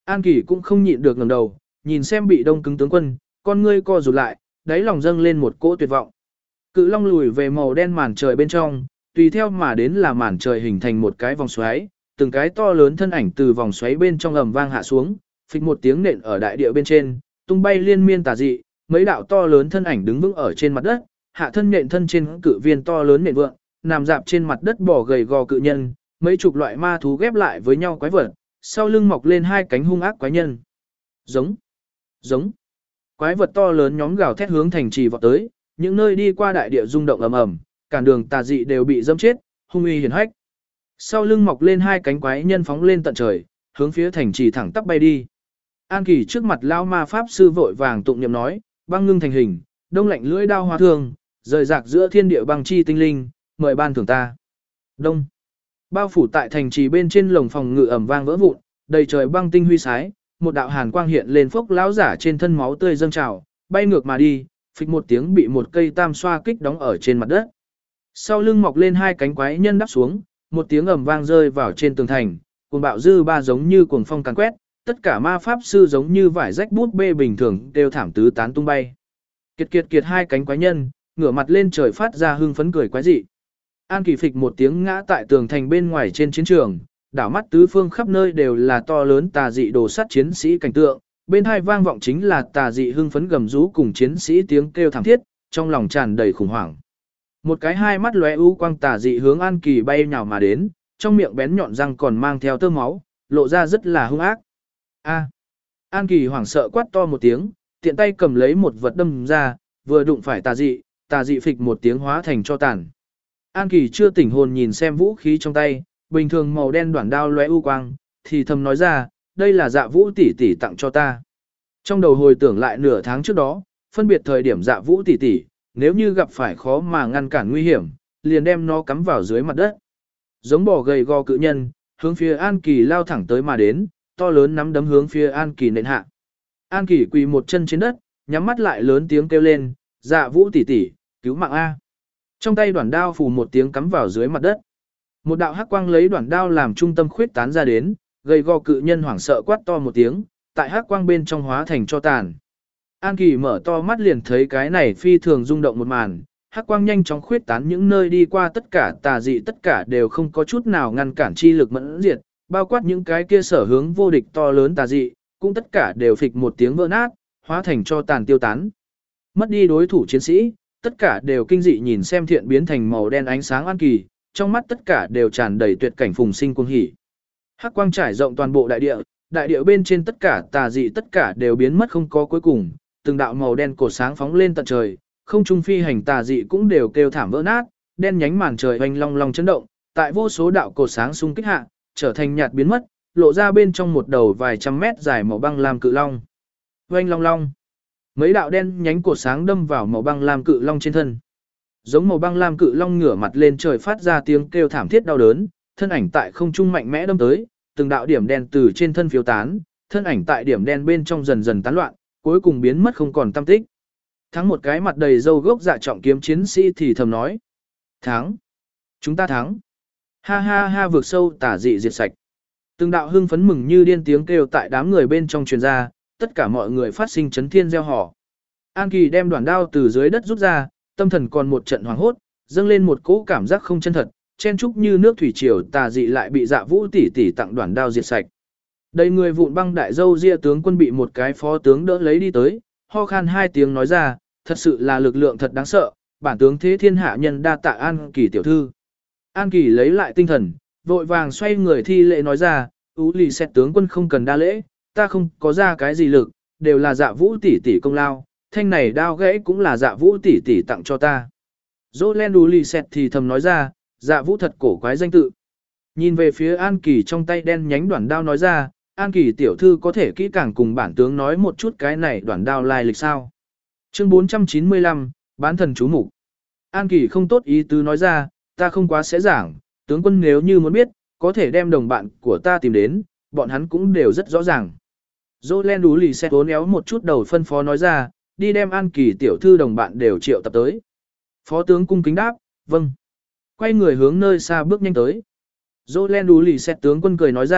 An Kỳ cũng không nhịn được ngẩng đầu, nhìn xem bị đông cứng tướng quân, con ngươi co rụt lại, đáy lòng dâng lên một cỗ tuyệt vọng. Cự long lùi về màu đen màn trời bên trong, tùy theo mà đến là màn trời hình thành một cái vòng xoáy, từng cái to lớn thân ảnh từ vòng xoáy bên trong ầm vang hạ xuống, phịch một tiếng nện ở đại địa bên trên, tung bay liên miên tà dị, mấy đạo to lớn thân ảnh đứng vững ở trên mặt đất, hạ thân nện thân trên cự viên to lớn nện vượng, nằm dạp trên mặt đất bò gầy gò cự nhân, mấy chục loại ma thú ghép lại với nhau quái vật, sau lưng mọc lên hai cánh hung ác quái nhân. Giống, giống. Quái vật to lớn nhóm gào thét hướng thành trì vọt tới, những nơi đi qua đại địa rung động ầm ầm, cản đường tà dị đều bị dâm chết, hung uy hiển hách. Sau lưng mọc lên hai cánh quái nhân phóng lên tận trời, hướng phía thành trì thẳng tắp bay đi. An Kỳ trước mặt lão ma pháp sư vội vàng tụng niệm nói, băng ngưng thành hình, đông lạnh lưỡi đao hóa thương, rời rạc giữa thiên địa băng chi tinh linh, mời ban thưởng ta. Đông. Bao phủ tại thành trì bên trên lồng phòng ngự ầm vang vỡ vụn, đầy trời băng tinh huy sái, một đạo hàn quang hiện lên phốc lão giả trên thân máu tươi dâng trào, bay ngược mà đi, phịch một tiếng bị một cây tam xoa kích đóng ở trên mặt đất. Sau lưng mọc lên hai cánh quái nhân đáp xuống, một tiếng ầm vang rơi vào trên tường thành, cuồng bạo dư ba giống như cuồng phong càn quét, tất cả ma pháp sư giống như vải rách bút bê bình thường đều thảm tứ tán tung bay. Kiệt kiệt kiệt hai cánh quái nhân, ngửa mặt lên trời phát ra hưng phấn cười quái dị. An Kỳ phịch một tiếng ngã tại tường thành bên ngoài trên chiến trường, đảo mắt tứ phương khắp nơi đều là to lớn tà dị đồ sắt chiến sĩ cảnh tượng, bên hai vang vọng chính là tà dị hưng phấn gầm rú cùng chiến sĩ tiếng kêu thảm thiết, trong lòng tràn đầy khủng hoảng. Một cái hai mắt lóe u quang tà dị hướng An Kỳ bay nhào mà đến, trong miệng bén nhọn răng còn mang theo tơ máu, lộ ra rất là hung ác. A! An Kỳ hoảng sợ quát to một tiếng, tiện tay cầm lấy một vật đâm ra, vừa đụng phải tà dị phịch một tiếng hóa thành cho tàn. An Kỳ chưa tỉnh hồn nhìn xem vũ khí trong tay, bình thường màu đen đoản đao lóe u quang, thì thầm nói ra, đây là Dạ Vũ tỷ tỷ tặng cho ta. Trong đầu hồi tưởng lại nửa tháng trước đó, phân biệt thời điểm Dạ Vũ tỷ tỷ, nếu như gặp phải khó mà ngăn cản nguy hiểm, liền đem nó cắm vào dưới mặt đất. Giống bò gầy gò cự nhân, hướng phía An Kỳ lao thẳng tới mà đến, to lớn nắm đấm hướng phía An Kỳ nện hạ. An Kỳ quỳ một chân trên đất, nhắm mắt lại lớn tiếng kêu lên, Dạ Vũ tỷ tỷ, cứu mạng A. Trong tay đoản đao phù một tiếng cắm vào dưới mặt đất. Một đạo hắc quang lấy đoản đao làm trung tâm khuyết tán ra đến, gầy gò cự nhân hoảng sợ quát to một tiếng, tại hắc quang bên trong hóa thành cho tàn. An Kỳ mở to mắt liền thấy cái này phi thường rung động một màn, hắc quang nhanh chóng khuyết tán những nơi đi qua tất cả tà dị tất cả đều không có chút nào ngăn cản chi lực mẫn diệt, bao quát những cái kia sở hướng vô địch to lớn tà dị, cũng tất cả đều phịch một tiếng vỡ nát, hóa thành cho tàn tiêu tán. Mất đi đối thủ chiến sĩ, tất cả đều kinh dị nhìn xem thiện biến thành màu đen ánh sáng An Kỳ, trong mắt tất cả đều tràn đầy tuyệt cảnh phùng sinh cuồng hỉ. Hắc quang trải rộng toàn bộ đại địa bên trên tất cả tà dị tất cả đều biến mất không có cuối cùng, từng đạo màu đen cột sáng phóng lên tận trời, không trung phi hành tà dị cũng đều kêu thảm vỡ nát, đen nhánh màn trời hoành long long chấn động, tại vô số đạo cột sáng xung kích hạ, trở thành nhạt biến mất, lộ ra bên trong một đầu vài trăm mét dài màu băng lam cự long. Hoành long long. Mấy đạo đen nhánh cột sáng đâm vào màu băng lam cự long trên thân. Giống màu băng lam cự long ngửa mặt lên trời phát ra tiếng kêu thảm thiết đau đớn, thân ảnh tại không trung mạnh mẽ đâm tới, từng đạo điểm đen từ trên thân phiêu tán, thân ảnh tại điểm đen bên trong dần dần tán loạn, cuối cùng biến mất không còn tăm tích. Thắng một cái mặt đầy râu gốc dạ trọng kiếm chiến sĩ thì thầm nói: "Thắng! Chúng ta thắng!" Ha ha ha, vượt sâu tả dị diệt sạch. Từng đạo hưng phấn mừng như điên tiếng kêu tại đám người bên trong truyền ra, tất cả mọi người phát sinh chấn thiên reo hò. An Kỳ đem đoạn đao từ dưới đất rút ra, tâm thần còn một trận hoảng hốt, dâng lên một cỗ cảm giác không chân thật, chen trúc như nước thủy triều tà dị lại bị Dạ Vũ tỷ tỷ tặng đoạn đao diệt sạch. Đầy người vụn băng đại dâu ria tướng quân bị một cái phó tướng đỡ lấy đi tới, ho khan hai tiếng nói ra, thật sự là lực lượng thật đáng sợ, bản tướng thế thiên hạ nhân đa tạ An Kỳ tiểu thư. An Kỳ lấy lại tinh thần, vội vàng xoay người thi lễ nói ra, Ú Lì Xẹt tướng quân không cần đa lễ, ta không có ra cái gì lực, đều là Dạ Vũ tỷ tỷ công lao, thanh này đao gãy cũng là Dạ Vũ tỷ tỷ tặng cho ta. Dỗ len Ú Lì Xẹt thì thầm nói ra, Dạ Vũ thật cổ quái danh tự. Nhìn về phía An Kỳ trong tay đen nhánh đoạn đao nói ra, An Kỳ tiểu thư có thể kỹ càng cùng bản tướng nói một chút cái này đoạn đao lai lịch sao. Chương 495, bán thần chú mục. An Kỳ không tốt ý tứ nói ra, ta không quá sẽ giảng, tướng quân nếu như muốn biết, có thể đem đồng bạn của ta tìm đến, bọn hắn cũng đều rất rõ ràng. Dỗ len Ú Lì Xẹt uốn éo một chút đầu phân phó nói ra, đi đem An Kỳ tiểu thư đồng bạn đều triệu tập tới. Phó tướng cung kính đáp, vâng. Quay người hướng nơi xa bước nhanh tới. Dỗ len Ú Lì Xẹt tướng quân cười nói ra,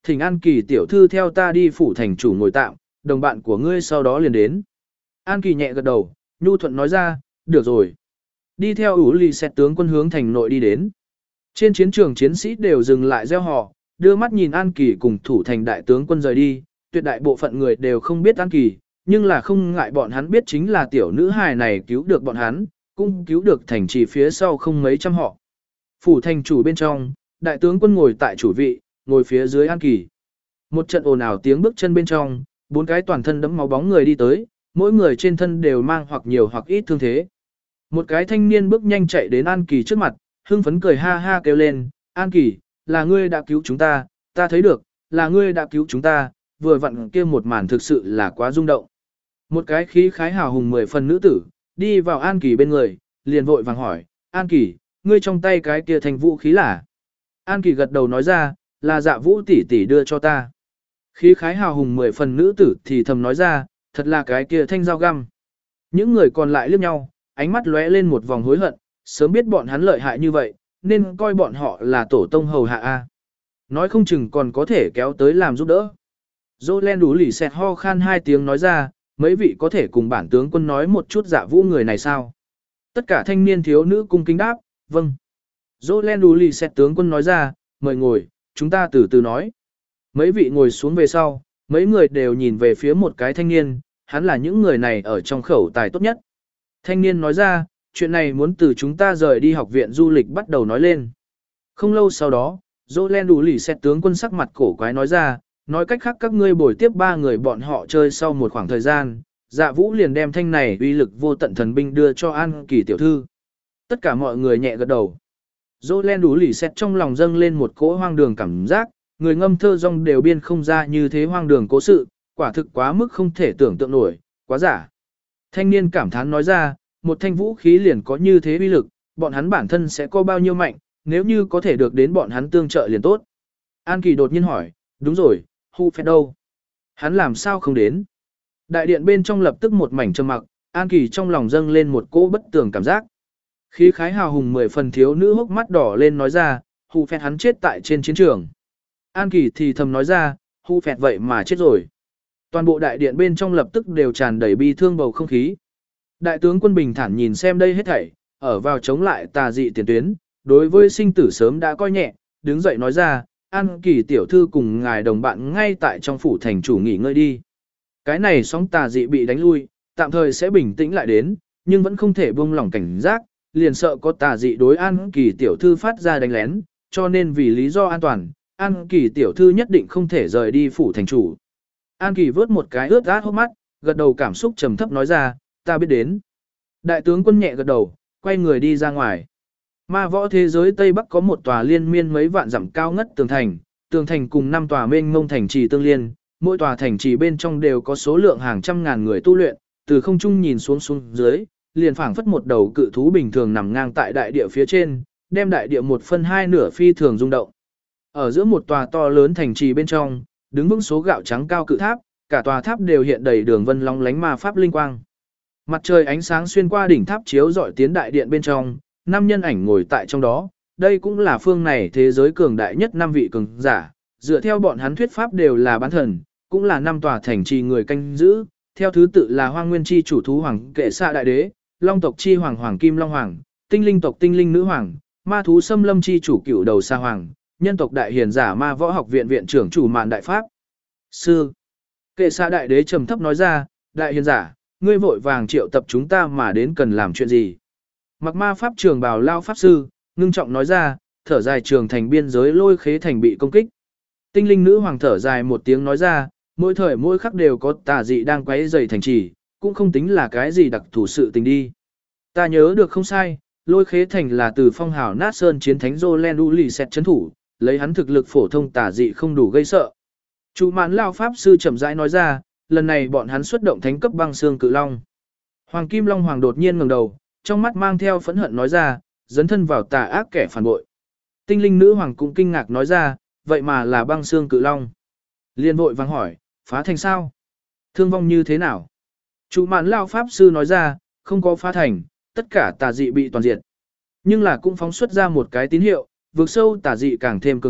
thỉnh An Kỳ tiểu thư theo ta đi phủ thành chủ ngồi tạm, đồng bạn của ngươi sau đó liền đến. An Kỳ nhẹ gật đầu, nhu thuận nói ra, được rồi. Đi theo ủ lì xẹt tướng quân hướng thành nội đi đến. Trên chiến trường chiến sĩ đều dừng lại reo hò, đưa mắt nhìn An Kỳ cùng thủ thành đại tướng quân rời đi, tuyệt đại bộ phận người đều không biết An Kỳ, nhưng là không ngại bọn hắn biết chính là tiểu nữ hài này cứu được bọn hắn, cũng cứu được thành trì phía sau không mấy trăm họ. Phủ thành chủ bên trong, đại tướng quân ngồi tại chủ vị, ngồi phía dưới An Kỳ. Một trận ồn ào tiếng bước chân bên trong, 4 cái toàn thân đẫm máu bóng người đi tới, mỗi người trên thân đều mang hoặc nhiều hoặc ít thương thế. Một cái thanh niên bước nhanh chạy đến An Kỳ trước mặt, hưng phấn cười ha ha kêu lên, An Kỳ, là ngươi đã cứu chúng ta thấy được, là ngươi đã cứu chúng ta, vừa vặn kia một màn thực sự là quá rung động. Một cái khí khái hào hùng 10 phần nữ tử, đi vào An Kỳ bên người, liền vội vàng hỏi, An Kỳ, ngươi trong tay cái kia thành vũ khí là? An Kỳ gật đầu nói ra, là Dạ Vũ tỷ tỷ đưa cho ta. Khí khái hào hùng 10 phần nữ tử thì thầm nói ra, thật là cái kia thanh dao găm. Những người còn lại liếc nhau, ánh mắt lóe lên một vòng hối hận, sớm biết bọn hắn lợi hại như vậy, nên coi bọn họ là tổ tông hầu hạ a. Nói không chừng còn có thể kéo tới làm giúp đỡ. Jolen đủ lì xẹt ho khan 2 tiếng nói ra, mấy vị có thể cùng bản tướng quân nói một chút Dạ Vũ người này sao? Tất cả thanh niên thiếu nữ cung kính đáp, vâng. Jolen đủ lì xẹt tướng quân nói ra, mời ngồi, chúng ta từ từ nói. Mấy vị ngồi xuống về sau, mấy người đều nhìn về phía một cái thanh niên, hắn là những người này ở trong khẩu tài tốt nhất. Thanh niên nói ra, chuyện này muốn từ chúng ta rời đi học viện du lịch bắt đầu nói lên. Không lâu sau đó, Jolen đủ lì xẹt tướng quân sắc mặt cổ quái nói ra, nói cách khác các ngươi bồi tiếp 3 người bọn họ chơi sau một khoảng thời gian, Dạ Vũ liền đem thanh này uy lực vô tận thần binh đưa cho An Kỳ tiểu thư. Tất cả mọi người nhẹ gật đầu. Jolen đủ lì xẹt trong lòng dâng lên một cỗ hoang đường cảm giác, người ngâm thơ rong đều biên không ra như thế hoang đường cố sự, quả thực quá mức không thể tưởng tượng nổi, quá giả. Thanh niên cảm thán nói ra, một thanh vũ khí liền có như thế uy lực, bọn hắn bản thân sẽ có bao nhiêu mạnh, nếu như có thể được đến bọn hắn tương trợ liền tốt. An Kỳ đột nhiên hỏi, đúng rồi, Hu Phét đâu? Hắn làm sao không đến? Đại điện bên trong lập tức một mảnh trầm mặc, An Kỳ trong lòng dâng lên một cỗ bất tường cảm giác. Khí khái hào hùng 10 phần thiếu nữ hốc mắt đỏ lên nói ra, Hu Phét hắn chết tại trên chiến trường. An Kỳ thì thầm nói ra, Hu Phét vậy mà chết rồi. Toàn bộ đại điện bên trong lập tức đều tràn đầy bi thương bầu không khí. Đại tướng quân bình thản nhìn xem đây hết thảy, ở vào chống lại tà dị tiền tuyến, đối với sinh tử sớm đã coi nhẹ, đứng dậy nói ra, An Kỳ tiểu thư cùng ngài đồng bạn ngay tại trong phủ thành chủ nghỉ ngơi đi. Cái này sóng tà dị bị đánh lui, tạm thời sẽ bình tĩnh lại đến, nhưng vẫn không thể buông lỏng cảnh giác, liền sợ có tà dị đối An Kỳ tiểu thư phát ra đánh lén, cho nên vì lý do an toàn, An Kỳ tiểu thư nhất định không thể rời đi phủ thành chủ. An Kỳ vớt một cái ướt át hốc mắt, gật đầu cảm xúc trầm thấp nói ra, ta biết đến. Đại tướng quân nhẹ gật đầu, quay người đi ra ngoài. Ma võ thế giới Tây Bắc có một tòa liên miên mấy vạn dặm cao ngất tường thành cùng 5 tòa mênh mông thành trì tương liên, mỗi tòa thành trì bên trong đều có số lượng hàng trăm ngàn người tu luyện, từ không trung nhìn xuống dưới, liền phảng phất một đầu cự thú bình thường nằm ngang tại đại địa phía trên, đem đại địa 1/2 nửa phi thường rung động. Ở giữa một tòa to lớn thành trì bên trong, đứng vững số gạo trắng cao cự tháp, cả tòa tháp đều hiện đầy đường vân long lánh ma pháp linh quang. Mặt trời ánh sáng xuyên qua đỉnh tháp chiếu rọi tiến đại điện bên trong, 5 nhân ảnh ngồi tại trong đó, đây cũng là phương này thế giới cường đại nhất 5 vị cường giả, dựa theo bọn hắn thuyết pháp đều là bán thần, cũng là 5 tòa thành trì người canh giữ, theo thứ tự là Hoang Nguyên chi chủ thú hoàng Kệ Xạ đại đế, Long tộc chi hoàng Hoàng Kim Long hoàng, Tinh linh tộc Tinh linh nữ hoàng, Ma thú xâm lâm chi chủ Cựu đầu Sa hoàng, nhân tộc đại hiền giả Ma võ học viện viện trưởng chủ Mạn đại pháp sư. Kệ Xạ đại đế trầm thấp nói ra, đại hiền giả, ngươi vội vàng triệu tập chúng ta mà đến cần làm chuyện gì? Mặc ma pháp trường bào lao pháp sư, ngưng trọng nói ra, thở dài trường thành biên giới lôi khế thành bị công kích. Tinh linh nữ hoàng thở dài một tiếng nói ra, mỗi thời mỗi khắc đều có tà dị đang quấy rầy thành trì, cũng không tính là cái gì đặc thù sự tình đi. Ta nhớ được không sai, lôi khế thành là từ phong hào nát sơn chiến thánh Jolen Uli Set chấn thủ, lấy hắn thực lực phổ thông tà dị không đủ gây sợ. Chủ Mạn lao pháp sư chậm rãi nói ra, lần này bọn hắn xuất động thánh cấp băng xương cự long. Hoàng Kim Long hoàng đột nhiên ngẩng đầu, trong mắt mang theo phẫn hận nói ra, dấn thân vào tà ác kẻ phản bội. Tinh linh nữ hoàng cũng kinh ngạc nói ra, vậy mà là băng xương cự long. Liên vội vàng hỏi, phá thành sao? Thương vong như thế nào? Chủ Mạn lao pháp sư nói ra, không có phá thành, tất cả tà dị bị toàn diệt. Nhưng là cũng phóng xuất ra một cái tín hiệu, vượt sâu tà dị càng thêm cường đại,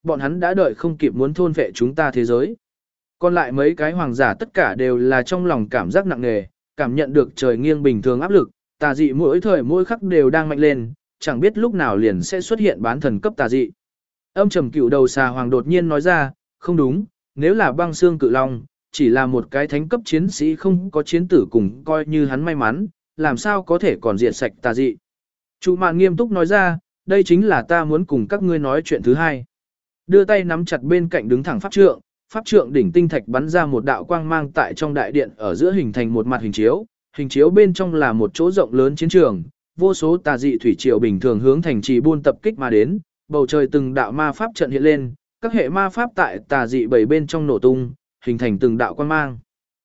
bọn hắn đã đợi không kịp muốn thôn vệ chúng ta thế giới. Còn lại mấy cái hoàng giả tất cả đều là trong lòng cảm giác nặng nề, cảm nhận được trời nghiêng bình thường áp lực, tà dị mỗi thời mỗi khắc đều đang mạnh lên, chẳng biết lúc nào liền sẽ xuất hiện bán thần cấp tà dị. Âm trầm cựu đầu xà hoàng đột nhiên nói ra, không đúng, nếu là băng xương cự long, chỉ là một cái thánh cấp chiến sĩ không có chiến tử cùng coi như hắn may mắn, làm sao có thể còn diệt sạch tà dị. Trụ Mạn nghiêm túc nói ra, đây chính là ta muốn cùng các ngươi nói chuyện thứ hai. Đưa tay nắm chặt bên cạnh đứng thẳng pháp trượng đỉnh tinh thạch bắn ra một đạo quang mang tại trong đại điện ở giữa hình thành một mặt hình chiếu bên trong là một chỗ rộng lớn chiến trường, vô số tà dị thủy triều bình thường hướng thành trì buôn tập kích mà đến, bầu trời từng đạo ma pháp trận hiện lên, các hệ ma pháp tại tà dị bảy bên trong nổ tung, hình thành từng đạo quang mang.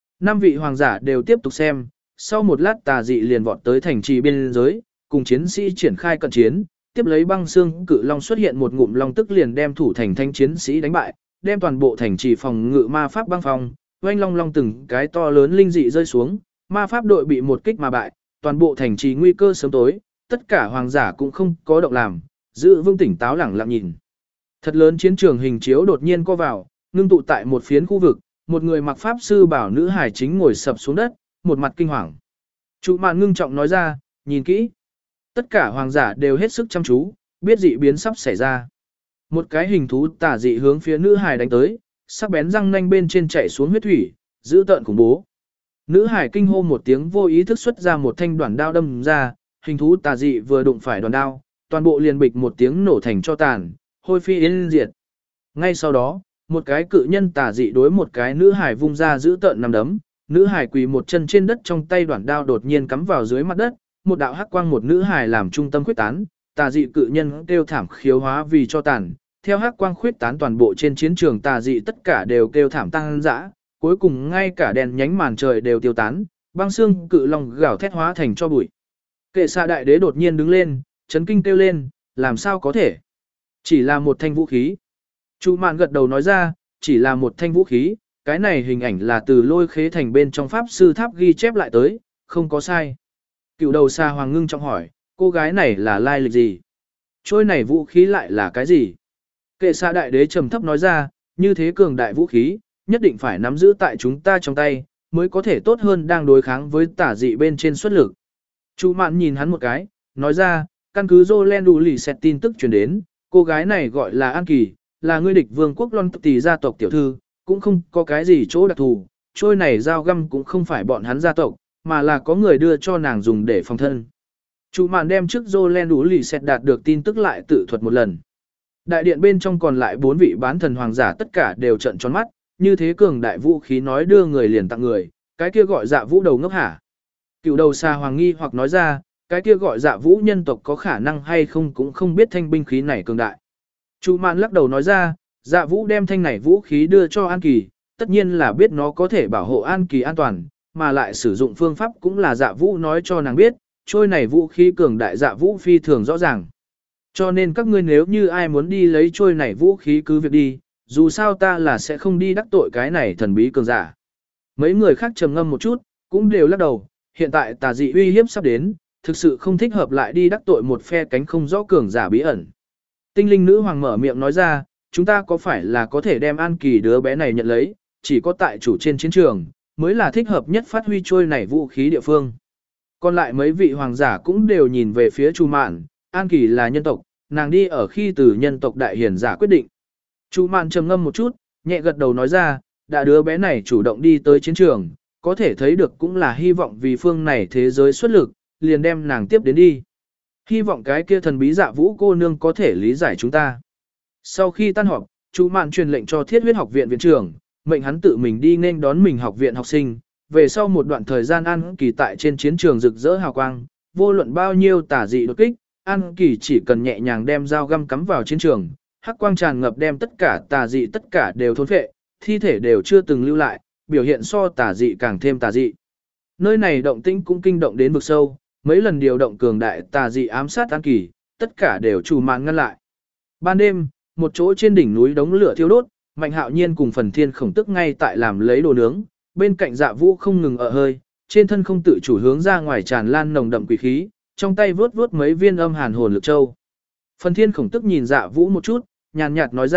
5 vị hoàng giả đều tiếp tục xem, sau một lát tà dị liền vọt tới thành trì biên giới, cùng chiến sĩ triển khai cận chiến, tiếp lấy băng xương cự long xuất hiện một ngụm long tức liền đem thủ thành thanh chiến sĩ đánh bại, đem toàn bộ thành trì phòng ngự ma pháp băng phong, oanh long long từng cái to lớn linh dị rơi xuống, ma pháp đội bị một kích mà bại, toàn bộ thành trì nguy cơ sớm tối, tất cả hoàng giả cũng không có động làm, giữ vững tỉnh táo lẳng lặng nhìn. Thật lớn chiến trường hình chiếu đột nhiên co vào, ngưng tụ tại một phiến khu vực, một người mặc pháp sư bảo nữ hải chính ngồi sập xuống đất, một mặt kinh hoàng. Trụ Mạn ngưng trọng nói ra, nhìn kỹ. Tất cả hoàng giả đều hết sức chăm chú, biết dị biến sắp xảy ra. Một cái hình thú tà dị hướng phía nữ hải đánh tới, sắc bén răng nanh bên trên chạy xuống huyết thủy, dữ tợn khủng bố. Nữ hải kinh hô một tiếng vô ý thức xuất ra một thanh đoạn đao đâm ra, hình thú tà dị vừa đụng phải đoạn đao, toàn bộ liền bịch một tiếng nổ thành cho tàn, hôi phi yên diệt. Ngay sau đó, một cái cự nhân tà dị đối một cái nữ hải vung ra giữ tợn nằm đấm, nữ hải quỳ một chân trên đất trong tay đoạn đao đột nhiên cắm vào dưới mặt đất, một đạo hắc quang một nữ hải làm trung tâm khuyết tán, tà dị cự nhân kêu thảm khiếu hóa vì cho tàn, theo hắc quang khuyết tán toàn bộ trên chiến trường tà dị tất cả đều kêu thảm tăng dã, cuối cùng ngay cả đèn nhánh màn trời đều tiêu tán, băng xương cự long gào thét hóa thành cho bụi. Kệ Xạ đại đế đột nhiên đứng lên, chấn kinh kêu lên, làm sao có thể? Chỉ là một thanh vũ khí. Trụ Mạn gật đầu nói ra, chỉ là một thanh vũ khí, cái này hình ảnh là từ Lôi Khế Thành bên trong pháp sư tháp ghi chép lại tới, không có sai. Cựu đầu xà hoàng ngưng trọng hỏi, cô gái này là lai lịch gì? Trôi này vũ khí lại là cái gì? Kệ Xạ đại đế trầm thấp nói ra, như thế cường đại vũ khí, nhất định phải nắm giữ tại chúng ta trong tay, mới có thể tốt hơn đang đối kháng với tả dị bên trên xuất lực. Trụ Mạn nhìn hắn một cái, nói ra, căn cứ Jolen đủ lì xẹt tin tức truyền đến, cô gái này gọi là An Kỳ, là ngươi địch vương quốc Lon Tỷ gia tộc tiểu thư, cũng không có cái gì chỗ đặc thù, trôi này dao găm cũng không phải bọn hắn gia tộc, mà là có người đưa cho nàng dùng để phòng thân. Trụ Mạn đem trước Jolen đủ lì xẹt đạt được tin tức lại tự thuật một lần. Đại điện bên trong còn lại 4 vị bán thần hoàng giả tất cả đều trợn tròn mắt, như thế cường đại vũ khí nói đưa người liền tặng người, cái kia gọi Dạ Vũ đầu ngốc hả? Cựu đầu xà hoàng nghi hoặc nói ra, cái kia gọi Dạ Vũ nhân tộc có khả năng hay không cũng không biết thanh binh khí này cường đại. Trụ Mạn lắc đầu nói ra, Dạ Vũ đem thanh này vũ khí đưa cho An Kỳ, tất nhiên là biết nó có thể bảo hộ An Kỳ an toàn, mà lại sử dụng phương pháp cũng là Dạ Vũ nói cho nàng biết, trôi này vũ khí cường đại Dạ Vũ phi thường rõ ràng. Cho nên các ngươi nếu như ai muốn đi lấy trôi này vũ khí cứ việc đi, dù sao ta là sẽ không đi đắc tội cái này thần bí cường giả. Mấy người khác trầm ngâm một chút, cũng đều lắc đầu, hiện tại tà dị uy hiếp sắp đến, thực sự không thích hợp lại đi đắc tội một phe cánh không rõ cường giả bí ẩn. Tinh linh nữ hoàng mở miệng nói ra, chúng ta có phải là có thể đem An Kỳ đứa bé này nhận lấy, chỉ có tại chủ trên chiến trường, mới là thích hợp nhất phát huy trôi này vũ khí địa phương. Còn lại mấy vị hoàng giả cũng đều nhìn về phía Trụ Mạn, An Kỳ là nhân tộc, nàng đi ở khi từ nhân tộc đại hiển giả quyết định. Trụ Mạn trầm ngâm một chút, nhẹ gật đầu nói ra, đã đứa bé này chủ động đi tới chiến trường, có thể thấy được cũng là hy vọng vì phương này thế giới xuất lực, liền đem nàng tiếp đến đi. Hy vọng cái kia thần bí Dạ Vũ cô nương có thể lý giải chúng ta. Sau khi tan họp, Trụ Mạn truyền lệnh cho Thiết Huyết học viện viện trưởng, mệnh hắn tự mình đi nên đón mình học viện học sinh, về sau một đoạn thời gian An Kỳ tại trên chiến trường rực rỡ hào quang, vô luận bao nhiêu tà dị đột kích, An Kỳ chỉ cần nhẹ nhàng đem dao găm cắm vào chiến trường, hắc quang tràn ngập đem tất cả tà dị tất cả đều thôn phệ, thi thể đều chưa từng lưu lại, biểu hiện so tà dị càng thêm tà dị. Nơi này động tĩnh cũng kinh động đến vực sâu, mấy lần điều động cường đại tà dị ám sát An Kỳ, tất cả đều Trụ Mạn ngăn lại. Ban đêm, một chỗ trên đỉnh núi đống lửa thiêu đốt, Mạnh Hạo Nhiên cùng Phần Thiên Khổng Tức ngay tại làm lấy đồ nướng, bên cạnh Dạ Vũ không ngừng ở hơi, trên thân không tự chủ hướng ra ngoài tràn lan nồng đậm quỷ khí, trong tay vớt vớt mấy viên âm hàn hồn lực châu. Phần Thiên Khổng Tức nhìn Dạ Vũ một chút, nhàn nhạt nói ra,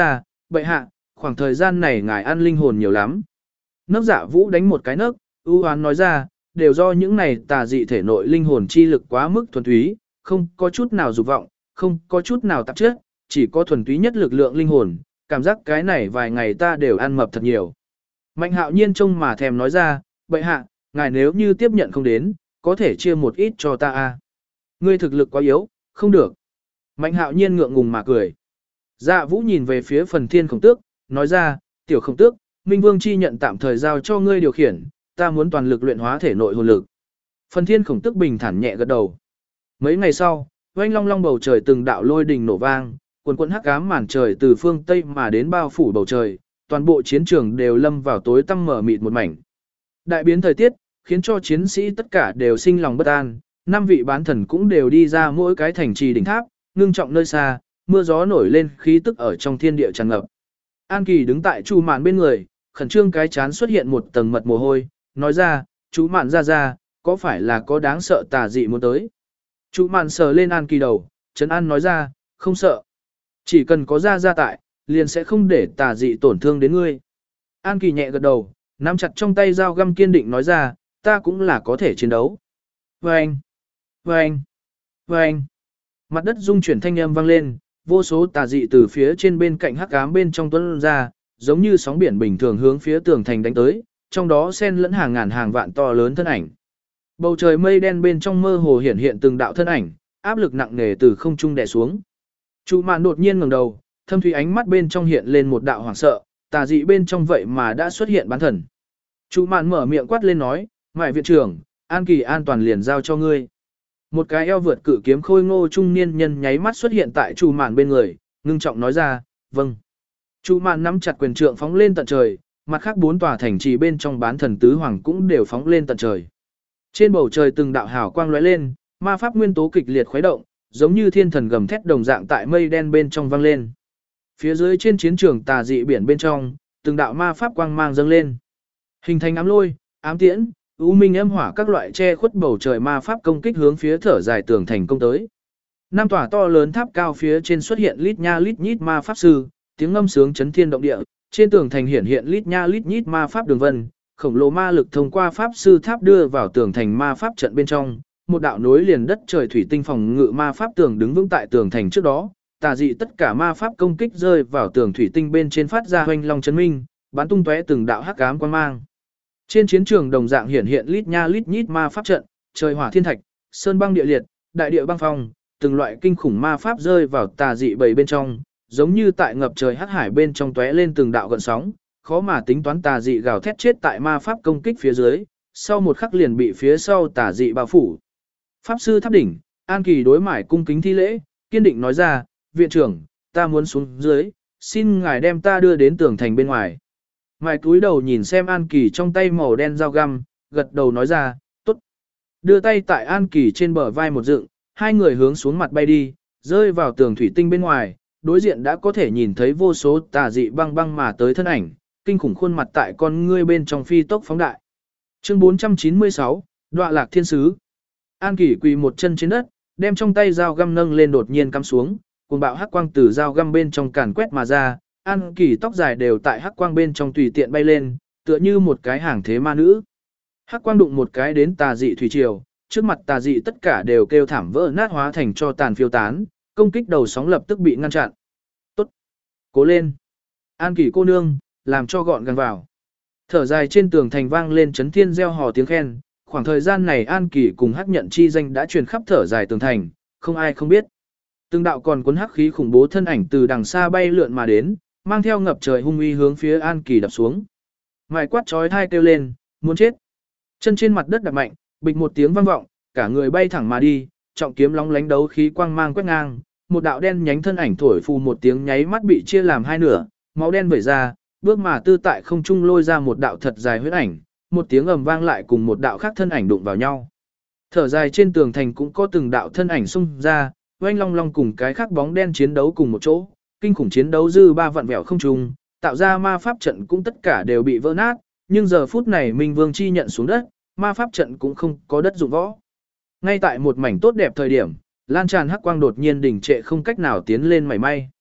bệ hạ, khoảng thời gian này ngài ăn linh hồn nhiều lắm. Nấc Dạ Vũ đánh một cái nấc, ưu hoán nói ra, đều do những này tà dị thể nội linh hồn chi lực quá mức thuần túy, không có chút nào dục vọng, không có chút nào tạp chất, chỉ có thuần túy nhất lực lượng linh hồn, cảm giác cái này vài ngày ta đều ăn mập thật nhiều. Mạnh Hạo Nhiên trông mà thèm nói ra, bệ hạ, ngài nếu như tiếp nhận không đến, có thể chia một ít cho ta a. Ngươi thực lực quá yếu, không được. Mạnh Hạo Nhiên ngượng ngùng mà cười. Dạ Vũ nhìn về phía Phần Thiên Khổng Tước, nói ra, tiểu Khổng Tước, Minh Vương chi nhận tạm thời giao cho ngươi điều khiển, ta muốn toàn lực luyện hóa thể nội hồn lực. Phần Thiên Khổng Tước bình thản nhẹ gật đầu. Mấy ngày sau, oanh long long bầu trời từng đạo lôi đình nổ vang, quần quần hắc ám màn trời từ phương tây mà đến bao phủ bầu trời, toàn bộ chiến trường đều lâm vào tối tăm mở mịt một mảnh. Đại biến thời tiết, khiến cho chiến sĩ tất cả đều sinh lòng bất an, 5 vị bán thần cũng đều đi ra mỗi cái thành trì đỉnh tháp, ngưng trọng nơi xa, mưa gió nổi lên, khí tức ở trong thiên địa tràn ngập. An Kỳ đứng tại Chu Mạn bên người, khẩn trương cái chán xuất hiện một tầng mật mồ hôi, nói ra, chú Mạn ra, có phải là có đáng sợ tà dị muốn tới? Chu Mạn sờ lên An Kỳ đầu, trấn an nói ra, không sợ. Chỉ cần có ra tại, liền sẽ không để tà dị tổn thương đến ngươi. An Kỳ nhẹ gật đầu, nắm chặt trong tay dao găm kiên định nói ra, ta cũng là có thể chiến đấu. Vâng! Vâng! Vâng! Mặt đất rung chuyển thanh âm vang lên, vô số tà dị từ phía trên bên cạnh hắc ám bên trong tuôn ra, giống như sóng biển bình thường hướng phía tường thành đánh tới, trong đó xen lẫn hàng ngàn hàng vạn to lớn thân ảnh. Bầu trời mây đen bên trong mơ hồ hiện hiện từng đạo thân ảnh, áp lực nặng nề từ không trung đè xuống. Chu Mạn đột nhiên ngẩng đầu, thâm thúy ánh mắt bên trong hiện lên một đạo hoảng sợ, tà dị bên trong vậy mà đã xuất hiện bán thần. Chu Mạn mở miệng quát lên nói, "Mại viện trưởng, An Kỳ an toàn liền giao cho ngươi." Một cái eo vượt cự kiếm khôi ngô trung niên nhân nháy mắt xuất hiện tại Chu Mạn bên người, ngưng trọng nói ra, "Vâng." Chu Mạn nắm chặt quyền trượng phóng lên tận trời, mặt khác 4 tòa thành trì bên trong bán thần tứ hoàng cũng đều phóng lên tận trời. Trên bầu trời từng đạo hào quang lóe lên, ma pháp nguyên tố kịch liệt khuấy động, giống như thiên thần gầm thét đồng dạng tại mây đen bên trong vang lên. Phía dưới trên chiến trường tà dị biển bên trong, từng đạo ma pháp quang mang dâng lên. Hình thành ám lôi, ám tiễn, u minh âm hỏa các loại che khuất bầu trời ma pháp công kích hướng phía thở dài tường thành công tới. 5 tòa to lớn tháp cao phía trên xuất hiện lít nha lít nhít ma pháp sư, tiếng ngâm sướng chấn thiên động địa, trên tường thành hiện lít nha lít nhít ma pháp đường vân, khổng lồ ma lực thông qua pháp sư tháp đưa vào tường thành ma pháp trận bên trong, một đạo nối liền đất trời thủy tinh phòng ngự ma pháp tường đứng vững tại tường thành trước đó, tà dị tất cả ma pháp công kích rơi vào tường thủy tinh bên trên phát ra hoành long chấn minh, bắn tung tóe từng đạo hắc ám quang mang. Trên chiến trường đồng dạng hiện lít nha lít nhít ma pháp trận, trời hỏa thiên thạch, sơn băng địa liệt, đại địa băng phong, từng loại kinh khủng ma pháp rơi vào tà dị bầy bên trong, giống như tại ngập trời hắc hải bên trong tóe lên từng đạo gợn sóng, khó mà tính toán tà dị gào thét chết tại ma pháp công kích phía dưới, sau một khắc liền bị phía sau tà dị bao phủ. Pháp sư tháp đỉnh, An Kỳ đối mải cung kính thi lễ, kiên định nói ra, viện trưởng, ta muốn xuống dưới, xin ngài đem ta đưa đến tường thành bên ngoài. Mải cúi đầu nhìn xem An Kỳ trong tay màu đen dao găm, gật đầu nói ra, tốt. Đưa tay tại An Kỳ trên bờ vai một dựng, hai người hướng xuống mặt bay đi, rơi vào tường thủy tinh bên ngoài, đối diện đã có thể nhìn thấy vô số tà dị băng băng mà tới thân ảnh, kinh khủng khuôn mặt tại con ngươi bên trong phi tốc phóng đại. Chương 496, Đọa lạc thiên sứ. An Kỳ quỳ một chân trên đất, đem trong tay dao găm nâng lên đột nhiên cắm xuống, cuồng bạo hắc quang từ dao găm bên trong càn quét mà ra, An Kỳ tóc dài đều tại hắc quang bên trong tùy tiện bay lên, tựa như một cái hàng thế ma nữ. Hắc quang đụng một cái đến tà dị thủy triều, trước mặt tà dị tất cả đều kêu thảm vỡ nát hóa thành cho tàn phiêu tán, công kích đầu sóng lập tức bị ngăn chặn. Tốt, cố lên. An Kỳ cô nương, làm cho gọn gàng vào. Thở dài trên tường thành vang lên chấn thiên reo hò tiếng khen, khoảng thời gian này An Kỳ cùng hắc nhận chi danh đã truyền khắp thở dài tường thành, không ai không biết. Từng đạo còn cuốn hắc khí khủng bố thân ảnh từ đằng xa bay lượn mà đến, mang theo ngập trời hung uy hướng phía An Kỳ đập xuống. Mài quát chói tai kêu lên, muốn chết. Chân trên mặt đất đập mạnh, bịch một tiếng vang vọng, cả người bay thẳng mà đi, trọng kiếm lóng lánh đấu khí quang mang quét ngang, một đạo đen nhánh thân ảnh thổi phù một tiếng nháy mắt bị chia làm hai nửa, máu đen vẩy ra, bước mà tư tại không trung lôi ra một đạo thật dài huyết ảnh, một tiếng ầm vang lại cùng một đạo khác thân ảnh đụng vào nhau. Thở dài trên tường thành cũng có từng đạo thân ảnh xung ra, oanh long long cùng cái khác bóng đen chiến đấu cùng một chỗ, kinh khủng chiến đấu dư ba vạn vẹo không trùng, tạo ra ma pháp trận cũng tất cả đều bị vỡ nát, nhưng giờ phút này Minh Vương chi nhận xuống đất, ma pháp trận cũng không có đất dụng võ. Ngay tại một mảnh tốt đẹp thời điểm, lan tràn hắc quang đột nhiên đình trệ không cách nào tiến lên mảy may.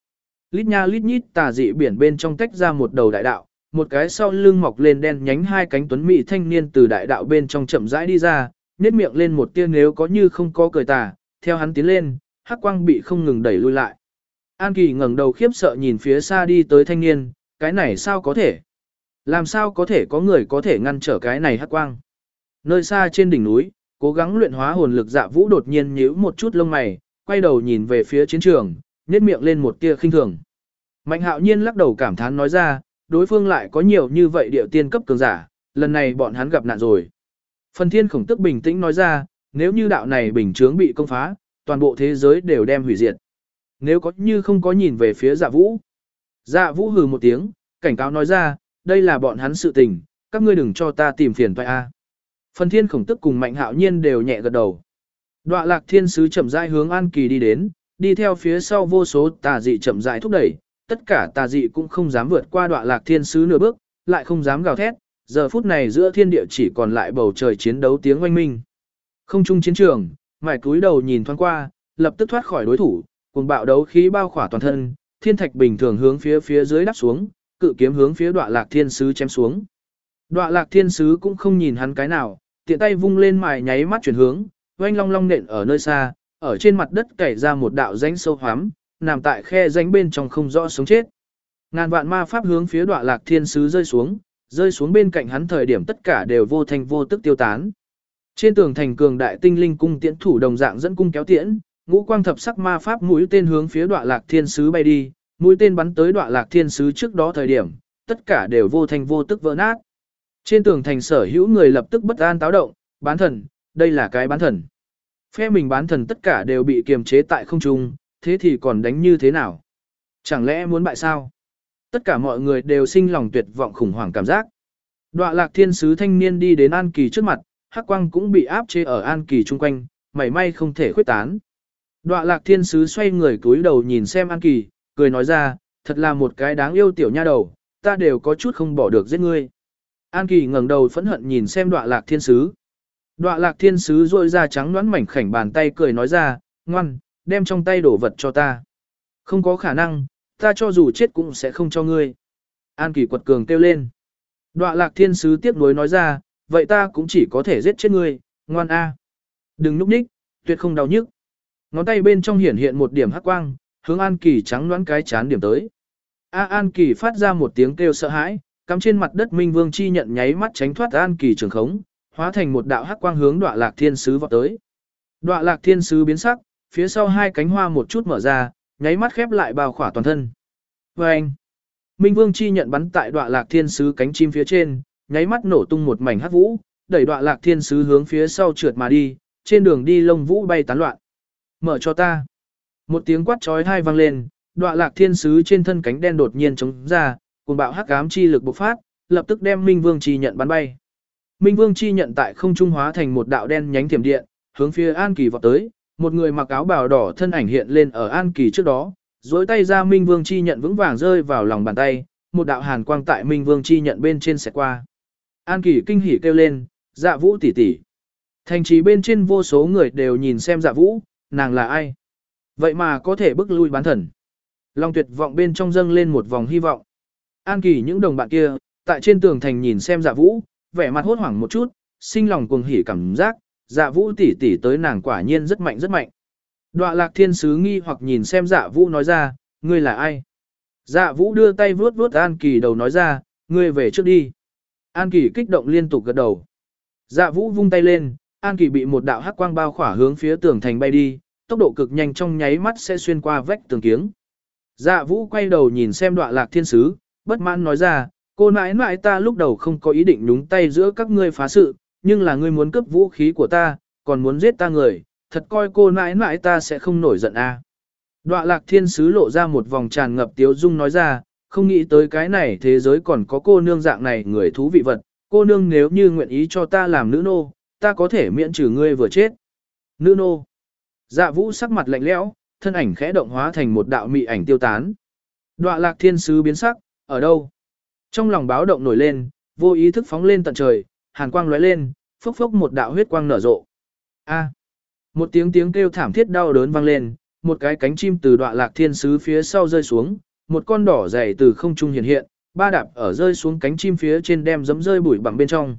lít nha lít nhít tà dị biển bên trong tách ra một đầu đại đạo, một cái sau lưng mọc lên đen nhánh hai cánh tuấn mỹ thanh niên từ đại đạo bên trong chậm rãi đi ra, nhếch miệng lên một tia nếu có như không có cười tà, theo hắn tiến lên, hắc quang bị không ngừng đẩy lui lại. An Kỳ ngẩng đầu khiếp sợ nhìn phía xa đi tới thanh niên, cái này sao có thể? Làm sao có thể có người có thể ngăn trở cái này hắc quang? Nơi xa trên đỉnh núi, cố gắng luyện hóa hồn lực Dạ Vũ đột nhiên nhíu một chút lông mày, quay đầu nhìn về phía chiến trường, nhếch miệng lên một tia khinh thường. Mạnh Hạo Nhiên lắc đầu cảm thán nói ra, đối phương lại có nhiều như vậy điệu tiên cấp cường giả, lần này bọn hắn gặp nạn rồi. Phần Thiên Khổng Tức bình tĩnh nói ra, nếu như đạo này bình chướng bị công phá, toàn bộ thế giới đều đem hủy diệt. Nếu có như không có nhìn về phía Dạ Vũ. Dạ Vũ hừ một tiếng, cảnh cáo nói ra, đây là bọn hắn sự tình, các ngươi đừng cho ta tìm phiền toái a. Phần Thiên Khổng Tức cùng Mạnh Hạo Nhiên đều nhẹ gật đầu. Đoạ Lạc Thiên Sứ chậm rãi hướng An Kỳ đi đến, đi theo phía sau vô số tà dị chậm rãi thúc đẩy, tất cả tà dị cũng không dám vượt qua Đoạ Lạc Thiên Sứ nửa bước, lại không dám gào thét, giờ phút này giữa thiên địa chỉ còn lại bầu trời chiến đấu tiếng oanh minh. Không trung chiến trường, Mải cúi đầu nhìn thoáng qua, lập tức thoát khỏi đối thủ, cuồng bạo đấu khí bao khỏa toàn thân, thiên thạch bình thường hướng phía dưới đắp xuống, cự kiếm hướng phía Đoạ Lạc Thiên Sứ chém xuống. Đoạ Lạc Thiên Sứ cũng không nhìn hắn cái nào, tiện tay vung lên mài nháy mắt chuyển hướng, oanh long long nện ở nơi xa, ở trên mặt đất cày ra một đạo rãnh sâu hoắm, nằm tại khe rãnh bên trong không rõ sống chết. Ngàn vạn ma pháp hướng phía Đoạ Lạc Thiên Sứ rơi xuống bên cạnh hắn thời điểm tất cả đều vô thanh vô tức tiêu tán. Trên tường thành cường đại tinh linh cung tiễn thủ đồng dạng dẫn cung kéo tiễn, ngũ quang thập sắc ma pháp mũi tên hướng phía Đoạ Lạc Thiên Sứ bay đi, mũi tên bắn tới Đoạ Lạc Thiên Sứ trước đó thời điểm, tất cả đều vô thanh vô tức vỡ nát. Trên tường thành sở hữu người lập tức bất an táo động, bán thần, đây là cái bán thần. Phe mình bán thần tất cả đều bị kiềm chế tại không trung, thế thì còn đánh như thế nào? Chẳng lẽ muốn bại sao? Tất cả mọi người đều sinh lòng tuyệt vọng khủng hoảng cảm giác. Đoạ Lạc Thiên Sứ thanh niên đi đến An Kỳ trước mặt, hắc quang cũng bị áp chế ở An Kỳ chung quanh, mảy may không thể khuyết tán. Đoạ Lạc Thiên Sứ xoay người cúi đầu nhìn xem An Kỳ, cười nói ra, thật là một cái đáng yêu tiểu nha đầu, ta đều có chút không bỏ được giết ngươi. An Kỳ ngẩng đầu phẫn hận nhìn xem Đoạ Lạc Thiên Sứ. Đoạ Lạc Thiên Sứ rôi ra trắng nõn mảnh khảnh bàn tay cười nói ra, ngoan, đem trong tay đổ vật cho ta. Không có khả năng, ta cho dù chết cũng sẽ không cho ngươi. An Kỳ quật cường kêu lên. Đoạ Lạc Thiên Sứ tiếc nuối nói ra, vậy ta cũng chỉ có thể giết chết ngươi, ngoan a. Đừng núp ních, tuyệt không đau nhức. Ngón tay bên trong hiển hiện một điểm hắc quang, hướng An Kỳ trắng nõn cái chán điểm tới. An Kỳ phát ra một tiếng kêu sợ hãi, cắm trên mặt đất Minh Vương chi nhận nháy mắt tránh thoát An Kỳ trường khống, hóa thành một đạo hắc quang hướng Đoạ Lạc Thiên Sứ vọt tới. Đoạ Lạc Thiên Sứ biến sắc, phía sau hai cánh hoa một chút mở ra, nháy mắt khép lại bao khỏa toàn thân. Oeng! Minh Vương chi nhận bắn tại Đoạ Lạc Thiên Sứ cánh chim phía trên, nháy mắt nổ tung một mảnh hắc vũ, đẩy Đoạ Lạc Thiên Sứ hướng phía sau trượt mà đi, trên đường đi lông vũ bay tán loạn. Mở cho ta! Một tiếng quát chói tai vang lên, Đoạ Lạc Thiên Sứ trên thân cánh đen đột nhiên chống ra, cuồng bạo hắc ám chi lực bộc phát, lập tức đem Minh Vương chi nhận bắn bay. Minh Vương chi nhận tại không trung hóa thành một đạo đen nhánh thiểm điện, hướng phía An Kỳ vọt tới, một người mặc áo bào đỏ thân ảnh hiện lên ở An Kỳ trước đó, duỗi tay ra Minh Vương chi nhận vững vàng rơi vào lòng bàn tay, một đạo hàn quang tại Minh Vương chi nhận bên trên xẹt qua. An Kỳ kinh hỉ kêu lên, Dạ Vũ tỷ tỷ. Thành trì bên trên vô số người đều nhìn xem Dạ Vũ, nàng là ai? Vậy mà có thể bức lui bán thần. Lòng tuyệt vọng bên trong dâng lên một vòng hy vọng. An Kỳ những đồng bạn kia, tại trên tường thành nhìn xem Dạ Vũ, vẻ mặt hốt hoảng một chút, sinh lòng cuồng hỉ cảm giác, Dạ Vũ tỷ tỷ tới nàng quả nhiên rất mạnh rất mạnh. Đoạ Lạc Thiên Sứ nghi hoặc nhìn xem Dạ Vũ nói ra, ngươi là ai? Dạ Vũ đưa tay vuốt vuốt An Kỳ đầu nói ra, ngươi về trước đi. An Kỳ kích động liên tục gật đầu. Dạ Vũ vung tay lên, An Kỳ bị một đạo hắc quang bao khỏa hướng phía tường thành bay đi, tốc độ cực nhanh trong nháy mắt sẽ xuyên qua vách tường kiếng. Dạ Vũ quay đầu nhìn xem Đoạ Lạc Thiên Sứ, bất mãn nói ra, cô nãi nãi ta lúc đầu không có ý định nhúng tay giữa các ngươi phá sự, nhưng là ngươi muốn cướp vũ khí của ta, còn muốn giết ta người, thật coi cô nãi nãi ta sẽ không nổi giận à. Đoạ Lạc Thiên Sứ lộ ra một vòng tràn ngập tiếu dung nói ra, không nghĩ tới cái này thế giới còn có cô nương dạng này người thú vị vật, cô nương nếu như nguyện ý cho ta làm nữ nô, ta có thể miễn trừ ngươi vừa chết. Nữ nô. Dạ Vũ sắc mặt lạnh lẽo, thân ảnh khẽ động hóa thành một đạo mị ảnh tiêu tán. Đoạ Lạc Thiên Sứ biến sắc, ở đâu? Trong lòng báo động nổi lên, vô ý thức phóng lên tận trời, hàn quang lóe lên, phốc phốc một đạo huyết quang nở rộ. A! Một tiếng tiếng kêu thảm thiết đau đớn vang lên, một cái cánh chim từ Đoạ Lạc Thiên Sứ phía sau rơi xuống, một con đỏ dày từ không trung hiện hiện, ba đạp ở rơi xuống cánh chim phía trên đem giẫm rơi bụi bặm bên trong.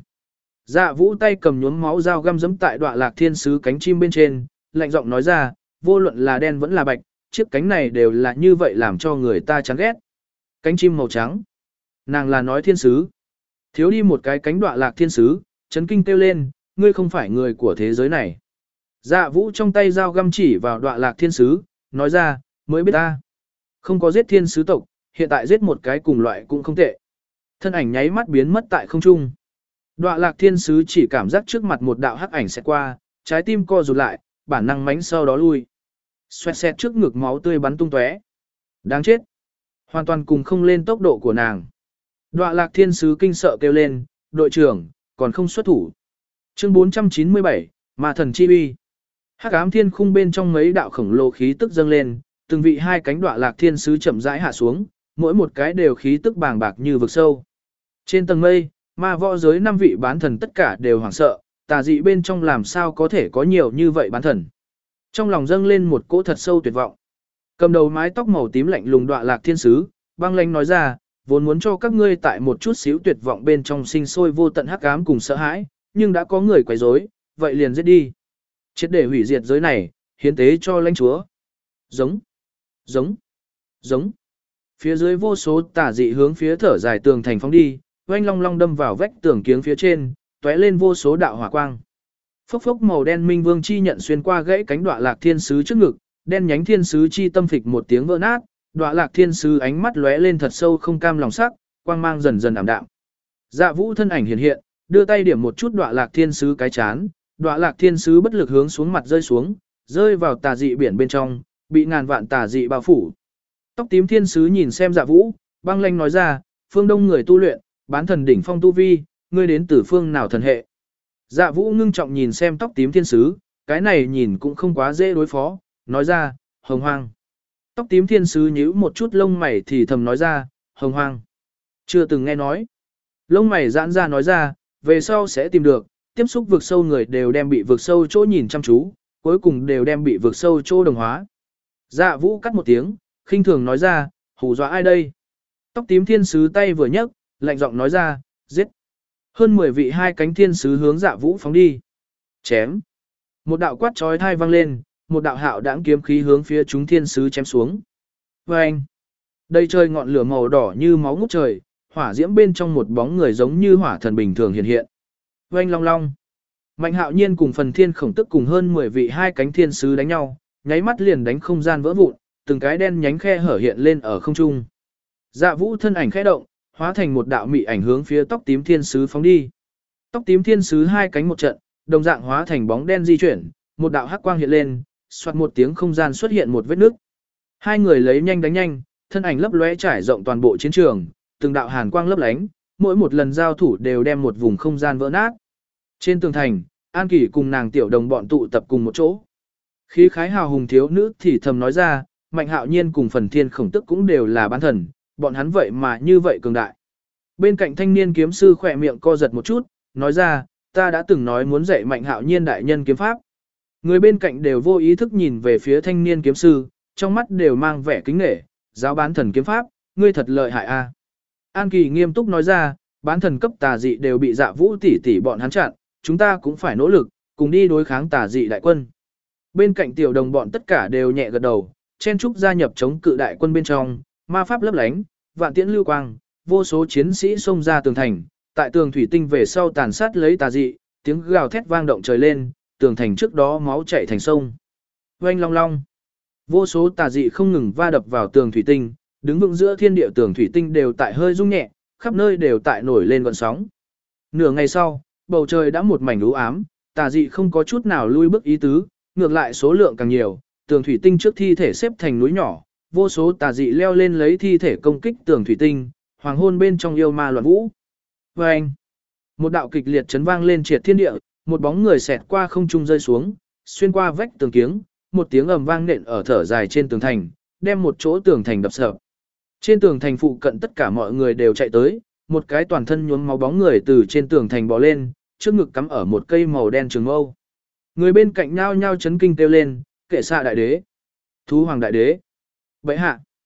Dạ Vũ tay cầm nhuốm máu dao găm giẫm tại Đoạ Lạc Thiên Sứ cánh chim bên trên, lạnh giọng nói ra, vô luận là đen vẫn là bạch, chiếc cánh này đều là như vậy làm cho người ta chán ghét. Cánh chim màu trắng. Nàng là nói thiên sứ. Thiếu đi một cái cánh Đoạ Lạc Thiên Sứ, chấn kinh kêu lên, ngươi không phải người của thế giới này. Dạ Vũ trong tay dao găm chỉ vào Đoạ Lạc Thiên Sứ, nói ra, mới biết ta. Không có giết thiên sứ tộc, hiện tại giết một cái cùng loại cũng không tệ. Thân ảnh nháy mắt biến mất tại không trung. Đoạ Lạc Thiên Sứ chỉ cảm giác trước mặt một đạo hắc ảnh sẽ qua, trái tim co rụt lại, bản năng mánh sau đó lui. Xoẹt xẹt trước ngực máu tươi bắn tung tóe. Đáng chết. Hoàn toàn cùng không lên tốc độ của nàng. Đoạ Lạc Thiên Sứ kinh sợ kêu lên, đội trưởng, còn không xuất thủ. Chương 497, Ma Thần Chi Uy. Hắc ám thiên khung bên trong mấy đạo khổng lồ khí tức dâng lên, từng vị hai cánh Đoạ Lạc Thiên Sứ chậm rãi hạ xuống, mỗi một cái đều khí tức bàng bạc như vực sâu. Trên tầng mây, ma võ giới 5 vị bán thần tất cả đều hoảng sợ, tà dị bên trong làm sao có thể có nhiều như vậy bán thần. Trong lòng dâng lên một cỗ thật sâu tuyệt vọng. Cầm đầu mái tóc màu tím lạnh lùng Đoạ Lạc Thiên Sứ, băng lãnh nói ra, vốn muốn cho các ngươi tại một chút xíu tuyệt vọng bên trong sinh sôi vô tận hắc ám cùng sợ hãi, nhưng đã có người quấy rối, vậy liền giết đi. Triệt để hủy diệt giới này, hiến tế cho lãnh chúa. Giống, giống, giống. Phía dưới vô số tà dị hướng phía thở dài tường thành phóng đi, oanh long long đâm vào vách tường kiếng phía trên, tóe lên vô số đạo hỏa quang. Phốc phốc màu đen minh vương chi nhận xuyên qua gãy cánh Đoạ Lạc Thiên Sứ trước ngực, đen nhánh thiên sứ chi tâm phịch một tiếng vỡ nát, Đoạ Lạc Thiên Sứ ánh mắt lóe lên thật sâu không cam lòng sắc, quang mang dần dần ảm đạm. Dạ Vũ thân ảnh hiện hiện, đưa tay điểm một chút Đoạ Lạc Thiên Sứ cái chán, Đoạ Lạc Thiên Sứ bất lực hướng xuống mặt rơi xuống, rơi vào tà dị biển bên trong, bị ngàn vạn tà dị bao phủ. Tóc tím thiên sứ nhìn xem Dạ Vũ, băng lãnh nói ra, phương đông người tu luyện, bán thần đỉnh phong tu vi, ngươi đến từ phương nào thần hệ. Dạ Vũ ngưng trọng nhìn xem tóc tím thiên sứ, cái này nhìn cũng không quá dễ đối phó, nói ra, hồng hoang. Tóc tím thiên sứ nhíu một chút lông mày thì thầm nói ra, hồng hoang. Chưa từng nghe nói. Lông mày giãn ra nói ra, về sau sẽ tìm được, tiếp xúc vực sâu người đều đem bị vực sâu chỗ nhìn chăm chú, cuối cùng đều đem bị vực sâu chỗ đồng hóa. Dạ Vũ cắt một tiếng, khinh thường nói ra, hù dọa ai đây? Tóc tím thiên sứ tay vừa nhấc, lạnh giọng nói ra, giết. Hơn 10 vị hai cánh thiên sứ hướng Dạ Vũ phóng đi. Chém. Một đạo quát chói tai vang lên, một đạo hạo đãng kiếm khí hướng phía chúng thiên sứ chém xuống. Oeng. Đây trời ngọn lửa màu đỏ như máu ngút trời, hỏa diễm bên trong một bóng người giống như hỏa thần bình thường hiện hiện. Oeng long long. Mạnh Hạo Nhiên cùng Phần Thiên Khổng Tức cùng hơn 10 vị hai cánh thiên sứ đánh nhau, nháy mắt liền đánh không gian vỡ vụn, từng cái đen nhánh khe hở hiện lên ở không trung. Dạ Vũ thân ảnh khẽ động, hóa thành một đạo mị ảnh hướng phía tóc tím thiên sứ phóng đi. Tóc tím thiên sứ hai cánh một trận, đồng dạng hóa thành bóng đen di chuyển, một đạo hắc quang hiện lên, xoạt một tiếng không gian xuất hiện một vết nứt. Hai người lấy nhanh đánh nhanh, thân ảnh lấp lóe trải rộng toàn bộ chiến trường, từng đạo hàn quang lấp lánh, mỗi một lần giao thủ đều đem một vùng không gian vỡ nát. Trên tường thành, An Kỷ cùng nàng tiểu đồng bọn tụ tập cùng một chỗ. Khí khái hào hùng thiếu nữ thì thầm nói ra, Mạnh Hạo Nhiên cùng Phần Thiên Khổng Tức cũng đều là bán thần, bọn hắn vậy mà như vậy cường đại. Bên cạnh thanh niên kiếm sư khỏe miệng co giật một chút, nói ra, ta đã từng nói muốn dạy Mạnh Hạo Nhiên đại nhân kiếm pháp. Người bên cạnh đều vô ý thức nhìn về phía thanh niên kiếm sư, trong mắt đều mang vẻ kính nể, giáo bán thần kiếm pháp, ngươi thật lợi hại a. An Kỳ nghiêm túc nói ra, bán thần cấp tà dị đều bị Dạ Vũ tỷ tỷ bọn hắn chặn, chúng ta cũng phải nỗ lực, cùng đi đối kháng tà dị đại quân. Bên cạnh tiểu đồng bọn tất cả đều nhẹ gật đầu, chen chúc gia nhập chống cự đại quân bên trong, ma pháp lấp lánh, vạn tiễn lưu quang, vô số chiến sĩ xông ra tường thành, tại tường thủy tinh về sau tàn sát lấy tà dị, tiếng gào thét vang động trời lên, tường thành trước đó máu chảy thành sông. Oanh long long, vô số tà dị không ngừng va đập vào tường thủy tinh, đứng vững giữa thiên địa tường thủy tinh đều tại hơi rung nhẹ, khắp nơi đều tại nổi lên gợn sóng. Nửa ngày sau, bầu trời đã một mảnh u ám, tà dị không có chút nào lui bước ý tứ, ngược lại số lượng càng nhiều, tường thủy tinh trước thi thể xếp thành núi nhỏ, vô số tà dị leo lên lấy thi thể công kích tường thủy tinh, hoàng hôn bên trong yêu ma loạn vũ. Oeng! Một đạo kịch liệt chấn vang lên triệt thiên địa, một bóng người xẹt qua không trung rơi xuống, xuyên qua vách tường kiếng, một tiếng ầm vang nện ở thở dài trên tường thành, đem một chỗ tường thành đập sập. Trên tường thành phụ cận tất cả mọi người đều chạy tới, một cái toàn thân nhuốm máu bóng người từ trên tường thành bò lên, trước ngực cắm ở một cây màu đen trường mâu. Người bên cạnh nhao nhao chấn kinh kêu lên, kệ xạ đại đế, thú hoàng đại đế, bệ hạ.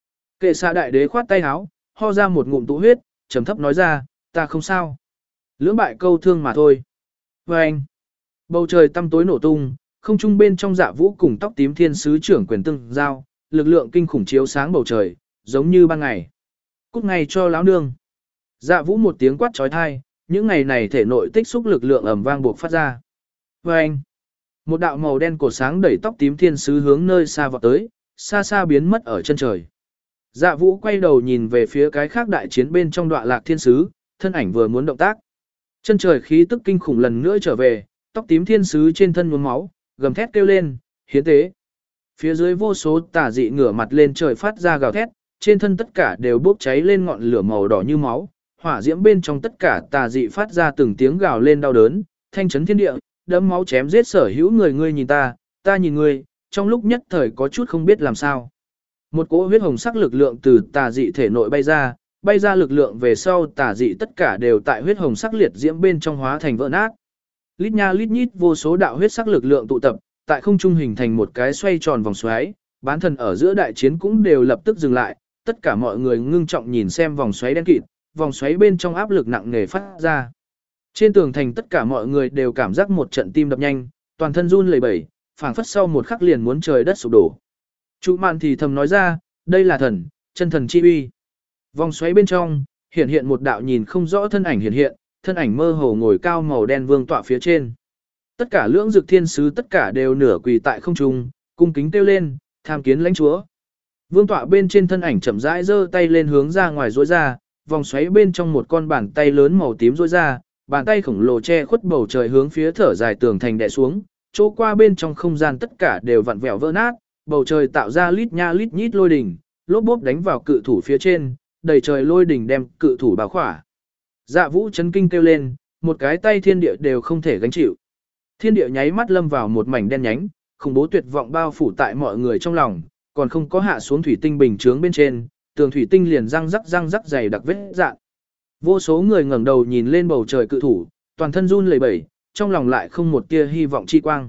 Kệ xạ đại đế khoát tay áo, ho ra một ngụm tụ huyết, trầm thấp nói ra, ta không sao. Lưỡng bại câu thương mà thôi. Và anh, bầu trời tăm tối nổ tung, không trung bên trong Dạ Vũ cùng tóc tím thiên sứ trưởng quyền tương giao, lực lượng kinh khủng chiếu sáng bầu trời, giống như ban ngày. Cút ngay cho lão nương. Dạ Vũ một tiếng quát trói thai, những ngày này thể nội tích xúc lực lượng ầm vang buộc phát ra. Và anh, một đạo màu đen cổ sáng đẩy tóc tím thiên sứ hướng nơi xa vọt tới, xa xa biến mất ở chân trời. Dạ Vũ quay đầu nhìn về phía cái khác đại chiến bên trong Đoạ Lạc thiên sứ, thân ảnh vừa muốn động tác. Chân trời khí tức kinh khủng lần nữa trở về, tóc tím thiên sứ trên thân nhuốm máu, gầm thét kêu lên, hiến tế. Phía dưới vô số tà dị ngửa mặt lên trời phát ra gào thét, trên thân tất cả đều bốc cháy lên ngọn lửa màu đỏ như máu, hỏa diễm bên trong tất cả tà dị phát ra từng tiếng gào lên đau đớn, thanh chấn thiên địa, đẫm máu chém giết sở hữu người, ngươi nhìn ta nhìn ngươi, trong lúc nhất thời có chút không biết làm sao. Một cỗ huyết hồng sắc lực lượng từ tà dị thể nội bay ra lực lượng về sau tà dị tất cả đều tại huyết hồng sắc liệt diễm bên trong hóa thành vỡ nát. Lít nha lít nhít vô số đạo huyết sắc lực lượng tụ tập, tại không trung hình thành một cái xoay tròn vòng xoáy, bán thần ở giữa đại chiến cũng đều lập tức dừng lại, tất cả mọi người ngưng trọng nhìn xem vòng xoáy đen kịt, vòng xoáy bên trong áp lực nặng nề phát ra. Trên tường thành tất cả mọi người đều cảm giác một trận tim đập nhanh, toàn thân run lẩy bẩy, phảng phất sau một khắc liền muốn trời đất sụp đổ. Trụ Mạn thì thầm nói ra, đây là thần, chân thần chi uy. Vòng xoáy bên trong, hiện một đạo nhìn không rõ thân ảnh hiện, thân ảnh mơ hồ ngồi cao màu đen vương tọa phía trên. Tất cả lưỡng dực thiên sứ tất cả đều nửa quỳ tại không trung, cung kính kêu lên, tham kiến lãnh chúa. Vương tọa bên trên thân ảnh chậm rãi giơ tay lên hướng ra ngoài duỗi ra, vòng xoáy bên trong một con bàn tay lớn màu tím duỗi ra, bàn tay khổng lồ che khuất bầu trời hướng phía thở dài tường thành đè xuống, chỗ qua bên trong không gian tất cả đều vặn vẹo vỡ nát, bầu trời tạo ra lít nha lít nhít lôi đỉnh, lốp bốp đánh vào cự thủ phía trên, đầy trời lôi đỉnh đem cự thủ bao khỏa. Dạ Vũ chấn kinh kêu lên, một cái tay thiên địa đều không thể gánh chịu. Thiên địa nháy mắt lâm vào một mảnh đen nhánh, khủng bố tuyệt vọng bao phủ tại mọi người trong lòng, còn không có hạ xuống thủy tinh bình chướng bên trên, tường thủy tinh liền răng rắc dày đặc vết rạn. Vô số người ngẩng đầu nhìn lên bầu trời cự thủ, toàn thân run lẩy bẩy, trong lòng lại không một tia hy vọng chi quang.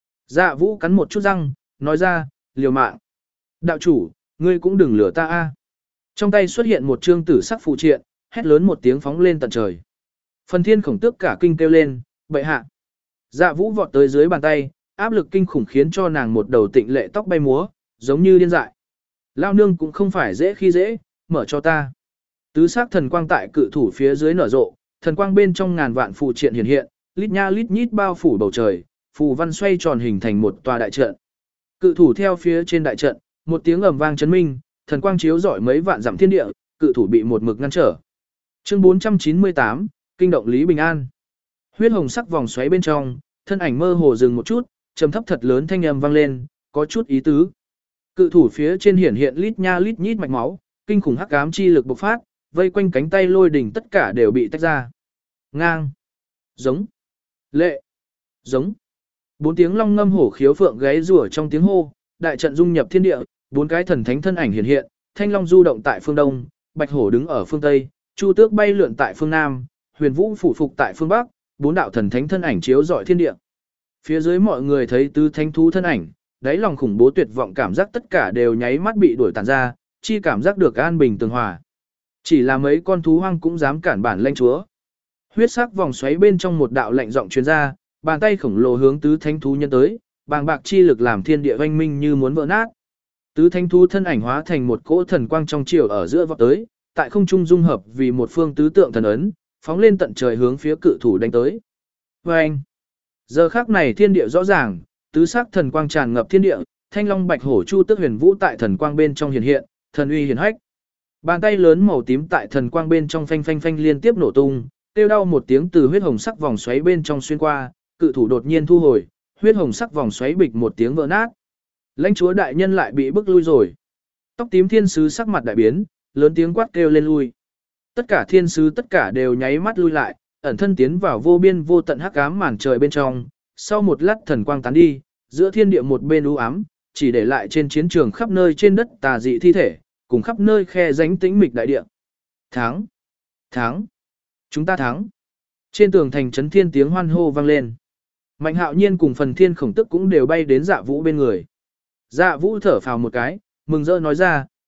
Dạ Vũ cắn một chút răng, nói ra, liều mạng. Đạo chủ, ngươi cũng đừng lừa ta a. Trong tay xuất hiện một trương tử sắc phụ triện, hét lớn một tiếng phóng lên tận trời. Phần Thiên Khổng Tước cả kinh kêu lên, bệ hạ. Dạ Vũ vọt tới dưới bàn tay, áp lực kinh khủng khiến cho nàng một đầu tịnh lệ tóc bay múa, giống như điên dại. Lao nương cũng không phải dễ khi dễ, mở cho ta. Tứ sắc thần quang tại cự thủ phía dưới nở rộ, thần quang bên trong ngàn vạn phù triện hiện, lít nha lít nhít bao phủ bầu trời, phù văn xoay tròn hình thành một tòa đại trận. Cự thủ theo phía trên đại trận, một tiếng ầm vang chấn minh, thần quang chiếu rọi mấy vạn dặm thiên địa, cự thủ bị một mực ngăn trở. Chương 498, kinh động Lý Bình An. Huyết hồng sắc vòng xoáy bên trong, thân ảnh mơ hồ dừng một chút, trầm thấp thật lớn thanh âm vang lên, có chút ý tứ. Cự thủ phía trên hiện lít nha lít nhít mạch máu, kinh khủng hắc ám chi lực bộc phát, vây quanh cánh tay lôi đỉnh tất cả đều bị tách ra. Ngang, giống, lệ, giống. Bốn tiếng long ngâm hổ khiếu phượng gáy rủa trong tiếng hô, đại trận dung nhập thiên địa, bốn cái thần thánh thân ảnh hiện, thanh long du động tại phương đông, bạch hổ đứng ở phương tây, chu tước bay lượn tại phương nam, huyền vũ phủ phục tại phương bắc, bốn đạo thần thánh thân ảnh chiếu rọi thiên địa. Phía dưới mọi người thấy tứ thánh thú thân ảnh, đáy lòng khủng bố tuyệt vọng cảm giác tất cả đều nháy mắt bị đuổi tàn ra, chi cảm giác được an bình tường hòa. Chỉ là mấy con thú hoang cũng dám cản bản lãnh chúa. Huyết sắc vòng xoáy bên trong một đạo lạnh giọng truyền ra, bàn tay khổng lồ hướng tứ thánh thú nhân tới, bàng bạc chi lực làm thiên địa oanh minh như muốn vỡ nát. Tứ thánh thú thân ảnh hóa thành một cỗ thần quang trong chiều ở giữa vọt tới, tại không trung dung hợp vì một phương tứ tượng thần ấn, phóng lên tận trời hướng phía cự thủ đánh tới. Oanh! Giờ khắc này thiên địa rõ ràng, tứ sắc thần quang tràn ngập thiên địa, thanh long bạch hổ chu tước huyền vũ tại thần quang bên trong hiện, thần uy hiển hách. Bàn tay lớn màu tím tại thần quang bên trong phanh phanh phanh liên tiếp nổ tung, kêu đau một tiếng từ huyết hồng sắc vòng xoáy bên trong xuyên qua, cự thủ đột nhiên thu hồi, huyết hồng sắc vòng xoáy bịch một tiếng vỡ nát. Lãnh chúa đại nhân lại bị bức lui rồi. Tóc tím thiên sứ sắc mặt đại biến, lớn tiếng quát kêu lên lui. Tất cả thiên sứ tất cả đều nháy mắt lui lại, ẩn thân tiến vào vô biên vô tận hắc ám màn trời bên trong. Sau một lát thần quang tán đi, giữa thiên địa một bên u ám, chỉ để lại trên chiến trường khắp nơi trên đất tà dị thi thể, cùng khắp nơi khe rãnh tĩnh mịch đại địa. Thắng! Thắng! Chúng ta thắng! Trên tường thành trấn thiên tiếng hoan hô vang lên. Mạnh Hạo Nhiên cùng Phần Thiên Khổng Tức cũng đều bay đến Dạ Vũ bên người. Dạ Vũ thở phào một cái, mừng rỡ nói ra,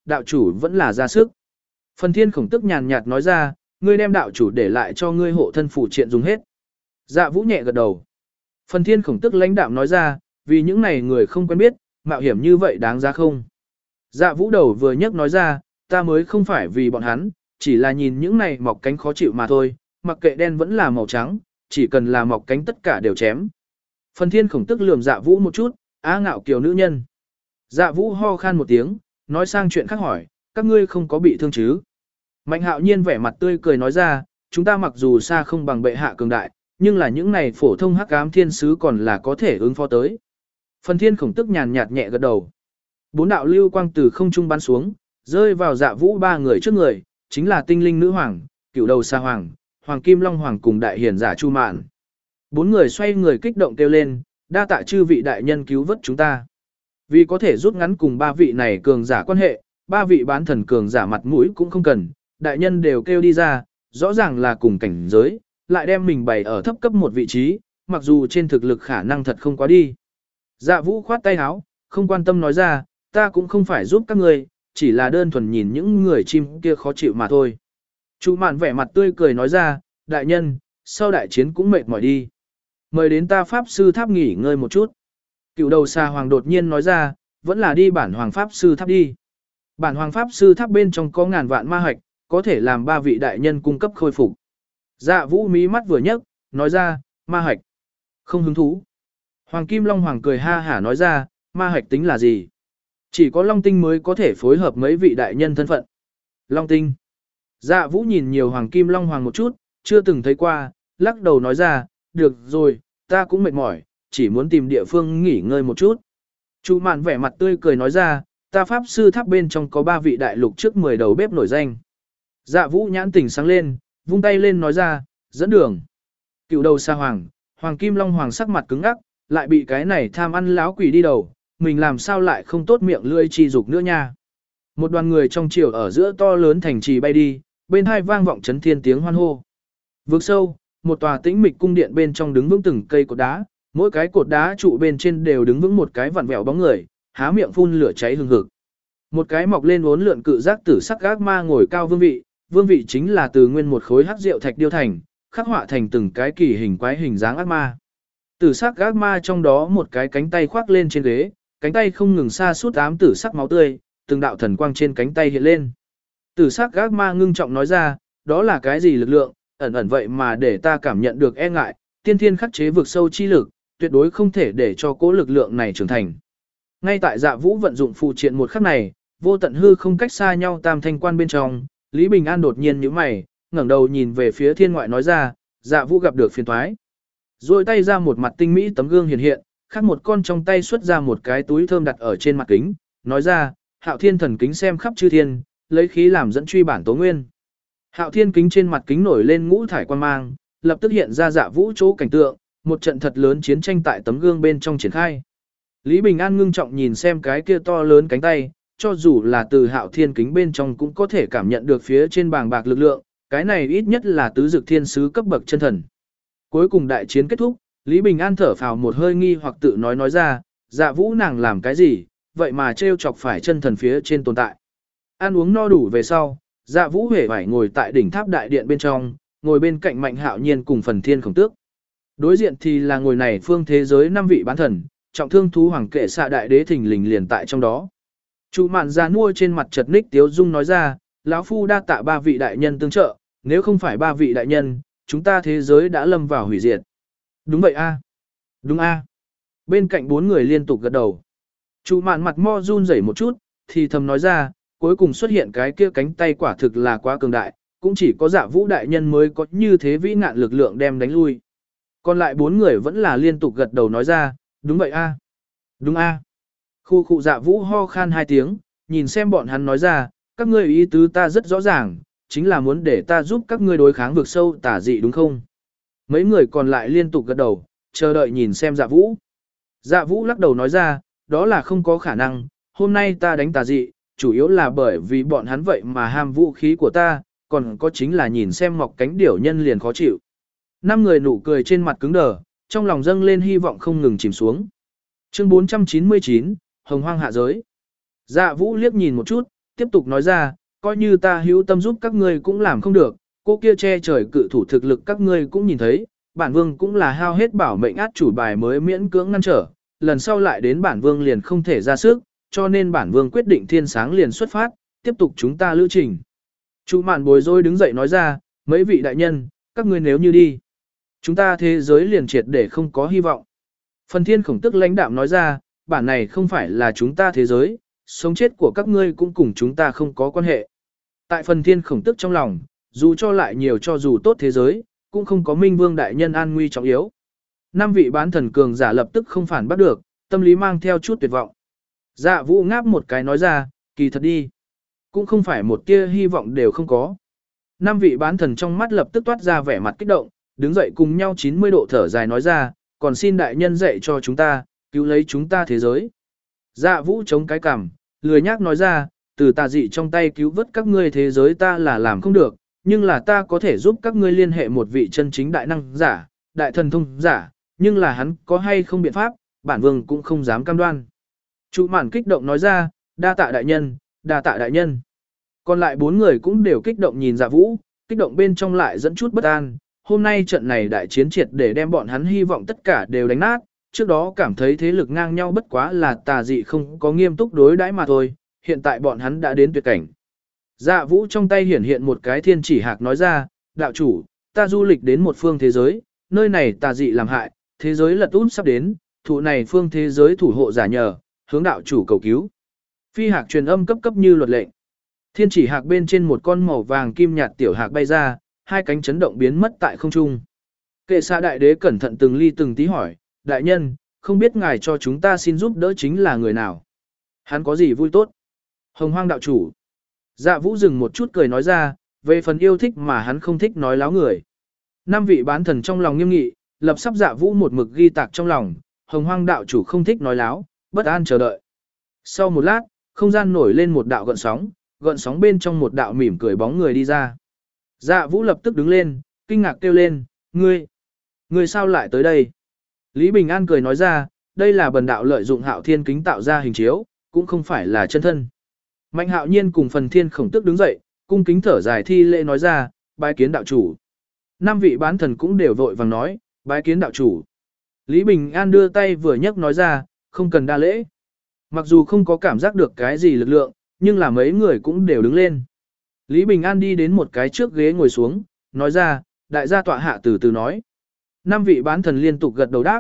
đạo chủ vẫn là ra sức. Phần Thiên Khổng Tức nhàn nhạt nói ra, ngươi đem đạo chủ để lại cho ngươi hộ thân phụ triện dùng hết. Dạ Vũ nhẹ gật đầu. Phần Thiên Khổng Tức lãnh đạm nói ra, vì những này người không quen biết, mạo hiểm như vậy đáng giá không? Dạ Vũ đầu vừa nhấc nói ra, ta mới không phải vì bọn hắn, chỉ là nhìn những này mọc cánh khó chịu mà thôi, mặc kệ đen vẫn là màu trắng, chỉ cần là mọc cánh tất cả đều chém. Phần Thiên Khổng Tức lườm Dạ Vũ một chút, á ngạo kiều nữ nhân. Dạ Vũ ho khan một tiếng, nói sang chuyện khác hỏi, các ngươi không có bị thương chứ? Mạnh Hạo Nhiên vẻ mặt tươi cười nói ra, chúng ta mặc dù xa không bằng bệ hạ cường đại, nhưng là những này phổ thông hắc ám thiên sứ còn là có thể ứng phó tới. Phần Thiên Khổng Tức nhàn nhạt nhẹ gật đầu. 4 đạo lưu quang từ không trung bắn xuống, rơi vào Dạ Vũ 3 người trước người, chính là Tinh Linh Nữ Hoàng, Cửu Đầu Sa Hoàng, Hoàng Kim Long Hoàng cùng đại hiển giả Chu Mạn. 4 người xoay người kích động kêu lên, đa tạ chư vị đại nhân cứu vớt chúng ta. Vì có thể rút ngắn cùng 3 vị này cường giả quan hệ, 3 vị bán thần cường giả mặt mũi cũng không cần, đại nhân đều kêu đi ra, rõ ràng là cùng cảnh giới, lại đem mình bày ở thấp cấp một vị trí, mặc dù trên thực lực khả năng thật không quá đi. Dạ Vũ khoát tay áo, không quan tâm nói ra, ta cũng không phải giúp các ngươi, chỉ là đơn thuần nhìn những người chim kia khó chịu mà thôi. Chu Mạn vẻ mặt tươi cười nói ra, đại nhân, sau đại chiến cũng mệt mỏi đi. Mời đến ta Pháp Sư Tháp nghỉ ngơi một chút. Cựu Đầu Sa Hoàng đột nhiên nói ra, vẫn là đi bản Hoàng Pháp Sư Tháp đi. Bản Hoàng Pháp Sư Tháp bên trong có ngàn vạn ma hạch, có thể làm 3 vị đại nhân cung cấp khôi phục. Dạ Vũ mí mắt vừa nhấc, nói ra, ma hạch. Không hứng thú. Hoàng Kim Long Hoàng cười ha hả nói ra, ma hạch tính là gì? Chỉ có Long Tinh mới có thể phối hợp mấy vị đại nhân thân phận. Long Tinh. Dạ Vũ nhìn nhiều Hoàng Kim Long Hoàng một chút, chưa từng thấy qua, lắc đầu nói ra, được rồi, ta cũng mệt mỏi, chỉ muốn tìm địa phương nghỉ ngơi một chút. Chu Mạn vẻ mặt tươi cười nói ra, ta Pháp Sư Tháp bên trong có 3 vị đại lục trước 10 đầu bếp nổi danh. Dạ Vũ nhãn tỉnh sáng lên, vung tay lên nói ra, dẫn đường. Cựu Đầu Sa Hoàng, Hoàng Kim Long Hoàng sắc mặt cứng ngắc, lại bị cái này tham ăn láo quỷ đi đầu, mình làm sao lại không tốt miệng lưỡi chi dục nữa nha. Một đoàn người trong chiều ở giữa to lớn thành trì bay đi, bên hai vang vọng chấn thiên tiếng hoan hô. Vực sâu, một tòa tĩnh mịch cung điện bên trong đứng vững từng cây cột đá, mỗi cái cột đá trụ bên trên đều đứng vững một cái vặn vẹo bóng người, há miệng phun lửa cháy hừng hực. Một cái mọc lên uốn lượn cự giác tử sắc gác ma ngồi cao vương vị chính là từ nguyên một khối hắc rượu thạch điêu thành, khắc họa thành từng cái kỳ hình quái hình dáng ác ma. Tử sắc gác ma trong đó một cái cánh tay khoác lên trên ghế, cánh tay không ngừng xa suốt ám tử sắc máu tươi, từng đạo thần quang trên cánh tay hiện lên. Tử sắc gác ma ngưng trọng nói ra, đó là cái gì lực lượng, ẩn ẩn vậy mà để ta cảm nhận được e ngại, tiên thiên khắc chế vực sâu chi lực, tuyệt đối không thể để cho cố lực lượng này trưởng thành. Ngay tại Dạ Vũ vận dụng phù triện một khắc này, vô tận hư không cách xa nhau tam thanh quan bên trong, Lý Bình An đột nhiên nhíu mày, ngẩng đầu nhìn về phía thiên ngoại nói ra, Dạ Vũ gặp được phiền toái. Rồi tay ra một mặt tinh mỹ tấm gương hiện, khác một con trong tay xuất ra một cái túi thơm đặt ở trên mặt kính, nói ra, Hạo Thiên thần kính xem khắp chư thiên, lấy khí làm dẫn truy bản tố nguyên. Hạo Thiên kính trên mặt kính nổi lên ngũ thải quan mang, lập tức hiện ra Dạ Vũ chỗ cảnh tượng, một trận thật lớn chiến tranh tại tấm gương bên trong triển khai. Lý Bình An ngưng trọng nhìn xem cái kia to lớn cánh tay, cho dù là từ Hạo Thiên kính bên trong cũng có thể cảm nhận được phía trên bàng bạc lực lượng, cái này ít nhất là tứ dực thiên sứ cấp bậc chân thần. Cuối cùng đại chiến kết thúc, Lý Bình An thở phào một hơi nghi hoặc tự nói ra, Dạ Vũ nàng làm cái gì, vậy mà trêu chọc phải chân thần phía trên tồn tại. Ăn uống no đủ về sau, Dạ Vũ hề phải ngồi tại đỉnh tháp đại điện bên trong, ngồi bên cạnh Mạnh Hạo Nhiên cùng Phần Thiên Khổng Tước. Đối diện thì là ngồi này phương thế giới 5 vị bán thần, trọng thương thú hoàng kệ xạ đại đế thình lình liền tại trong đó. Chu Mạn già nuôi trên mặt chật ních tiếu dung nói ra, lão phu đa tạ 3 vị đại nhân tương trợ, nếu không phải 3 vị đại nhân, chúng ta thế giới đã lâm vào hủy diệt. Đúng vậy a, đúng a. Bên cạnh 4 người liên tục gật đầu. Chu Mạn mặt mo run rẩy một chút, thì thầm nói ra, cuối cùng xuất hiện cái kia cánh tay quả thực là quá cường đại, cũng chỉ có Dạ Vũ đại nhân mới có như thế vĩ ngạn lực lượng đem đánh lui. Còn lại 4 người vẫn là liên tục gật đầu nói ra, đúng vậy a, đúng a. Khu khu Dạ Vũ ho khan 2 tiếng, nhìn xem bọn hắn nói ra, các ngươi ý tứ ta rất rõ ràng, chính là muốn để ta giúp các ngươi đối kháng vực sâu tả dị đúng không? Mấy người còn lại liên tục gật đầu, chờ đợi nhìn xem Dạ Vũ. Dạ Vũ lắc đầu nói ra, đó là không có khả năng, hôm nay ta đánh tà dị, chủ yếu là bởi vì bọn hắn vậy mà ham vũ khí của ta, còn có chính là nhìn xem mọc cánh điểu nhân liền khó chịu. 5 người nụ cười trên mặt cứng đờ, trong lòng dâng lên hy vọng không ngừng chìm xuống. Chương 499, Hồng Hoang hạ giới. Dạ Vũ liếc nhìn một chút, tiếp tục nói ra, coi như ta hữu tâm giúp các ngươi cũng làm không được, cô kia che trời cự thủ thực lực các ngươi cũng nhìn thấy, bản vương cũng là hao hết bảo mệnh át chủ bài mới miễn cưỡng ngăn trở, lần sau lại đến bản vương liền không thể ra sức, cho nên bản vương quyết định thiên sáng liền xuất phát, tiếp tục chúng ta lữ trình. Chu Mạn bối rối đứng dậy nói ra, mấy vị đại nhân, các ngươi nếu như đi, chúng ta thế giới liền triệt để không có hy vọng. Phần Thiên Khổng Tức lãnh đạm nói ra, bản này không phải là chúng ta thế giới, sống chết của các ngươi cũng cùng chúng ta không có quan hệ. Tại Phần Thiên Khổng Tức trong lòng, dù cho lại nhiều cho dù tốt thế giới, cũng không có Minh Vương đại nhân an nguy trọng yếu. Năm vị bán thần cường giả lập tức không phản bắt được, tâm lý mang theo chút tuyệt vọng. Dạ Vũ ngáp một cái nói ra, kỳ thật đi, cũng không phải một tia hy vọng đều không có. Năm vị bán thần trong mắt lập tức toát ra vẻ mặt kích động, đứng dậy cùng nhau 90 độ thở dài nói ra, còn xin đại nhân dạy cho chúng ta, cứu lấy chúng ta thế giới. Dạ Vũ chống cái cằm, lười nhác nói ra, từ tà dị trong tay cứu vớt các ngươi thế giới ta là làm không được, nhưng là ta có thể giúp các ngươi liên hệ một vị chân chính đại năng giả, đại thần thông giả, nhưng là hắn có hay không biện pháp, bản vương cũng không dám cam đoan. Trụ Mạn kích động nói ra, đa tạ đại nhân, đa tạ đại nhân. Còn lại 4 người cũng đều kích động nhìn Dạ Vũ, kích động bên trong lại dẫn chút bất an. Hôm nay trận này đại chiến triệt để đem bọn hắn hy vọng tất cả đều đánh nát, trước đó cảm thấy thế lực ngang nhau bất quá là tà dị không có nghiêm túc đối đãi mà thôi, hiện tại bọn hắn đã đến tuyệt cảnh. Dạ Vũ trong tay hiển hiện một cái thiên chỉ hạc nói ra, đạo chủ, ta du lịch đến một phương thế giới, nơi này tà dị làm hại, thế giới lật úp sắp đến, thủ này phương thế giới thủ hộ giả nhờ, hướng đạo chủ cầu cứu. Phi hạc truyền âm cấp cấp như luật lệnh. Thiên chỉ hạc bên trên một con màu vàng kim nhạt tiểu hạc bay ra, hai cánh chấn động biến mất tại không trung. Kệ Xạ đại đế cẩn thận từng ly từng tí hỏi, đại nhân, không biết ngài cho chúng ta xin giúp đỡ chính là người nào? Hắn có gì vui tốt? Hồng Hoang đạo chủ. Dạ Vũ dừng một chút cười nói ra, về phần yêu thích mà hắn không thích nói láo người. 5 vị bán thần trong lòng nghiêm nghị, lập sắp Dạ Vũ một mực ghi tạc trong lòng, Hồng Hoang đạo chủ không thích nói láo, bất an chờ đợi. Sau một lát, không gian nổi lên một đạo gợn sóng bên trong một đạo mỉm cười bóng người đi ra. Dạ Vũ lập tức đứng lên, kinh ngạc kêu lên, ngươi sao lại tới đây? Lý Bình An cười nói ra, đây là bần đạo lợi dụng Hạo Thiên kính tạo ra hình chiếu, cũng không phải là chân thân. Mạnh Hạo Nhiên cùng Phần Thiên Khổng Tức đứng dậy, cung kính thở dài thi lễ nói ra, bái kiến đạo chủ. 5 vị bán thần cũng đều vội vàng nói, bái kiến đạo chủ. Lý Bình An đưa tay vừa nhấc nói ra, không cần đa lễ. Mặc dù không có cảm giác được cái gì lực lượng, nhưng là mấy người cũng đều đứng lên. Lý Bình An đi đến một cái trước ghế ngồi xuống, nói ra, đại gia tọa hạ từ từ nói. 5 vị bán thần liên tục gật đầu đáp,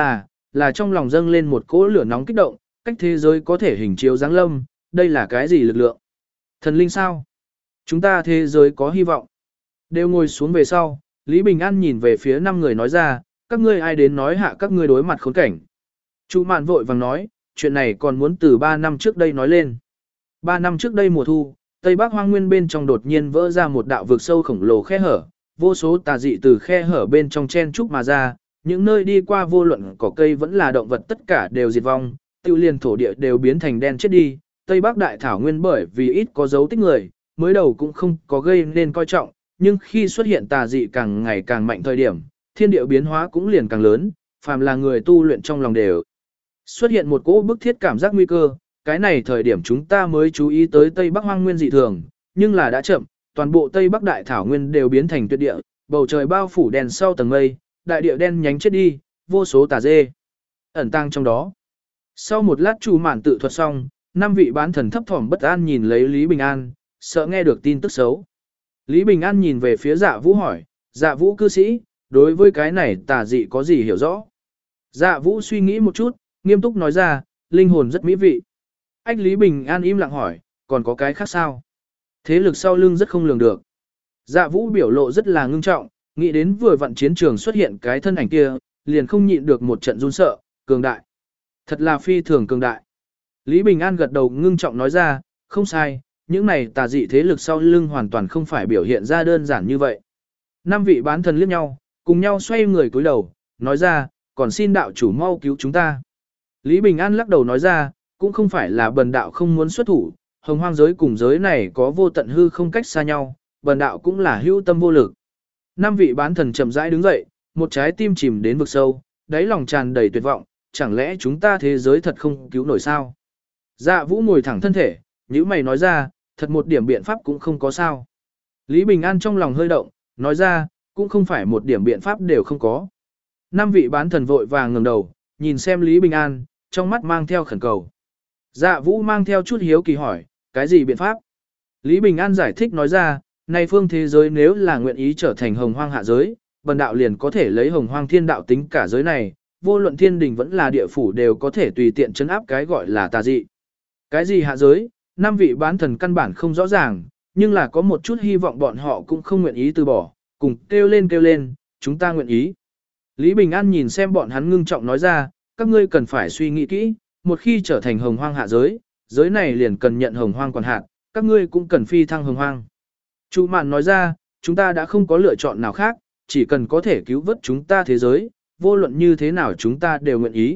là trong lòng dâng lên một cỗ lửa nóng kích động, cách thế giới có thể hình chiếu giáng lâm, đây là cái gì lực lượng? Thần linh sao? Chúng ta thế giới có hy vọng. Đều ngồi xuống về sau, Lý Bình An nhìn về phía 5 người nói ra, các ngươi ai đến nói hạ các ngươi đối mặt khốn cảnh. Chu Mạn vội vàng nói, chuyện này còn muốn từ 3 năm trước đây nói lên. 3 năm trước đây mùa thu, Tây Bắc Hoang Nguyên bên trong đột nhiên vỡ ra một đạo vực sâu khổng lồ khe hở, vô số tà dị từ khe hở bên trong chen trúc mà ra, những nơi đi qua vô luận cỏ cây vẫn là động vật tất cả đều diệt vong, tiêu liền thổ địa đều biến thành đen chết đi. Tây Bắc Đại Thảo Nguyên bởi vì ít có dấu tích người, mới đầu cũng không có gây nên coi trọng, nhưng khi xuất hiện tà dị càng ngày càng mạnh thời điểm, thiên địa biến hóa cũng liền càng lớn, phàm là người tu luyện trong lòng đều xuất hiện một cỗ bức thiết cảm giác nguy cơ, cái này thời điểm chúng ta mới chú ý tới Tây Bắc Hoang Nguyên dị thường, nhưng là đã chậm, toàn bộ Tây Bắc Đại Thảo Nguyên đều biến thành tuyệt địa, bầu trời bao phủ đèn sau tầng mây, đại địa đen nhánh chết đi, vô số tà dê ẩn tàng trong đó. Sau một lát Chu Mạn tự thuật xong, 5 vị bán thần thấp thỏm bất an nhìn lấy Lý Bình An, sợ nghe được tin tức xấu. Lý Bình An nhìn về phía Dạ Vũ hỏi, Dạ Vũ cư sĩ, đối với cái này tà dị có gì hiểu rõ? Dạ Vũ suy nghĩ một chút, nghiêm túc nói ra, linh hồn rất mỹ vị. Ách Lý Bình An im lặng hỏi, còn có cái khác sao? Thế lực sau lưng rất không lường được. Dạ Vũ biểu lộ rất là ngưng trọng, nghĩ đến vừa vặn chiến trường xuất hiện cái thân ảnh kia, liền không nhịn được một trận run sợ, cường đại. Thật là phi thường cường đại. Lý Bình An gật đầu ngưng trọng nói ra, không sai, những này tà dị thế lực sau lưng hoàn toàn không phải biểu hiện ra đơn giản như vậy. 5 vị bán thần liếc nhau, cùng nhau xoay người cúi đầu, nói ra, còn xin đạo chủ mau cứu chúng ta. Lý Bình An lắc đầu nói ra, cũng không phải là bần đạo không muốn xuất thủ, hồng hoang giới cùng giới này có vô tận hư không cách xa nhau, bần đạo cũng là hữu tâm vô lực. 5 vị bán thần chậm rãi đứng dậy, một trái tim chìm đến vực sâu, đáy lòng tràn đầy tuyệt vọng, chẳng lẽ chúng ta thế giới thật không cứu nổi sao? Dạ Vũ ngồi thẳng thân thể, nhíu mày nói ra, thật một điểm biện pháp cũng không có sao. Lý Bình An trong lòng hơi động, nói ra, cũng không phải một điểm biện pháp đều không có. Năm vị bán thần vội vàng ngẩng đầu, nhìn xem Lý Bình An, trong mắt mang theo khẩn cầu. Dạ Vũ mang theo chút hiếu kỳ hỏi, cái gì biện pháp? Lý Bình An giải thích nói ra, này phương thế giới nếu là nguyện ý trở thành hồng hoang hạ giới, bần đạo liền có thể lấy hồng hoang thiên đạo tính cả giới này, vô luận thiên đình vẫn là địa phủ đều có thể tùy tiện chấn áp cái gọi là tà dị. Cái gì hạ giới, năm vị bán thần căn bản không rõ ràng, nhưng là có một chút hy vọng bọn họ cũng không nguyện ý từ bỏ, cùng kêu lên, chúng ta nguyện ý. Lý Bình An nhìn xem bọn hắn ngưng trọng nói ra, các ngươi cần phải suy nghĩ kỹ, một khi trở thành hồng hoang hạ giới, giới này liền cần nhận hồng hoang quản hạt, các ngươi cũng cần phi thăng hồng hoang. Chu Mạn nói ra, chúng ta đã không có lựa chọn nào khác, chỉ cần có thể cứu vớt chúng ta thế giới, vô luận như thế nào chúng ta đều nguyện ý.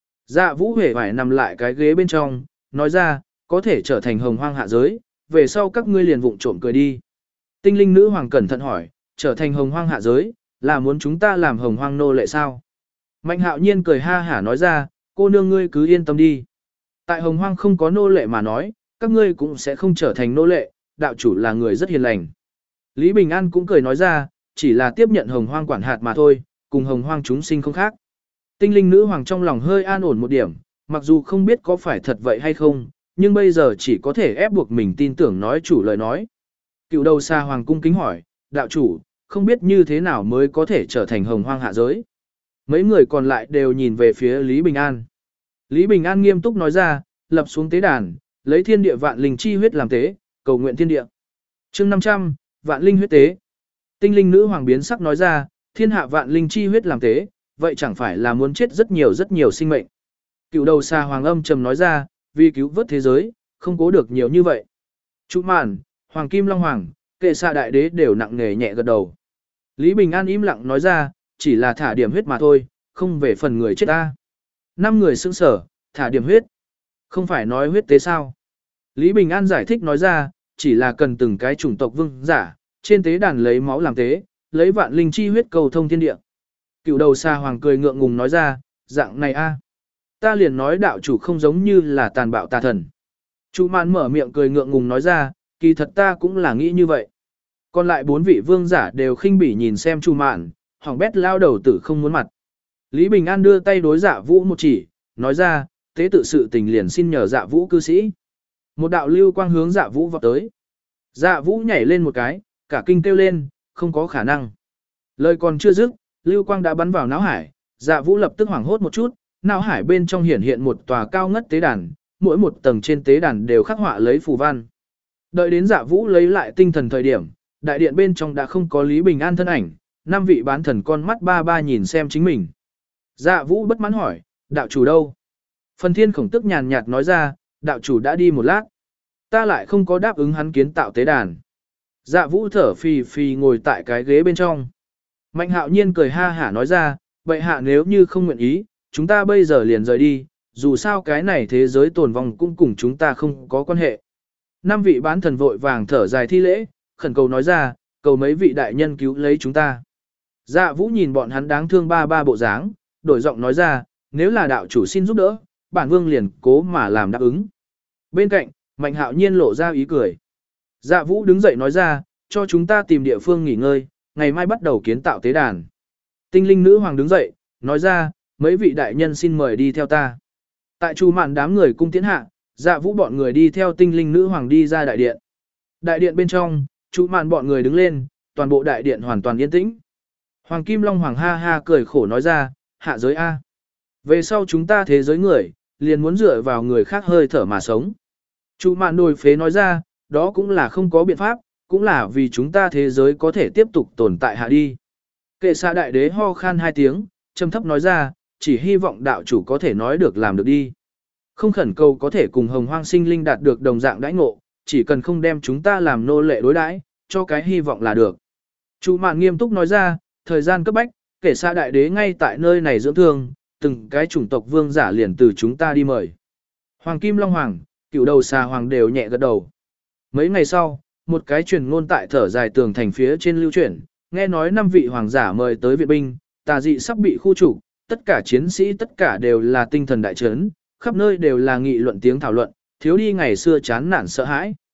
Dạ Vũ Huệ phải nằm lại cái ghế bên trong, nói ra, có thể trở thành hồng hoang hạ giới, về sau các ngươi liền vụng trộm cười đi. Tinh linh nữ hoàng cẩn thận hỏi, trở thành hồng hoang hạ giới, là muốn chúng ta làm hồng hoang nô lệ sao? Mạnh Hạo Nhiên cười ha hả nói ra, cô nương ngươi cứ yên tâm đi. Tại hồng hoang không có nô lệ mà nói, các ngươi cũng sẽ không trở thành nô lệ, đạo chủ là người rất hiền lành. Lý Bình An cũng cười nói ra, chỉ là tiếp nhận hồng hoang quản hạt mà thôi, cùng hồng hoang chúng sinh không khác. Tinh linh nữ hoàng trong lòng hơi an ổn một điểm, mặc dù không biết có phải thật vậy hay không, nhưng bây giờ chỉ có thể ép buộc mình tin tưởng nói chủ lời nói. Cựu đầu xa hoàng cung kính hỏi, đạo chủ, không biết như thế nào mới có thể trở thành hồng hoang hạ giới. Mấy người còn lại đều nhìn về phía Lý Bình An. Lý Bình An nghiêm túc nói ra, lập xuống tế đàn, lấy thiên địa vạn linh chi huyết làm tế, cầu nguyện thiên địa. Chương 500, vạn linh huyết tế. Tinh linh nữ hoàng biến sắc nói ra, thiên hạ vạn linh chi huyết làm tế, vậy chẳng phải là muốn chết rất nhiều sinh mệnh. Cựu đầu xa hoàng âm trầm nói ra, vì cứu vớt thế giới, không cố được nhiều như vậy. Chu Mạn, Hoàng Kim Long Hoàng, Kệ Xạ Đại Đế đều nặng nề nhẹ gật đầu. Lý Bình An im lặng nói ra, chỉ là thả điểm huyết mà thôi, không về phần người chết ta. 5 người sững sở, thả điểm huyết. Không phải nói huyết tế sao? Lý Bình An giải thích nói ra, chỉ là cần từng cái chủng tộc vương giả, trên tế đàn lấy máu làm tế, lấy vạn linh chi huyết cầu thông thiên địa. Cựu đầu xa hoàng cười ngượng ngùng nói ra, dạng này a, ta liền nói đạo chủ không giống như là tàn bạo tà thần. Chu Mạn mở miệng cười ngượng ngùng nói ra, kỳ thật ta cũng là nghĩ như vậy. Còn lại 4 vị vương giả đều khinh bỉ nhìn xem Chu Mạn, hỏng bét lao đầu tử không muốn mặt. Lý Bình An đưa tay đối Dạ Vũ một chỉ, nói ra, tế tự sự tình liền xin nhờ Dạ Vũ cư sĩ. Một đạo lưu quang hướng Dạ Vũ vọt tới. Dạ Vũ nhảy lên một cái, cả kinh kêu lên, không có khả năng. Lời còn chưa dứt, lưu quang đã bắn vào não hải, Dạ Vũ lập tức hoảng hốt một chút, não hải bên trong hiển hiện một tòa cao ngất tế đàn, mỗi một tầng trên tế đàn đều khắc họa lấy phù văn. Đợi đến Dạ Vũ lấy lại tinh thần thời điểm, đại điện bên trong đã không có Lý Bình An thân ảnh, 5 vị bán thần con mắt ba ba nhìn xem chính mình. Dạ Vũ bất mãn hỏi, đạo chủ đâu? Phần Thiên Khổng tức nhàn nhạt nói ra, đạo chủ đã đi một lát. Ta lại không có đáp ứng hắn kiến tạo tế đàn. Dạ Vũ thở phì phì ngồi tại cái ghế bên trong. Mạnh Hạo Nhiên cười ha hả nói ra, vậy hạ nếu như không nguyện ý, chúng ta bây giờ liền rời đi, dù sao cái này thế giới tồn vong cũng cùng chúng ta không có quan hệ. 5 vị bán thần vội vàng thở dài thi lễ, khẩn cầu nói ra, cầu mấy vị đại nhân cứu lấy chúng ta. Dạ Vũ nhìn bọn hắn đáng thương ba ba bộ dáng, đổi giọng nói ra, nếu là đạo chủ xin giúp đỡ, bản vương liền cố mà làm đáp ứng. Bên cạnh, Mạnh Hạo Nhiên lộ ra ý cười. Dạ Vũ đứng dậy nói ra, cho chúng ta tìm địa phương nghỉ ngơi, ngày mai bắt đầu kiến tạo tế đàn. Tinh linh nữ hoàng đứng dậy, nói ra, mấy vị đại nhân xin mời đi theo ta. Tại Chu Mạn đám người cung tiến hạ, Dạ Vũ bọn người đi theo tinh linh nữ hoàng đi ra đại điện. Đại điện bên trong, Chu Mạn bọn người đứng lên, toàn bộ đại điện hoàn toàn yên tĩnh. Hoàng Kim Long Hoàng ha ha cười khổ nói ra, hạ giới A. Về sau chúng ta thế giới người, liền muốn dựa vào người khác hơi thở mà sống. Chu Mạn đồi phế nói ra, đó cũng là không có biện pháp, cũng là vì chúng ta thế giới có thể tiếp tục tồn tại hạ đi. Kệ Xạ Đại Đế ho khan 2 tiếng, trầm thấp nói ra, chỉ hy vọng đạo chủ có thể nói được làm được đi. Không khẩn cầu có thể cùng hồng hoang sinh linh đạt được đồng dạng đãi ngộ, chỉ cần không đem chúng ta làm nô lệ đối đãi, cho cái hy vọng là được. Chu Mạn nghiêm túc nói ra, thời gian cấp bách, Kệ Xạ Đại Đế ngay tại nơi này dưỡng thương, từng cái chủng tộc vương giả liền từ chúng ta đi mời. Hoàng Kim Long Hoàng, Cựu Đầu Xà Hoàng đều nhẹ gật đầu. Mấy ngày sau, một cái truyền ngôn tại thở dài tường thành phía trên lưu chuyển, nghe nói 5 vị hoàng giả mời tới viện binh, tà dị sắp bị khu trục, tất cả chiến sĩ tất cả đều là tinh thần đại trấn, khắp nơi đều là nghị luận tiếng thảo luận, thiếu đi ngày xưa chán nản sợ hãi.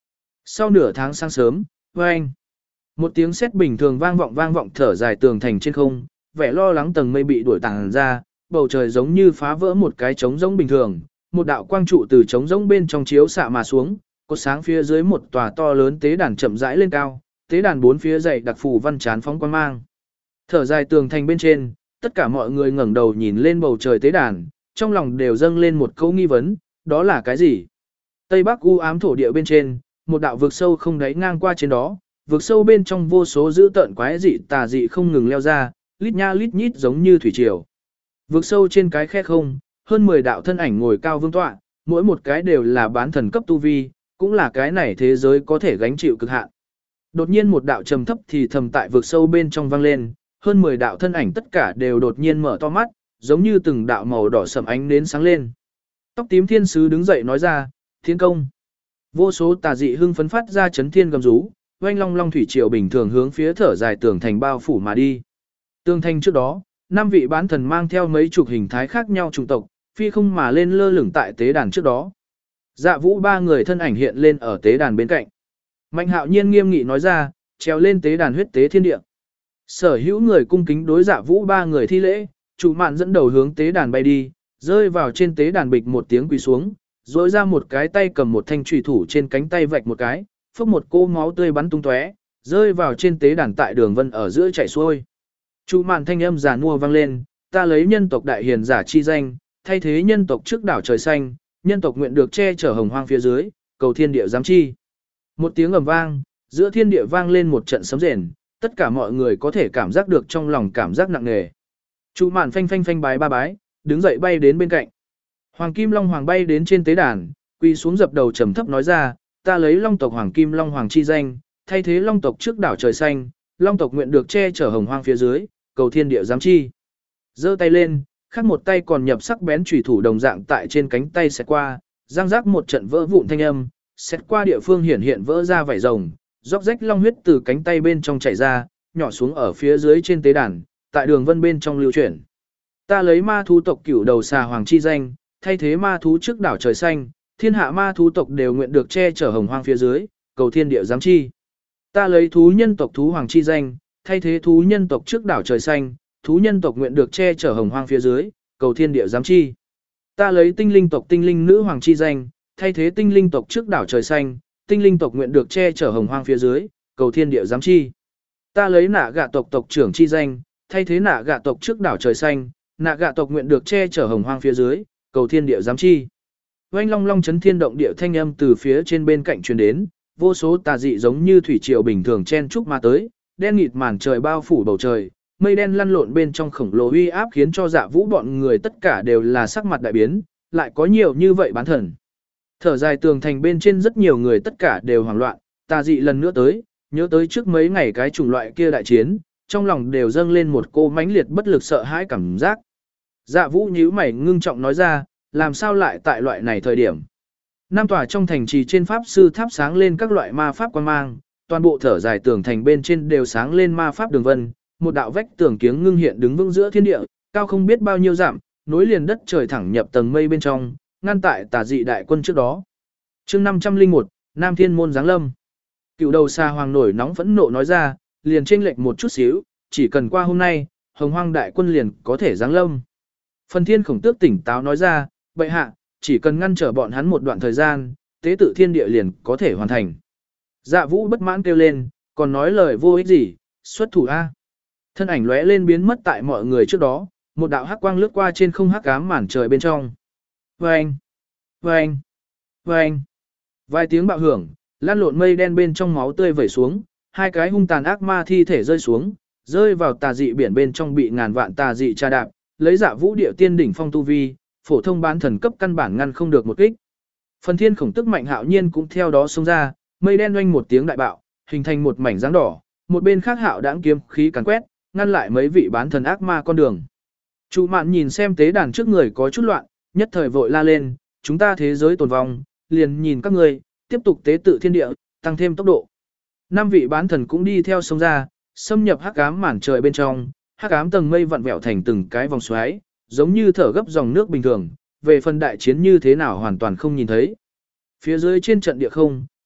Sau nửa tháng sáng sớm, oeng, một tiếng sét bình thường vang vọng thở dài tường thành trên không, vẻ lo lắng tầng mây bị đuổi tàng ra, bầu trời giống như phá vỡ một cái trống rỗng bình thường, một đạo quang trụ từ trống rỗng bên trong chiếu xạ mà xuống, cột sáng phía dưới một tòa to lớn tế đàn chậm rãi lên cao, tế đàn bốn phía dày đặc phù văn chán phóng quang mang. Thở dài tường thành bên trên, tất cả mọi người ngẩng đầu nhìn lên bầu trời tế đàn, trong lòng đều dâng lên một câu nghi vấn, đó là cái gì? Tây Bắc u ám thổ địa bên trên, một đạo vực sâu không đáy ngang qua trên đó, vực sâu bên trong vô số dữ tợn quái dị tà dị không ngừng leo ra, lít nha lít nhít giống như thủy triều. Vực sâu trên cái khe không, hơn 10 đạo thân ảnh ngồi cao vương tọa, mỗi một cái đều là bán thần cấp tu vi, cũng là cái này thế giới có thể gánh chịu cực hạn. Đột nhiên một đạo trầm thấp thì thầm tại vực sâu bên trong vang lên, hơn 10 đạo thân ảnh tất cả đều đột nhiên mở to mắt, giống như từng đạo màu đỏ sẫm ánh nến sáng lên. Tóc tím thiên sứ đứng dậy nói ra, thiên công. Vô số tà dị hưng phấn phát ra chấn thiên gầm rú, oanh long long thủy triều bình thường hướng phía thở dài tường thành bao phủ mà đi. Tường thành trước đó, 5 vị bán thần mang theo mấy chục hình thái khác nhau chủng tộc, phi không mà lên lơ lửng tại tế đàn trước đó. Dạ Vũ ba người thân ảnh hiện lên ở tế đàn bên cạnh. Mạnh Hạo Nhiên nghiêm nghị nói ra, trèo lên tế đàn huyết tế thiên địa. Sở hữu người cung kính đối Dạ Vũ ba người thi lễ, Chủ Mạn dẫn đầu hướng tế đàn bay đi, rơi vào trên tế đàn bịch một tiếng quỳ xuống, rỗi ra một cái tay cầm một thanh chùy thủ trên cánh tay vạch một cái, phốc một cô máu tươi bắn tung tóe, rơi vào trên tế đàn tại đường vân ở giữa chảy xuôi. Chủ Mạn thanh âm giàn mua vang lên, ta lấy nhân tộc đại hiền giả chi danh, thay thế nhân tộc trước đảo trời xanh, nhân tộc nguyện được che chở hồng hoang phía dưới, cầu thiên địa giám chi. Một tiếng ầm vang, giữa thiên địa vang lên một trận sấm rền, tất cả mọi người có thể cảm giác được trong lòng cảm giác nặng nề. Chủ Mạn phanh phanh phanh bái ba bái, đứng dậy bay đến bên cạnh. Hoàng Kim Long Hoàng bay đến trên tế đàn, quỳ xuống dập đầu trầm thấp nói ra, ta lấy Long tộc Hoàng Kim Long Hoàng chi danh, thay thế Long tộc trước đảo trời xanh, Long tộc nguyện được che chở hồng hoang phía dưới, cầu thiên địa giám chi. Giơ tay lên, khác một tay còn nhập sắc bén chủy thủ đồng dạng tại trên cánh tay xẹt qua, răng rác một trận vỡ vụn thanh âm, xẹt qua địa phương hiện vỡ ra vảy rồng, róc rách long huyết từ cánh tay bên trong chảy ra, nhỏ xuống ở phía dưới trên tế đàn, tại đường vân bên trong lưu chuyển. Ta lấy ma thú tộc cửu đầu xà hoàng chi danh, thay thế ma thú trước đảo trời xanh, thiên hạ ma thú tộc đều nguyện được che chở hồng hoang phía dưới, cầu thiên địa giám chi. Ta lấy thú nhân tộc thú hoàng chi danh, thay thế thú nhân tộc trước đảo trời xanh, thú nhân tộc nguyện được che chở hồng hoang phía dưới, cầu thiên địa giám chi. Ta lấy tinh linh tộc tinh linh nữ hoàng chi danh, thay thế tinh linh tộc trước đảo trời xanh, tinh linh tộc nguyện được che chở hồng hoang phía dưới, cầu thiên địa giám chi. Ta lấy nạ gạ tộc tộc trưởng chi danh, thay thế nạ gạ tộc trước đảo trời xanh, nạ gạ tộc nguyện được che chở hồng hoang phía dưới, cầu thiên địa giám chi. Oanh long long chấn thiên động địa thanh âm từ phía trên bên cạnh truyền đến, vô số tà dị giống như thủy triều bình thường chen chúc mà tới, đen nghịt màn trời bao phủ bầu trời, mây đen lăn lộn bên trong khổng lồ uy áp khiến cho Dạ Vũ bọn người tất cả đều là sắc mặt đại biến, lại có nhiều như vậy bán thần. Thở dài tường thành bên trên rất nhiều người tất cả đều hoảng loạn, tà dị lần nữa tới, nhớ tới trước mấy ngày cái chủng loại kia đại chiến, trong lòng đều dâng lên một cô mãnh liệt bất lực sợ hãi cảm giác. Dạ Vũ nhíu mày ngưng trọng nói ra, làm sao lại tại loại này thời điểm. Nam tòa trong thành trì trên pháp sư tháp sáng lên các loại ma pháp quan mang, toàn bộ thở dài tường thành bên trên đều sáng lên ma pháp đường vân, một đạo vách tường kiếng ngưng hiện đứng vững giữa thiên địa, cao không biết bao nhiêu dặm, nối liền đất trời thẳng nhập tầng mây bên trong, ngăn tại tà dị đại quân trước đó. Chương 501, Nam Thiên môn giáng lâm. Cựu đầu xa hoàng nổi nóng phẫn nộ nói ra, liền chênh lệch một chút xíu, chỉ cần qua hôm nay, Hồng Hoang đại quân liền có thể giáng lâm. Phần Thiên Khổng Tước tỉnh táo nói ra, bệ hạ, chỉ cần ngăn trở bọn hắn một đoạn thời gian, tế tự thiên địa liền có thể hoàn thành. Dạ Vũ bất mãn kêu lên, còn nói lời vô ích gì, xuất thủ a. Thân ảnh lóe lên biến mất tại mọi người trước đó, một đạo hắc quang lướt qua trên không hắc ám màn trời bên trong. Vâng, vâng, vâng. Vài tiếng bạo hưởng, lan lộn mây đen bên trong máu tươi vẩy xuống, hai cái hung tàn ác ma thi thể rơi xuống, rơi vào tà dị biển bên trong bị ngàn vạn tà dị tra đạp, lấy Dạ Vũ địa tiên đỉnh phong tu vi, phổ thông bán thần cấp căn bản ngăn không được một kích. Phần Thiên Khổng Tức Mạnh Hạo Nhiên cũng theo đó xông ra, mây đen oanh một tiếng đại bạo, hình thành một mảnh dáng đỏ, một bên khác Hạo đãng kiếm khí càn quét, ngăn lại mấy vị bán thần ác ma con đường. Chủ Mạn nhìn xem tế đàn trước người có chút loạn, nhất thời vội la lên, chúng ta thế giới tồn vong, liền nhìn các ngươi, tiếp tục tế tự thiên địa, tăng thêm tốc độ. 5 vị bán thần cũng đi theo sông ra, xâm nhập hắc ám màn trời bên trong, hắc ám tầng mây vặn vẹo thành từng cái vòng xoáy, giống như thở gấp dòng nước bình thường, về phần đại chiến như thế nào hoàn toàn không nhìn thấy. Phía dưới trên trận địa không,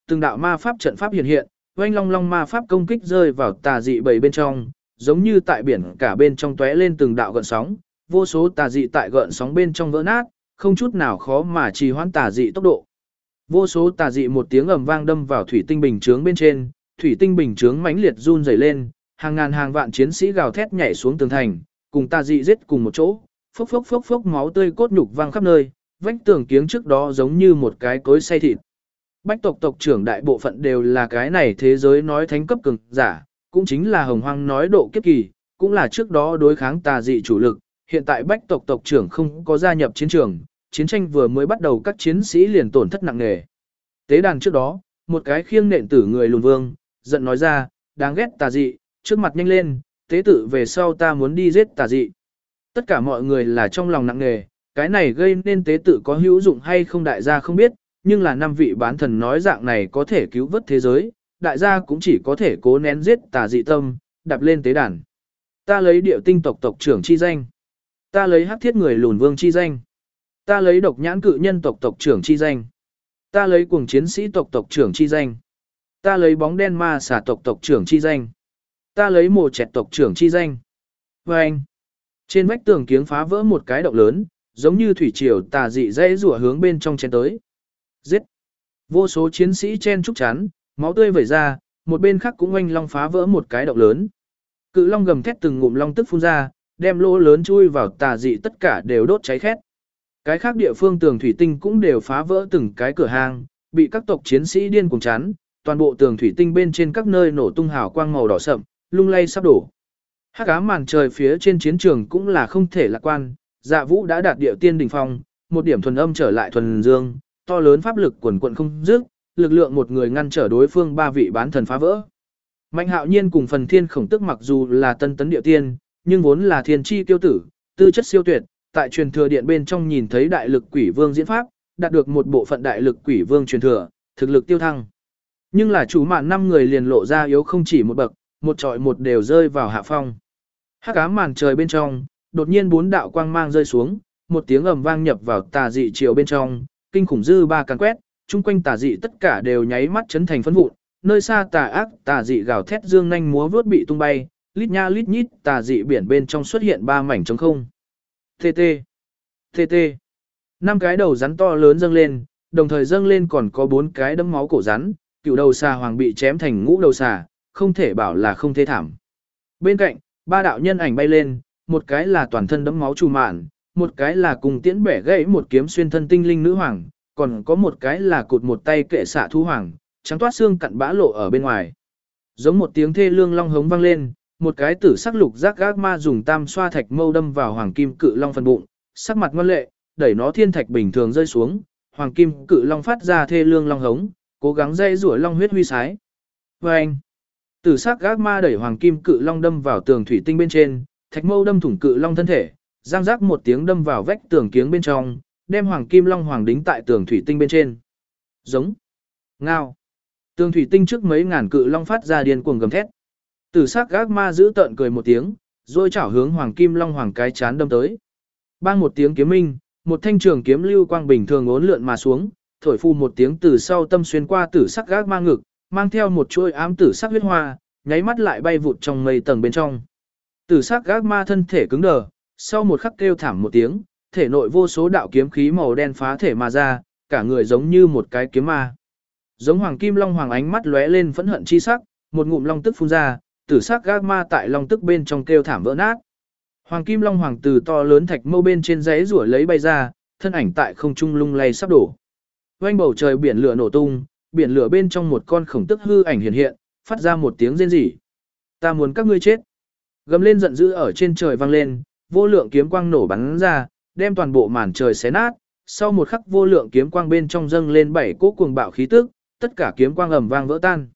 từng đạo ma pháp trận pháp hiện hiện, oanh long long ma pháp công kích rơi vào tà dị bầy bên trong, giống như tại biển cả bên trong tóe lên từng đạo gợn sóng, vô số tà dị tại gợn sóng bên trong vỡ nát, không chút nào khó mà trì hoãn tà dị tốc độ. Vô số tà dị một tiếng ầm vang đâm vào thủy tinh bình chướng bên trên, thủy tinh bình chướng mãnh liệt run rẩy lên, hàng ngàn hàng vạn chiến sĩ gào thét nhảy xuống tường thành, cùng tà dị giết cùng một chỗ, phốc phốc phốc phốc máu tươi cốt nhục văng khắp nơi, vách tường kiếng trước đó giống như một cái cối xay thịt. Bách tộc tộc trưởng đại bộ phận đều là cái này thế giới nói thánh cấp cường giả, cũng chính là Hồng Hoang nói độ kiếp kỳ, cũng là trước đó đối kháng tà dị chủ lực, hiện tại Bách tộc tộc trưởng không có gia nhập chiến trường, chiến tranh vừa mới bắt đầu các chiến sĩ liền tổn thất nặng nề. Tế đàn trước đó, một cái khiêng nện tử người lùn vương, giận nói ra, đáng ghét tà dị, trước mặt nhanh lên, tế tự về sau ta muốn đi giết tà dị. Tất cả mọi người là trong lòng nặng nề, cái này gây nên tế tự có hữu dụng hay không đại gia không biết, nhưng là 5 vị bán thần nói dạng này có thể cứu vớt thế giới, đại gia cũng chỉ có thể cố nén giết tà dị tâm, đạp lên tế đàn. Ta lấy điệu tinh tộc tộc trưởng chi danh. Ta lấy hắc thiết người lùn vương chi danh. Ta lấy độc nhãn cự nhân tộc tộc trưởng chi danh. Ta lấy cuồng chiến sĩ tộc tộc trưởng chi danh. Ta lấy bóng đen ma xà tộc tộc trưởng chi danh. Ta lấy mồ chẹt tộc trưởng chi danh. Và anh, trên vách tường kiếng phá vỡ một cái động lớn, giống như thủy triều tà dị dãy rủa hướng bên trong chen tới. Giết! Vô số chiến sĩ chen trúc chắn, máu tươi vẩy ra, một bên khác cũng oanh long phá vỡ một cái động lớn. Cự long gầm thét từng ngụm long tức phun ra, đem lỗ lớn chui vào tà dị tất cả đều đốt cháy khét. Cái khác địa phương tường thủy tinh cũng đều phá vỡ từng cái cửa hàng, bị các tộc chiến sĩ điên cuồng chắn, toàn bộ tường thủy tinh bên trên các nơi nổ tung hào quang màu đỏ sậm, lung lay sắp đổ. Hắc ám màn trời phía trên chiến trường cũng là không thể lạc quan, Dạ Vũ đã đạt địa tiên đỉnh phong, một điểm thuần âm trở lại thuần dương, to lớn pháp lực quần quần không dứt, lực lượng một người ngăn trở đối phương 3 vị bán thần phá vỡ. Mạnh Hạo Nhiên cùng Phần Thiên Khổng Tức mặc dù là tân tấn địa tiên, nhưng vốn là thiên chi tiêu tử, tư chất siêu tuyệt, tại truyền thừa điện bên trong nhìn thấy đại lực quỷ vương diễn pháp, đạt được một bộ phận đại lực quỷ vương truyền thừa, thực lực tiêu thăng. Nhưng là chủ mạn 5 người liền lộ ra yếu không chỉ một bậc, một trọi một đều rơi vào hạ phong. Hắc ám màn trời bên trong, đột nhiên 4 đạo quang mang rơi xuống, một tiếng ầm vang nhập vào tà dị triều bên trong, kinh khủng dư ba càn quét, chung quanh tà dị tất cả đều nháy mắt chấn thành phấn vụn, nơi xa tà ác tà dị gào thét dương nhanh múa vuốt bị tung bay, lít nha lít nhít tà dị biển bên trong xuất hiện 3 mảnh trống không. TT, TT. 5 cái đầu rắn to lớn dâng lên, đồng thời dâng lên còn có 4 cái đấm máu cổ rắn, cựu đầu xà hoàng bị chém thành ngũ đầu xà, không thể bảo là không thế thảm. Bên cạnh, 3 đạo nhân ảnh bay lên, một cái là toàn thân đấm máu trù mạn, một cái là cùng tiễn bẻ gãy một kiếm xuyên thân tinh linh nữ hoàng, còn có một cái là cụt một tay kệ xạ thu hoàng, trắng toát xương cặn bã lộ ở bên ngoài. Giống một tiếng thê lương long hống vang lên, một cái tử sắc lục giác gác ma dùng tam xoa thạch mâu đâm vào hoàng kim cự long phần bụng, sắc mặt ngoan lệ, đẩy nó thiên thạch bình thường rơi xuống, hoàng kim cự long phát ra thê lương long hống, cố gắng dây rủa long huyết huy sái. Vâng! Tử sắc gác ma đẩy hoàng kim cự long đâm vào tường thủy tinh bên trên, thạch mâu đâm thủng cự long thân thể, giang giác một tiếng đâm vào vách tường kiếng bên trong, đem hoàng kim long hoàng đính tại tường thủy tinh bên trên. Giống! Ngao! Tường thủy tinh trước mấy ngàn cự long phát ra điên cuồng gầm thét. Tử sắc gác ma giữ tợn cười một tiếng, rồi chảo hướng hoàng kim long hoàng cái chán đâm tới. Bang một tiếng kiếm minh, một thanh trường kiếm lưu quang bình thường uốn lượn mà xuống, thổi phu một tiếng từ sau tâm xuyên qua tử sắc gác ma ngực, mang theo một chuỗi ám tử sắc huyết hoa, nháy mắt lại bay vụt trong mây tầng bên trong. Tử sắc gác ma thân thể cứng đờ, sau một khắc kêu thảm một tiếng, thể nội vô số đạo kiếm khí màu đen phá thể mà ra, cả người giống như một cái kiếm ma. Giống hoàng kim long hoàng ánh mắt lóe lên phẫn hận chi sắc, một ngụm long tức phun ra, tử sắc gác ma tại long tức bên trong kêu thảm vỡ nát. Hoàng kim long hoàng từ to lớn thạch mâu bên trên giấy rủa lấy bay ra, thân ảnh tại không trung lung lay sắp đổ. Vành bầu trời biển lửa nổ tung, biển lửa bên trong một con khổng tức hư ảnh hiện hiện, phát ra một tiếng rên rỉ. Ta muốn các ngươi chết. Gầm lên giận dữ ở trên trời vang lên, vô lượng kiếm quang nổ bắn ra, đem toàn bộ màn trời xé nát. Sau một khắc vô lượng kiếm quang bên trong dâng lên 7 cỗ cuồng bạo khí tức, tất cả kiếm quang ầm vang vỡ tan.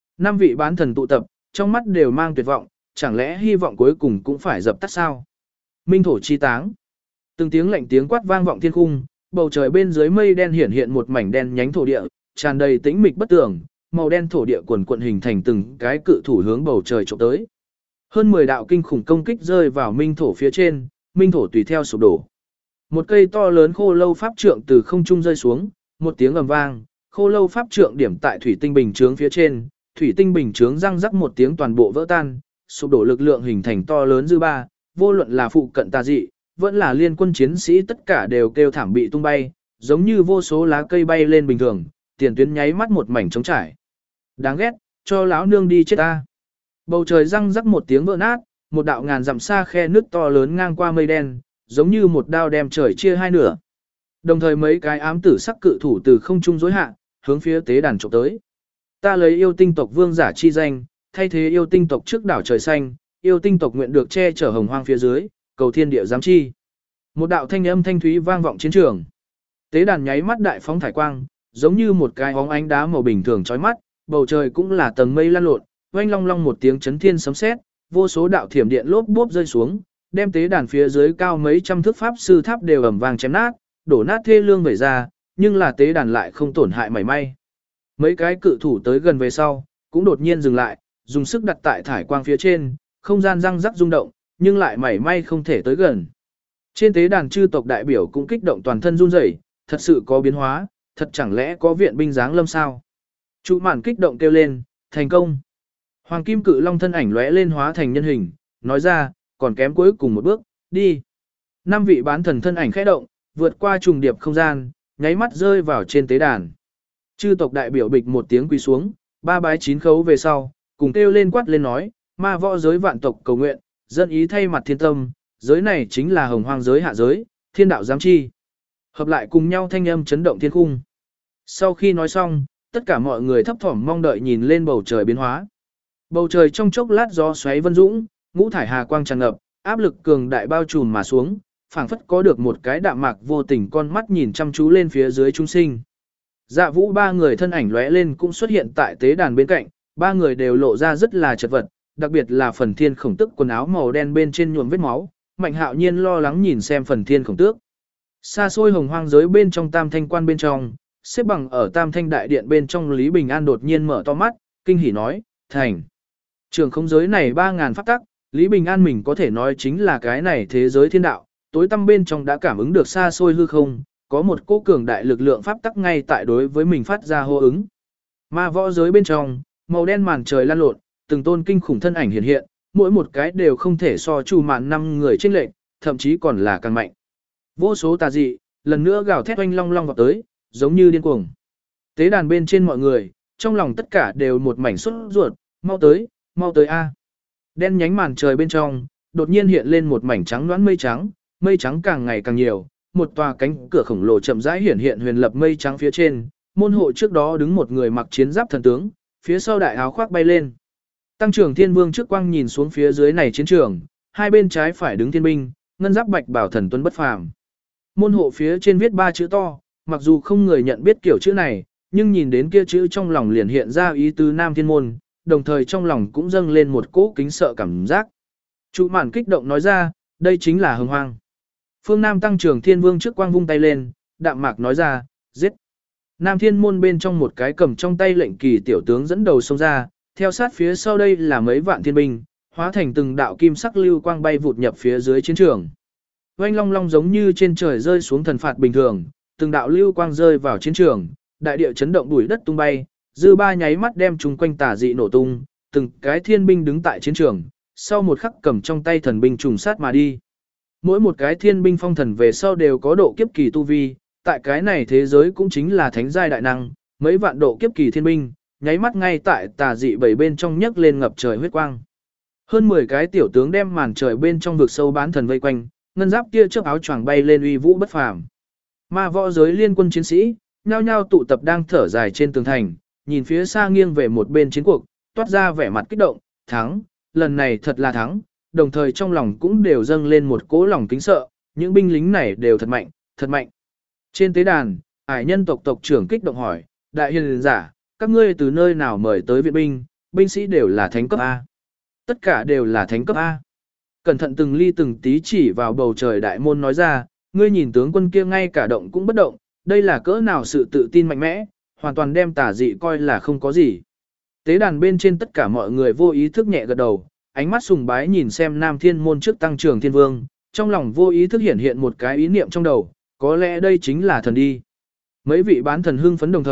5 vị bán thần tụ tập, trong mắt đều mang tuyệt vọng, chẳng lẽ hy vọng cuối cùng cũng phải dập tắt sao? Minh thổ chi táng. Từng tiếng lạnh tiếng quát vang vọng thiên khung, bầu trời bên dưới mây đen hiển hiện một mảnh đen nhánh thổ địa, tràn đầy tĩnh mịch bất tường, màu đen thổ địa quần quận hình thành từng cái cự thủ hướng bầu trời chụp tới. Hơn 10 đạo kinh khủng công kích rơi vào minh thổ phía trên, minh thổ tùy theo sụp đổ. Một cây to lớn khô lâu pháp trượng từ không trung rơi xuống, một tiếng ầm vang, Khô lâu pháp trượng điểm tại thủy tinh bình chướng phía trên, thủy tinh bình chướng răng rắc một tiếng toàn bộ vỡ tan, sụp đổ lực lượng hình thành to lớn dư ba, vô luận là phụ cận tà dị, vẫn là liên quân chiến sĩ tất cả đều kêu thảm bị tung bay, giống như vô số lá cây bay lên bình thường, tiền tuyến nháy mắt một mảnh trống trải. Đáng ghét, cho lão nương đi chết ta. Bầu trời răng rắc một tiếng vỡ nát, một đạo ngàn dặm xa khe nước to lớn ngang qua mây đen, giống như một đao đem trời chia hai nửa. Đồng thời mấy cái ám tử sắc cự thủ từ không trung dối hạ, hướng phía tế đàn chụp tới. Ta lấy yêu tinh tộc vương giả chi danh, thay thế yêu tinh tộc trước đảo trời xanh, yêu tinh tộc nguyện được che chở hồng hoang phía dưới, cầu thiên địa giám chi. Một đạo thanh âm thanh thúy vang vọng chiến trường. Tế đàn nháy mắt đại phóng thải quang, giống như một cái óng ánh đá màu bình thường chói mắt, bầu trời cũng là tầng mây lan lộn, oanh long long một tiếng chấn thiên sấm sét, vô số đạo thiểm điện lốp bốp rơi xuống, đem tế đàn phía dưới cao mấy trăm thước pháp sư tháp đều ầm vang chém nát, đổ nát thê lương vẩy ra, nhưng là tế đàn lại không tổn hại mảy may. Mấy cái cự thủ tới gần về sau, cũng đột nhiên dừng lại, dùng sức đặt tại thải quang phía trên, không gian răng rắc rung động, nhưng lại mảy may không thể tới gần. Trên tế đàn chư tộc đại biểu cũng kích động toàn thân run rẩy, thật sự có biến hóa, thật chẳng lẽ có viện binh giáng lâm sao? Trụ Mạn kích động kêu lên, thành công. Hoàng kim cự long thân ảnh lóe lên hóa thành nhân hình, nói ra, còn kém cuối cùng một bước, đi. 5 vị bán thần thân ảnh khẽ động, vượt qua trùng điệp không gian, nháy mắt rơi vào trên tế đàn. Chư tộc đại biểu bịch một tiếng quỳ xuống, 3 bái 9 khấu về sau, cùng kêu lên quát lên nói, ma võ giới vạn tộc cầu nguyện, dân ý thay mặt thiên tâm, giới này chính là hồng hoang giới hạ giới, thiên đạo giám chi. Hợp lại cùng nhau thanh âm chấn động thiên khung. Sau khi nói xong, tất cả mọi người thấp thỏm mong đợi nhìn lên bầu trời biến hóa. Bầu trời trong chốc lát gió xoáy vân dũng, ngũ thải hà quang tràn ngập, áp lực cường đại bao trùm mà xuống, phảng phất có được một cái đạm mạc vô tình con mắt nhìn chăm chú lên phía dưới chúng sinh. Dạ Vũ 3 người thân ảnh lóe lên cũng xuất hiện tại tế đàn bên cạnh, 3 người đều lộ ra rất là chật vật, đặc biệt là Phần Thiên Khổng Tước quần áo màu đen bên trên nhuộm vết máu, Mạnh Hạo Nhiên lo lắng nhìn xem Phần Thiên Khổng Tước. Xa xôi hồng hoang giới bên trong Tam Thanh quan bên trong, xếp bằng ở Tam Thanh đại điện bên trong Lý Bình An đột nhiên mở to mắt, kinh hỉ nói, thành. Trường không giới này 3.000 pháp tắc, Lý Bình An mình có thể nói chính là cái này thế giới thiên đạo, tối tăm bên trong đã cảm ứng được xa xôi hư không, có một cỗ cường đại lực lượng pháp tắc ngay tại đối với mình phát ra hô ứng. Ma võ giới bên trong, màu đen màn trời lan lộn, từng tôn kinh khủng thân ảnh hiện hiện, mỗi một cái đều không thể so Chu Mạn 5 người trên lệnh, thậm chí còn là càng mạnh. Vô số tà dị, lần nữa gào thét oanh long long vào tới, giống như điên cuồng. Tế đàn bên trên mọi người, trong lòng tất cả đều một mảnh sốt ruột, mau tới a. Đen nhánh màn trời bên trong, đột nhiên hiện lên một mảnh trắng loãng mây trắng càng ngày càng nhiều, một tòa cánh cửa khổng lồ chậm rãi hiện hiện huyền lập mây trắng phía trên, môn hộ trước đó đứng một người mặc chiến giáp thần tướng, phía sau đại áo khoác bay lên. Tăng trưởng Thiên Vương trước quang nhìn xuống phía dưới này chiến trường, hai bên trái phải đứng thiên binh, ngân giáp bạch bảo thần tuấn bất phàm. Môn hộ phía trên viết 3 chữ to, mặc dù không người nhận biết kiểu chữ này, nhưng nhìn đến kia chữ trong lòng liền hiện ra ý tứ Nam Thiên môn, đồng thời trong lòng cũng dâng lên một cỗ kính sợ cảm giác. Trụ Mạn kích động nói ra, đây chính là hồng hoang. Phương Nam Tăng trưởng Thiên Vương trước quang vung tay lên, đạm mạc nói ra, giết. Nam Thiên môn bên trong một cái cầm trong tay lệnh kỳ tiểu tướng dẫn đầu xông ra, theo sát phía sau đây là mấy vạn thiên binh, hóa thành từng đạo kim sắc lưu quang bay vụt nhập phía dưới chiến trường. Oanh long long giống như trên trời rơi xuống thần phạt bình thường, từng đạo lưu quang rơi vào chiến trường, đại địa chấn động bụi đất tung bay, dư ba nháy mắt đem chúng quanh tà dị nổ tung, từng cái thiên binh đứng tại chiến trường, sau một khắc cầm trong tay thần binh trùng sát mà đi. Mỗi một cái thiên binh phong thần về sau đều có độ kiếp kỳ tu vi, tại cái này thế giới cũng chính là thánh giai đại năng, mấy vạn độ kiếp kỳ thiên binh, nháy mắt ngay tại tà dị bảy bên trong nhấc lên ngập trời huyết quang. Hơn 10 cái tiểu tướng đem màn trời bên trong vực sâu bán thần vây quanh, ngân giáp kia trước áo choàng bay lên uy vũ bất phàm. Ma võ giới liên quân chiến sĩ, nhao nhao tụ tập đang thở dài trên tường thành, nhìn phía xa nghiêng về một bên chiến cuộc, toát ra vẻ mặt kích động, thắng, lần này thật là thắng, đồng thời trong lòng cũng đều dâng lên một cỗ lòng kính sợ, những binh lính này đều thật mạnh, thật mạnh. Trên tế đàn, Ải Nhân tộc tộc trưởng kích động hỏi, đại hiền giả, các ngươi từ nơi nào mời tới viện binh, binh sĩ đều là thánh cấp A. Tất cả đều là thánh cấp A. Cẩn thận từng ly từng tí chỉ vào bầu trời đại môn nói ra, ngươi nhìn tướng quân kia ngay cả động cũng bất động, đây là cỡ nào sự tự tin mạnh mẽ, hoàn toàn đem tà dị coi là không có gì. Tế đàn bên trên tất cả mọi người vô ý thức nhẹ gật đầu, ánh mắt sùng bái nhìn xem Nam Thiên môn trước Tăng trưởng Thiên Vương, trong lòng vô ý thức hiện hiện một cái ý niệm trong đầu, có lẽ đây chính là thần đi. Mấy vị bán thần hưng phấn đồng thời,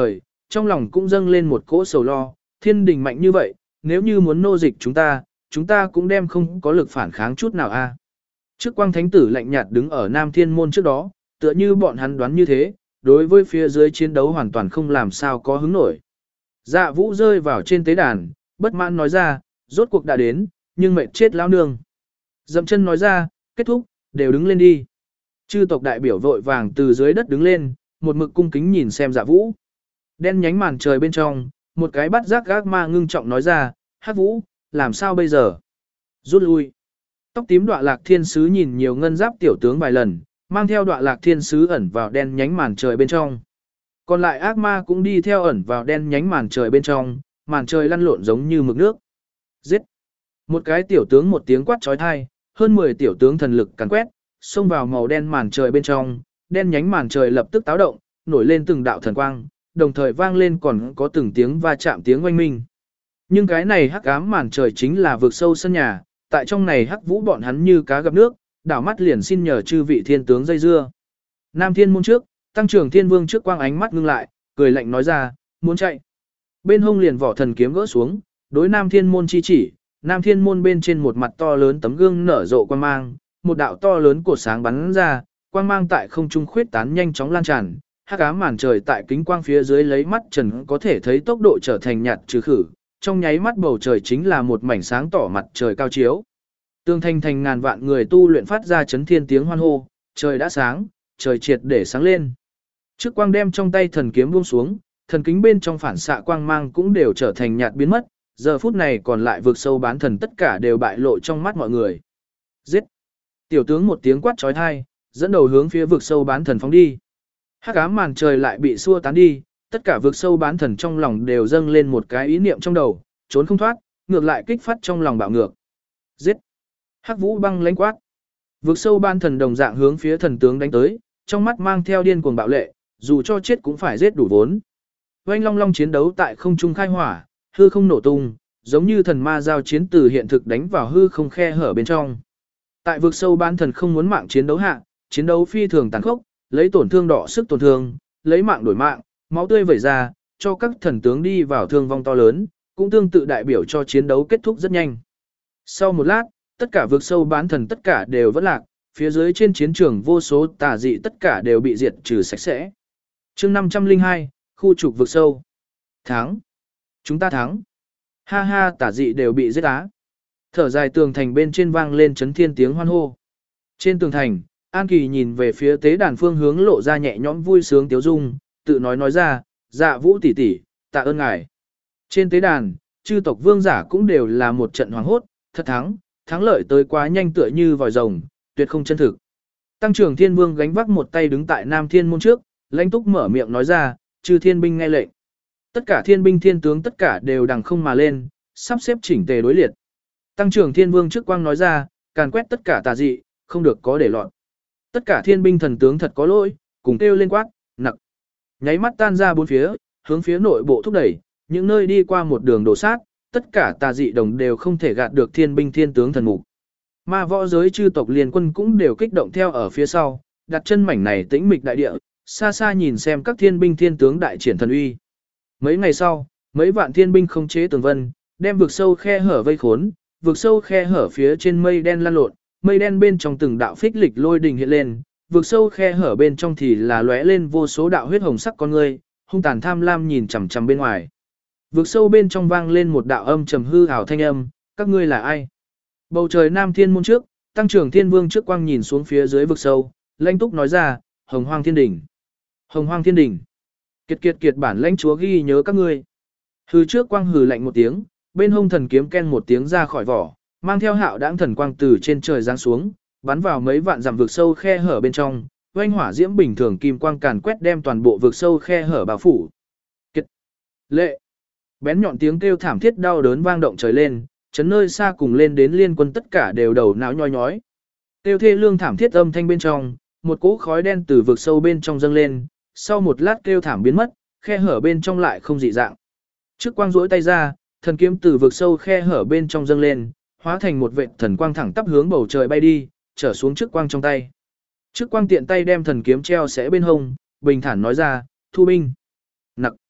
trong lòng cũng dâng lên một cỗ sầu lo, thiên đình mạnh như vậy, nếu như muốn nô dịch chúng ta cũng đem không có lực phản kháng chút nào a. Trước quang thánh tử lạnh nhạt đứng ở Nam Thiên Môn trước đó, tựa như bọn hắn đoán như thế, đối với phía dưới chiến đấu hoàn toàn không làm sao có hứng nổi. Dạ Vũ rơi vào trên tế đàn, bất mãn nói ra, rốt cuộc đã đến, nhưng mệt chết lão nương. Dậm chân nói ra, kết thúc, đều đứng lên đi. Chư tộc đại biểu vội vàng từ dưới đất đứng lên, một mực cung kính nhìn xem Dạ Vũ. Đen nhánh màn trời bên trong, một cái bắt giác gác ma ngưng trọng nói ra, Hắc Vũ, làm sao bây giờ? Rút lui. Tóc tím Đoạ Lạc Thiên Sứ nhìn nhiều ngân giáp tiểu tướng vài lần, mang theo Đoạ Lạc Thiên Sứ ẩn vào đen nhánh màn trời bên trong. Còn lại ác ma cũng đi theo ẩn vào đen nhánh màn trời bên trong, màn trời lăn lộn giống như mực nước. Giết! Một cái tiểu tướng một tiếng quát chói tai, hơn 10 tiểu tướng thần lực càn quét, xông vào màu đen màn trời bên trong, đen nhánh màn trời lập tức táo động, nổi lên từng đạo thần quang, đồng thời vang lên còn có từng tiếng va chạm tiếng oanh minh. Nhưng cái này hắc ám màn trời chính là vực sâu sân nhà, tại trong này Hắc Vũ bọn hắn như cá gặp nước, đảo mắt liền xin nhờ chư vị thiên tướng dây dưa. Nam Thiên Môn trước, Tăng Trưởng Thiên Vương trước quang ánh mắt ngưng lại, cười lạnh nói ra, muốn chạy. Bên hông liền vỏ thần kiếm gỡ xuống, đối Nam Thiên Môn chi chỉ, Nam Thiên Môn bên trên một mặt to lớn tấm gương nở rộ quang mang, một đạo to lớn cột sáng bắn ra, quang mang tại không trung khuyết tán nhanh chóng lan tràn, hắc ám màn trời tại kính quang phía dưới lấy mắt trần có thể thấy tốc độ trở thành nhạt trừ khử, trong nháy mắt bầu trời chính là một mảnh sáng tỏ mặt trời cao chiếu. Tương thanh thành ngàn vạn người tu luyện phát ra chấn thiên tiếng hoan hô, trời đã sáng, trời triệt để sáng lên. Trước quang đem trong tay thần kiếm buông xuống, thần kính bên trong phản xạ quang mang cũng đều trở thành nhạt biến mất, giờ phút này còn lại vực sâu bán thần tất cả đều bại lộ trong mắt mọi người. Giết! Tiểu tướng một tiếng quát chói tai, dẫn đầu hướng phía vực sâu bán thần phóng đi. Hắc ám màn trời lại bị xua tán đi, tất cả vực sâu bán thần trong lòng đều dâng lên một cái ý niệm trong đầu, trốn không thoát, ngược lại kích phát trong lòng bạo ngược. Giết! Hắc Vũ băng lãnh quát. Vực sâu bán thần đồng dạng hướng phía thần tướng đánh tới, trong mắt mang theo điên cuồng bạo lệ, dù cho chết cũng phải giết đủ vốn. Oanh long long chiến đấu tại không trung khai hỏa, hư không nổ tung, giống như thần ma giao chiến từ hiện thực đánh vào hư không khe hở bên trong. Tại vực sâu bán thần không muốn mạng chiến đấu hạ, chiến đấu phi thường tàn khốc, lấy tổn thương đỏ sức tổn thương, lấy mạng đổi mạng, máu tươi vẩy ra, cho các thần tướng đi vào thương vong to lớn, cũng tương tự đại biểu cho chiến đấu kết thúc rất nhanh. Sau một lát, tất cả vực sâu bán thần tất cả đều vẫn lạc, phía dưới trên chiến trường vô số tà dị tất cả đều bị diệt trừ sạch sẽ. Chương 502, khu trục vực sâu. Thắng. Chúng ta thắng. Ha ha, tà dị đều bị giết á. Thở dài tường thành bên trên vang lên chấn thiên tiếng hoan hô. Trên tường thành, An Kỳ nhìn về phía tế đàn phương hướng lộ ra nhẹ nhõm vui sướng tiếu dung, tự nói ra, Dạ Vũ tỷ tỷ, tạ ơn ngài. Trên tế đàn, chư tộc vương giả cũng đều là một trận hoảng hốt, thật thắng lợi tới quá nhanh tựa như vòi rồng, tuyệt không chân thực. Tăng trưởng Thiên Vương gánh vác một tay đứng tại Nam Thiên Môn trước, lãnh túc mở miệng nói ra, chư thiên binh nghe lệnh. Tất cả thiên binh thiên tướng tất cả đều đằng không mà lên, sắp xếp chỉnh tề đối liệt. Tăng trưởng Thiên Vương trước quang nói ra, càn quét tất cả tà dị, không được có để loạn. Tất cả thiên binh thần tướng thật có lỗi, cùng kêu lên quát, nặc. Nháy mắt tan ra bốn phía, hướng phía nội bộ thúc đẩy, những nơi đi qua một đường đổ sát, tất cả tà dị đồng đều không thể gạt được thiên binh thiên tướng thần mục. Ma võ giới chư tộc liên quân cũng đều kích động theo ở phía sau, đặt chân mảnh này tĩnh mịch đại địa, xa xa nhìn xem các thiên binh thiên tướng đại triển thần uy. Mấy ngày sau, mấy vạn thiên binh không chế tường vân, đem vực sâu khe hở vây khốn, vực sâu khe hở phía trên mây đen lan lộn, mây đen bên trong từng đạo phích lịch lôi đình hiện lên, vực sâu khe hở bên trong thì là lóe lên vô số đạo huyết hồng sắc con ngươi, hung tàn tham lam nhìn chằm chằm bên ngoài. Vực sâu bên trong vang lên một đạo âm trầm hư ảo thanh âm, các ngươi là ai? Bầu trời Nam Thiên Môn trước, Tăng trưởng Thiên Vương trước quang nhìn xuống phía dưới vực sâu, lãnh túc nói ra, Hồng Hoang Thiên Đỉnh. Hồng Hoang Thiên Đỉnh. Kiệt bản lãnh chúa ghi nhớ các ngươi. Hừ trước quang hừ lạnh một tiếng, bên hông thần kiếm ken một tiếng ra khỏi vỏ, mang theo hạo đãng thần quang từ trên trời giáng xuống, bắn vào mấy vạn dặm vực sâu khe hở bên trong, oanh hỏa diễm bình thường kim quang càn quét đem toàn bộ vực sâu khe hở bao phủ. Kiệt. Lệ. Bén nhọn tiếng kêu thảm thiết đau đớn vang động trời lên, chấn nơi xa cùng lên đến liên quân tất cả đều đầu não nhói nhói. Kêu thê lương thảm thiết âm thanh bên trong, một cỗ khói đen từ vực sâu bên trong dâng lên, sau một lát kêu thảm biến mất, khe hở bên trong lại không dị dạng. Trước quang duỗi tay ra, thần kiếm từ vực sâu khe hở bên trong dâng lên, hóa thành một vệt thần quang thẳng tắp hướng bầu trời bay đi, trở xuống trước quang trong tay. Trước quang tiện tay đem thần kiếm treo sẽ bên hông, bình thản nói ra, thu binh. Nặc.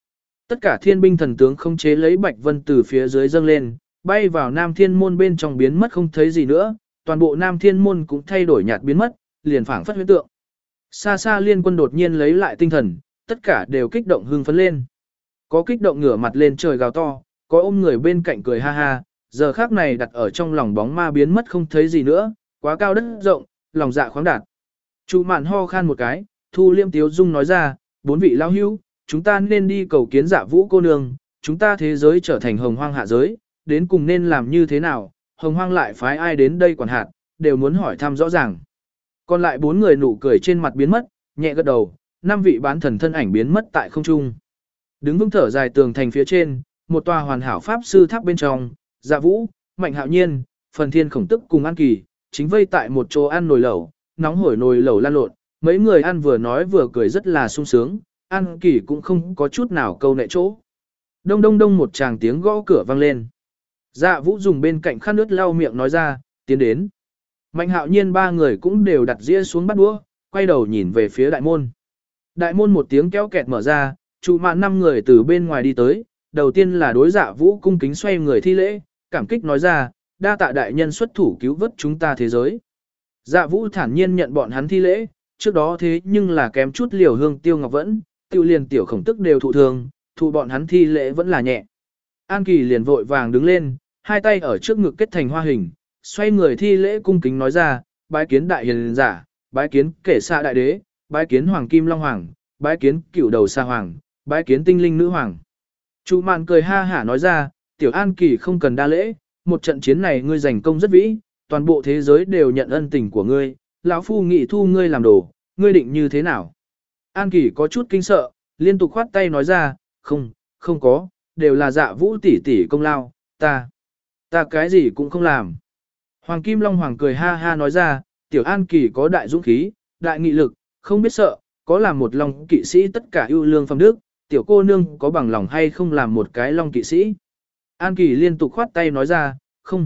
Tất cả thiên binh thần tướng không chế lấy Bạch Vân từ phía dưới dâng lên, bay vào Nam Thiên Môn bên trong biến mất không thấy gì nữa, toàn bộ Nam Thiên Môn cũng thay đổi nhạt biến mất, liền phảng phất huyễn tượng. Xa xa liên quân đột nhiên lấy lại tinh thần, tất cả đều kích động hưng phấn lên. Có kích động ngửa mặt lên trời gào to, có ôm người bên cạnh cười ha ha, giờ khắc này đặt ở trong lòng bóng ma biến mất không thấy gì nữa, quá cao đất rộng, lòng dạ khoáng đạt. Chu Mạn ho khan một cái, thu liêm tiếu dung nói ra, 4 vị lão hữu, chúng ta nên đi cầu kiến Dạ Vũ cô nương, chúng ta thế giới trở thành hồng hoang hạ giới, đến cùng nên làm như thế nào, hồng hoang lại phái ai đến đây quản hạt, đều muốn hỏi thăm rõ ràng. Còn lại 4 người nụ cười trên mặt biến mất, nhẹ gật đầu, 5 vị bán thần thân ảnh biến mất tại không trung. Đứng vững thở dài tường thành phía trên, một tòa hoàn hảo pháp sư tháp bên trong, Dạ Vũ, Mạnh Hạo Nhiên, Phần Thiên Khổng Tức cùng An Kỳ, chính vây tại một chỗ ăn nồi lẩu, nóng hổi nồi lẩu lan lộn, mấy người ăn vừa nói vừa cười rất là sung sướng, An Kỳ cũng không có chút nào câu nệ chỗ. Đông đông đông một tràng tiếng gõ cửa vang lên. Dạ Vũ dùng bên cạnh khăn nước lau miệng nói ra, tiến đến. Mạnh Hạo Nhiên 3 người cũng đều đặt dĩa xuống bắt đũa, quay đầu nhìn về phía đại môn. Đại môn một tiếng kéo kẹt mở ra, Chu Mạn 5 người từ bên ngoài đi tới, đầu tiên là đối Dạ Vũ cung kính xoay người thi lễ, cảm kích nói ra, đa tạ đại nhân xuất thủ cứu vớt chúng ta thế giới. Dạ Vũ thản nhiên nhận bọn hắn thi lễ, trước đó thế nhưng là kém chút liều hương tiêu ngọc vẫn, tiêu liền tiểu khổng tức đều thụ thương, thụ bọn hắn thi lễ vẫn là nhẹ. An Kỳ liền vội vàng đứng lên, hai tay ở trước ngực kết thành hoa hình, xoay người thi lễ cung kính nói ra, bái kiến đại hiền giả, bái kiến kể xa đại đế, bái kiến hoàng kim long hoàng, bái kiến cửu đầu sa hoàng, bái kiến tinh linh nữ hoàng. Chu Mạn cười ha hả nói ra, tiểu An Kỳ không cần đa lễ, một trận chiến này ngươi giành công rất vĩ, toàn bộ thế giới đều nhận ân tình của ngươi, lão phu nghị thu ngươi làm đồ, ngươi định như thế nào? An Kỳ có chút kinh sợ, liên tục khoát tay nói ra, không có, đều là Dạ Vũ tỷ tỷ công lao, ta cái gì cũng không làm. Hoàng Kim Long Hoàng cười ha ha nói ra, tiểu An Kỳ có đại dũng khí, đại nghị lực, không biết sợ, có làm một long kỵ sĩ tất cả ưu lương phẩm đức, tiểu cô nương có bằng lòng hay không làm một cái long kỵ sĩ. An Kỳ liên tục khoát tay nói ra,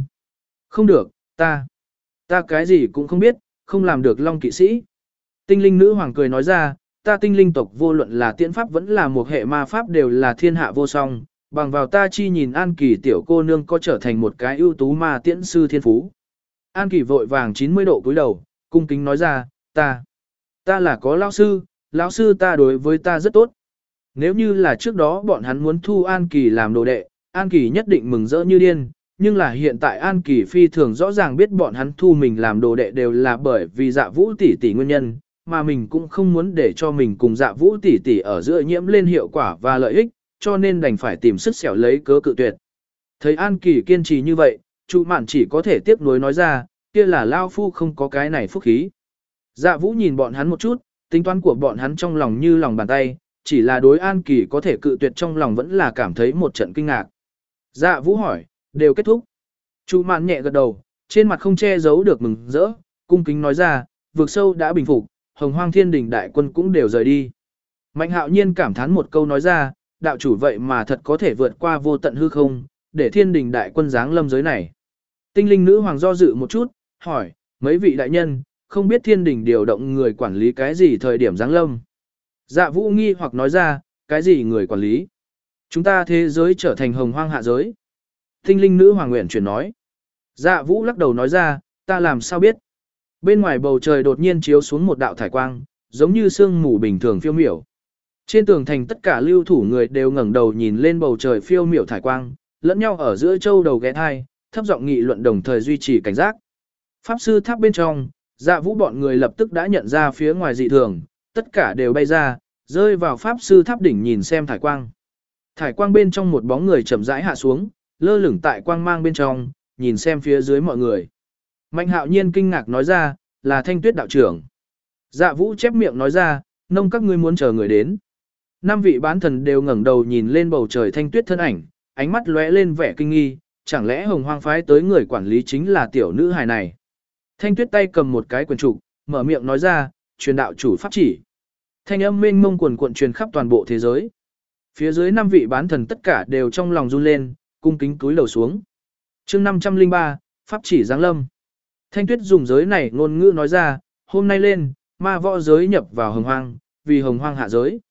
không được, ta cái gì cũng không biết, không làm được long kỵ sĩ. Tinh linh nữ hoàng cười nói ra, ta tinh linh tộc vô luận là tiễn pháp vẫn là một hệ ma pháp đều là thiên hạ vô song, bằng vào ta chi nhìn An Kỳ tiểu cô nương có trở thành một cái ưu tú ma tiễn sư thiên phú. An Kỳ vội vàng 90 độ cúi đầu, cung kính nói ra, ta là có lão sư ta đối với ta rất tốt. Nếu như là trước đó bọn hắn muốn thu An Kỳ làm đồ đệ, An Kỳ nhất định mừng rỡ như điên, nhưng là hiện tại An Kỳ phi thường rõ ràng biết bọn hắn thu mình làm đồ đệ đều là bởi vì Dạ Vũ tỷ tỷ nguyên nhân, mà mình cũng không muốn để cho mình cùng Dạ Vũ tỷ tỷ ở giữa nhiễm lên hiệu quả và lợi ích, cho nên đành phải tìm sức xẻo lấy cớ cự tuyệt. Thấy An Kỳ kiên trì như vậy, Chu Mạn chỉ có thể tiếc nuối nói ra, kia là lao phu không có cái này phúc khí. Dạ Vũ nhìn bọn hắn một chút, tính toán của bọn hắn trong lòng như lòng bàn tay, chỉ là đối An Kỳ có thể cự tuyệt trong lòng vẫn là cảm thấy một trận kinh ngạc. Dạ Vũ hỏi, đều kết thúc. Chu Mạn nhẹ gật đầu, trên mặt không che giấu được mừng rỡ, cung kính nói ra, vực sâu đã bình phục, Hồng Hoang Thiên Đình đại quân cũng đều rời đi. Mạnh Hạo Nhiên cảm thán một câu nói ra, đạo chủ vậy mà thật có thể vượt qua vô tận hư không, để Thiên Đình đại quân giáng lâm giới này. Tinh linh nữ hoàng do dự một chút, hỏi, mấy vị đại nhân, không biết Thiên Đình điều động người quản lý cái gì thời điểm giáng lâm. Dạ Vũ nghi hoặc nói ra, cái gì người quản lý? Chúng ta thế giới trở thành Hồng Hoang hạ giới. Tinh linh nữ hoàng nguyện chuyển nói. Dạ Vũ lắc đầu nói ra, ta làm sao biết? Bên ngoài bầu trời đột nhiên chiếu xuống một đạo thải quang, giống như sương mù bình thường phiêu miểu. Trên tường thành tất cả lưu thủ người đều ngẩng đầu nhìn lên bầu trời phiêu miểu thải quang, lẫn nhau ở giữa châu đầu ghé thai, thấp giọng nghị luận đồng thời duy trì cảnh giác. Pháp sư tháp bên trong, Dạ Vũ bọn người lập tức đã nhận ra phía ngoài dị thường, tất cả đều bay ra, rơi vào pháp sư tháp đỉnh nhìn xem thải quang. Thải quang bên trong một bóng người chậm rãi hạ xuống, lơ lửng tại quang mang bên trong, nhìn xem phía dưới mọi người. Mạnh Hạo Nhiên kinh ngạc nói ra, là Thanh Tuyết đạo trưởng. Dạ Vũ chép miệng nói ra, nông các ngươi muốn chờ người đến. 5 vị bán thần đều ngẩng đầu nhìn lên bầu trời Thanh Tuyết thân ảnh, ánh mắt lóe lên vẻ kinh nghi, chẳng lẽ Hồng Hoang phái tới người quản lý chính là tiểu nữ hài này. Thanh Tuyết tay cầm một cái quyển trục, mở miệng nói ra, truyền đạo chủ pháp chỉ. Thanh âm mênh mông quần cuộn truyền khắp toàn bộ thế giới. Phía dưới 5 vị bán thần tất cả đều trong lòng run lên, cung kính cúi đầu xuống. Chương 503, pháp chỉ giáng lâm. Thanh Tuyết dùng giới này ngôn ngữ nói ra, hôm nay lên, ma võ giới nhập vào Hồng Hoang, vì Hồng Hoang hạ giới.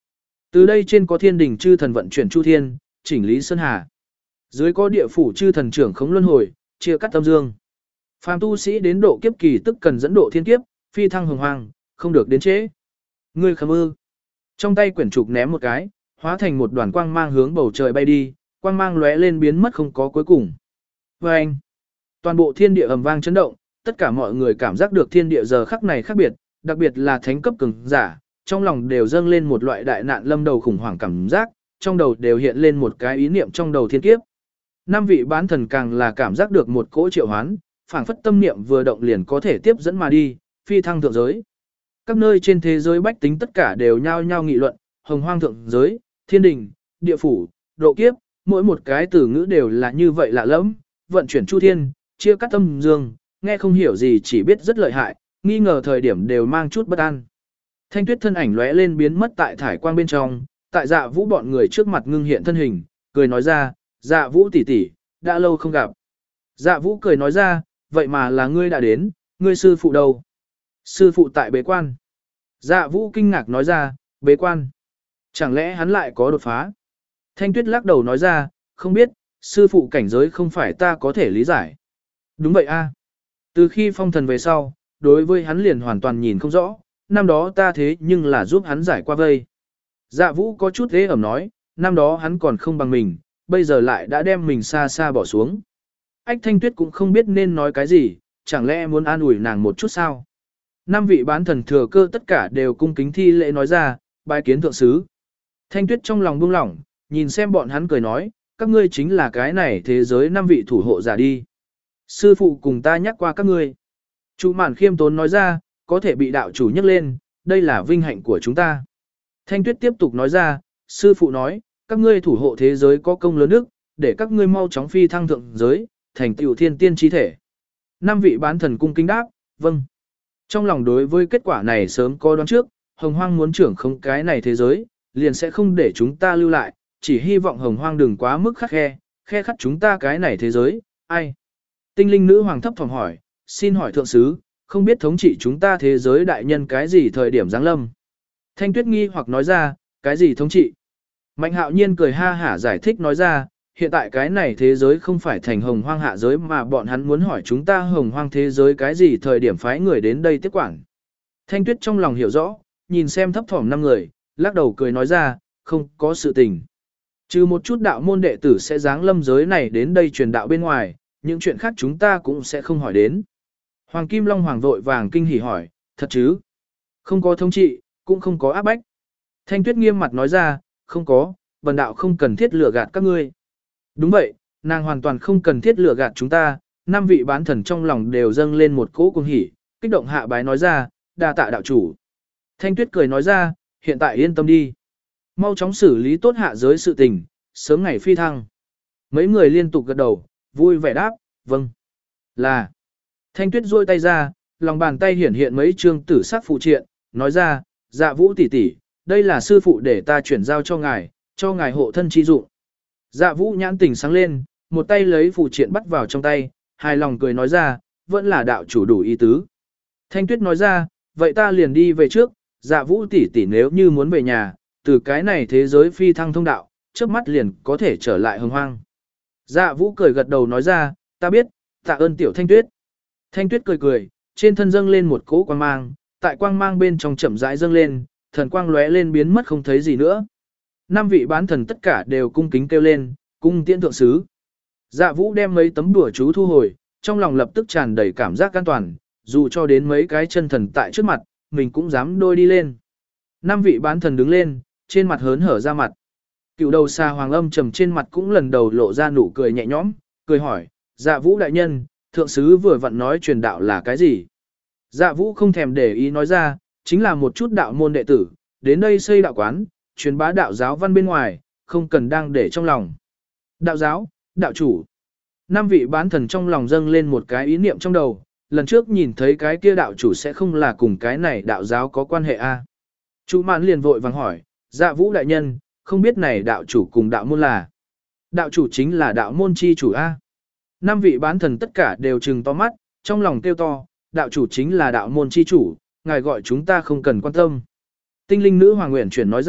Từ đây trên có thiên đình chư thần vận chuyển chu thiên, chỉnh lý sơn hà. Dưới có địa phủ chư thần trưởng khống luân hồi, chia cắt tâm dương. Phàm tu sĩ đến độ kiếp kỳ tức cần dẫn độ thiên kiếp, phi thăng hồng hoàng, không được đến trễ. Ngươi khâm ư. Trong tay quyển trục ném một cái, hóa thành một đoàn quang mang hướng bầu trời bay đi, quang mang lóe lên biến mất không có cuối cùng. Và anh, toàn bộ thiên địa ầm vang chấn động, tất cả mọi người cảm giác được thiên địa giờ khắc này khác biệt, đặc biệt là thánh cấp cường giả, trong lòng đều dâng lên một loại đại nạn lâm đầu khủng hoảng cảm giác, trong đầu đều hiện lên một cái ý niệm trong đầu thiên kiếp. Năm vị bán thần càng là cảm giác được một cỗ triệu hoán, phảng phất tâm niệm vừa động liền có thể tiếp dẫn mà đi, phi thăng thượng giới. Các nơi trên thế giới bách tính tất cả đều nhao nhao nghị luận, hồng hoang thượng giới, thiên đình, địa phủ, độ kiếp, mỗi một cái từ ngữ đều là như vậy lạ lẫm, vận chuyển chu thiên, chia cắt tâm dương, nghe không hiểu gì chỉ biết rất lợi hại, nghi ngờ thời điểm đều mang chút bất an. Thanh Tuyết thân ảnh lóe lên biến mất tại thải quang bên trong, tại Dạ Vũ bọn người trước mặt ngưng hiện thân hình, cười nói ra, Dạ Vũ tỷ tỷ, đã lâu không gặp. Dạ Vũ cười nói ra, vậy mà là ngươi đã đến, ngươi sư phụ đâu? Sư phụ tại bế quan. Dạ Vũ kinh ngạc nói ra, bế quan. Chẳng lẽ hắn lại có đột phá? Thanh Tuyết lắc đầu nói ra, không biết, sư phụ cảnh giới không phải ta có thể lý giải. Đúng vậy a. Từ khi phong thần về sau, đối với hắn liền hoàn toàn nhìn không rõ, năm đó ta thế nhưng là giúp hắn giải qua vây. Dạ Vũ có chút ghê ẩm nói, năm đó hắn còn không bằng mình, bây giờ lại đã đem mình xa xa bỏ xuống. Ách Thanh Tuyết cũng không biết nên nói cái gì, chẳng lẽ muốn an ủi nàng một chút sao? Năm vị bán thần thừa cơ tất cả đều cung kính thi lễ nói ra, bái kiến thượng sứ. Thanh Tuyết trong lòng buông lỏng, nhìn xem bọn hắn cười nói, các ngươi chính là cái này thế giới năm vị thủ hộ giả đi. Sư phụ cùng ta nhắc qua các ngươi. Chu Mạn khiêm tốn nói ra, có thể bị đạo chủ nhắc lên, đây là vinh hạnh của chúng ta. Thanh Tuyết tiếp tục nói ra, sư phụ nói, các ngươi thủ hộ thế giới có công lớn đức, để các ngươi mau chóng phi thăng thượng giới, thành tựu thiên tiên chi thể. Năm vị bán thần cung kính đáp, vâng. Trong lòng đối với kết quả này sớm có đoán trước, Hồng Hoang muốn trưởng không cái này thế giới, liền sẽ không để chúng ta lưu lại, chỉ hy vọng Hồng Hoang đừng quá mức khắt khe khắt chúng ta cái này thế giới, ai? Tinh linh nữ hoàng thấp thỏm hỏi, xin hỏi thượng sứ, không biết thống trị chúng ta thế giới đại nhân cái gì thời điểm giáng lâm? Thanh Tuyết nghi hoặc nói ra, cái gì thống trị? Mạnh Hạo Nhiên cười ha hả giải thích nói ra, hiện tại cái này thế giới không phải thành Hồng Hoang hạ giới mà bọn hắn muốn hỏi chúng ta Hồng Hoang thế giới cái gì thời điểm phái người đến đây tiếp quản. Thanh Tuyết trong lòng hiểu rõ, nhìn xem thấp thỏm năm người, lắc đầu cười nói ra, không có sự tình. Trừ một chút đạo môn đệ tử sẽ giáng lâm giới này đến đây truyền đạo bên ngoài, những chuyện khác chúng ta cũng sẽ không hỏi đến. Hoàng Kim Long Hoàng vội vàng kinh hỉ hỏi, thật chứ? Không có thống trị, cũng không có áp bách. Thanh Tuyết nghiêm mặt nói ra, không có, bần đạo không cần thiết lừa gạt các ngươi. Đúng vậy, nàng hoàn toàn không cần thiết lừa gạt chúng ta, năm vị bán thần trong lòng đều dâng lên một cỗ cuồng hỉ, kích động hạ bái nói ra, đa tạ đạo chủ. Thanh Tuyết cười nói ra, hiện tại yên tâm đi. Mau chóng xử lý tốt hạ giới sự tình, sớm ngày phi thăng. Mấy người liên tục gật đầu, vui vẻ đáp, vâng. Là. Thanh Tuyết duỗi tay ra, lòng bàn tay hiển hiện mấy chương tử sắc phụ triện, nói ra, Dạ Vũ tỷ tỷ, đây là sư phụ để ta chuyển giao cho ngài hộ thân chi dụng. Dạ Vũ nhãn tỉnh sáng lên, một tay lấy phụ triện bắt vào trong tay, hài lòng cười nói ra, vẫn là đạo chủ đủ ý tứ. Thanh Tuyết nói ra, vậy ta liền đi về trước, Dạ Vũ tỷ tỷ nếu như muốn về nhà, từ cái này thế giới phi thăng thông đạo, trước mắt liền có thể trở lại Hồng Hoang. Dạ Vũ cười gật đầu nói ra, ta biết, tạ ơn tiểu Thanh Tuyết. Thanh Tuyết cười cười, trên thân dâng lên một cỗ quang mang, tại quang mang bên trong chậm rãi dâng lên, thần quang lóe lên biến mất không thấy gì nữa. Năm vị bán thần tất cả đều cung kính kêu lên, cung tiễn thượng sứ. Dạ Vũ đem mấy tấm đùa chú thu hồi, trong lòng lập tức tràn đầy cảm giác an toàn, dù cho đến mấy cái chân thần tại trước mặt, mình cũng dám đôi đi lên. Năm vị bán thần đứng lên, trên mặt hớn hở ra mặt. Cựu đầu xa Hoàng Âm trầm trên mặt cũng lần đầu lộ ra nụ cười nhẹ nhõm, cười hỏi, Dạ Vũ đại nhân, thượng sứ vừa vặn nói truyền đạo là cái gì? Dạ Vũ không thèm để ý nói ra, chính là một chút đạo môn đệ tử, đến đây xây đạo quán, truyền bá đạo giáo văn bên ngoài, không cần đang để trong lòng. Đạo giáo, đạo chủ. Năm vị bán thần trong lòng dâng lên một cái ý niệm trong đầu, lần trước nhìn thấy cái kia đạo chủ sẽ không là cùng cái này đạo giáo có quan hệ a. Chu Mạn liền vội vàng hỏi, Dạ Vũ đại nhân, không biết này đạo chủ cùng đạo môn là. Đạo chủ chính là đạo môn chi chủ a. Năm vị bán thần tất cả đều trừng to mắt, trong lòng kêu to, đạo chủ chính là đạo môn chi chủ, ngài gọi chúng ta không cần quan tâm. Tinh linh nữ hoàng nguyện chuyển nói ra,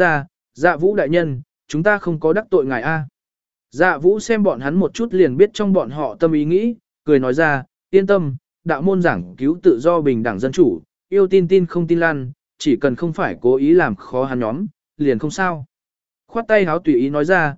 Dạ Vũ đại nhân, chúng ta không có đắc tội ngài a. Dạ Vũ xem bọn hắn một chút liền biết trong bọn họ tâm ý nghĩ, cười nói ra, yên tâm, đạo môn giảng cứu tự do bình đẳng dân chủ, yêu tin tin không tin lan, chỉ cần không phải cố ý làm khó hắn nhóm, liền không sao. Khoát tay háo tùy ý nói ra,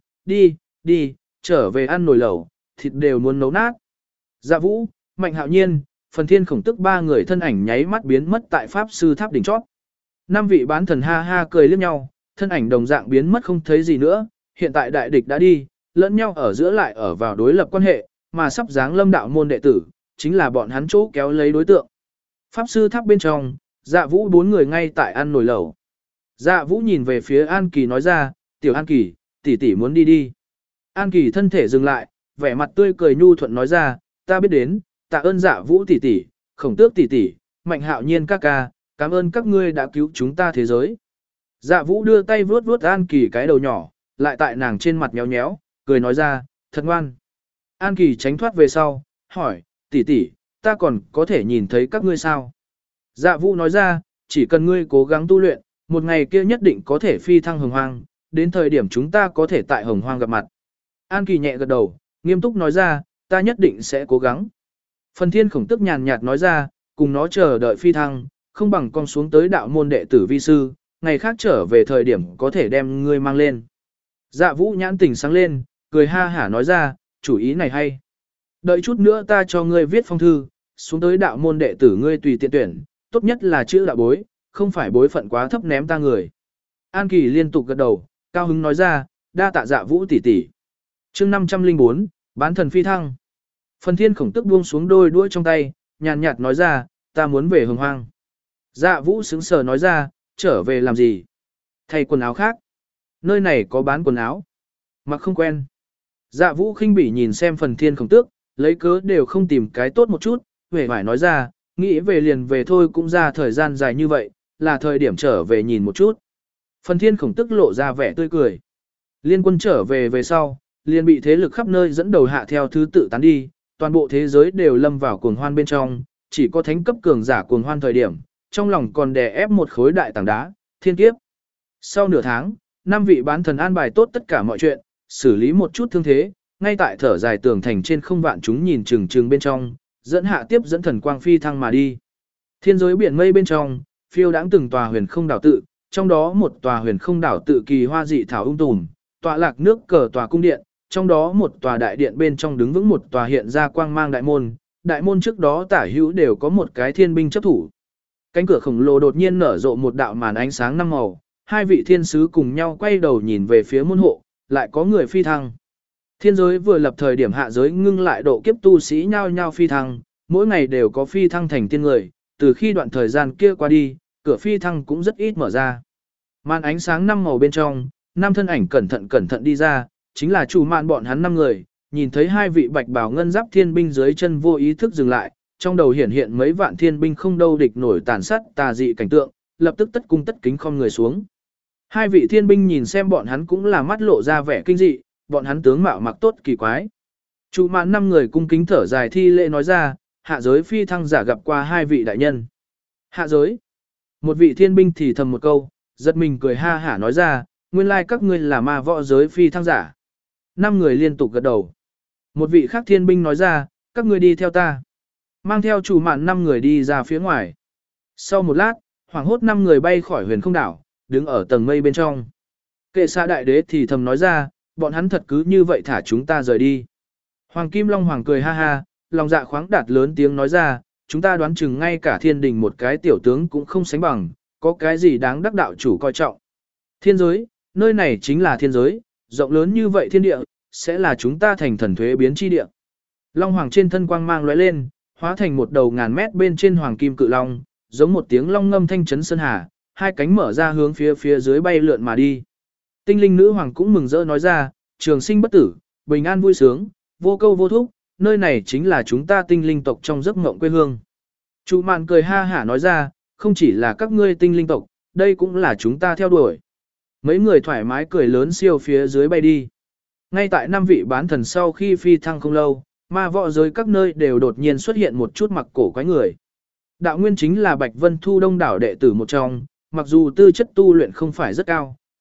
đi, trở về ăn nồi lẩu, thịt đều muốn nấu nát. Dạ Vũ, Mạnh Hạo Nhiên, Phần Thiên Khổng Tức ba người thân ảnh nháy mắt biến mất tại Pháp Sư Tháp đỉnh chót. Năm vị bán thần ha ha cười liếc nhau, thân ảnh đồng dạng biến mất không thấy gì nữa, hiện tại đại địch đã đi, lẫn nhau ở giữa lại ở vào đối lập quan hệ, mà sắp giáng lâm đạo môn đệ tử, chính là bọn hắn chỗ kéo lấy đối tượng. Pháp Sư Tháp bên trong, Dạ Vũ bốn người ngay tại ăn nồi lẩu. Dạ Vũ nhìn về phía An Kỳ nói ra, tiểu An Kỳ, tỷ tỷ muốn đi. An Kỳ thân thể dừng lại, vẻ mặt tươi cười nhu thuận nói ra, ta biết đến, tạ ơn Dạ Vũ tỷ tỷ, Khổng Tước tỷ tỷ, Mạnh Hạo Nhiên ca ca, cảm ơn các ngươi đã cứu chúng ta thế giới. Dạ Vũ đưa tay vuốt vuốt An Kỳ cái đầu nhỏ, lại tại nàng trên mặt nhéo nhéo, cười nói ra, thật ngoan. An Kỳ tránh thoát về sau, hỏi, tỷ tỷ, ta còn có thể nhìn thấy các ngươi sao? Dạ Vũ nói ra, chỉ cần ngươi cố gắng tu luyện, một ngày kia nhất định có thể phi thăng hồng hoang, đến thời điểm chúng ta có thể tại hồng hoang gặp mặt. An Kỳ nhẹ gật đầu, nghiêm túc nói ra, ta nhất định sẽ cố gắng. Phần Thiên Khổng Tức nhàn nhạt nói ra, cùng nó chờ đợi phi thăng, không bằng con xuống tới đạo môn đệ tử vi sư, ngày khác trở về thời điểm có thể đem ngươi mang lên. Dạ Vũ nhãn tỉnh sáng lên, cười ha hả nói ra, chủ ý này hay. Đợi chút nữa ta cho ngươi viết phong thư, xuống tới đạo môn đệ tử ngươi tùy tiện tuyển, tốt nhất là chữ đạo bối, không phải bối phận quá thấp ném ta người. An Kỳ liên tục gật đầu, cao hứng nói ra, đa tạ Dạ Vũ tỷ tỷ. Chương 504, bán thần phi thăng. Phần Thiên Khổng Tức buông xuống đôi đuôi trong tay, nhàn nhạt nói ra, ta muốn về hồng hoang. Dạ Vũ sững sờ nói ra, trở về làm gì? Thay quần áo khác. Nơi này có bán quần áo. Mặc không quen. Dạ Vũ khinh bỉ nhìn xem Phần Thiên Khổng Tước, lấy cớ đều không tìm cái tốt một chút, vẻ vải nói ra, nghĩ về liền về thôi cũng ra thời gian dài như vậy, là thời điểm trở về nhìn một chút. Phần Thiên Khổng Tức lộ ra vẻ tươi cười. Liên Quân trở về sau, liền bị thế lực khắp nơi dẫn đầu hạ theo thứ tự tán đi, toàn bộ thế giới đều lâm vào cuồng hoan bên trong, chỉ có thánh cấp cường giả cuồng hoan thời điểm, trong lòng còn đè ép một khối đại tảng đá, thiên kiếp. Sau nửa tháng, 5 vị bán thần an bài tốt tất cả mọi chuyện, xử lý một chút thương thế, ngay tại thở dài tường thành trên không vạn chúng nhìn chừng chừng bên trong, dẫn hạ tiếp dẫn thần quang phi thăng mà đi. Thiên giới biển mây bên trong, phiêu đãng từng tòa huyền không đảo tự, trong đó một tòa huyền không đảo tự kỳ hoa dị thảo tùm, tọa lạc nước cờ tòa cung điện, trong đó một tòa đại điện bên trong đứng vững một tòa hiện ra quang mang đại môn trước đó tả hữu đều có một cái thiên binh chấp thủ. Cánh cửa khổng lồ đột nhiên nở rộ một đạo màn ánh sáng năm màu, hai vị thiên sứ cùng nhau quay đầu nhìn về phía môn hộ, lại có người phi thăng. Thiên giới vừa lập thời điểm hạ giới ngưng lại độ kiếp tu sĩ nhao nhao phi thăng, mỗi ngày đều có phi thăng thành tiên người, từ khi đoạn thời gian kia qua đi, cửa phi thăng cũng rất ít mở ra. Màn ánh sáng năm màu bên trong, năm thân ảnh cẩn thận đi ra, chính là chủ mạn bọn hắn 5 người, nhìn thấy hai vị bạch bào ngân giáp thiên binh dưới chân vô ý thức dừng lại, trong đầu hiển hiện mấy vạn thiên binh không đâu địch nổi tàn sát tà dị cảnh tượng, lập tức tất cung tất kính khom người xuống. Hai vị thiên binh nhìn xem bọn hắn cũng là mắt lộ ra vẻ kinh dị, bọn hắn tướng mạo mặc tốt kỳ quái. Chủ mạn 5 người cung kính thở dài thi lễ nói ra, hạ giới phi thăng giả gặp qua hai vị đại nhân. Hạ giới. Một vị thiên binh thì thầm một câu, giật mình cười ha hả nói ra, nguyên lai các ngươi là ma võ giới phi thăng giả. 5 người liên tục gật đầu. Một vị khác thiên binh nói ra, các ngươi đi theo ta. Mang theo chủ mạn 5 người đi ra phía ngoài. Sau một lát, hoảng hốt 5 người bay khỏi huyền không đảo, đứng ở tầng mây bên trong. Kệ xa đại đế thì thầm nói ra, bọn hắn thật cứ như vậy thả chúng ta rời đi. Hoàng Kim Long Hoàng cười ha ha, lòng dạ khoáng đạt lớn tiếng nói ra, chúng ta đoán chừng ngay cả thiên đình một cái tiểu tướng cũng không sánh bằng, có cái gì đáng đắc đạo chủ coi trọng. Thiên giới, nơi này chính là thiên giới, rộng lớn như vậy thiên địa, sẽ là chúng ta thành thần thuế biến chi địa. Long Hoàng trên thân quang mang lóe lên, hóa thành một đầu ngàn mét bên trên hoàng kim cự long, giống một tiếng long ngâm thanh chấn sơn hà, hai cánh mở ra hướng phía dưới bay lượn mà đi. Tinh linh nữ hoàng cũng mừng rỡ nói ra, trường sinh bất tử, bình an vui sướng, vô câu vô thúc, nơi này chính là chúng ta tinh linh tộc trong giấc mộng quê hương. Chủ mạn cười ha hả nói ra, không chỉ là các ngươi tinh linh tộc, đây cũng là chúng ta theo đuổi. Mấy người thoải mái cười lớn siêu phía dưới bay đi. Ngay tại 5 vị bán thần sau khi phi thăng không lâu, ma võ giới các nơi đều đột nhiên xuất hiện một chút mặc cổ quái người. Đạo Nguyên chính là Bạch Vân Thu đông đảo đệ tử một trong, mặc dù tư chất tu luyện không phải rất cao,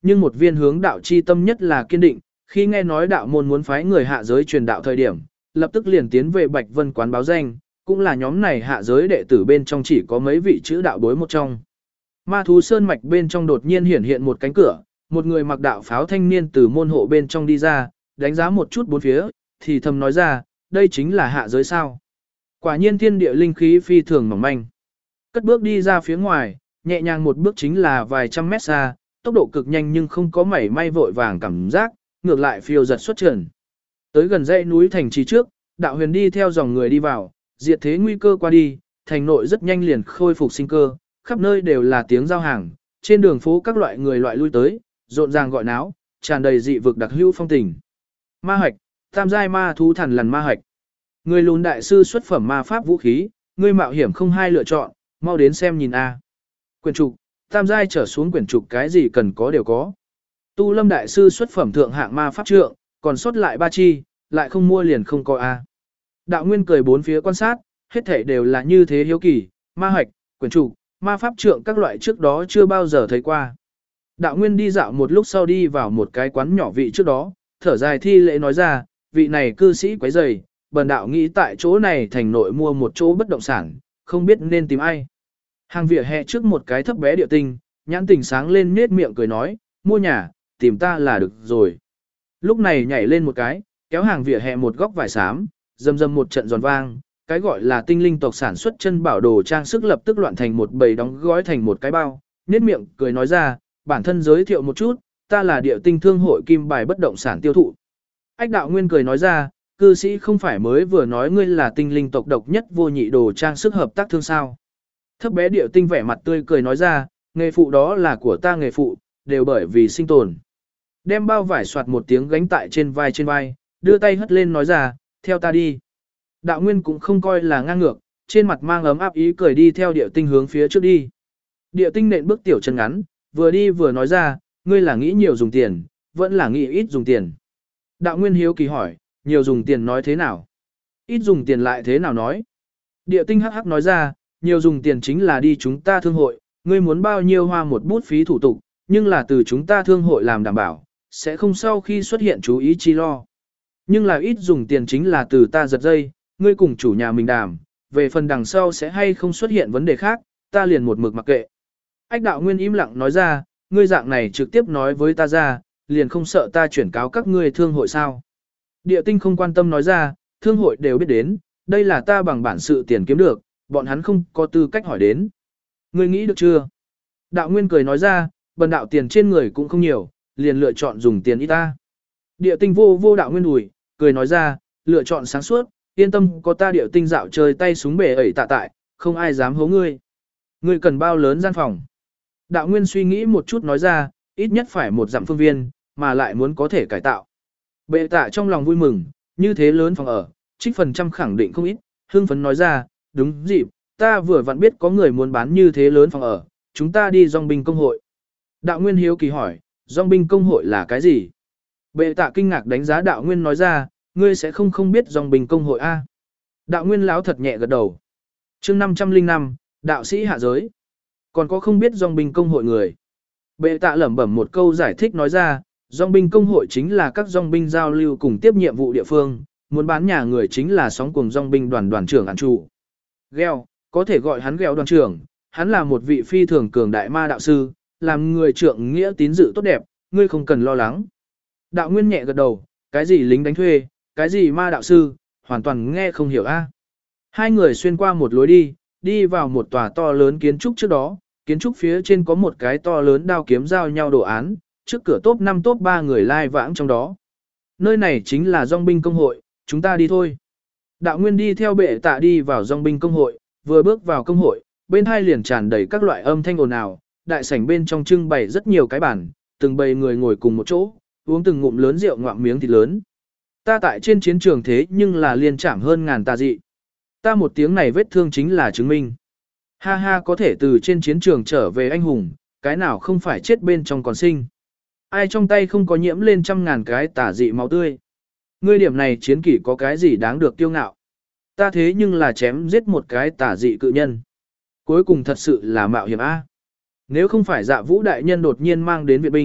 nhưng một viên hướng đạo chi tâm nhất là kiên định, khi nghe nói đạo môn muốn phái người hạ giới truyền đạo thời điểm, lập tức liền tiến về Bạch Vân quán báo danh, cũng là nhóm này hạ giới đệ tử bên trong chỉ có mấy vị chữ đạo bối một trong. Ma thú sơn mạch bên trong đột nhiên hiện hiện một cánh cửa, một người mặc đạo pháo thanh niên từ môn hộ bên trong đi ra, đánh giá một chút bốn phía, thì thầm nói ra, đây chính là hạ giới sao. Quả nhiên thiên địa linh khí phi thường mỏng manh. Cất bước đi ra phía ngoài, nhẹ nhàng một bước chính là vài trăm mét xa, tốc độ cực nhanh nhưng không có mảy may vội vàng cảm giác, ngược lại phiêu giật xuất trần. Tới gần dãy núi thành trì trước, đạo huyền đi theo dòng người đi vào, diệt thế nguy cơ qua đi, thành nội rất nhanh liền khôi phục sinh cơ, khắp nơi đều là tiếng giao hàng, trên đường phố các loại người loại lui tới, rộn ràng gọi náo, tràn đầy dị vực đặc hữu phong tình. Ma hạch, tam giai ma thú thần lần ma hạch. Người lùn đại sư xuất phẩm ma pháp vũ khí, người mạo hiểm không hai lựa chọn, mau đến xem nhìn a. Quyển trục, tam giai trở xuống quyển trục cái gì cần có đều có. Tu Lâm đại sư xuất phẩm thượng hạng ma pháp trượng, còn sót lại 3 chi, lại không mua liền không có a. Đạo Nguyên cười bốn phía quan sát, hết thảy đều là như thế hiếu kỳ, ma hạch, quyển trục, ma pháp trượng các loại trước đó chưa bao giờ thấy qua. Đạo Nguyên đi dạo một lúc sau đi vào một cái quán nhỏ vị trước đó, thở dài thi lễ nói ra, vị này cư sĩ quấy rầy, bần đạo nghĩ tại chỗ này thành nội mua một chỗ bất động sản, không biết nên tìm ai. Hàng vỉa hè trước một cái thấp bé địa tinh, nhãn tình sáng lên nết miệng cười nói, mua nhà, tìm ta là được rồi. Lúc này nhảy lên một cái, kéo hàng vỉa hè một góc vải xám, rầm rầm một trận giòn vang, cái gọi là tinh linh tộc sản xuất chân bảo đồ trang sức lập tức loạn thành một bầy đóng gói thành một cái bao, nết miệng cười nói ra, bản thân giới thiệu một chút, ta là địa tinh thương hội kim bài bất động sản tiêu thụ. Ách đạo nguyên cười nói ra, cư sĩ không phải mới vừa nói ngươi là tinh linh tộc độc nhất vô nhị đồ trang sức hợp tác thương sao. Thấp bé địa tinh vẻ mặt tươi cười nói ra, nghề phụ đó là của ta nghề phụ, đều bởi vì sinh tồn. Đem bao vải soạt một tiếng gánh tại trên vai, đưa tay hất lên nói ra, theo ta đi. Đạo nguyên cũng không coi là ngang ngược, trên mặt mang ấm áp ý cười đi theo địa tinh hướng phía trước đi. Địa tinh nện bước tiểu chân ngắn, vừa đi vừa nói ra, ngươi là nghĩ nhiều dùng tiền, vẫn là nghĩ ít dùng tiền. Đạo nguyên hiếu kỳ hỏi, nhiều dùng tiền nói thế nào? Ít dùng tiền lại thế nào nói? Địa tinh hắc hắc nói ra, nhiều dùng tiền chính là đi chúng ta thương hội, ngươi muốn bao nhiêu hoa một bút phí thủ tục, nhưng là từ chúng ta thương hội làm đảm bảo, sẽ không sau khi xuất hiện chú ý chi lo. Nhưng là ít dùng tiền chính là từ ta giật dây, ngươi cùng chủ nhà mình đàm, về phần đằng sau sẽ hay không xuất hiện vấn đề khác, ta liền một mực mặc kệ. Ách đạo nguyên im lặng nói ra, ngươi dạng này trực tiếp nói với ta ra, liền không sợ ta chuyển cáo các ngươi thương hội sao. Địa tinh không quan tâm nói ra, thương hội đều biết đến, đây là ta bằng bản sự tiền kiếm được, bọn hắn không có tư cách hỏi đến. Ngươi nghĩ được chưa? Đạo nguyên cười nói ra, bần đạo tiền trên người cũng không nhiều, liền lựa chọn dùng tiền ít ta. Địa tinh vô đạo nguyên ủi, cười nói ra, lựa chọn sáng suốt, yên tâm có ta địa tinh dạo chơi tay súng bể ẩy tạ tại, không ai dám hố ngươi. Ngươi cần bao lớn gian phòng? Đạo nguyên suy nghĩ một chút nói ra, ít nhất phải một dặm phương viên, mà lại muốn có thể cải tạo. Bệ tạ trong lòng vui mừng, như thế lớn phòng ở, trích phần trăm khẳng định không ít, hưng phấn nói ra, đúng dịp, ta vừa vặn biết có người muốn bán như thế lớn phòng ở, chúng ta đi dòng binh công hội. Đạo nguyên hiếu kỳ hỏi, dòng binh công hội là cái gì? Bệ tạ kinh ngạc đánh giá đạo nguyên nói ra, ngươi sẽ không biết dòng binh công hội A. Đạo nguyên láo thật nhẹ gật đầu. chương 505, đạo sĩ hạ giới. Còn có không biết dòng binh công hội người. Bệ tạ lẩm bẩm một câu giải thích nói ra, dòng binh công hội chính là các dòng binh giao lưu cùng tiếp nhiệm vụ địa phương, muốn bán nhà người chính là sóng cùng dòng binh đoàn trưởng ản trụ. Gheo, có thể gọi hắn Gheo đoàn trưởng, hắn là một vị phi thường cường đại ma đạo sư, làm người trượng nghĩa tín dự tốt đẹp, ngươi không cần lo lắng. Đạo nguyên nhẹ gật đầu, cái gì lính đánh thuê, cái gì ma đạo sư, hoàn toàn nghe không hiểu a. Hai người xuyên qua một lối đi vào một tòa to lớn kiến trúc trước đó, kiến trúc phía trên có một cái to lớn đao kiếm giao nhau đồ án, trước cửa top 5 top 3 người lai vãng trong đó. Nơi này chính là dòng binh công hội, chúng ta đi thôi. Đạo nguyên đi theo bệ tạ đi vào dòng binh công hội, vừa bước vào công hội, bên hai liền tràn đầy các loại âm thanh ồn ào, đại sảnh bên trong trưng bày rất nhiều cái bàn, từng bầy người ngồi cùng một chỗ, uống từng ngụm lớn rượu ngoạm miếng thịt lớn. Ta tại trên chiến trường thế nhưng là liên trảm hơn ngàn tà dị. Ta một tiếng này vết thương chính là chứng minh. Ha ha, có thể từ trên chiến trường trở về anh hùng, cái nào không phải chết bên trong còn sinh. Ai trong tay không có nhiễm lên trăm ngàn cái tà dị máu tươi. Ngươi điểm này chiến kỷ có cái gì đáng được kiêu ngạo. Ta thế nhưng là chém giết một cái tà dị cự nhân. Cuối cùng thật sự là mạo hiểm A. Nếu không phải Dạ Vũ đại nhân đột nhiên mang đến viện binh,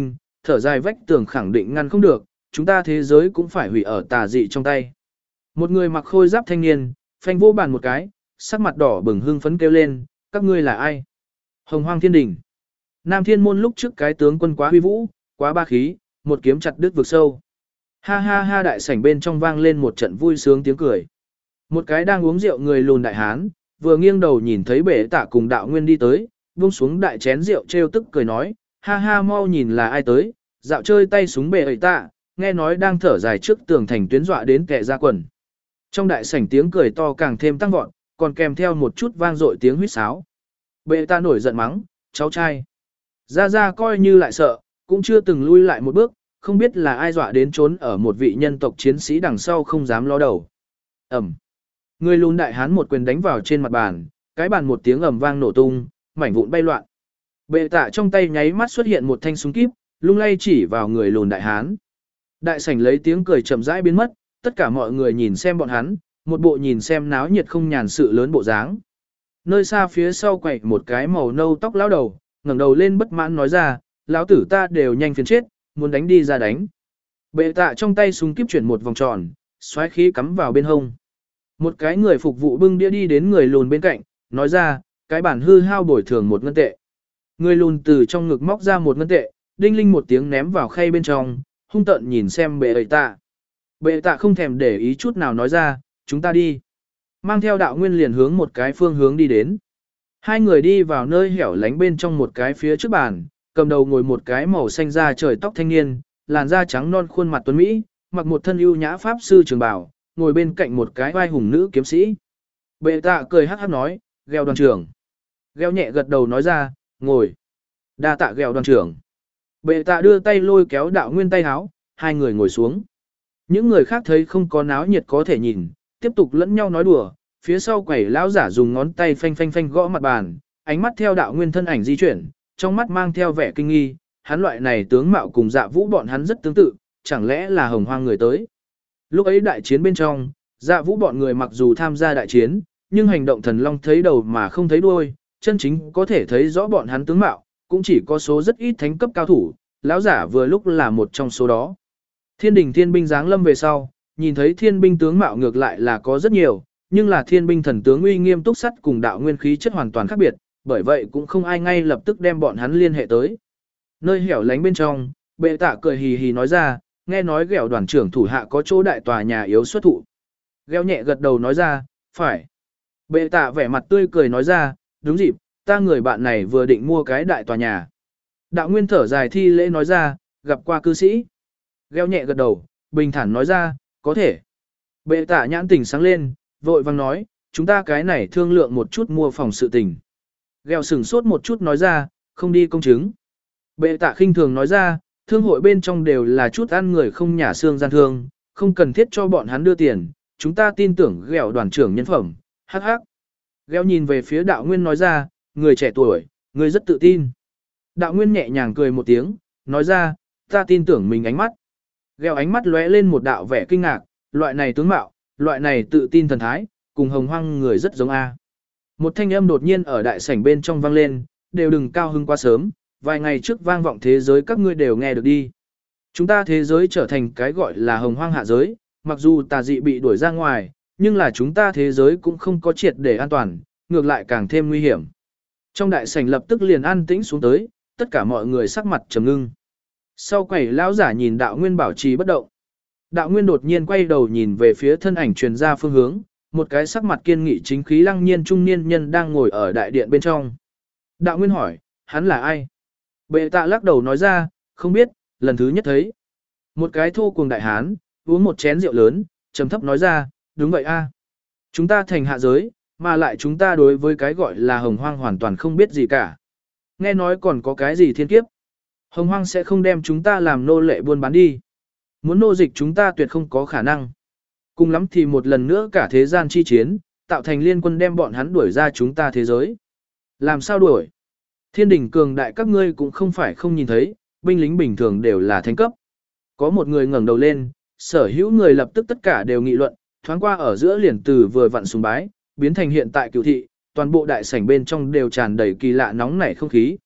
thở dài vách tường khẳng định ngăn không được, chúng ta thế giới cũng phải hủy ở tà dị trong tay. Một người mặc khôi giáp thanh niên, phanh vô bàn một cái, sắc mặt đỏ bừng hưng phấn kêu lên, các ngươi là ai? Hồng Hoang Thiên Đình. Nam Thiên Môn lúc trước cái tướng quân quá huy vũ, quá ba khí, một kiếm chặt đứt vực sâu. Ha ha ha, đại sảnh bên trong vang lên một trận vui sướng tiếng cười. Một cái đang uống rượu người lùn đại hán, vừa nghiêng đầu nhìn thấy Bệ Tạ cùng Đạo Nguyên đi tới, buông xuống đại chén rượu trêu tức cười nói, ha ha, mau nhìn là ai tới, dạo chơi tay súng Bệ Tạ, nghe nói đang thở dài trước tường thành tuyến dọa đến kẻ ra quần. Trong đại sảnh tiếng cười to càng thêm tăng vọt, còn kèm theo một chút vang dội tiếng huýt sáo. Bệ Tạ nổi giận mắng, cháu trai. Ra coi như lại sợ, cũng chưa từng lui lại một bước, không biết là ai dọa đến trốn ở một vị nhân tộc chiến sĩ đằng sau không dám ló đầu. Ẩm. Người lùn đại hán một quyền đánh vào trên mặt bàn, cái bàn một tiếng ầm vang nổ tung, mảnh vụn bay loạn. Bệ Tạ trong tay nháy mắt xuất hiện một thanh súng kíp, lung lay chỉ vào người lùn đại hán. Đại sảnh lấy tiếng cười chậm rãi biến mất, tất cả mọi người nhìn xem bọn hắn, một bộ nhìn xem náo nhiệt không nhàn sự lớn bộ dáng. Nơi xa phía sau quậy một cái màu nâu tóc lão đầu, ngẩng đầu lên bất mãn nói ra, lão tử ta đều nhanh phiền chết, muốn đánh đi ra đánh. Bệ Tạ trong tay súng kíp chuyển một vòng tròn, xoáy khí cắm vào bên hông. Một cái người phục vụ bưng đĩa đi đến người lùn bên cạnh, nói ra, cái bản hư hao bồi thường 1 ngân tệ. Người lùn từ trong ngực móc ra 1 ngân tệ, đinh linh một tiếng ném vào khay bên trong, hung tợn nhìn xem Bệ Tạ. Bệ Tạ không thèm để ý chút nào nói ra, chúng ta đi. Mang theo Đạo Nguyên liền hướng một cái phương hướng đi đến. Hai người đi vào nơi hẻo lánh bên trong một cái phía trước bàn, cầm đầu ngồi một cái màu xanh da trời tóc thanh niên, làn da trắng non khuôn mặt tuấn Mỹ, mặc một thân ưu nhã pháp sư trường bào, ngồi bên cạnh một cái vai hùng nữ kiếm sĩ. Bệ Tạ cười hắc hắc nói, Gheo đoàn trưởng. Gheo nhẹ gật đầu nói ra, ngồi. Đa tạ Gheo đoàn trưởng. Bệ Tạ đưa tay lôi kéo Đạo Nguyên tay háo, hai người ngồi xuống. Những người khác thấy không có náo nhiệt có thể nhìn, tiếp tục lẫn nhau nói đùa, phía sau quẩy lão giả dùng ngón tay phanh phanh phanh gõ mặt bàn, ánh mắt theo Đạo Nguyên thân ảnh di chuyển, trong mắt mang theo vẻ kinh nghi, hắn loại này tướng mạo cùng Dạ Vũ bọn hắn rất tương tự, chẳng lẽ là Hồng Hoang người tới. Lúc ấy đại chiến bên trong, Dạ Vũ bọn người mặc dù tham gia đại chiến, nhưng hành động thần long thấy đầu mà không thấy đuôi, chân chính có thể thấy rõ bọn hắn tướng mạo, cũng chỉ có số rất ít thánh cấp cao thủ, lão giả vừa lúc là một trong số đó. Thiên đình thiên binh giáng lâm về sau, nhìn thấy thiên binh tướng mạo ngược lại là có rất nhiều, nhưng là thiên binh thần tướng uy nghiêm túc sắt cùng đạo nguyên khí chất hoàn toàn khác biệt, bởi vậy cũng không ai ngay lập tức đem bọn hắn liên hệ tới. Nơi hẻo lánh bên trong, Bệ Tạ cười hì hì nói ra, nghe nói Ghẹo đoàn trưởng thủ hạ có chỗ đại tòa nhà yếu xuất thụ. Ghẹo nhẹ gật đầu nói ra, phải. Bệ Tạ vẻ mặt tươi cười nói ra, đúng dịp, ta người bạn này vừa định mua cái đại tòa nhà. Đạo Nguyên thở dài thi lễ nói ra, gặp qua cư sĩ. Ghẹo nhẹ gật đầu, bình thản nói ra, có thể. Bệ Tạ nhãn tình sáng lên, vội vàng nói, chúng ta cái này thương lượng một chút mua phòng sự tình. Ghẹo sửng sốt một chút nói ra, không đi công chứng. Bệ Tạ khinh thường nói ra, thương hội bên trong đều là chút ăn người không nhả xương gian thương, không cần thiết cho bọn hắn đưa tiền, chúng ta tin tưởng Ghẹo đoàn trưởng nhân phẩm, hắc hắc. Ghẹo nhìn về phía Đạo Nguyên nói ra, người trẻ tuổi, người rất tự tin. Đạo Nguyên nhẹ nhàng cười một tiếng, nói ra, ta tin tưởng mình ánh mắt. Ghẹo ánh mắt lóe lên một đạo vẻ kinh ngạc, loại này tướng mạo, loại này tự tin thần thái, cùng Hồng Hoang người rất giống a. Một thanh âm đột nhiên ở đại sảnh bên trong vang lên, đều đừng cao hứng quá sớm, vài ngày trước vang vọng thế giới các ngươi đều nghe được đi. Chúng ta thế giới trở thành cái gọi là Hồng Hoang hạ giới, mặc dù tà dị bị đuổi ra ngoài, nhưng là chúng ta thế giới cũng không có triệt để an toàn, ngược lại càng thêm nguy hiểm. Trong đại sảnh lập tức liền an tĩnh xuống tới, tất cả mọi người sắc mặt trầm ngưng. Sau quầy lão giả nhìn Đạo Nguyên bảo trì bất động. Đạo Nguyên đột nhiên quay đầu nhìn về phía thân ảnh truyền ra phương hướng, một cái sắc mặt kiên nghị chính khí lăng nhiên trung niên nhân đang ngồi ở đại điện bên trong. Đạo Nguyên hỏi, hắn là ai? Bệ Tạ lắc đầu nói ra, không biết, lần thứ nhất thấy. Một cái thô cuồng đại hán, uống một chén rượu lớn, trầm thấp nói ra, đúng vậy a. Chúng ta thành hạ giới, mà lại chúng ta đối với cái gọi là Hồng Hoang hoàn toàn không biết gì cả. Nghe nói còn có cái gì thiên kiếp. Hồng Hoang sẽ không đem chúng ta làm nô lệ buôn bán đi. Muốn nô dịch chúng ta tuyệt không có khả năng. Cùng lắm thì một lần nữa cả thế gian chi chiến, tạo thành liên quân đem bọn hắn đuổi ra chúng ta thế giới. Làm sao đuổi? Thiên đỉnh cường đại các ngươi cũng không phải không nhìn thấy, binh lính bình thường đều là thánh cấp. Có một người ngẩng đầu lên, sở hữu người lập tức tất cả đều nghị luận, thoáng qua ở giữa liền từ vừa vặn sùng bái, biến thành hiện tại cửu thị, toàn bộ đại sảnh bên trong đều tràn đầy kỳ lạ nóng nảy không khí.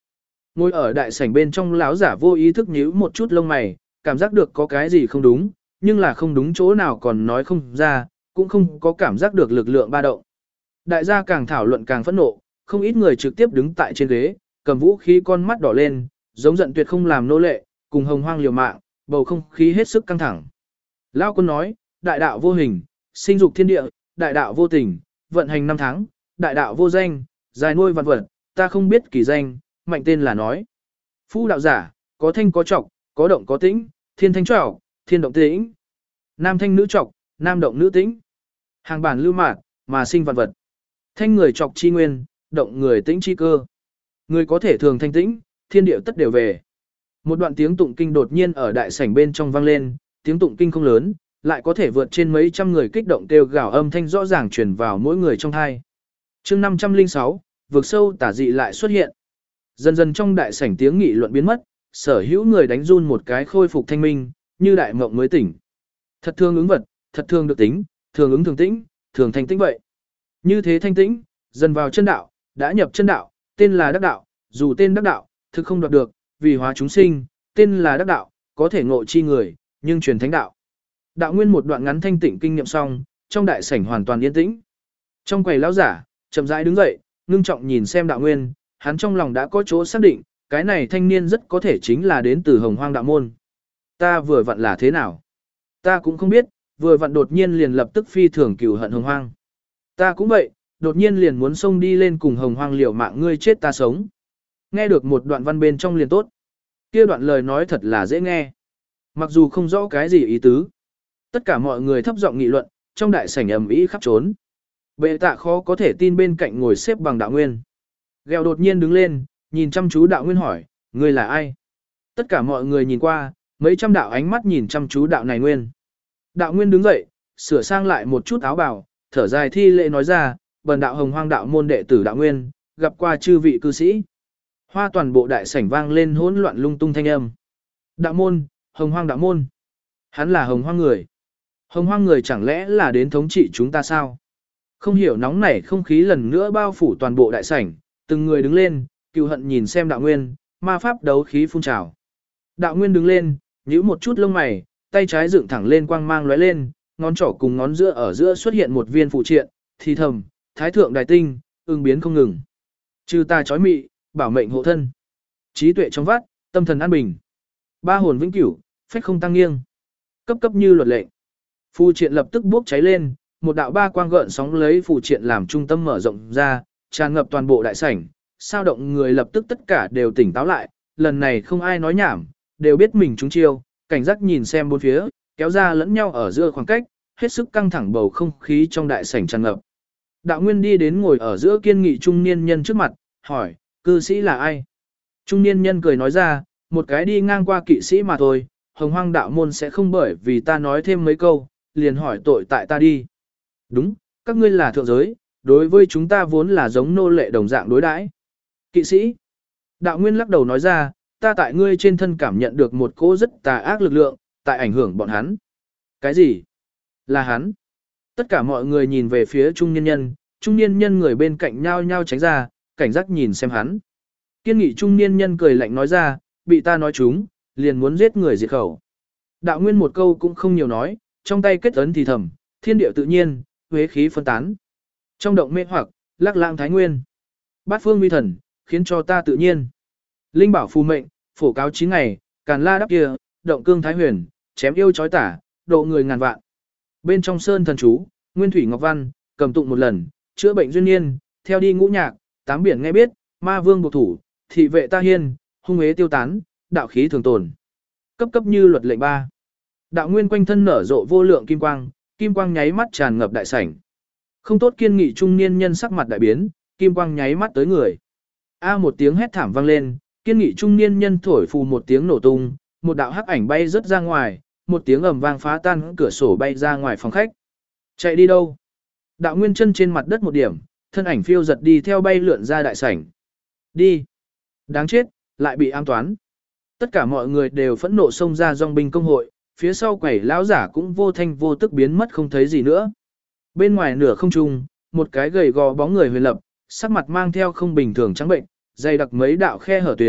Ngồi ở đại sảnh bên trong lão giả vô ý thức nhíu một chút lông mày, cảm giác được có cái gì không đúng, nhưng là không đúng chỗ nào còn nói không ra, cũng không có cảm giác được lực lượng ba động. Đại gia càng thảo luận càng phẫn nộ, không ít người trực tiếp đứng tại trên ghế, cầm vũ khí con mắt đỏ lên, giống giận tuyệt không làm nô lệ, cùng hồng hoang liều mạng, bầu không khí hết sức căng thẳng. Lão quân nói, đại đạo vô hình, sinh dục thiên địa, đại đạo vô tình, vận hành năm tháng, đại đạo vô danh, dài nuôi vạn vật, ta không biết kỳ danh, mạnh tên là nói. Phu đạo giả, có thanh có trọc, có động có tĩnh, thiên thanh trọc, thiên động tĩnh. Nam thanh nữ trọc, nam động nữ tĩnh. Hàng bản lưu mạt, mà sinh vạn vật. Thanh người trọc chi nguyên, động người tĩnh chi cơ. Người có thể thường thanh tĩnh, thiên địa tất đều về. Một đoạn tiếng tụng kinh đột nhiên ở đại sảnh bên trong vang lên, tiếng tụng kinh không lớn, lại có thể vượt trên mấy trăm người kích động kêu gào âm thanh rõ ràng truyền vào mỗi người trong tai. Chương 506, vực sâu tả dị lại xuất hiện. Dần dần trong đại sảnh tiếng nghị luận biến mất, sở hữu người đánh run một cái khôi phục thanh minh, như đại mộng mới tỉnh. Thật thương ứng vật, thật thương được tính, thường ứng thường tĩnh, thường thanh tĩnh vậy. Như thế thanh tĩnh, dần vào chân đạo, đã nhập chân đạo, tên là đắc đạo, dù tên đắc đạo, thực không đoạt được, vì hóa chúng sinh, tên là đắc đạo, có thể ngộ chi người, nhưng truyền thánh đạo. Đạo nguyên một đoạn ngắn thanh tịnh kinh nghiệm xong, trong đại sảnh hoàn toàn yên tĩnh. Trong quầy lão giả, chậm rãi đứng dậy, ngưng trọng nhìn xem đạo nguyên, hắn trong lòng đã có chỗ xác định, cái này thanh niên rất có thể chính là đến từ Hồng Hoang đạo môn. Ta vừa vặn là thế nào? Ta cũng không biết, vừa vặn đột nhiên liền lập tức phi thường cừu hận Hồng Hoang. Ta cũng vậy, đột nhiên liền muốn xông đi lên cùng Hồng Hoang liều mạng ngươi chết ta sống. Nghe được một đoạn văn bên trong liền tốt. Kia đoạn lời nói thật là dễ nghe. Mặc dù không rõ cái gì ý tứ. Tất cả mọi người thấp giọng nghị luận, trong đại sảnh ầm ĩ khắp trốn. Bệ tạ khó có thể tin bên cạnh ngồi xếp bằng đạo nguyên. Gheo đột nhiên đứng lên, nhìn chăm chú đạo nguyên hỏi, ngươi là ai? Tất cả mọi người nhìn qua, mấy trăm đạo ánh mắt nhìn chăm chú đạo này nguyên. Đạo nguyên đứng dậy, sửa sang lại một chút áo bào, thở dài thi lễ nói ra, bần đạo Hồng Hoang đạo môn đệ tử đạo nguyên, gặp qua chư vị cư sĩ. Hoa toàn bộ đại sảnh vang lên hỗn loạn lung tung thanh âm. Đạo môn, Hồng Hoang đạo môn. Hắn là Hồng Hoang người. Hồng Hoang người chẳng lẽ là đến thống trị chúng ta sao? Không hiểu nóng nảy không khí lần nữa bao phủ toàn bộ đại sảnh, từng người đứng lên, cừu hận nhìn xem đạo nguyên, ma pháp đấu khí phun trào. Đạo nguyên đứng lên, nhíu một chút lông mày, tay trái dựng thẳng lên quang mang lóe lên, ngón trỏ cùng ngón giữa ở giữa xuất hiện một viên phụ triện, thì thầm, thái thượng đại tinh, ưng biến không ngừng. Trừ ta chói mị, bảo mệnh hộ thân. Trí tuệ trong vắt, tâm thần an bình. Ba hồn vĩnh cửu, phách không tăng nghiêng. Cấp cấp như luật lệ. Phù triện lập tức bốc cháy lên, một đạo ba quang gợn sóng lấy phù triện làm trung tâm mở rộng ra, tràn ngập toàn bộ đại sảnh, sao động người lập tức tất cả đều tỉnh táo lại, lần này không ai nói nhảm, đều biết mình trúng chiêu, cảnh giác nhìn xem bốn phía, kéo ra lẫn nhau ở giữa khoảng cách, hết sức căng thẳng bầu không khí trong đại sảnh tràn ngập. Đạo Nguyên đi đến ngồi ở giữa kiên nghị trung niên nhân trước mặt, hỏi, cư sĩ là ai? Trung niên nhân cười nói ra, một cái đi ngang qua kỵ sĩ mà thôi, Hồng Hoang đạo môn sẽ không bởi vì ta nói thêm mấy câu, liền hỏi tội tại ta đi. Đúng, các ngươi là thượng giới, đối với chúng ta vốn là giống nô lệ đồng dạng đối đãi. Kỵ sĩ. Đạo Nguyên lắc đầu nói ra, ta tại ngươi trên thân cảm nhận được một cỗ rất tà ác lực lượng, tại ảnh hưởng bọn hắn. Cái gì? Là hắn. Tất cả mọi người nhìn về phía trung niên nhân người bên cạnh nhao nhao tránh ra, cảnh giác nhìn xem hắn. Kiên nghị trung niên nhân cười lạnh nói ra, bị ta nói chúng, liền muốn giết người diệt khẩu. Đạo Nguyên một câu cũng không nhiều nói, trong tay kết ấn thì thầm, thiên địa tự nhiên, huế khí phân tán. Trong động mê hoặc, lắc lang thái nguyên. Bát phương uy thần, khiến cho ta tự nhiên. Linh bảo phù mệnh, phổ cáo 9 ngày, càn la đắp kia, động cương thái huyền, chém yêu chói tả, độ người ngàn vạn. Bên trong sơn thần chú, nguyên thủy ngọc văn, cầm tụng một lần, chữa bệnh duyên niên, theo đi ngũ nhạc, tám biển nghe biết, ma vương buộc thủ, thị vệ ta hiên, hung ế tiêu tán, đạo khí thường tồn. Cấp cấp như luật lệnh 3. Đạo Nguyên quanh thân nở rộ vô lượng kim quang nháy mắt tràn ngập đại sảnh. Không tốt kiên nghị trung niên nhân sắc mặt đại biến, kim quang nháy mắt tới người. A một tiếng hét thảm vang lên, kiên nghị trung niên nhân thổi phù một tiếng nổ tung, một đạo hắc ảnh bay rất ra ngoài, một tiếng ầm vang phá tan cửa sổ bay ra ngoài phòng khách. Chạy đi đâu? Đạo Nguyên chân trên mặt đất một điểm, thân ảnh phiêu giật đi theo bay lượn ra đại sảnh. Đi. Đáng chết, lại bị ám toán. Tất cả mọi người đều phẫn nộ xông ra dòng binh công hội, phía sau quẩy lão giả cũng vô thanh vô tức biến mất không thấy gì nữa. Bên ngoài nửa không trung, một cái gầy gò bóng người huyền lập, sắc mặt mang theo không bình thường trắng bệnh, dày đặc mấy đạo khe hở tuyến,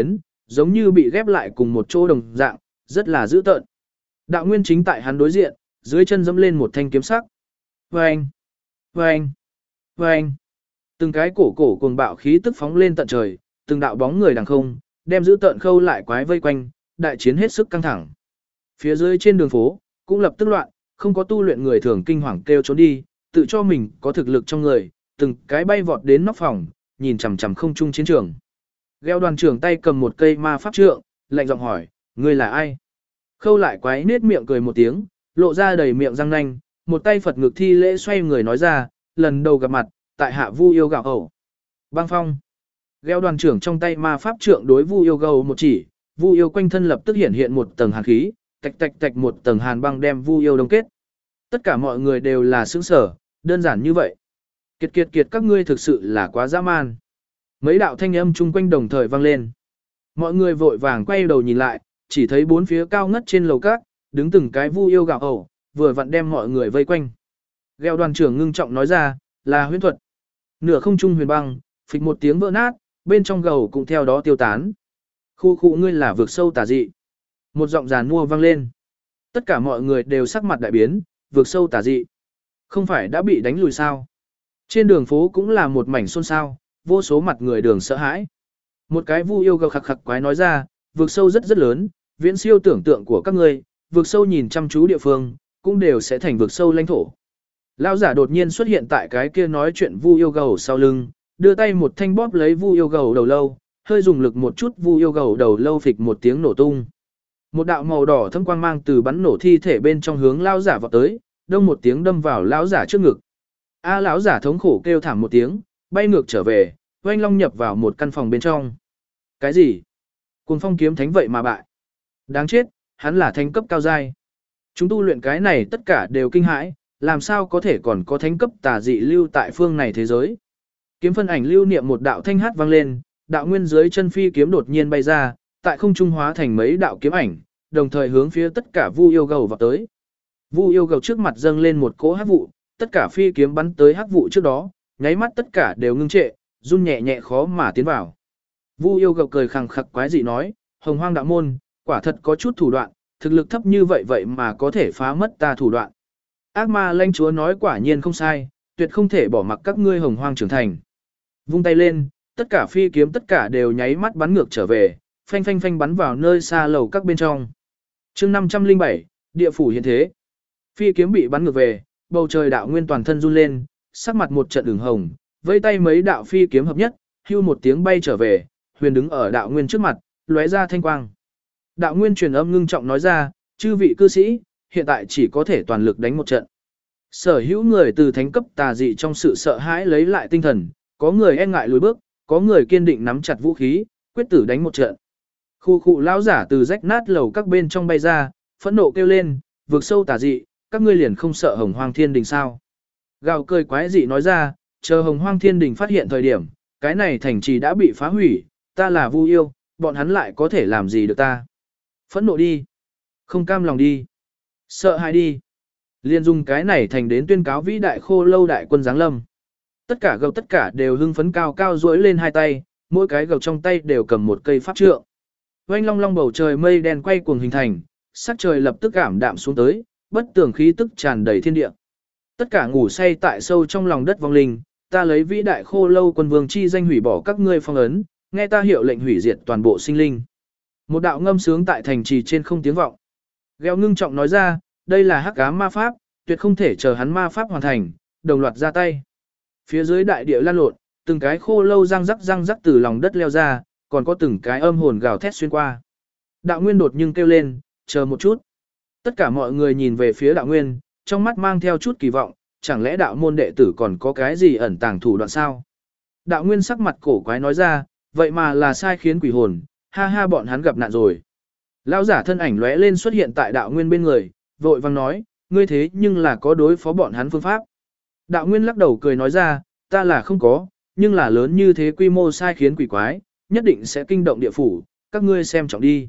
giống như bị ghép lại cùng một chỗ đồng dạng, rất là dữ tợn. Đạo nguyên chính tại hắn đối diện, dưới chân dẫm lên một thanh kiếm sắc. Vâng! Vâng! Vâng! Từng cái cổ cuồng bạo khí tức phóng lên tận trời, từng đạo bóng người đằng không, đem giữ tợn khâu lại quái vây quanh, đại chiến hết sức căng thẳng. Phía dưới trên đường phố, cũng lập tức loạn, không có tu luyện người thường kinh hoàng kêu trốn đi, tự cho mình có thực lực trong người, từng cái bay vọt đến nóc phòng, nhìn chằm chằm không trung chiến trường. Gheo đoàn trưởng tay cầm một cây ma pháp trượng, lạnh giọng hỏi, ngươi là ai? Khâu lại quái nết miệng cười một tiếng, lộ ra đầy miệng răng nanh, một tay Phật ngực thi lễ xoay người nói ra, lần đầu gặp mặt, tại hạ Vu Yêu gạo ẩu. Băng phong. Gheo đoàn trưởng trong tay ma pháp trượng đối Vu Yêu gầu một chỉ, Vu Yêu quanh thân lập tức hiện hiện một tầng hàn khí, tạch tạch tạch một tầng hàn băng đem Vu Yêu đông kết. Tất cả mọi người đều là sững sở, đơn giản như vậy. Kiệt kiệt kiệt các ngươi thực sự là quá dã man. Mấy đạo thanh âm chung quanh đồng thời vang lên. Mọi người vội vàng quay đầu nhìn lại, chỉ thấy bốn phía cao ngất trên lầu các, đứng từng cái Vu Yêu gạo ẩu, vừa vặn đem mọi người vây quanh. Gheo đoàn trưởng ngưng trọng nói ra, là huyễn thuật. Nửa không trung huyền băng, phịch một tiếng vỡ nát, bên trong gầu cũng theo đó tiêu tán. Khu khu ngươi là vực sâu tà dị. Một giọng giàn mua vang lên. Tất cả mọi người đều sắc mặt đại biến, vực sâu tà dị. Không phải đã bị đánh lùi sao? Trên đường phố cũng là một mảnh xôn xao, vô số mặt người đường sợ hãi. Một cái Vu Yêu gào khặc khặc quái nói ra, vực sâu rất rất lớn, viễn siêu tưởng tượng của các ngươi, vực sâu nhìn chăm chú địa phương, cũng đều sẽ thành vực sâu lãnh thổ. Lão giả đột nhiên xuất hiện tại cái kia nói chuyện Vu Yêu gầu sau lưng, đưa tay một thanh bóp lấy Vu Yêu gầu đầu lâu, hơi dùng lực một chút Vu Yêu gầu đầu lâu phịch một tiếng nổ tung. Một đạo màu đỏ thâm quang mang từ bắn nổ thi thể bên trong hướng lão giả vọt tới, đông một tiếng đâm vào lão giả trước ngực. A lão giả thống khổ kêu thảm một tiếng, bay ngược trở về, oanh long nhập vào một căn phòng bên trong. Cái gì? Cuồng phong kiếm thánh vậy mà bại. Đáng chết, hắn là thánh cấp cao giai. Chúng tu luyện cái này tất cả đều kinh hãi, làm sao có thể còn có thánh cấp tà dị lưu tại phương này thế giới. Kiếm phân ảnh lưu niệm một đạo thanh hát vang lên, đạo nguyên dưới chân phi kiếm đột nhiên bay ra, tại không trung hóa thành mấy đạo kiếm ảnh, đồng thời hướng phía tất cả Vu Yêu gầu vào tới. Vu Yêu gầu trước mặt dâng lên một cỗ hắc vụ, tất cả phi kiếm bắn tới hắc vụ trước đó, nháy mắt tất cả đều ngưng trệ, run nhẹ nhẹ khó mà tiến vào. Vu Yêu gầu cười khằng khặc quái dị nói, Hồng Hoang đạo môn, quả thật có chút thủ đoạn, thực lực thấp như vậy vậy mà có thể phá mất ta thủ đoạn. Ác ma lãnh chúa nói quả nhiên không sai, tuyệt không thể bỏ mặc các ngươi Hồng Hoang trưởng thành. Vung tay lên, tất cả phi kiếm tất cả đều nháy mắt bắn ngược trở về, phanh phanh phanh bắn vào nơi xa lầu các bên trong. Chương 507, địa phủ hiện thế. Phi kiếm bị bắn ngược về, bầu trời đạo nguyên toàn thân run lên, sắc mặt một trận ửng hồng, vây tay mấy đạo phi kiếm hợp nhất, hưu một tiếng bay trở về, huyền đứng ở đạo nguyên trước mặt, lóe ra thanh quang. Đạo nguyên truyền âm ngưng trọng nói ra, chư vị cư sĩ, hiện tại chỉ có thể toàn lực đánh một trận. Sở hữu người từ thánh cấp tà dị trong sự sợ hãi lấy lại tinh thần, có người e ngại lùi bước, có người kiên định nắm chặt vũ khí, quyết tử đánh một trận. Khu khu lão giả từ rách nát lầu các bên trong bay ra, phẫn nộ kêu lên, vượt sâu tà dị, các ngươi liền không sợ Hồng Hoang Thiên Đình sao? Gào cười quái dị nói ra, chờ Hồng Hoang Thiên Đình phát hiện thời điểm, cái này thành trì đã bị phá hủy, ta là Vu Yêu, bọn hắn lại có thể làm gì được ta? Phẫn nộ đi, không cam lòng đi, sợ hãi đi. Liên dùng cái này thành đến tuyên cáo vĩ đại Khô Lâu đại quân giáng lâm. Tất cả đều hưng phấn cao cao duỗi lên hai tay, mỗi cái gầu trong tay đều cầm một cây pháp trượng. Oanh long long bầu trời mây đen quay cuồng hình thành, sắc trời lập tức ảm đạm xuống tới, bất tường khí tức tràn đầy thiên địa. Tất cả ngủ say tại sâu trong lòng đất vong linh, ta lấy vĩ đại Khô Lâu quân vương chi danh hủy bỏ các ngươi phong ấn, nghe ta hiệu lệnh hủy diệt toàn bộ sinh linh. Một đạo ngâm sướng tại thành trì trên không tiếng vọng. Gheo ngưng trọng nói ra, đây là hắc ám ma pháp, tuyệt không thể chờ hắn ma pháp hoàn thành, đồng loạt ra tay. Phía dưới đại địa lan lộn, từng cái khô lâu răng rắc từ lòng đất leo ra, còn có từng cái âm hồn gào thét xuyên qua. Đạo Nguyên đột nhưng kêu lên, chờ một chút. Tất cả mọi người nhìn về phía Đạo Nguyên, trong mắt mang theo chút kỳ vọng, chẳng lẽ đạo môn đệ tử còn có cái gì ẩn tàng thủ đoạn sao? Đạo Nguyên sắc mặt cổ quái nói ra, vậy mà là sai khiến quỷ hồn, ha ha bọn hắn gặp nạn rồi. Lão giả thân ảnh lóe lên xuất hiện tại Đạo Nguyên bên người, vội vang nói, ngươi thế nhưng là có đối phó bọn hắn phương pháp. Đạo Nguyên lắc đầu cười nói ra, ta là không có, nhưng là lớn như thế quy mô sai khiến quỷ quái, nhất định sẽ kinh động địa phủ, các ngươi xem trọng đi.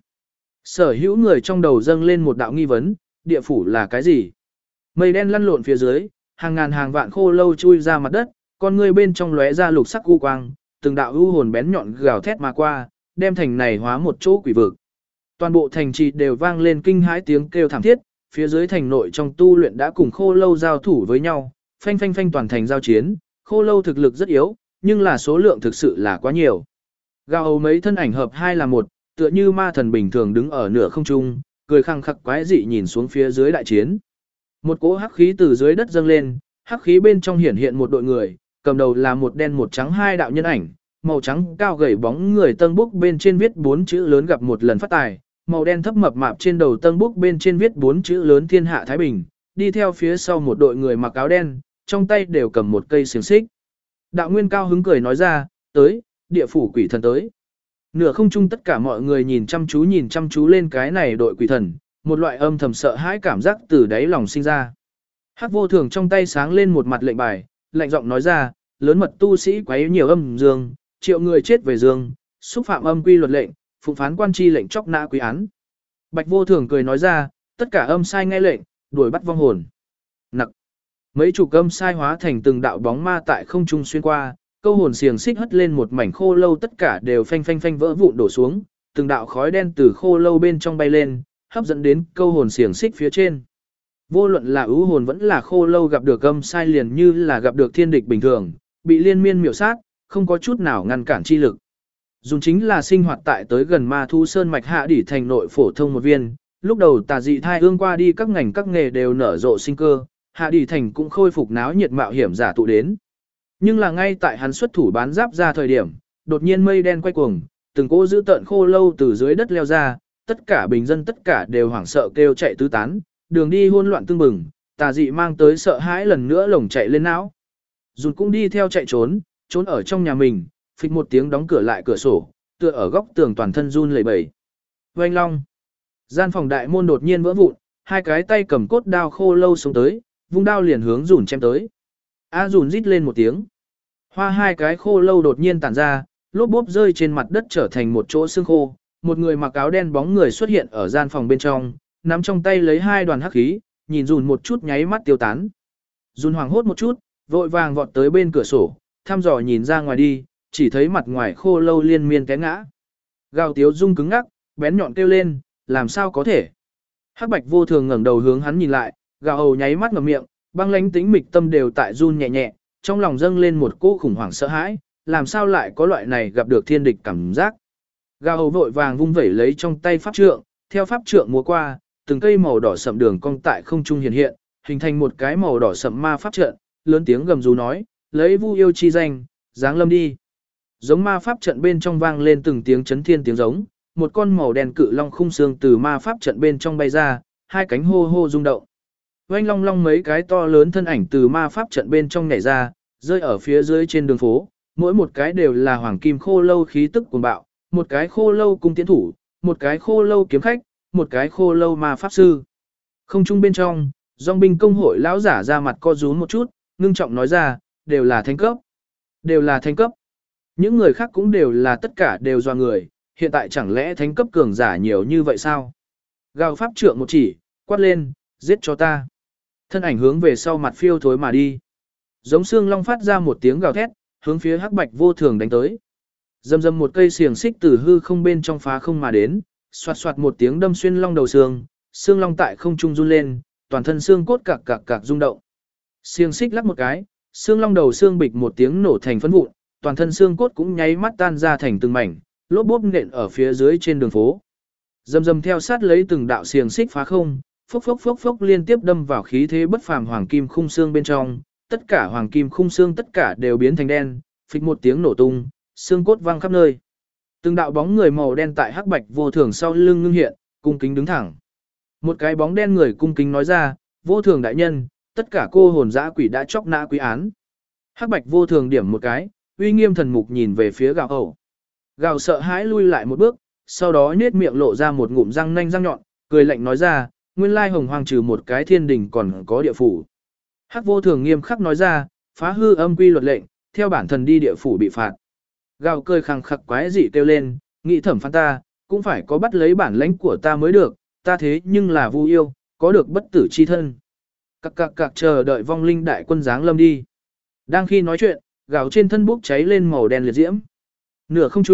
Sở hữu người trong đầu dâng lên một đạo nghi vấn, địa phủ là cái gì? Mây đen lăn lộn phía dưới, hàng ngàn hàng vạn khô lâu chui ra mặt đất, con ngươi bên trong lóe ra lục sắc u quang, từng đạo u hồn bén nhọn gào thét mà qua, đem thành này hóa một chỗ quỷ vực. Toàn bộ thành trì đều vang lên kinh hãi tiếng kêu thảm thiết, phía dưới thành nội trong tu luyện đã cùng Khô Lâu giao thủ với nhau, phanh phanh phanh toàn thành giao chiến, Khô Lâu thực lực rất yếu, nhưng là số lượng thực sự là quá nhiều. Gào hầu mấy thân ảnh hợp hai là một, tựa như ma thần bình thường đứng ở nửa không trung, cười khăng khặc quái dị nhìn xuống phía dưới đại chiến. Một cỗ hắc khí từ dưới đất dâng lên, hắc khí bên trong hiển hiện một đội người, cầm đầu là một đen một trắng hai đạo nhân ảnh, màu trắng cao gầy bóng người tân búc bên trên viết 4 chữ lớn gặp một lần phát tài, màu đen thấp mập mạp trên đầu tân búc bên trên viết 4 chữ lớn thiên hạ thái bình, đi theo phía sau một đội người mặc áo đen, trong tay đều cầm một cây xiềng xích. Đạo Nguyên cao hứng cười nói ra, tới, địa phủ quỷ thần tới. Nửa không trung tất cả mọi người nhìn chăm chú lên cái này đội quỷ thần, một loại âm thầm sợ hãi cảm giác từ đáy lòng sinh ra. Hắc Vô Thường trong tay sáng lên một mặt lệnh bài, lạnh giọng nói ra, lớn mật tu sĩ quấy nhiều âm dương, triệu người chết về dương, xúc phạm âm quy luật lệnh, phụng phán quan chi lệnh chóc nã quý án. Bạch Vô Thường cười nói ra, tất cả âm sai nghe lệnh, đuổi bắt vong hồn. Nặc. Mấy chục âm sai hóa thành từng đạo bóng ma tại không trung xuyên qua, câu hồn xiềng xích hất lên một mảnh khô lâu tất cả đều phanh phanh phanh vỡ vụn đổ xuống, từng đạo khói đen từ khô lâu bên trong bay lên, hấp dẫn đến câu hồn xiềng xích phía trên. Vô luận là ưu hồn vẫn là khô lâu gặp được âm sai liền như là gặp được thiên địch bình thường, bị liên miên miểu sát, không có chút nào ngăn cản chi lực. Dùng chính là sinh hoạt tại tới gần ma thu sơn mạch hạ đỉ thành nội phổ thông một viên, lúc đầu tà dị thai ương qua đi các ngành các nghề đều nở rộ sinh cơ, hạ đỉ thành cũng khôi phục náo nhiệt mạo hiểm giả tụ đến. Nhưng là ngay tại hắn xuất thủ bán giáp ra thời điểm, đột nhiên mây đen quay cuồng, từng cỗ giữ tợn khô lâu từ dưới đất leo ra, tất cả bình dân tất cả đều hoảng sợ kêu chạy tứ tán, đường đi hỗn loạn tương bừng, tà dị mang tới sợ hãi lần nữa lồng chạy lên não. Dùn cũng đi theo chạy trốn, trốn ở trong nhà mình, phịch một tiếng đóng cửa lại cửa sổ, tựa ở góc tường toàn thân run lẩy bẩy. Oanh long. Gian phòng đại môn đột nhiên vỡ vụn, hai cái tay cầm cốt đao khô lâu xuống tới, vung đao liền hướng Dùn chém tới. A Dùn rít lên một tiếng. Hoa hai cái khô lâu đột nhiên tản ra, lốp bốp rơi trên mặt đất trở thành một chỗ xương khô. Một người mặc áo đen bóng người xuất hiện ở gian phòng bên trong, nắm trong tay lấy hai đoàn hắc khí, nhìn Dùn một chút nháy mắt tiêu tán. Dùn hoảng hốt một chút, vội vàng vọt tới bên cửa sổ, thăm dò nhìn ra ngoài đi, chỉ thấy mặt ngoài khô lâu liên miên té ngã. Gào tiếu rung cứng ngắc, bén nhọn kêu lên, làm sao có thể. Hắc Bạch Vô Thường ngẩng đầu hướng hắn nhìn lại, gào hầu nháy mắt ngậm miệng, băng lãnh tĩnh mịch tâm đều tại run nhẹ nhẹ, trong lòng dâng lên một cỗ khủng hoảng sợ hãi, làm sao lại có loại này gặp được thiên địch cảm giác. Gào hầu vội vàng vung vẩy lấy trong tay pháp trượng, theo pháp trượng múa qua, từng cây màu đỏ sậm đường cong tại không trung hiện hiện, hình thành một cái màu đỏ sậm ma pháp trận, lớn tiếng gầm rú nói, lấy Vu yêu chi danh, giáng lâm đi. Giống ma pháp trận bên trong vang lên từng tiếng chấn thiên tiếng giống, một con màu đen cự long khung xương từ ma pháp trận bên trong bay ra, hai cánh hô hô rung động. Oanh long long mấy cái to lớn thân ảnh từ ma pháp trận bên trong nhảy ra, rơi ở phía dưới trên đường phố, mỗi một cái đều là hoàng kim khô lâu khí tức cuồng bạo, một cái khô lâu cung tiến thủ, một cái khô lâu kiếm khách, một cái khô lâu ma pháp sư. Không trung bên trong, dòng binh công hội lão giả ra mặt co rúm một chút, ngưng trọng nói ra, đều là thánh cấp. Đều là thánh cấp. Những người khác cũng đều là tất cả đều do người, hiện tại chẳng lẽ thánh cấp cường giả nhiều như vậy sao? Gào pháp trượng một chỉ, quát lên, giết cho ta. Thân ảnh hướng về sau mặt phiêu thối mà đi. Giống xương long phát ra một tiếng gào thét, hướng phía Hắc Bạch Vô Thường đánh tới. Dầm dầm một cây xiềng xích từ hư không bên trong phá không mà đến, xoạt xoạt một tiếng đâm xuyên long đầu xương, xương long tại không trung run lên, toàn thân xương cốt cạc cạc cạc rung động. Xiềng xích lắc một cái, xương long đầu xương bịch một tiếng nổ thành phấn vụn, toàn thân xương cốt cũng nháy mắt tan ra thành từng mảnh, lốp bốp nện ở phía dưới trên đường phố. Dầm dầm theo sát lấy từng đạo xiềng xích phá không, phốc phốc phốc phốc liên tiếp đâm vào khí thế bất phàm hoàng kim khung xương bên trong, tất cả hoàng kim khung xương tất cả đều biến thành đen, phịch một tiếng nổ tung, xương cốt văng khắp nơi. Từng đạo bóng người màu đen tại Hắc Bạch Vô Thường sau lưng ngưng hiện, cung kính đứng thẳng. Một cái bóng đen người cung kính nói ra, Vô Thường đại nhân, tất cả cô hồn dã quỷ đã chóc nã quý án. Hắc Bạch Vô Thường điểm một cái, uy nghiêm thần mục nhìn về phía gào hầu. Gào sợ hãi lui lại một bước, sau đó nhếch miệng lộ ra một ngụm răng nanh răng nhọn, cười lạnh nói ra, nguyên lai hồng hoang trừ một cái thiên đình còn có địa phủ. Hắc Vô Thường nghiêm khắc nói ra, phá hư âm quy luật lệnh, theo bản thân đi địa phủ bị phạt. Gào cười khăng khặc quái dị kêu lên, nghĩ thẩm phán ta, cũng phải có bắt lấy bản lãnh của ta mới được, ta thế nhưng là Vu yêu, có được bất tử chi thân. Cặc cặc cặc chờ đợi vong linh đại quân giáng lâm đi. Đang khi nói chuyện, gào trên thân bốc cháy lên màu đen liệt diễm. Nửa không trung,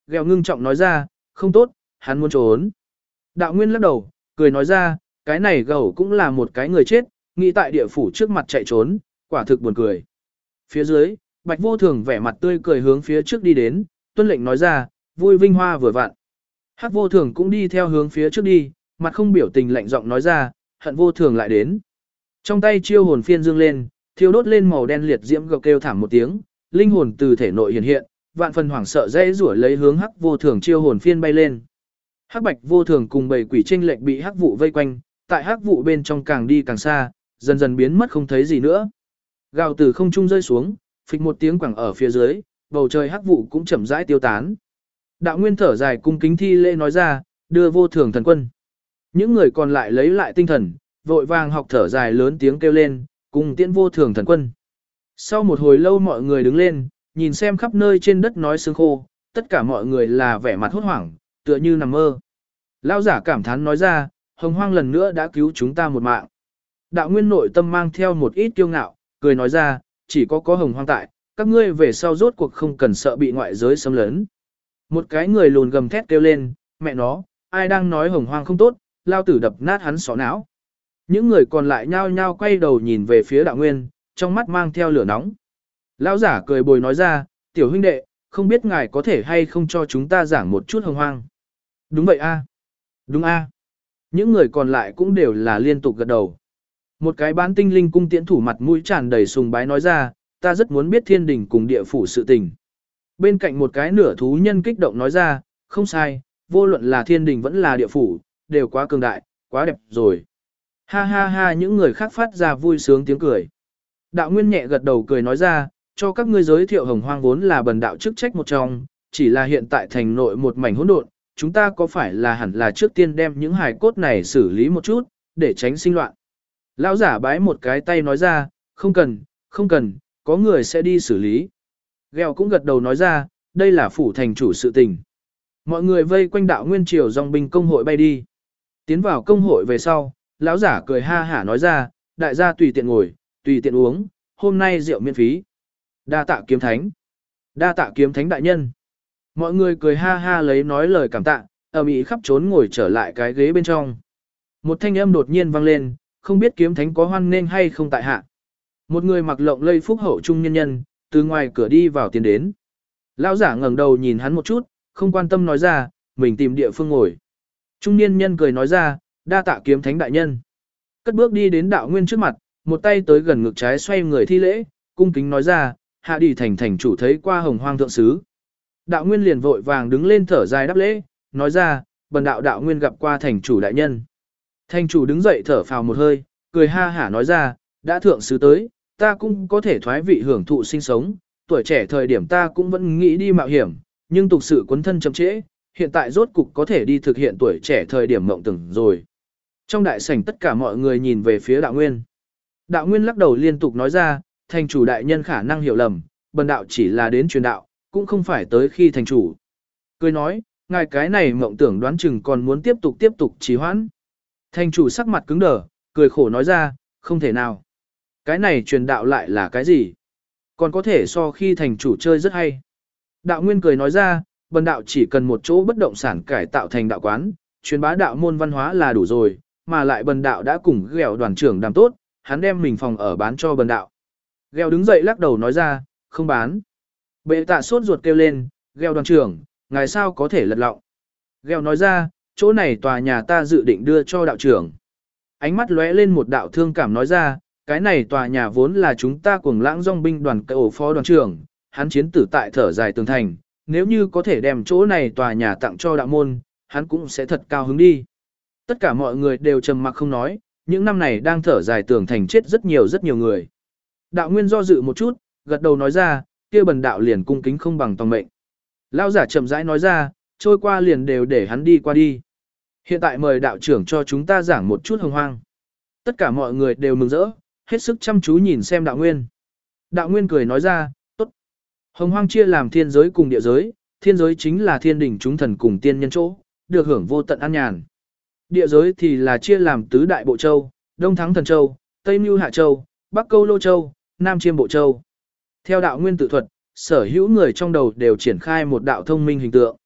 Ghèo ngưng trọng nói ra, không tốt, hắn muốn trốn. Đạo Nguyên lắc đầu, cười nói ra, cái này gầu cũng là một cái người chết, nghĩ tại địa phủ trước mặt chạy trốn, quả thực buồn cười. Phía dưới, Bạch Vô Thường vẻ mặt tươi cười hướng phía trước đi đến, tuân lệnh nói ra, vui vinh hoa vừa vặn. Hắc Vô Thường cũng đi theo hướng phía trước đi, mặt không biểu tình lạnh giọng nói ra, Hận Vô Thường lại đến. Trong tay chiêu hồn phiên dương lên, thiêu đốt lên màu đen liệt diễm gào kêu thảm một tiếng, linh hồn từ thể nội hiện hiện, vạn phần hoảng sợ dễ rủa lấy hướng Hắc Vô Thường chiêu hồn phiên bay lên. Hắc Bạch Vô Thường cùng bầy quỷ chênh lệch bị hắc vụ vây quanh, tại hắc vụ bên trong càng đi càng xa, dần dần biến mất không thấy gì nữa. Gào từ không trung rơi xuống, phịch một tiếng quẳng ở phía dưới, bầu trời hắc vụ cũng chậm rãi tiêu tán. Đạo Nguyên thở dài cung kính thi lễ nói ra, đưa Vô Thường thần quân. Những người còn lại lấy lại tinh thần, vội vàng học thở dài lớn tiếng kêu lên, cùng tiễn Vô Thường thần quân. Sau một hồi lâu mọi người đứng lên, nhìn xem khắp nơi trên đất nói xương khô, tất cả mọi người là vẻ mặt hốt hoảng, tựa như nằm mơ. Lão giả cảm thán nói ra, Hồng Hoang lần nữa đã cứu chúng ta một mạng. Đạo Nguyên nội tâm mang theo một ít kiêu ngạo, cười nói ra, chỉ có Hồng Hoang tại, các ngươi về sau rốt cuộc không cần sợ bị ngoại giới xâm lấn. Một cái người lùn gầm thét kêu lên, mẹ nó, ai đang nói Hồng Hoang không tốt, lao tử đập nát hắn xỏ não. Những người còn lại nhao nhao quay đầu nhìn về phía Đạo Nguyên, trong mắt mang theo lửa nóng. Lão giả cười bồi nói ra, tiểu huynh đệ, không biết ngài có thể hay không cho chúng ta giảng một chút Hồng Hoang. Đúng vậy a, đúng a. Những người còn lại cũng đều là liên tục gật đầu. Một cái bán tinh linh cung tiễn thủ mặt mũi tràn đầy sùng bái nói ra, ta rất muốn biết thiên đình cùng địa phủ sự tình. Bên cạnh một cái nửa thú nhân kích động nói ra, không sai, vô luận là thiên đình vẫn là địa phủ, đều quá cường đại, quá đẹp rồi. Ha ha ha, những người khác phát ra vui sướng tiếng cười. Đạo Nguyên nhẹ gật đầu cười nói ra, cho các ngươi giới thiệu Hồng Hoang vốn là bần đạo chức trách một trong, chỉ là hiện tại thành nội một mảnh hỗn độn, chúng ta có phải là hẳn là trước tiên đem những hài cốt này xử lý một chút, để tránh sinh loạn. Lão giả bái một cái tay nói ra, không cần, không cần, có người sẽ đi xử lý. Ghèo cũng gật đầu nói ra, đây là phủ thành chủ sự tình. Mọi người vây quanh Đạo Nguyên triều dòng binh công hội bay đi. Tiến vào công hội về sau, lão giả cười ha hả nói ra, đại gia tùy tiện ngồi, tùy tiện uống, hôm nay rượu miễn phí. Đa tạ kiếm thánh. Đa tạ kiếm thánh đại nhân. Mọi người cười ha ha lấy nói lời cảm tạ, ầm ĩ khắp trốn ngồi trở lại cái ghế bên trong. Một thanh âm đột nhiên vang lên, không biết kiếm thánh có hoan nghênh hay không tại hạ. Một người mặc lộng lây phúc hậu trung nhân nhân, từ ngoài cửa đi vào tiến đến. Lão giả ngẩng đầu nhìn hắn một chút, không quan tâm nói ra, mình tìm địa phương ngồi. Trung niên nhân cười nói ra, đa tạ kiếm thánh đại nhân. Cất bước đi đến Đạo Nguyên trước mặt, một tay tới gần ngực trái xoay người thi lễ, cung kính nói ra, hạ đi thành chủ thấy qua Hồng Hoang thượng sứ. Đạo Nguyên liền vội vàng đứng lên thở dài đáp lễ, nói ra, bần Đạo Nguyên gặp qua thành chủ đại nhân. Thành chủ đứng dậy thở phào một hơi, cười ha hả nói ra, đã thượng sứ tới, ta cũng có thể thoái vị hưởng thụ sinh sống, tuổi trẻ thời điểm ta cũng vẫn nghĩ đi mạo hiểm, nhưng tục sự quấn thân chậm trễ, hiện tại rốt cục có thể đi thực hiện tuổi trẻ thời điểm mộng tưởng rồi. Trong đại sảnh tất cả mọi người nhìn về phía Đạo Nguyên. Đạo Nguyên lắc đầu liên tục nói ra, thành chủ đại nhân khả năng hiểu lầm, bần đạo chỉ là đến truyền đạo, cũng không phải tới khi thành chủ. Cười nói, ngài cái này mộng tưởng đoán chừng còn muốn tiếp tục trì hoãn. Thành chủ sắc mặt cứng đờ, cười khổ nói ra, không thể nào. Cái này truyền đạo lại là cái gì? Còn có thể so khi thành chủ chơi rất hay. Đạo Nguyên cười nói ra, bần đạo chỉ cần một chỗ bất động sản cải tạo thành đạo quán, truyền bá đạo môn văn hóa là đủ rồi, mà lại bần đạo đã cùng Ghèo đoàn trưởng đàm tốt, hắn đem mình phòng ở bán cho bần đạo. Ghèo đứng dậy lắc đầu nói ra, không bán. Bệ tạ sốt ruột kêu lên, Ghèo đoàn trưởng, ngài sao có thể lật lọng. Ghèo nói ra, chỗ này tòa nhà ta dự định đưa cho đạo trưởng. Ánh mắt lóe lên một đạo thương cảm nói ra, cái này tòa nhà vốn là chúng ta Cuồng Lãng Dòng binh đoàn cậu phó đoàn trưởng, hắn chiến tử tại thở dài tường thành, nếu như có thể đem chỗ này tòa nhà tặng cho đạo môn, hắn cũng sẽ thật cao hứng đi. Tất cả mọi người đều trầm mặc không nói, những năm này đang thở dài tường thành chết rất nhiều người. Đạo Nguyên do dự một chút, gật đầu nói ra, kia bần đạo liền cung kính không bằng tòng mệnh. Lão giả chậm rãi nói ra, trôi qua liền đều để hắn đi qua đi. Hiện tại mời đạo trưởng cho chúng ta giảng một chút Hồng Hoang. Tất cả mọi người đều mừng rỡ, hết sức chăm chú nhìn xem Đạo Nguyên. Đạo Nguyên cười nói ra, tốt. Hồng Hoang chia làm thiên giới cùng địa giới, thiên giới chính là thiên đỉnh chúng thần cùng tiên nhân chỗ, được hưởng vô tận an nhàn. Địa giới thì là chia làm tứ đại bộ châu, Đông Thắng Thần Châu, Tây Mưu Hạ Châu, Bắc Câu Lô Châu, Nam Chiêm Bộ Châu. Theo Đạo Nguyên tự thuật, sở hữu người trong đầu đều triển khai một đạo thông minh hình tượng.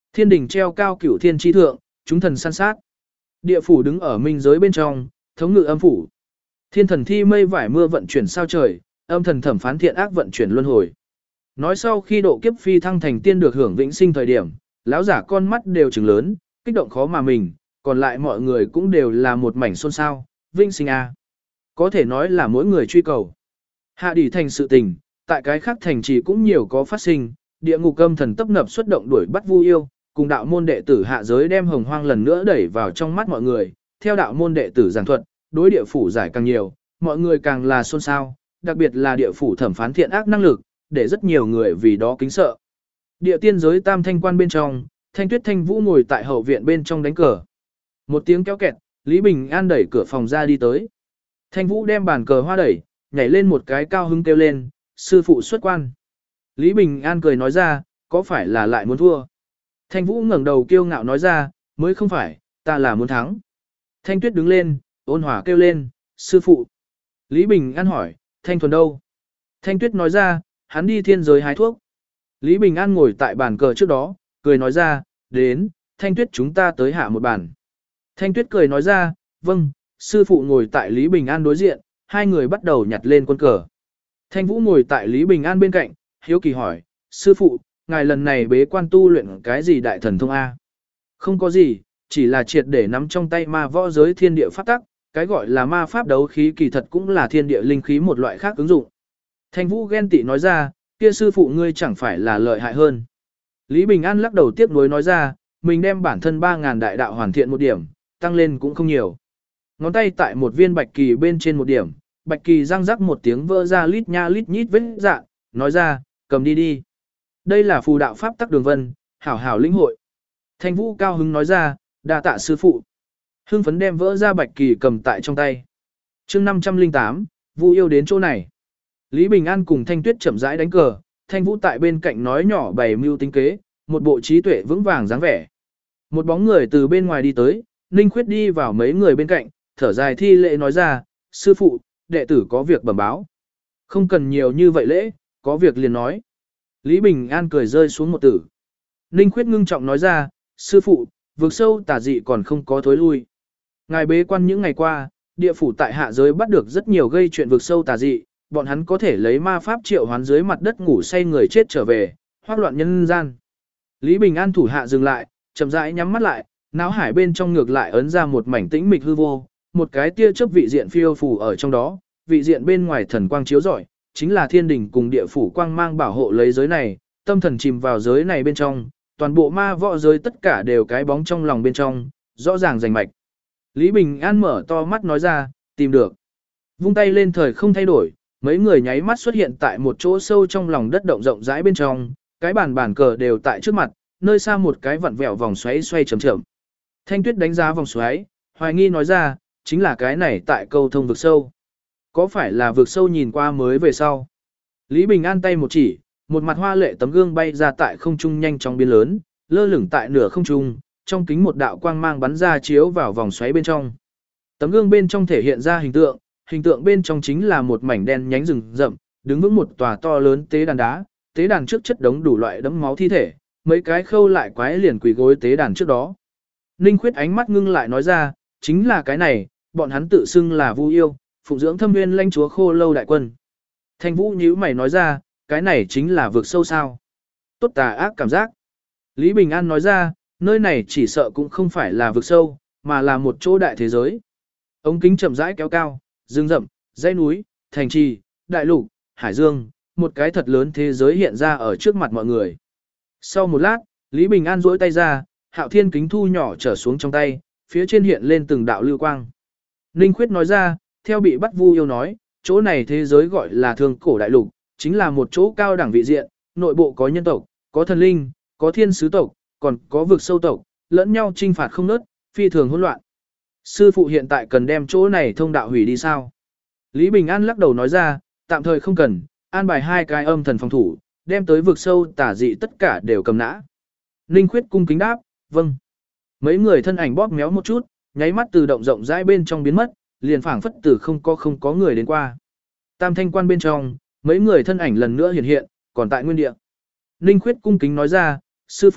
Thiên đỉnh treo cao cửu thiên chi thượng, chúng thần săn sát. Địa phủ đứng ở minh giới bên trong, thống ngự âm phủ. Thiên thần thi mây vải mưa vận chuyển sao trời, âm thần thẩm phán thiện ác vận chuyển luân hồi. Nói sau khi độ kiếp phi thăng thành tiên được hưởng vĩnh sinh thời điểm, lão giả con mắt đều trừng lớn, kích động khó mà mình, còn lại mọi người cũng đều là một mảnh xôn xao, vĩnh sinh a. Có thể nói là mỗi người truy cầu. Hạ đỉ thành sự tình, tại cái khác thành trì cũng nhiều có phát sinh, địa ngục âm thần tấp nập xuất động đuổi bắt Vu Yêu, cùng đạo môn đệ tử hạ giới đem hồng hoang lần nữa đẩy vào trong mắt mọi người, theo đạo môn đệ tử giảng thuật, đối địa phủ giải càng nhiều, mọi người càng là xôn xao, đặc biệt là địa phủ thẩm phán thiện ác năng lực, để rất nhiều người vì đó kính sợ. Địa tiên giới tam thanh quan bên trong, Thanh Tuyết Thanh Vũ ngồi tại hậu viện bên trong đánh cờ. Một tiếng kéo kẹt, Lý Bình An đẩy cửa phòng ra đi tới. Thanh Vũ đem bàn cờ hoa đẩy, nhảy lên một cái cao hứng kêu lên, sư phụ xuất quan. Lý Bình An cười nói ra, có phải là lại muốn thua? Thanh Vũ ngẩng đầu kiêu ngạo nói ra, mới không phải, ta là muốn thắng. Thanh Tuyết đứng lên, ôn hòa kêu lên, sư phụ. Lý Bình An hỏi, Thanh Thuần đâu? Thanh Tuyết nói ra, hắn đi thiên giới hái thuốc. Lý Bình An ngồi tại bàn cờ trước đó, cười nói ra, đến, Thanh Tuyết chúng ta tới hạ một bàn. Thanh Tuyết cười nói ra, vâng, sư phụ ngồi tại Lý Bình An đối diện, hai người bắt đầu nhặt lên quân cờ. Thanh Vũ ngồi tại Lý Bình An bên cạnh, hiếu kỳ hỏi, sư phụ, ngài lần này bế quan tu luyện cái gì đại thần thông A? Không có gì, chỉ là triệt để nắm trong tay ma võ giới thiên địa pháp tắc, cái gọi là ma pháp đấu khí kỳ thật cũng là thiên địa linh khí một loại khác ứng dụng. Thanh Vũ ghen tị nói ra, kia sư phụ ngươi chẳng phải là lợi hại hơn. Lý Bình An lắc đầu tiếc nuối nói ra, mình đem bản thân 3.000 đại đạo hoàn thiện một điểm, tăng lên cũng không nhiều. Ngón tay tại một viên bạch kỳ bên trên một điểm, bạch kỳ răng rắc một tiếng vỡ ra lít nha lít nhít vết dạng, nói ra, cầm đi đi. Đây là phù đạo pháp tắc đường vân, hảo hảo lĩnh hội. Thanh Vũ cao hứng nói ra, đa tạ sư phụ. Hưng phấn đem vỡ ra bạch kỳ cầm tại trong tay. chương 508, Vu yêu đến chỗ này. Lý Bình An cùng Thanh Tuyết chậm rãi đánh cờ, Thanh Vũ tại bên cạnh nói nhỏ bày mưu tính kế, một bộ trí tuệ vững vàng dáng vẻ. Một bóng người từ bên ngoài đi tới, Ninh Khuyết đi vào mấy người bên cạnh, thở dài thi lễ nói ra, sư phụ, đệ tử có việc bẩm báo. Không cần nhiều như vậy lễ, có việc liền nói. Lý Bình An cười rơi xuống một tử. Ninh Khuyết ngưng trọng nói ra, sư phụ, vực sâu tà dị còn không có thối lui. Ngài bế quan những ngày qua, địa phủ tại hạ giới bắt được rất nhiều gây chuyện vực sâu tà dị, bọn hắn có thể lấy ma pháp triệu hoán dưới mặt đất ngủ say người chết trở về, hoác loạn nhân gian. Lý Bình An thủ hạ dừng lại, chậm rãi nhắm mắt lại, não hải bên trong ngược lại ấn ra một mảnh tĩnh mịch hư vô, một cái tia chớp vị diện phiêu phù ở trong đó, vị diện bên ngoài thần quang chiếu rọi, chính là thiên đình cùng địa phủ quang mang bảo hộ lấy giới này, tâm thần chìm vào giới này bên trong, toàn bộ ma võ giới tất cả đều cái bóng trong lòng bên trong, rõ ràng rành mạch. Lý Bình An mở to mắt nói ra, tìm được. Vung tay lên thời không thay đổi, mấy người nháy mắt xuất hiện tại một chỗ sâu trong lòng đất động rộng rãi bên trong, cái bàn cờ đều tại trước mặt, nơi xa một cái vặn vẹo vòng xoáy xoay chậm chậm. Thanh Tuyết đánh giá vòng xoáy, hoài nghi nói ra, chính là cái này tại câu thông vực sâu. Có phải là vực sâu nhìn qua mới về sau? Lý Bình An tay một chỉ, một mặt hoa lệ tấm gương bay ra tại không trung nhanh chóng biến lớn, lơ lửng tại nửa không trung, trong kính một đạo quang mang bắn ra chiếu vào vòng xoáy bên trong. Tấm gương bên trong thể hiện ra hình tượng bên trong chính là một mảnh đen nhánh rừng rậm, đứng vững một tòa to lớn tế đàn đá, tế đàn trước chất đống đủ loại đẫm máu thi thể, mấy cái khâu lại quái liền quỳ gối tế đàn trước đó. Ninh Khuyết ánh mắt ngưng lại nói ra, chính là cái này, bọn hắn tự xưng là Vu yêu, phụng dưỡng Thâm Nguyên lãnh chúa Khô Lâu đại quân. Thanh Vũ nhíu mày nói ra, cái này chính là vực sâu sao? Tốt tà ác cảm giác. Lý Bình An nói ra, nơi này chỉ sợ cũng không phải là vực sâu, mà là một chỗ đại thế giới. Ống kính chậm rãi kéo cao, rừng rậm, dãy núi, thành trì, đại lục, hải dương, một cái thật lớn thế giới hiện ra ở trước mặt mọi người. Sau một lát, Lý Bình An duỗi tay ra, Hạo Thiên kính thu nhỏ trở xuống trong tay, phía trên hiện lên từng đạo lưu quang. Ninh Khuyết nói ra, theo bị bắt Vu yêu nói, chỗ này thế giới gọi là Thương Cổ Đại Lục, chính là một chỗ cao đẳng vị diện, nội bộ có nhân tộc, có thần linh, có thiên sứ tộc, còn có vực sâu tộc, lẫn nhau chinh phạt không ngớt, phi thường hỗn loạn. Sư phụ hiện tại cần đem chỗ này thông đạo hủy đi sao? Lý Bình An lắc đầu nói ra, tạm thời không cần, an bài 2 cái âm thần phòng thủ, đem tới vực sâu tả dị tất cả đều cầm nã. Ninh Khuyết cung kính đáp, vâng. Mấy người thân ảnh bóp méo một chút, nháy mắt từ động rộng rãi bên trong biến mất, liền phảng phất từ không có người đến qua. Tam thanh quan bên trong, mấy người thân ảnh lần nữa hiện hiện, còn tại nguyên địa. Ninh Khuyết cung kính nói ra, sư phụ,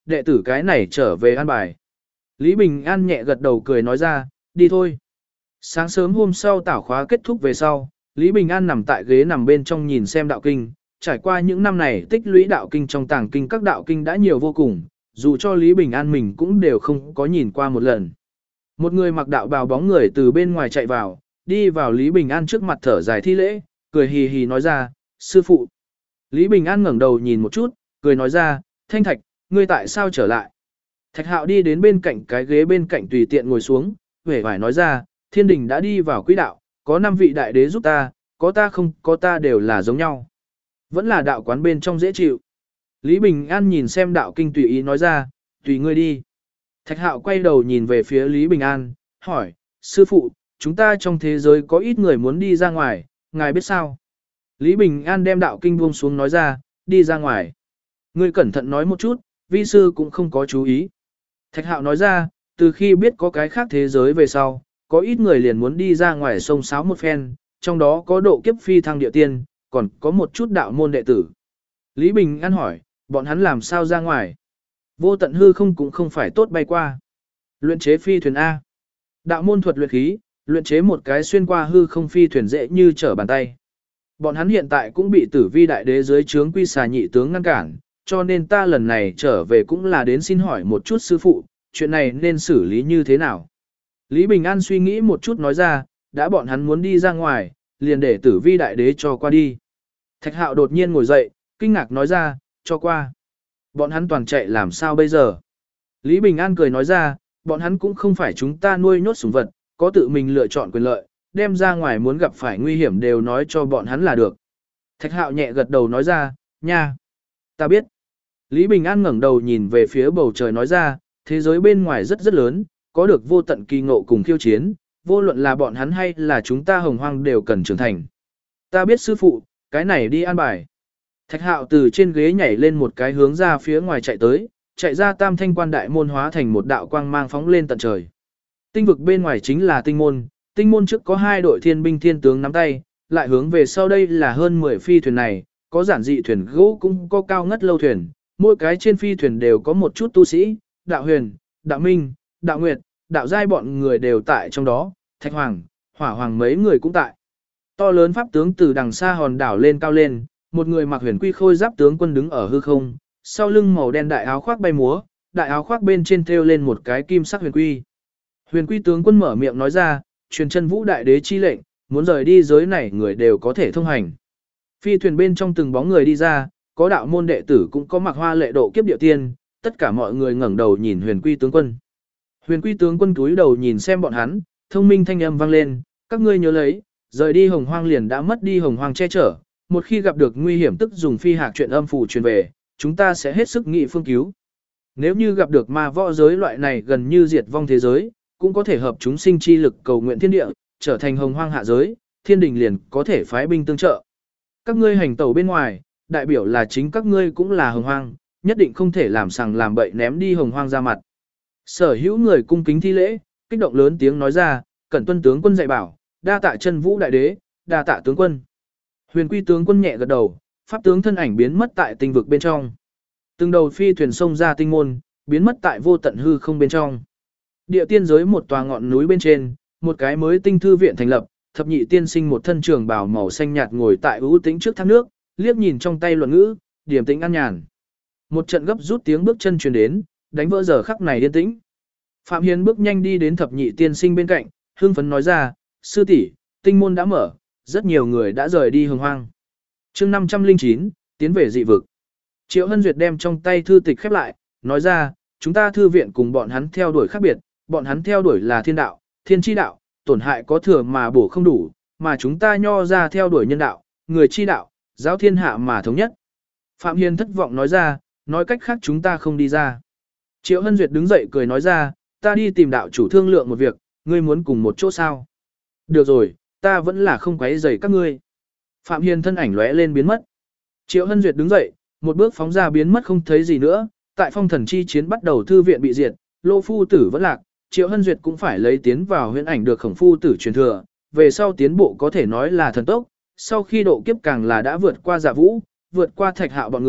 đệ tử cái này trở về an bài. Lý Bình An nhẹ gật đầu cười nói ra, đi thôi. Sáng sớm hôm sau tảo khóa kết thúc về sau, Lý Bình An nằm tại ghế nằm bên trong nhìn xem đạo kinh, trải qua những năm này tích lũy đạo kinh trong tàng kinh các đạo kinh đã nhiều vô cùng, dù cho Lý Bình An mình cũng đều không có nhìn qua một lần. Một người mặc đạo bào bóng người từ bên ngoài chạy vào, đi vào Lý Bình An trước mặt thở dài thi lễ, cười hì hì nói ra, sư phụ. Lý Bình An ngẩng đầu nhìn một chút, cười nói ra, Thanh Thạch, ngươi tại sao trở lại? Thạch Hạo đi đến bên cạnh cái ghế bên cạnh tùy tiện ngồi xuống, vẻ vải nói ra, thiên đình đã đi vào quỹ đạo, có 5 vị đại đế giúp ta, có ta không có ta đều là giống nhau. Vẫn là đạo quán bên trong dễ chịu. Lý Bình An nhìn xem đạo kinh tùy ý nói ra, tùy ngươi đi. Thạch Hạo quay đầu nhìn về phía Lý Bình An, hỏi, sư phụ, chúng ta trong thế giới có ít người muốn đi ra ngoài, ngài biết sao? Lý Bình An đem đạo kinh buông xuống nói ra, đi ra ngoài. Ngươi cẩn thận nói một chút, vi sư cũng không có chú ý. Thạch Hạo nói ra, từ khi biết có cái khác thế giới về sau, có ít người liền muốn đi ra ngoài sông sáo một phen, trong đó có độ kiếp phi thăng địa tiên, còn có một chút đạo môn đệ tử. Lý Bình An hỏi, bọn hắn làm sao ra ngoài? Vô tận hư không cũng không phải tốt bay qua. Luyện chế phi thuyền A. Đạo môn thuật luyện khí, luyện chế một cái xuyên qua hư không phi thuyền dễ như trở bàn tay. Bọn hắn hiện tại cũng bị Tử Vi đại đế dưới trướng Quy Xà nhị tướng ngăn cản, cho nên ta lần này trở về cũng là đến xin hỏi một chút sư phụ, chuyện này nên xử lý như thế nào? Lý Bình An suy nghĩ một chút nói ra, đã bọn hắn muốn đi ra ngoài, liền để Tử Vi đại đế cho qua đi. Thạch Hạo đột nhiên ngồi dậy, kinh ngạc nói ra, cho qua. Bọn hắn toàn chạy làm sao bây giờ? Lý Bình An cười nói ra, bọn hắn cũng không phải chúng ta nuôi nhốt sủng vật, có tự mình lựa chọn quyền lợi, đem ra ngoài muốn gặp phải nguy hiểm đều nói cho bọn hắn là được. Thạch Hạo nhẹ gật đầu nói ra, nha, ta biết. Lý Bình An ngẩng đầu nhìn về phía bầu trời nói ra, thế giới bên ngoài rất rất lớn, có được vô tận kỳ ngộ cùng khiêu chiến, vô luận là bọn hắn hay là chúng ta hồng hoang đều cần trưởng thành. Ta biết sư phụ, cái này đi an bài. Thạch Hạo từ trên ghế nhảy lên một cái hướng ra phía ngoài chạy tới, chạy ra Tam Thanh Quan đại môn hóa thành một đạo quang mang phóng lên tận trời. Tinh vực bên ngoài chính là tinh môn trước có 2 đội thiên binh thiên tướng nắm tay, lại hướng về sau đây là hơn 10 phi thuyền này, có giản dị thuyền gỗ cũng có cao ngất lâu thuyền, mỗi cái trên phi thuyền đều có một chút tu sĩ, đạo huyền, đạo minh, đạo nguyệt, đạo giai bọn người đều tại trong đó, Thạch Hoàng, Hỏa Hoàng mấy người cũng tại. To lớn pháp tướng từ đằng xa hòn đảo lên cao lên, một người mặc huyền quy khôi giáp tướng quân đứng ở hư không, sau lưng màu đen đại áo khoác bay múa, đại áo khoác bên trên thêu lên một cái kim sắc huyền quy. Huyền quy tướng quân mở miệng nói ra, truyền chân vũ đại đế chi lệnh, muốn rời đi giới này người đều có thể thông hành. Phi thuyền bên trong từng bóng người đi ra, có đạo môn đệ tử cũng có mặc hoa lệ độ kiếp địa tiên, tất cả mọi người ngẩng đầu nhìn huyền quy tướng quân. Huyền quy tướng quân cúi đầu nhìn xem bọn hắn, thông minh thanh âm vang lên, các ngươi nhớ lấy, rời đi hồng hoang liền đã mất đi hồng hoang che chở, một khi gặp được nguy hiểm tức dùng phi hạc chuyện âm phù truyền về, chúng ta sẽ hết sức nghị phương cứu. Nếu như gặp được ma võ giới loại này gần như diệt vong thế giới, cũng có thể hợp chúng sinh chi lực cầu nguyện thiên địa, trở thành hồng hoang hạ giới, thiên đình liền có thể phái binh tương trợ. Các ngươi hành tẩu bên ngoài, đại biểu là chính các ngươi cũng là hồng hoang, nhất định không thể làm sằng làm bậy ném đi hồng hoang ra mặt. Sở hữu người cung kính thi lễ, kích động lớn tiếng nói ra, cẩn tuân tướng quân dạy bảo, đa tạ chân vũ đại đế, đa tạ tướng quân. Huyền quy tướng quân nhẹ gật đầu, pháp tướng thân ảnh biến mất tại tinh vực bên trong. Từng đầu phi thuyền xông ra tinh môn, biến mất tại vô tận hư không bên trong. Địa tiên giới một tòa ngọn núi bên trên, một cái mới tinh thư viện thành lập, thập nhị tiên sinh một thân trường bào màu xanh nhạt ngồi tại ưu tĩnh trước thác nước, liếc nhìn trong tay luận ngữ, điềm tĩnh an nhàn. Một trận gấp rút tiếng bước chân truyền đến, đánh vỡ giờ khắc này yên tĩnh. Phạm Hiền bước nhanh đi đến thập nhị tiên sinh bên cạnh, hưng phấn nói ra, sư tỷ, tinh môn đã mở, rất nhiều người đã rời đi hồng hoang. Chương 509, tiến về dị vực. Triệu Hân Duyệt đem trong tay thư tịch khép lại, nói ra, chúng ta thư viện cùng bọn hắn theo đuổi khác biệt, bọn hắn theo đuổi là thiên đạo, thiên chi đạo, tổn hại có thừa mà bổ không đủ, mà chúng ta nho ra theo đuổi nhân đạo, người chi đạo, giáo thiên hạ mà thống nhất. Phạm Hiền thất vọng nói ra, nói cách khác chúng ta không đi ra. Triệu Hân Duyệt đứng dậy cười nói ra, ta đi tìm đạo chủ thương lượng một việc, ngươi muốn cùng một chỗ sao? Được rồi, ta vẫn là không quấy rầy các ngươi. Phạm Hiền thân ảnh lóe lên biến mất. Triệu Hân Duyệt đứng dậy, một bước phóng ra biến mất không thấy gì nữa, tại phong thần chi chiến bắt đầu thư viện bị diệt, Lô phu tử vẫn lạc, Triệu Hân Duyệt cũng phải lấy tiến vào huyễn ảnh được Khổng phu tử truyền thừa, về sau tiến bộ có thể nói là thần tốc, sau khi độ kiếp càng là đã vượt qua Dạ Vũ, vượt qua Thạch Hạo bọn người,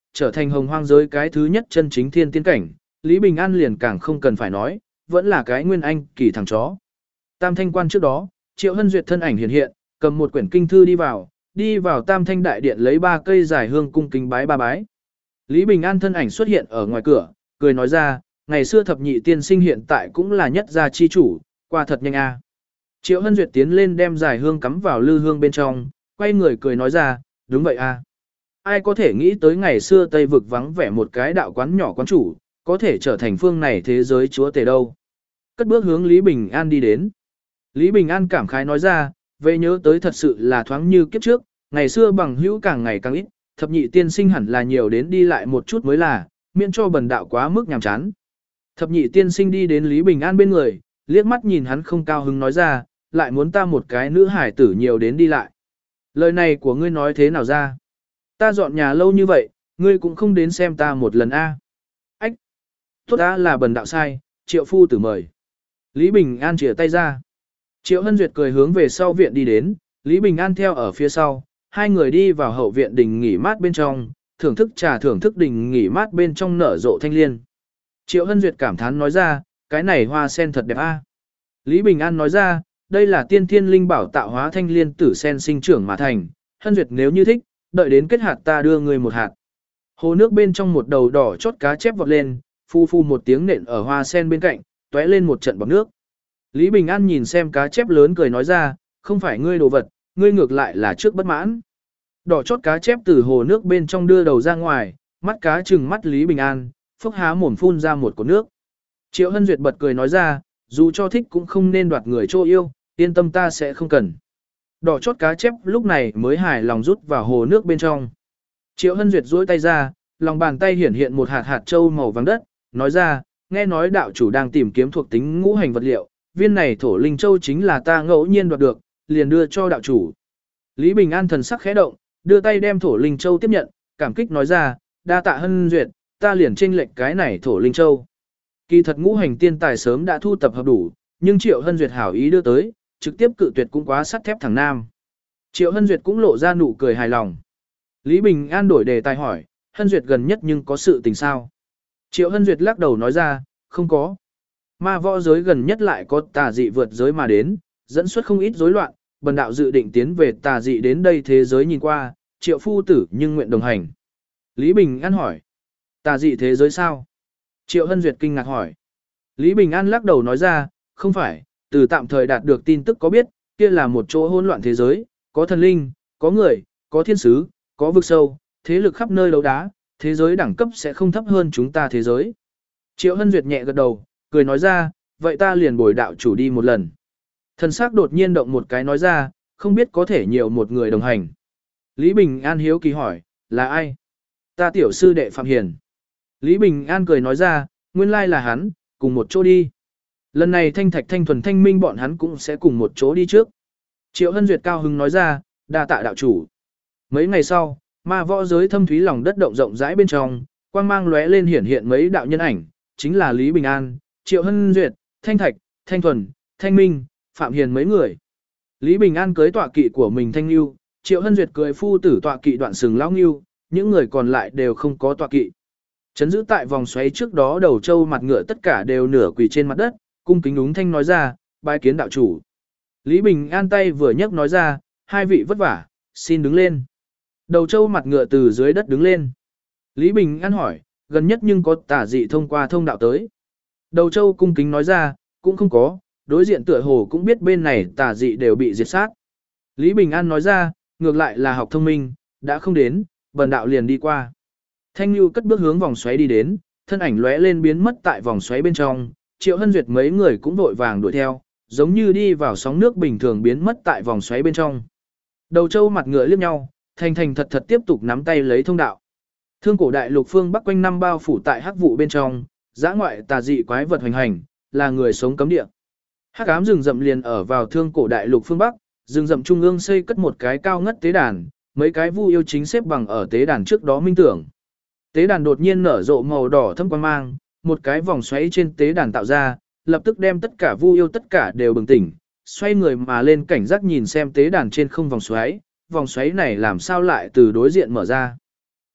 trở thành hồng hoang giới cái thứ nhất chân chính thiên tiên cảnh, Lý Bình An liền càng không cần phải nói, vẫn là cái nguyên anh kỳ thằng chó. Tam thanh quan trước đó, Triệu Hân Duyệt thân ảnh hiện hiện, cầm một quyển kinh thư đi vào Tam thanh đại điện lấy 3 cây giải hương cung kính bái 3 bái. Lý Bình An thân ảnh xuất hiện ở ngoài cửa, cười nói ra, ngày xưa thập nhị tiên sinh hiện tại cũng là nhất gia chi chủ, qua thật nhanh a. Triệu Hân Duyệt tiến lên đem giải hương cắm vào lư hương bên trong, quay người cười nói ra, đúng vậy a. Ai có thể nghĩ tới ngày xưa Tây vực vắng vẻ một cái đạo quán nhỏ quán chủ, có thể trở thành phương này thế giới chúa tể đâu. Cất bước hướng Lý Bình An đi đến. Lý Bình An cảm khái nói ra, về nhớ tới thật sự là thoáng như kiếp trước, ngày xưa bằng hữu càng ngày càng ít, thập nhị tiên sinh hẳn là nhiều đến đi lại một chút mới là, miễn cho bần đạo quá mức nhàm chán. Thập nhị tiên sinh đi đến Lý Bình An bên người, liếc mắt nhìn hắn không cao hứng nói ra, lại muốn ta một cái nữ hải tử nhiều đến đi lại. Lời này của ngươi nói thế nào ra? Ta dọn nhà lâu như vậy, ngươi cũng không đến xem ta một lần a. Ách! Tốt đã là bần đạo sai, Triệu phu tử mời. Lý Bình An chìa tay ra. Triệu Hân Duyệt cười hướng về sau viện đi đến, Lý Bình An theo ở phía sau, hai người đi vào hậu viện đình nghỉ mát bên trong, thưởng thức trà thưởng thức đình nghỉ mát bên trong nở rộ thanh liên. Triệu Hân Duyệt cảm thán nói ra, cái này hoa sen thật đẹp a. Lý Bình An nói ra, đây là tiên thiên linh bảo tạo hóa thanh liên tử sen sinh trưởng mà thành, Hân Duyệt nếu như thích, đợi đến kết hạt ta đưa người một hạt. Hồ nước bên trong một đầu đỏ chót cá chép vọt lên, phu phu một tiếng nện ở hoa sen bên cạnh, tóe lên một trận bọt nước. Lý Bình An nhìn xem cá chép lớn cười nói ra, không phải ngươi đồ vật, ngươi ngược lại là trước bất mãn. Đỏ chót cá chép từ hồ nước bên trong đưa đầu ra ngoài, mắt cá trừng mắt Lý Bình An, phốc há mồm phun ra một cột nước. Triệu Hân Duyệt bật cười nói ra, dù cho thích cũng không nên đoạt người chỗ yêu, yên tâm ta sẽ không cần. Đỏ chót cá chép lúc này mới hài lòng rút vào hồ nước bên trong. Triệu Hân Duyệt duỗi tay ra, lòng bàn tay hiển hiện một hạt hạt châu màu vàng đất, nói ra, nghe nói đạo chủ đang tìm kiếm thuộc tính ngũ hành vật liệu, viên này thổ linh châu chính là ta ngẫu nhiên đoạt được, liền đưa cho đạo chủ. Lý Bình An thần sắc khẽ động, đưa tay đem thổ linh châu tiếp nhận, cảm kích nói ra, đa tạ Hân Duyệt, ta liền chênh lệch cái này thổ linh châu. Kỳ thật ngũ hành tiên tài sớm đã thu tập hợp đủ, nhưng Triệu Hân Duyệt hảo ý đưa tới, trực tiếp cự tuyệt cũng quá sắt thép thằng nam. Triệu Hân Duyệt cũng lộ ra nụ cười hài lòng. Lý Bình An đổi đề tài hỏi, Hân Duyệt gần nhất nhưng có sự tình sao? Triệu Hân Duyệt lắc đầu nói ra, không có. Ma võ giới gần nhất lại có tà dị vượt giới mà đến, dẫn xuất không ít rối loạn, bần đạo dự định tiến về tà dị đến đây thế giới nhìn qua, Triệu phu tử nhưng nguyện đồng hành. Lý Bình An hỏi, tà dị thế giới sao? Triệu Hân Duyệt kinh ngạc hỏi. Lý Bình An lắc đầu nói ra, không phải, từ tạm thời đạt được tin tức có biết, kia là một chỗ hỗn loạn thế giới, có thần linh, có người, có thiên sứ, có vực sâu, thế lực khắp nơi đấu đá, thế giới đẳng cấp sẽ không thấp hơn chúng ta thế giới. Triệu Hân Duyệt nhẹ gật đầu, cười nói ra, vậy ta liền bồi đạo chủ đi một lần. Thần sắc đột nhiên động một cái nói ra, không biết có thể nhiều một người đồng hành. Lý Bình An hiếu kỳ hỏi, là ai? Ta tiểu sư đệ Phạm Hiền. Lý Bình An cười nói ra, nguyên lai là hắn, cùng một chỗ đi. Lần này Thanh Thạch Thanh Thuần Thanh Minh bọn hắn cũng sẽ cùng một chỗ đi trước. Triệu Hân Duyệt cao hứng nói ra, đa tạ đạo chủ. Mấy ngày sau, ma võ giới thâm thúy lòng đất động rộng rãi bên trong, quang mang lóe lên hiển hiện mấy đạo nhân ảnh, chính là Lý Bình An, Triệu Hân Duyệt, Thanh Thạch, Thanh Thuần, Thanh Minh, Phạm Hiền mấy người. Lý Bình An cưới tọa kỵ của mình Thanh Nưu, Triệu Hân Duyệt cưới phu tử tọa kỵ Đoạn Sừng Lão Nưu, những người còn lại đều không có tọa kỵ. Chấn giữ tại vòng xoáy trước đó đầu trâu mặt ngựa tất cả đều nửa quỳ trên mặt đất, cung kính úng thanh nói ra, bái kiến đạo chủ. Lý Bình An tay vừa nhấc nói ra, hai vị vất vả, xin đứng lên. Đầu trâu mặt ngựa từ dưới đất đứng lên. Lý Bình An hỏi, gần nhất nhưng có tà dị thông qua thông đạo tới. Đầu trâu cung kính nói ra, cũng không có, đối diện tựa hồ cũng biết bên này tà dị đều bị diệt sát. Lý Bình An nói ra, ngược lại là học thông minh, đã không đến, bần đạo liền đi qua. Thanh Nhu cất bước hướng vòng xoáy đi đến, thân ảnh lóe lên biến mất tại vòng xoáy bên trong, Triệu Hân Duyệt mấy người cũng vội vàng đuổi theo, giống như đi vào sóng nước bình thường biến mất tại vòng xoáy bên trong. Đầu trâu mặt ngựa liếc nhau, thành thành thật thật tiếp tục nắm tay lấy thông đạo. Thương cổ đại lục phương bắc quanh năm bao phủ tại hắc vụ bên trong, dã ngoại tà dị quái vật hoành hành, là người sống cấm địa. Hắc ám rừng rậm liền ở vào thương cổ đại lục phương bắc, rừng rậm trung ương xây cất một cái cao ngất tế đàn, mấy cái vu yêu chính xếp bằng ở tế đàn trước đó minh tưởng. Tế đàn đột nhiên nở rộ màu đỏ thâm quang mang, một cái vòng xoáy trên tế đàn tạo ra, lập tức đem tất cả vu yêu tất cả đều bừng tỉnh, xoay người mà lên cảnh giác nhìn xem tế đàn trên không vòng xoáy này làm sao lại từ đối diện mở ra.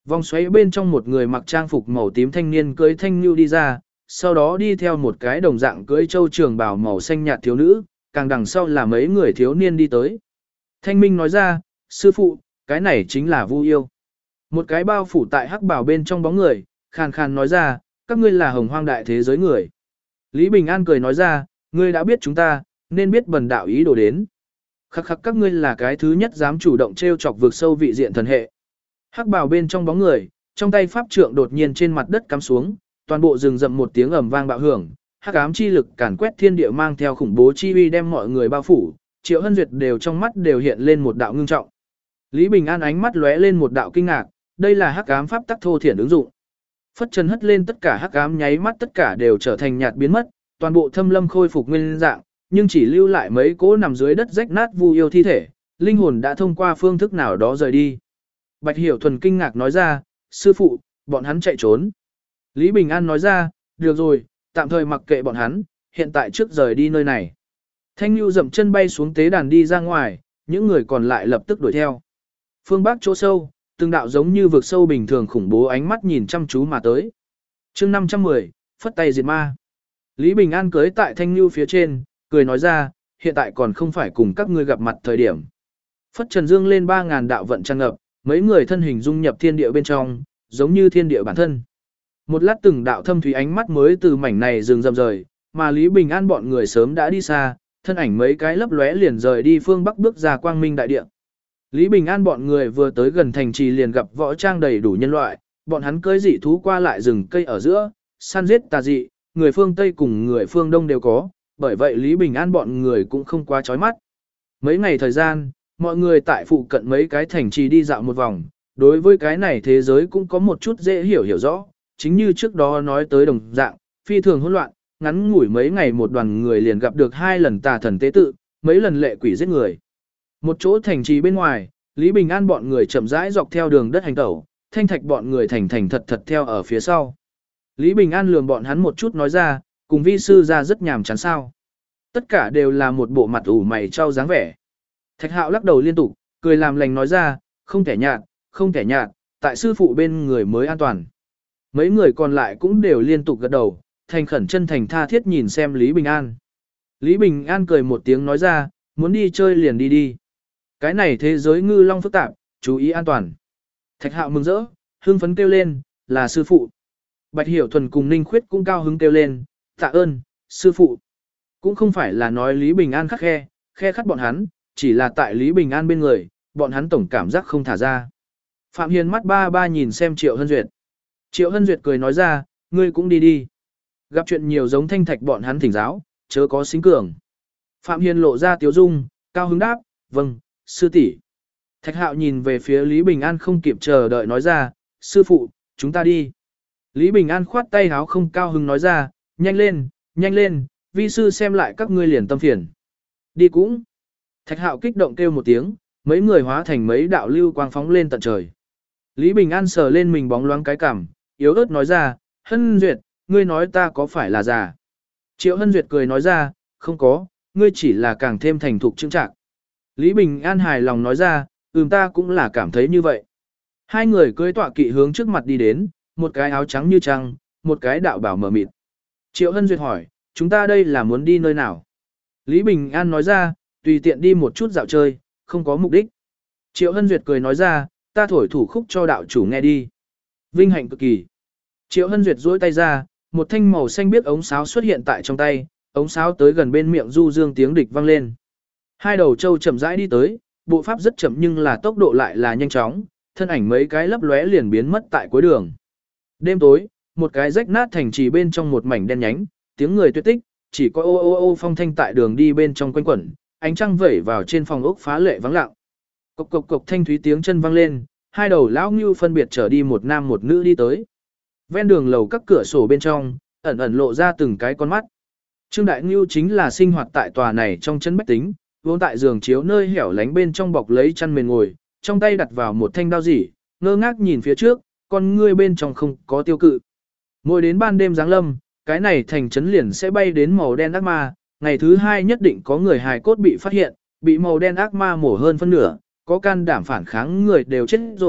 Vòng xoáy bên trong một người mặc trang phục màu tím thanh niên cưỡi thanh nhu đi ra, sau đó đi theo một cái đồng dạng cưỡi châu trường bào màu xanh nhạt thiếu nữ, càng đằng sau là mấy người thiếu niên đi tới. Thanh minh nói ra, sư phụ, cái này chính là Vu Yêu. Một cái bao phủ tại hắc bào bên trong bóng người, khàn khàn nói ra, các ngươi là hồng hoang đại thế giới người. Lý Bình An cười nói ra, ngươi đã biết chúng ta, nên biết bần đạo ý đồ đến. Khắc khắc các ngươi là cái thứ nhất dám chủ động trêu chọc vượt sâu vị diện thần hệ. Hắc bào bên trong bóng người, trong tay pháp trượng đột nhiên trên mặt đất cắm xuống, toàn bộ rừng rậm một tiếng ầm vang bạo hưởng, hắc ám chi lực càn quét thiên địa mang theo khủng bố chi uy đem mọi người bao phủ, Triệu Hân Duyệt đều trong mắt đều hiện lên một đạo ngưng trọng. Lý Bình An ánh mắt lóe lên một đạo kinh ngạc, đây là hắc ám pháp tắc thô thiển ứng dụng. Phất trần hất lên tất cả hắc ám nháy mắt tất cả đều trở thành nhạt biến mất, toàn bộ thâm lâm khôi phục nguyên dạng, nhưng chỉ lưu lại mấy cỗ nằm dưới đất rách nát Vu Yêu thi thể, linh hồn đã thông qua phương thức nào đó rời đi. Bạch Hiểu Thuần kinh ngạc nói ra, sư phụ, bọn hắn chạy trốn. Lý Bình An nói ra, được rồi, tạm thời mặc kệ bọn hắn, hiện tại trước rời đi nơi này. Thanh Nhu dậm chân bay xuống tế đàn đi ra ngoài, những người còn lại lập tức đuổi theo. Phương Bắc chỗ sâu, từng đạo giống như vực sâu bình thường khủng bố ánh mắt nhìn chăm chú mà tới. chương 510, phất tay diệt ma. Lý Bình An cưới tại Thanh Nhu phía trên, cười nói ra, hiện tại còn không phải cùng các ngươi gặp mặt thời điểm. Phất trần dương lên 3.000 đạo vận tràn ngập, mấy người thân hình dung nhập thiên địa bên trong, giống như thiên địa bản thân. Một lát từng đạo thâm thúy ánh mắt mới từ mảnh này dừng rầm rời, mà Lý Bình An bọn người sớm đã đi xa, thân ảnh mấy cái lấp lóe liền rời đi phương bắc bước ra quang minh đại địa. Lý Bình An bọn người vừa tới gần thành trì liền gặp võ trang đầy đủ nhân loại, bọn hắn cưỡi dị thú qua lại rừng cây ở giữa, săn giết tà dị, người phương Tây cùng người phương Đông đều có, bởi vậy Lý Bình An bọn người cũng không quá chói mắt. Mấy ngày thời gian, mọi người tại phụ cận mấy cái thành trì đi dạo một vòng, đối với cái này thế giới cũng có một chút dễ hiểu rõ, chính như trước đó nói tới đồng dạng, phi thường hỗn loạn, ngắn ngủi mấy ngày một đoàn người liền gặp được 2 lần tà thần tế tự, mấy lần lệ quỷ giết người. Một chỗ thành trì bên ngoài, Lý Bình An bọn người chậm rãi dọc theo đường đất hành tẩu, Thanh Thạch bọn người thành thành thật thật theo ở phía sau. Lý Bình An lườm bọn hắn một chút nói ra, cùng vi sư ra rất nhàm chán sao. Tất cả đều là một bộ mặt ủ mày trao dáng vẻ. Thạch Hạo lắc đầu liên tục, cười làm lành nói ra, không thể nhạt, không thể nhạt, tại sư phụ bên người mới an toàn. Mấy người còn lại cũng đều liên tục gật đầu, thành khẩn chân thành tha thiết nhìn xem Lý Bình An. Lý Bình An cười một tiếng nói ra, muốn đi chơi liền đi đi. Cái này thế giới ngư long phức tạp, chú ý an toàn. Thạch Hạo mừng rỡ, hưng phấn kêu lên, là sư phụ. Bạch Hiểu Thuần cùng Ninh Khuyết cũng cao hứng kêu lên, tạ ơn, sư phụ. Cũng không phải là nói Lý Bình An khắc khe khắt bọn hắn, chỉ là tại Lý Bình An bên người, bọn hắn tổng cảm giác không thả ra. Phạm Hiền mắt ba ba nhìn xem Triệu Hân Duyệt. Triệu Hân Duyệt cười nói ra, ngươi cũng đi đi. Gặp chuyện nhiều giống Thanh Thạch bọn hắn thỉnh giáo, chớ có xính cường. Phạm Hiền lộ ra tiếu dung, cao hứng đáp, vâng, sư tỷ. Thạch Hạo nhìn về phía Lý Bình An không kịp chờ đợi nói ra, sư phụ, chúng ta đi. Lý Bình An khoát tay háo không cao hứng nói ra, nhanh lên, vi sư xem lại các ngươi liền tâm phiền. Đi cũng. Thạch Hạo kích động kêu một tiếng, mấy người hóa thành mấy đạo lưu quang phóng lên tận trời. Lý Bình An sờ lên mình bóng loáng cái cằm, yếu ớt nói ra, Hân Duyệt, ngươi nói ta có phải là già? Triệu Hân Duyệt cười nói ra, không có, ngươi chỉ là càng thêm thành thục chững chạc. Lý Bình An hài lòng nói ra, ta cũng là cảm thấy như vậy. Hai người cưỡi tọa kỵ hướng trước mặt đi đến, một cái áo trắng như trăng, một cái đạo bảo mờ mịt. Triệu Hân Duyệt hỏi, chúng ta đây là muốn đi nơi nào? Lý Bình An nói ra, tùy tiện đi một chút dạo chơi, không có mục đích. Triệu Hân Duyệt cười nói ra, ta thổi thủ khúc cho đạo chủ nghe đi. Vinh hạnh cực kỳ. Triệu Hân Duyệt duỗi tay ra, một thanh màu xanh biếc ống sáo xuất hiện tại trong tay, ống sáo tới gần bên miệng du dương tiếng địch vang lên. Hai đầu trâu chậm rãi đi tới, bộ pháp rất chậm nhưng là tốc độ lại là nhanh chóng, thân ảnh mấy cái lấp lóe liền biến mất tại cuối đường. Đêm tối, một cái rách nát thành trì bên trong một mảnh đen nhánh, tiếng người tuyệt tích, chỉ có ô ô ô phong thanh tại đường đi bên trong quanh quẩn, ánh trăng vẩy vào trên phòng ốc phá lệ vắng lặng. Cộc cộc cộc thanh thúy tiếng chân vang lên, hai đầu lão ngưu phân biệt trở đi một nam một nữ đi tới. Ven đường lầu các cửa sổ bên trong, ẩn ẩn lộ ra từng cái con mắt. Trương Đại Ngưu chính là sinh hoạt tại tòa này trong chân bách tính, vốn tại giường chiếu nơi hẻo lánh bên trong bọc lấy chăn mền ngồi, trong tay đặt vào một thanh đao rỉ, ngơ ngác nhìn phía trước, con ngươi bên trong không có tiêu cự. Mỗi đến ban đêm giáng lâm, cái này thành trấn liền sẽ bay đến màu đen ác ma, ngày thứ hai nhất định có người hài cốt bị phát hiện, bị màu đen ác ma mổ hơn phân nửa, có can đảm phản kháng người đều chết rồi,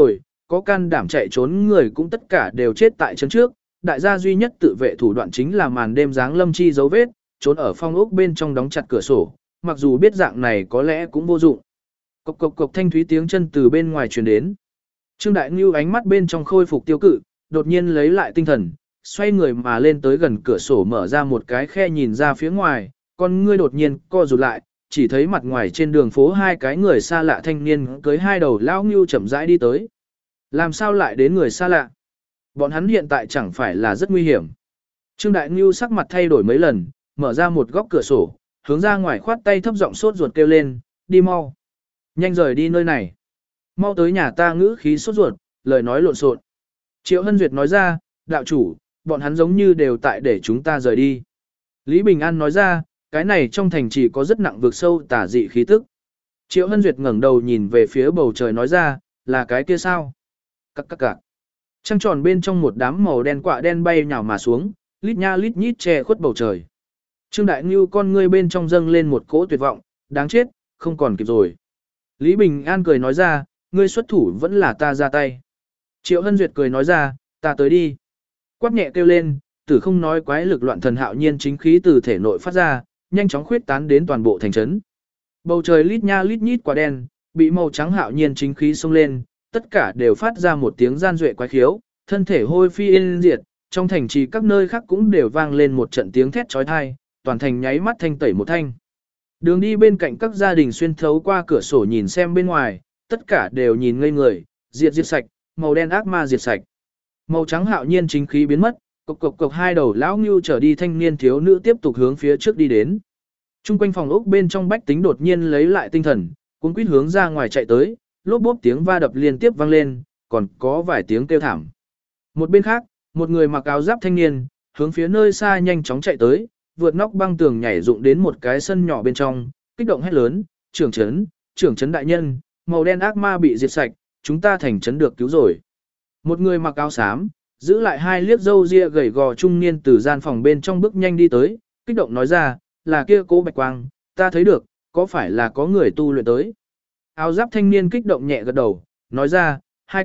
có can đảm chạy trốn người cũng tất cả đều chết tại trấn trước, đại gia duy nhất tự vệ thủ đoạn chính là màn đêm dáng lâm chi dấu vết, trốn ở phong ốc bên trong đóng chặt cửa sổ, mặc dù biết dạng này có lẽ cũng vô dụng. Cộc cộc cộc thanh thúy tiếng chân từ bên ngoài truyền đến. Trương Đại Ngưu ánh mắt bên trong khôi phục tiêu cự, đột nhiên lấy lại tinh thần, xoay người mà lên tới gần cửa sổ mở ra một cái khe nhìn ra phía ngoài, con ngươi đột nhiên co rụt lại, chỉ thấy mặt ngoài trên đường phố hai cái người xa lạ thanh niên cưới hai đầu lão ngưu chậm rãi đi tới. Làm sao lại đến người xa lạ? Bọn hắn hiện tại chẳng phải là rất nguy hiểm. Trương Đại Ngưu sắc mặt thay đổi mấy lần, mở ra một góc cửa sổ, hướng ra ngoài khoát tay thấp giọng sốt ruột kêu lên, đi mau. Nhanh rời đi nơi này. Mau tới nhà ta ngữ khí sốt ruột, lời nói lộn xộn. Triệu Hân Duyệt nói ra, đạo chủ, bọn hắn giống như đều tại để chúng ta rời đi. Lý Bình An nói ra, cái này trong thành chỉ có rất nặng vực sâu tả dị khí tức. Triệu Hân Duyệt ngẩng đầu nhìn về phía bầu trời nói ra, là cái kia sao? Cắc cắc cạc. Trăng tròn bên trong một đám màu đen quạ đen bay nhào mà xuống, lít nha lít nhít che khuất bầu trời. Trương Đại Ngưu con ngươi bên trong dâng lên một cỗ tuyệt vọng, đáng chết, không còn kịp rồi. Lý Bình An cười nói ra, ngươi xuất thủ vẫn là ta ra tay. Triệu Hân Duyệt cười nói ra, ta tới đi. Quát nhẹ kêu lên, tử không nói quái lực loạn thần hạo nhiên chính khí từ thể nội phát ra, nhanh chóng khuyết tán đến toàn bộ thành trấn. Bầu trời lít nha lít nhít quả đen, bị màu trắng hạo nhiên chính khí xông lên, tất cả đều phát ra một tiếng gian duệ quái khiếu, thân thể hôi phi yên diệt, trong thành trì các nơi khác cũng đều vang lên một trận tiếng thét chói tai, toàn thành nháy mắt thanh tẩy một thanh. Đường đi bên cạnh các gia đình xuyên thấu qua cửa sổ nhìn xem bên ngoài, tất cả đều nhìn ngây người, diệt sạch, màu đen ác ma diệt sạch. Màu trắng hạo nhiên chính khí biến mất, cộc cộc cộc hai đầu lão ngưu trở đi thanh niên thiếu nữ tiếp tục hướng phía trước đi đến. Trung quanh phòng ốc bên trong bách tính đột nhiên lấy lại tinh thần, cuống quýt hướng ra ngoài chạy tới, lốp bốp tiếng va đập liên tiếp vang lên, còn có vài tiếng kêu thảm. Một bên khác, một người mặc áo giáp thanh niên, hướng phía nơi xa nhanh chóng chạy tới, vượt nóc băng tường nhảy dụng đến một cái sân nhỏ bên trong, kích động hét lớn, trưởng trấn đại nhân, màu đen ác ma bị diệt sạch, chúng ta thành trấn được cứu rồi. Một người mặc áo xám, giữ lại hai liếc râu ria gầy gò trung niên từ gian phòng bên trong bước nhanh đi tới, kích động nói ra, là kia Cố Bạch Quang, ta thấy được, có phải là có người tu luyện tới. Áo giáp thanh niên kích động nhẹ gật đầu, nói ra,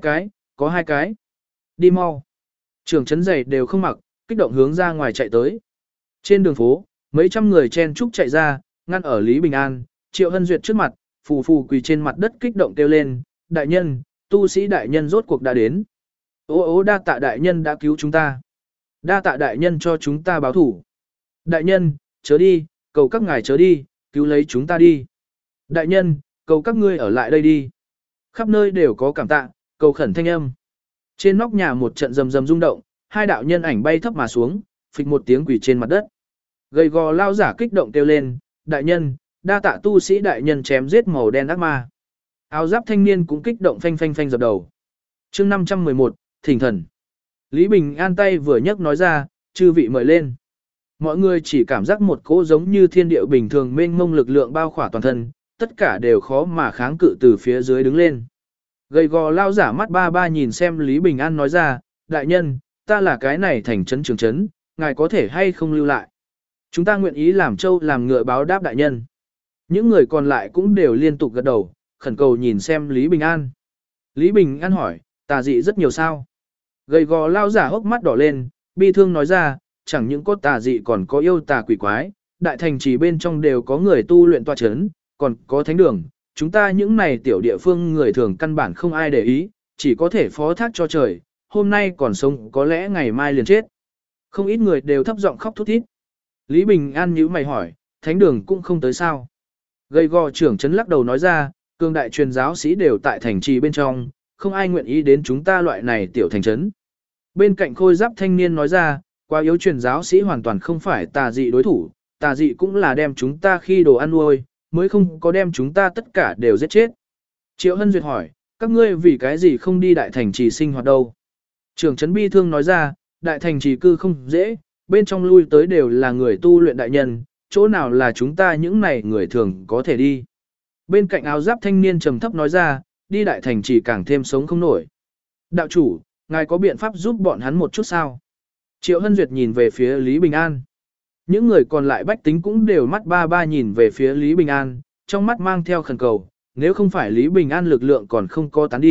có hai cái. Đi mau. Trưởng trấn giày đều không mặc, kích động hướng ra ngoài chạy tới. Trên đường phố, mấy trăm người chen chúc chạy ra, ngăn ở Lý Bình An, Triệu Hân Duyệt trước mặt, phù phù quỳ trên mặt đất kích động kêu lên, đại nhân, tu sĩ đại nhân rốt cuộc đã đến. Ô đa tạ đại nhân đã cứu chúng ta. Đa tạ đại nhân cho chúng ta báo thủ. Đại nhân, chớ đi, cầu các ngài chớ đi, cứu lấy chúng ta đi. Đại nhân, cầu các ngươi ở lại đây đi. Khắp nơi đều có cảm tạ, cầu khẩn thanh âm. Trên nóc nhà một trận rầm rầm rung động, hai đạo nhân ảnh bay thấp mà xuống, phịch một tiếng quỳ trên mặt đất. Gầy gò lao giả kích động kêu lên, đại nhân, đa tạ tu sĩ đại nhân chém giết màu đen ác ma. Áo giáp thanh niên cũng kích động phanh phanh phanh dập đầu. Chương 511, Thỉnh thần. Lý Bình An tay vừa nhấc nói ra, chư vị mời lên. Mọi người chỉ cảm giác một cỗ giống như thiên địa bình thường mênh mông lực lượng bao khỏa toàn thân, tất cả đều khó mà kháng cự từ phía dưới đứng lên. Gầy gò lao giả mắt ba ba nhìn xem Lý Bình An nói ra, đại nhân, ta là cái này thành trấn trường trấn, ngài có thể hay không lưu lại. Chúng ta nguyện ý làm trâu làm ngựa báo đáp đại nhân. Những người còn lại cũng đều liên tục gật đầu, khẩn cầu nhìn xem Lý Bình An. Lý Bình An hỏi, tà dị rất nhiều sao. Gầy gò lao giả hốc mắt đỏ lên, bi thương nói ra, chẳng những có tà dị còn có yêu tà quỷ quái, đại thành trì bên trong đều có người tu luyện tọa chấn, còn có thánh đường, chúng ta những này tiểu địa phương người thường căn bản không ai để ý, chỉ có thể phó thác cho trời, hôm nay còn sống có lẽ ngày mai liền chết. Không ít người đều thấp giọng khóc thút thít. Lý Bình An nhíu mày hỏi, thánh đường cũng không tới sao. Gầy gò trưởng trấn lắc đầu nói ra, cường đại truyền giáo sĩ đều tại thành trì bên trong, không ai nguyện ý đến chúng ta loại này tiểu thành trấn. Bên cạnh khôi giáp thanh niên nói ra, quá yếu truyền giáo sĩ hoàn toàn không phải tà dị đối thủ, tà dị cũng là đem chúng ta khi đồ ăn nuôi, mới không có đem chúng ta tất cả đều giết chết. Triệu Hân Duyệt hỏi, các ngươi vì cái gì không đi đại thành trì sinh hoạt đâu? Trưởng trấn bi thương nói ra, đại thành trì cư không dễ, bên trong lui tới đều là người tu luyện đại nhân, chỗ nào là chúng ta những này người thường có thể đi. Bên cạnh áo giáp thanh niên trầm thấp nói ra, đi đại thành trì càng thêm sống không nổi. Đạo chủ, ngài có biện pháp giúp bọn hắn một chút sao? Triệu Hân Duyệt nhìn về phía Lý Bình An. Những người còn lại bách tính cũng đều mắt ba ba nhìn về phía Lý Bình An, trong mắt mang theo khẩn cầu, nếu không phải Lý Bình An lực lượng còn không có tán đi,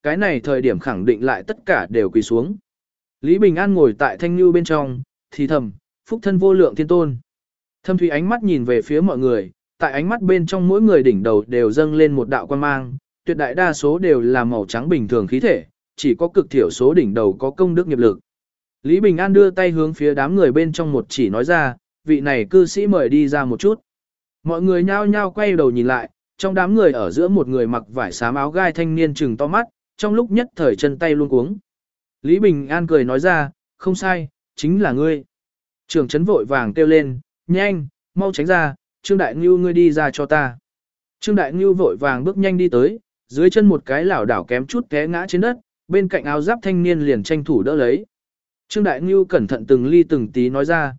cái này thời điểm khẳng định lại tất cả đều quỳ xuống. Lý Bình An ngồi tại thanh lưu bên trong, thì thầm, phúc thân vô lượng thiên tôn. Thâm thủy ánh mắt nhìn về phía mọi người, tại ánh mắt bên trong mỗi người đỉnh đầu đều dâng lên một đạo quan mang, tuyệt đại đa số đều là màu trắng bình thường khí thể, chỉ có cực thiểu số đỉnh đầu có công đức nghiệp lực. Lý Bình An đưa tay hướng phía đám người bên trong một chỉ nói ra, vị này cư sĩ mời đi ra một chút. Mọi người nhao nhao quay đầu nhìn lại, trong đám người ở giữa một người mặc vải xám áo gai thanh niên trừng to mắt, trong lúc nhất thời chân tay luôn cuống. Lý Bình An cười nói ra, không sai, chính là ngươi. Trưởng trấn vội vàng kêu lên, nhanh, mau tránh ra, Trương Đại Ngưu ngươi đi ra cho ta. Trương Đại Ngưu vội vàng bước nhanh đi tới, dưới chân một cái lảo đảo kém chút té ngã trên đất, bên cạnh áo giáp thanh niên liền tranh thủ đỡ lấy. Trương Đại Ngưu cẩn thận từng ly từng tí nói ra,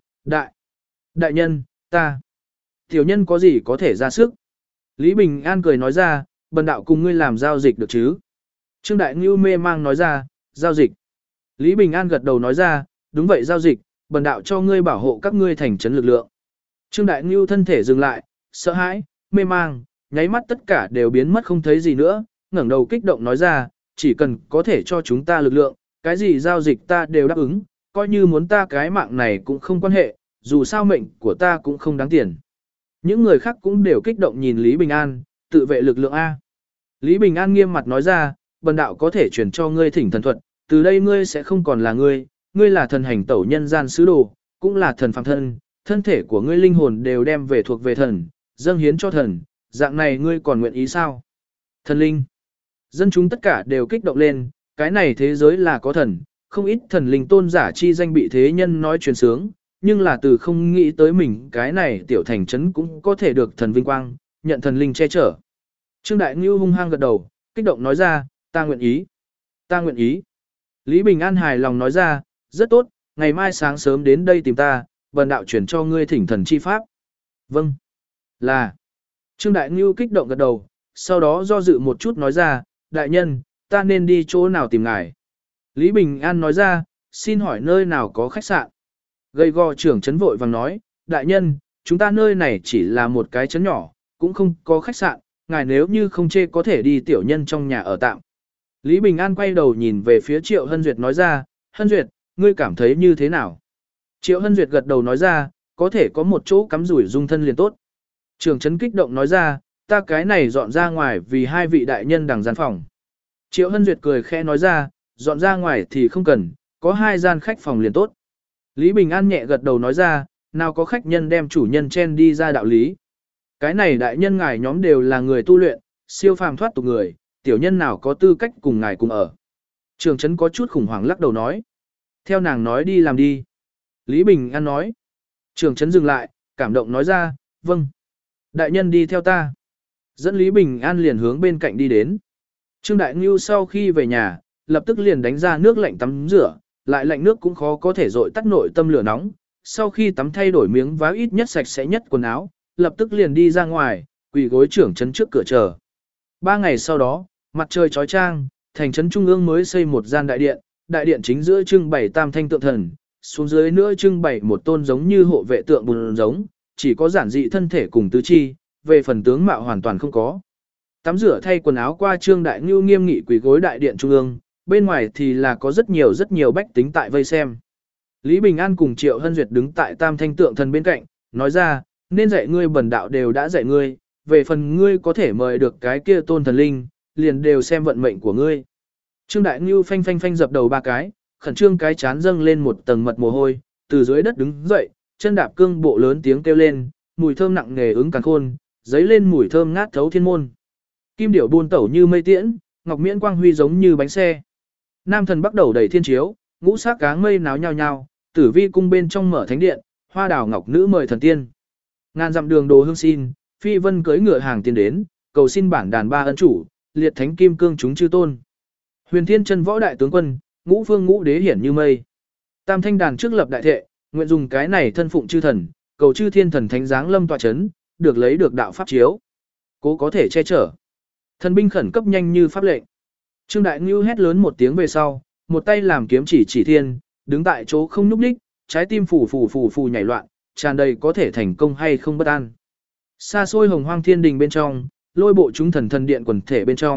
đại nhân, ta. Tiểu nhân có gì có thể ra sức. Lý Bình An cười nói ra, bần đạo cùng ngươi làm giao dịch được chứ. Trương Đại Ngưu mê mang nói ra, giao dịch. Lý Bình An gật đầu nói ra, đúng vậy giao dịch, bần đạo cho ngươi bảo hộ các ngươi thành trấn lực lượng. Trương Đại Ngưu thân thể dừng lại, sợ hãi, mê mang, nháy mắt tất cả đều biến mất không thấy gì nữa, ngẩng đầu kích động nói ra, chỉ cần có thể cho chúng ta lực lượng, cái gì giao dịch ta đều đáp ứng, coi như muốn ta cái mạng này cũng không quan hệ, dù sao mệnh của ta cũng không đáng tiền. Những người khác cũng đều kích động nhìn Lý Bình An, tự vệ lực lượng A. Lý Bình An nghiêm mặt nói ra, bần đạo có thể chuyển cho ngươi thỉnh thần thuật, từ đây ngươi sẽ không còn là ngươi là thần hành tẩu nhân gian sứ đồ, cũng là thần phàm thân, thân thể của ngươi linh hồn đều đem về thuộc về thần, dâng hiến cho thần, dạng này ngươi còn nguyện ý sao? Thần linh. Dân chúng tất cả đều kích động lên, cái này thế giới là có thần, không ít thần linh tôn giả chi danh bị thế nhân nói truyền sướng, nhưng là từ không nghĩ tới mình cái này tiểu thành trấn cũng có thể được thần vinh quang, nhận thần linh che chở. Trương Đại Ngưu hung hăng gật đầu, kích động nói ra, ta nguyện ý, ta nguyện ý. Lý Bình An hài lòng nói ra, rất tốt, ngày mai sáng sớm đến đây tìm ta, bần đạo chuyển cho ngươi thỉnh thần chi pháp. Vâng, là. Trương Đại Ngưu kích động gật đầu, sau đó do dự một chút nói ra, đại nhân, ta nên đi chỗ nào tìm ngài. Lý Bình An nói ra, xin hỏi nơi nào có khách sạn. Gầy gò trưởng trấn vội vàng nói, đại nhân, chúng ta nơi này chỉ là một cái trấn nhỏ, cũng không có khách sạn, ngài nếu như không chê có thể đi tiểu nhân trong nhà ở tạm. Lý Bình An quay đầu nhìn về phía Triệu Hân Duyệt nói ra, Hân Duyệt, ngươi cảm thấy như thế nào? Triệu Hân Duyệt gật đầu nói ra, có thể có một chỗ cắm rủi dung thân liền tốt. Trưởng trấn kích động nói ra, ta cái này dọn ra ngoài vì hai vị đại nhân đằng gian phòng. Triệu Hân Duyệt cười khẽ nói ra, dọn ra ngoài thì không cần, có 2 gian khách phòng liền tốt. Lý Bình An nhẹ gật đầu nói ra, nào có khách nhân đem chủ nhân chen đi ra đạo lý. Cái này đại nhân ngài nhóm đều là người tu luyện, siêu phàm thoát tục người, tiểu nhân nào có tư cách cùng ngài cùng ở. Trường trấn có chút khủng hoảng lắc đầu nói. Theo nàng nói đi làm đi. Lý Bình An nói. Trường trấn dừng lại, cảm động nói ra, vâng. Đại nhân đi theo ta. Dẫn Lý Bình An liền hướng bên cạnh đi đến. Trương Đại Ngưu sau khi về nhà, lập tức liền đánh ra nước lạnh tắm rửa, lại lạnh nước cũng khó có thể dội tắt nội tâm lửa nóng. Sau khi tắm thay đổi miếng vá ít nhất sạch sẽ nhất quần áo, lập tức liền đi ra ngoài, quỳ gối trưởng trấn trước cửa chờ. 3 ngày sau đó, mặt trời chói chang, thành trấn trung ương mới xây một gian đại điện chính giữa trưng bày tam thanh tượng thần, xuống dưới nữa trưng bày một tôn giống như hộ vệ tượng bùn giống, chỉ có giản dị thân thể cùng tứ chi, về phần tướng mạo hoàn toàn không có. Tắm rửa thay quần áo qua Trương Đại Ngưu nghiêm nghị quỳ gối đại điện trung ương, bên ngoài thì là có rất nhiều bách tính tại vây xem. Lý Bình An cùng Triệu Hân Duyệt đứng tại tam thanh tượng thần bên cạnh, nói ra, nên dạy ngươi bần đạo đều đã dạy ngươi, về phần ngươi có thể mời được cái kia tôn thần linh, liền đều xem vận mệnh của ngươi. Trương Đại Ngưu phanh phanh phanh dập đầu 3 cái, khẩn trương cái chán dâng lên một tầng mật mồ hôi, từ dưới đất đứng dậy, chân đạp cương bộ lớn tiếng kêu lên, mùi thơm nặng nề ứng càn khôn, dấy lên mùi thơm ngát thấu thiên môn. Kim điểu buôn tẩu như mây tiễn, ngọc miễn quang huy giống như bánh xe. Nam thần bắt đầu đầy thiên chiếu, ngũ sắc cáng mây náo nhao nhao, tử vi cung bên trong mở thánh điện, hoa đào ngọc nữ mời thần tiên. Ngàn dặm đường đồ hương xin, phi vân cưỡi ngựa hàng tiên đến, cầu xin bản đàn 3 ân chủ, liệt thánh kim cương chúng chư tôn. Huyền thiên chân võ đại tướng quân, ngũ phương ngũ đế hiển như mây. Tam thanh đàn trước lập đại thệ, nguyện dùng cái này thân phụng chư thần, cầu chư thiên thần thánh giáng lâm tọa chấn, được lấy được đạo pháp chiếu. Cố có thể che chở. Thần binh khẩn cấp nhanh như pháp lệnh. Trương Đại Ngưu hét lớn một tiếng về sau, một tay làm kiếm chỉ thiên, đứng tại chỗ không nhúc nhích, trái tim phù nhảy loạn, tràn đầy có thể thành công hay không bất an. Xa xôi hồng hoang thiên đình bên trong, lôi bộ chúng thần thần điện quần thể bên trong,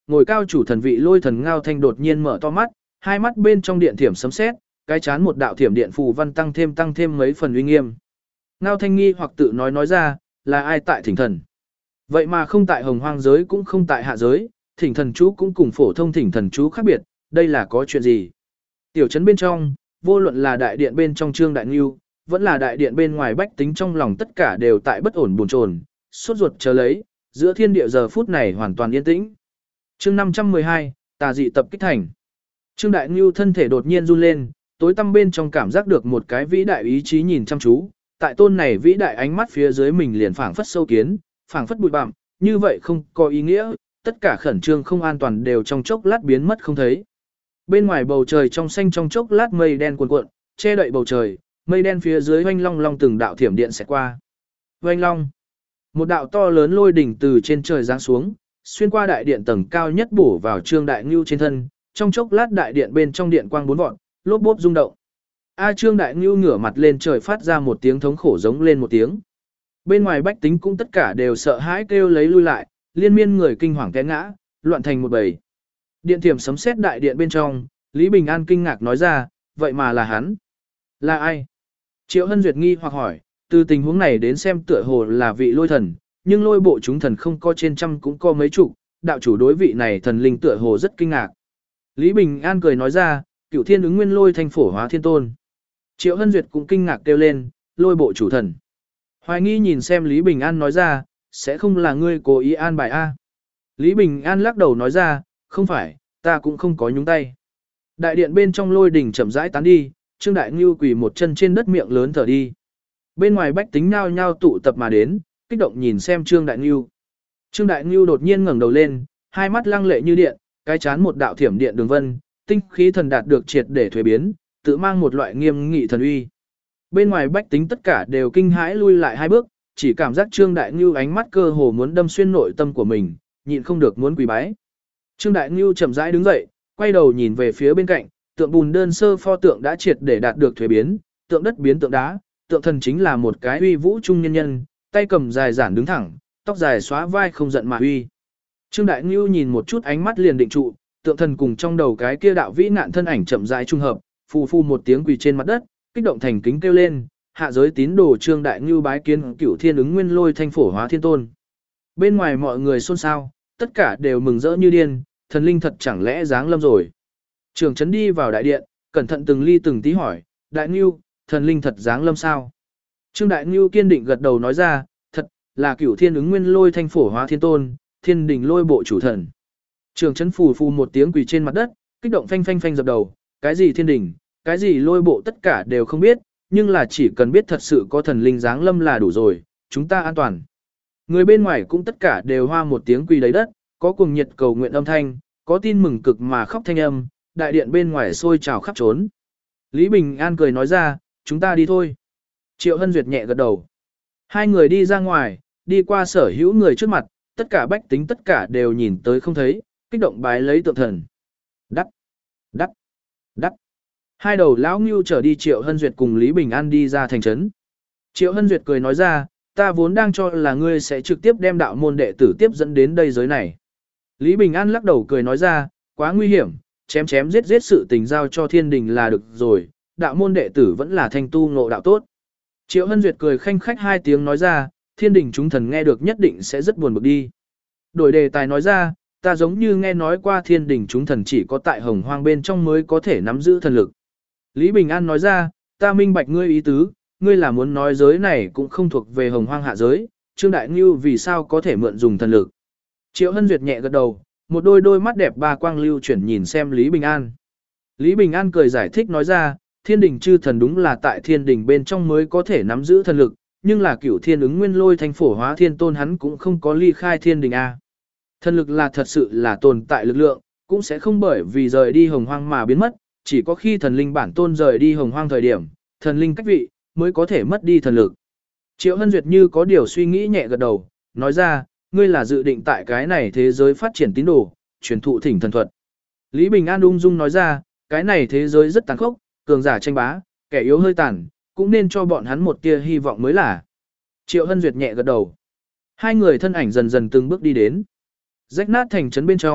ngồi cao chủ thần vị lôi thần Ngao Thanh đột nhiên mở to mắt, hai mắt bên trong điện thiểm sấm sét, cái chán một đạo thiểm điện phù văn tăng thêm mấy phần uy nghiêm. Ngao Thanh nghi hoặc tự nói ra, là ai tại thỉnh thần? Vậy mà không tại hồng hoang giới cũng không tại hạ giới, thỉnh thần chú cũng cùng phổ thông thỉnh thần chú khác biệt, đây là có chuyện gì? Tiểu trấn bên trong, vô luận là đại điện bên trong Trương Đại Ngưu, vẫn là đại điện bên ngoài bách tính trong lòng tất cả đều tại bất ổn buồn chồn, sốt ruột chờ lấy, giữa thiên địa giờ phút này hoàn toàn yên tĩnh. Chương 512, tà dị tập kích thành. Trương Đại Ngưu thân thể đột nhiên run lên, tối tăm bên trong cảm giác được một cái vĩ đại ý chí nhìn chăm chú, tại tôn này vĩ đại ánh mắt phía dưới mình liền phảng phất sâu kiến, phảng phất bụi bặm, như vậy không có ý nghĩa, tất cả khẩn trương không an toàn đều trong chốc lát biến mất không thấy. Bên ngoài bầu trời trong xanh trong chốc lát mây đen cuồn cuộn, che đậy bầu trời, mây đen phía dưới oanh long long từng đạo thiểm điện sẽ qua. Oanh long, một đạo to lớn lôi đỉnh từ trên trời giáng xuống, xuyên qua đại điện tầng cao nhất bổ vào Trương Đại Ngưu trên thân, trong chốc lát đại điện bên trong điện quang bốn vọt, lốp bốp rung động. Trương Đại Ngưu ngửa mặt lên trời phát ra một tiếng thống khổ giống lên một tiếng. Bên ngoài bách tính cũng tất cả đều sợ hãi kêu lấy lui lại, liên miên người kinh hoàng té ngã, loạn thành một bầy. Điện thiểm sấm sét đại điện bên trong, Lý Bình An kinh ngạc nói ra, vậy mà là hắn. Là ai? Triệu Hân Duyệt nghi hoặc hỏi, từ tình huống này đến xem tựa hồ là vị lôi thần, nhưng lôi bộ chúng thần không có trên trăm cũng có mấy chục, đạo chủ đối vị này thần linh tựa hồ rất kinh ngạc. Lý Bình An cười nói ra, Cửu Thiên Ứng Nguyên Lôi Thanh Phổ Hóa Thiên Tôn. Triệu Hân Duyệt cũng kinh ngạc kêu lên, lôi bộ chủ thần. Hoài nghi nhìn xem Lý Bình An nói ra, sẽ không là ngươi cố ý an bài a? Lý Bình An lắc đầu nói ra, không phải, ta cũng không có nhúng tay. Đại điện bên trong lôi đỉnh chậm rãi tán đi, Trương Đại Ngưu quỳ một chân trên đất miệng lớn thở đi. Bên ngoài bách tính nhao nhao tụ tập mà đến, kích động nhìn xem Trương Đại Ngưu. Trương Đại Ngưu đột nhiên ngẩng đầu lên, hai mắt lăng lệ như điện, cái chán một đạo thiểm điện đường vân, tinh khí thần đạt được triệt để thuế biến, tự mang một loại nghiêm nghị thần uy. Bên ngoài bách tính tất cả đều kinh hãi lui lại hai bước, chỉ cảm giác Trương Đại Ngưu ánh mắt cơ hồ muốn đâm xuyên nội tâm của mình, nhịn không được muốn quỳ bái. Trương Đại Ngưu chậm rãi đứng dậy, quay đầu nhìn về phía bên cạnh, tượng bùn đơn sơ pho tượng đã triệt để đạt được thuế biến, tượng đất biến tượng đá, tượng thần chính là một cái uy vũ trung nhân nhân, tay cầm dài giản đứng thẳng, tóc dài xóa vai không giận mà uy. Trương Đại Ngưu nhìn một chút ánh mắt liền định trụ, tượng thần cùng trong đầu cái kia đạo vĩ nạn thân ảnh chậm rãi trung hợp, phù phù một tiếng quỳ trên mặt đất, kích động thành kính kêu lên, hạ giới tín đồ Trương Đại Ngưu bái kiến Cửu Thiên Ứng Nguyên Lôi Thanh Phổ Hóa Thiên Tôn. Bên ngoài mọi người xôn xao, tất cả đều mừng rỡ như điên, thần linh thật chẳng lẽ giáng lâm rồi. Trường trấn đi vào đại điện, cẩn thận từng ly từng tí hỏi, Đại Ngưu, thần linh thật giáng lâm sao? Trương Đại Ngưu kiên định gật đầu nói ra, thật, là Cửu Thiên Ứng Nguyên Lôi Thanh Phổ Hóa Thiên Tôn, thiên đình lôi bộ chủ thần. Trường trấn phù phù một tiếng quỳ trên mặt đất, kích động phanh phanh phanh dập đầu, cái gì thiên đình, cái gì lôi bộ tất cả đều không biết, nhưng là chỉ cần biết thật sự có thần linh giáng lâm là đủ rồi, chúng ta an toàn. Người bên ngoài cũng tất cả đều hoa một tiếng quỳ đầy đất, có cuồng nhiệt cầu nguyện âm thanh, có tin mừng cực mà khóc thanh âm, đại điện bên ngoài sôi trào khắp trốn. Lý Bình An cười nói ra, chúng ta đi thôi. Triệu Hân Duyệt nhẹ gật đầu. Hai người đi ra ngoài, đi qua sở hữu người trước mặt, tất cả bách tính tất cả đều nhìn tới không thấy, kích động bái lấy tượng thần. Đắc, đắc, đắc. Hai đầu lão ngưu trở đi Triệu Hân Duyệt cùng Lý Bình An đi ra thành trấn. Triệu Hân Duyệt cười nói ra, ta vốn đang cho là ngươi sẽ trực tiếp đem đạo môn đệ tử tiếp dẫn đến đây giới này. Lý Bình An lắc đầu cười nói ra, quá nguy hiểm, chém chém giết giết sự tình giao cho thiên đình là được rồi, đạo môn đệ tử vẫn là thanh tu ngộ đạo tốt. Triệu Hân Duyệt cười khanh khách hai tiếng nói ra, thiên đình chúng thần nghe được nhất định sẽ rất buồn bực đi. Đổi đề tài nói ra, ta giống như nghe nói qua thiên đình chúng thần chỉ có tại hồng hoang bên trong mới có thể nắm giữ thần lực. Lý Bình An nói ra, ta minh bạch ngươi ý tứ, ngươi là muốn nói giới này cũng không thuộc về hồng hoang hạ giới, Trương Đại Ngưu vì sao có thể mượn dùng thần lực. Triệu Hân Duyệt nhẹ gật đầu, một đôi mắt đẹp ba quang lưu chuyển nhìn xem Lý Bình An. Lý Bình An cười giải thích nói ra, thiên đình chư thần đúng là tại thiên đình bên trong mới có thể nắm giữ thần lực, nhưng là Cửu Thiên Ứng Nguyên Lôi Thanh Phổ Hóa Thiên Tôn hắn cũng không có ly khai thiên đình a. Thần lực là thật sự là tồn tại lực lượng, cũng sẽ không bởi vì rời đi hồng hoang mà biến mất, chỉ có khi thần linh bản tôn rời đi hồng hoang thời điểm, thần linh cách vị, mới có thể mất đi thần lực. Triệu Hân Duyệt như có điều suy nghĩ nhẹ gật đầu, nói ra, ngươi là dự định tại cái này thế giới phát triển tín đồ, truyền thụ thỉnh thần thuật. Lý Bình An ung dung nói ra, cái này thế giới rất tàn khốc, cường giả tranh bá, kẻ yếu hơi tàn, cũng nên cho bọn hắn một tia hy vọng mới là. Triệu Hân Duyệt nhẹ gật đầu. Hai người thân ảnh dần dần từng bước đi đến. Rách nát thành trấn bên trong,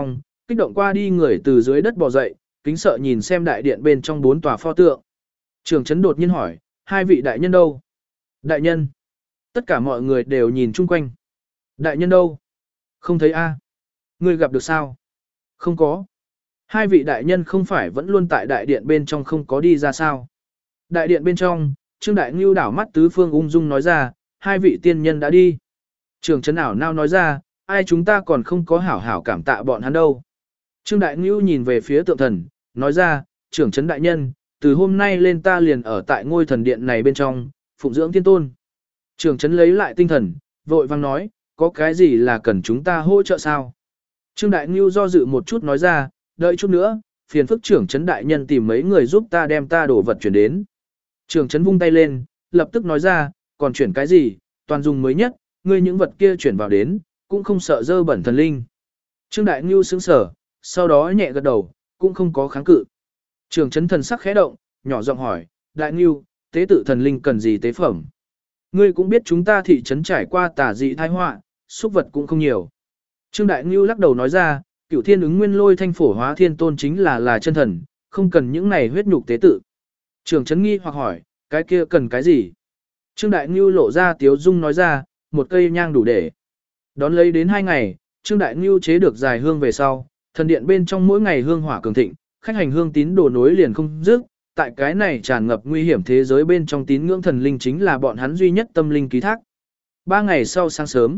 Kích động qua đi người từ dưới đất bò dậy, kính sợ nhìn xem đại điện bên trong 4 tòa pho tượng. Trưởng trấn đột nhiên hỏi, hai vị đại nhân đâu? Đại nhân. Tất cả mọi người đều nhìn chung quanh. Đại nhân đâu? Không thấy a. Ngươi gặp được sao? Không có. Hai vị đại nhân không phải vẫn luôn tại đại điện bên trong không có đi ra sao? Đại điện bên trong, Trương Đại Ngưu đảo mắt tứ phương ung dung nói ra, hai vị tiên nhân đã đi. Trưởng trấn ảo nao nói ra, ai chúng ta còn không có hảo hảo cảm tạ bọn hắn đâu. Trương Đại Ngưu nhìn về phía tượng thần, nói ra, trưởng trấn đại nhân, từ hôm nay lên ta liền ở tại ngôi thần điện này bên trong, phụng dưỡng thiên tôn. Trưởng trấn lấy lại tinh thần, vội vang nói, có cái gì là cần chúng ta hỗ trợ sao? Trương Đại Ngưu do dự một chút nói ra, đợi chút nữa, phiền phức trưởng trấn đại nhân tìm mấy người giúp ta đem ta đồ vật chuyển đến. Trưởng trấn vung tay lên, lập tức nói ra, còn chuyển cái gì, toàn dùng mới nhất, ngươi những vật kia chuyển vào đến, cũng không sợ dơ bẩn thần linh. Trương Đại Ngưu sững sở, sau đó nhẹ gật đầu, cũng không có kháng cự. Trưởng trấn thần sắc khẽ động, nhỏ giọng hỏi, Đại Ngưu, tế tự thần linh cần gì tế phẩm? Ngươi cũng biết chúng ta thị trấn trải qua tà dị tai họa, xúc vật cũng không nhiều. Trương Đại Ngưu lắc đầu nói ra, Cửu Thiên Ứng Nguyên Lôi Thanh Phổ Hóa Thiên Tôn chính là chân thần, không cần những này huyết nhục tế tự. Trưởng trấn nghi hoặc hỏi, cái kia cần cái gì? Trương Đại Ngưu lộ ra tiếu dung nói ra, một cây nhang đủ để. Đón lấy đến 2 ngày, Trương Đại Ngưu chế được dài hương về sau, thần điện bên trong mỗi ngày hương hỏa cường thịnh, khách hành hương tín đồ nối liền không dứt. Tại cái này tràn ngập nguy hiểm thế giới bên trong tín ngưỡng thần linh chính là bọn hắn duy nhất tâm linh ký thác. 3 ngày sau sáng sớm,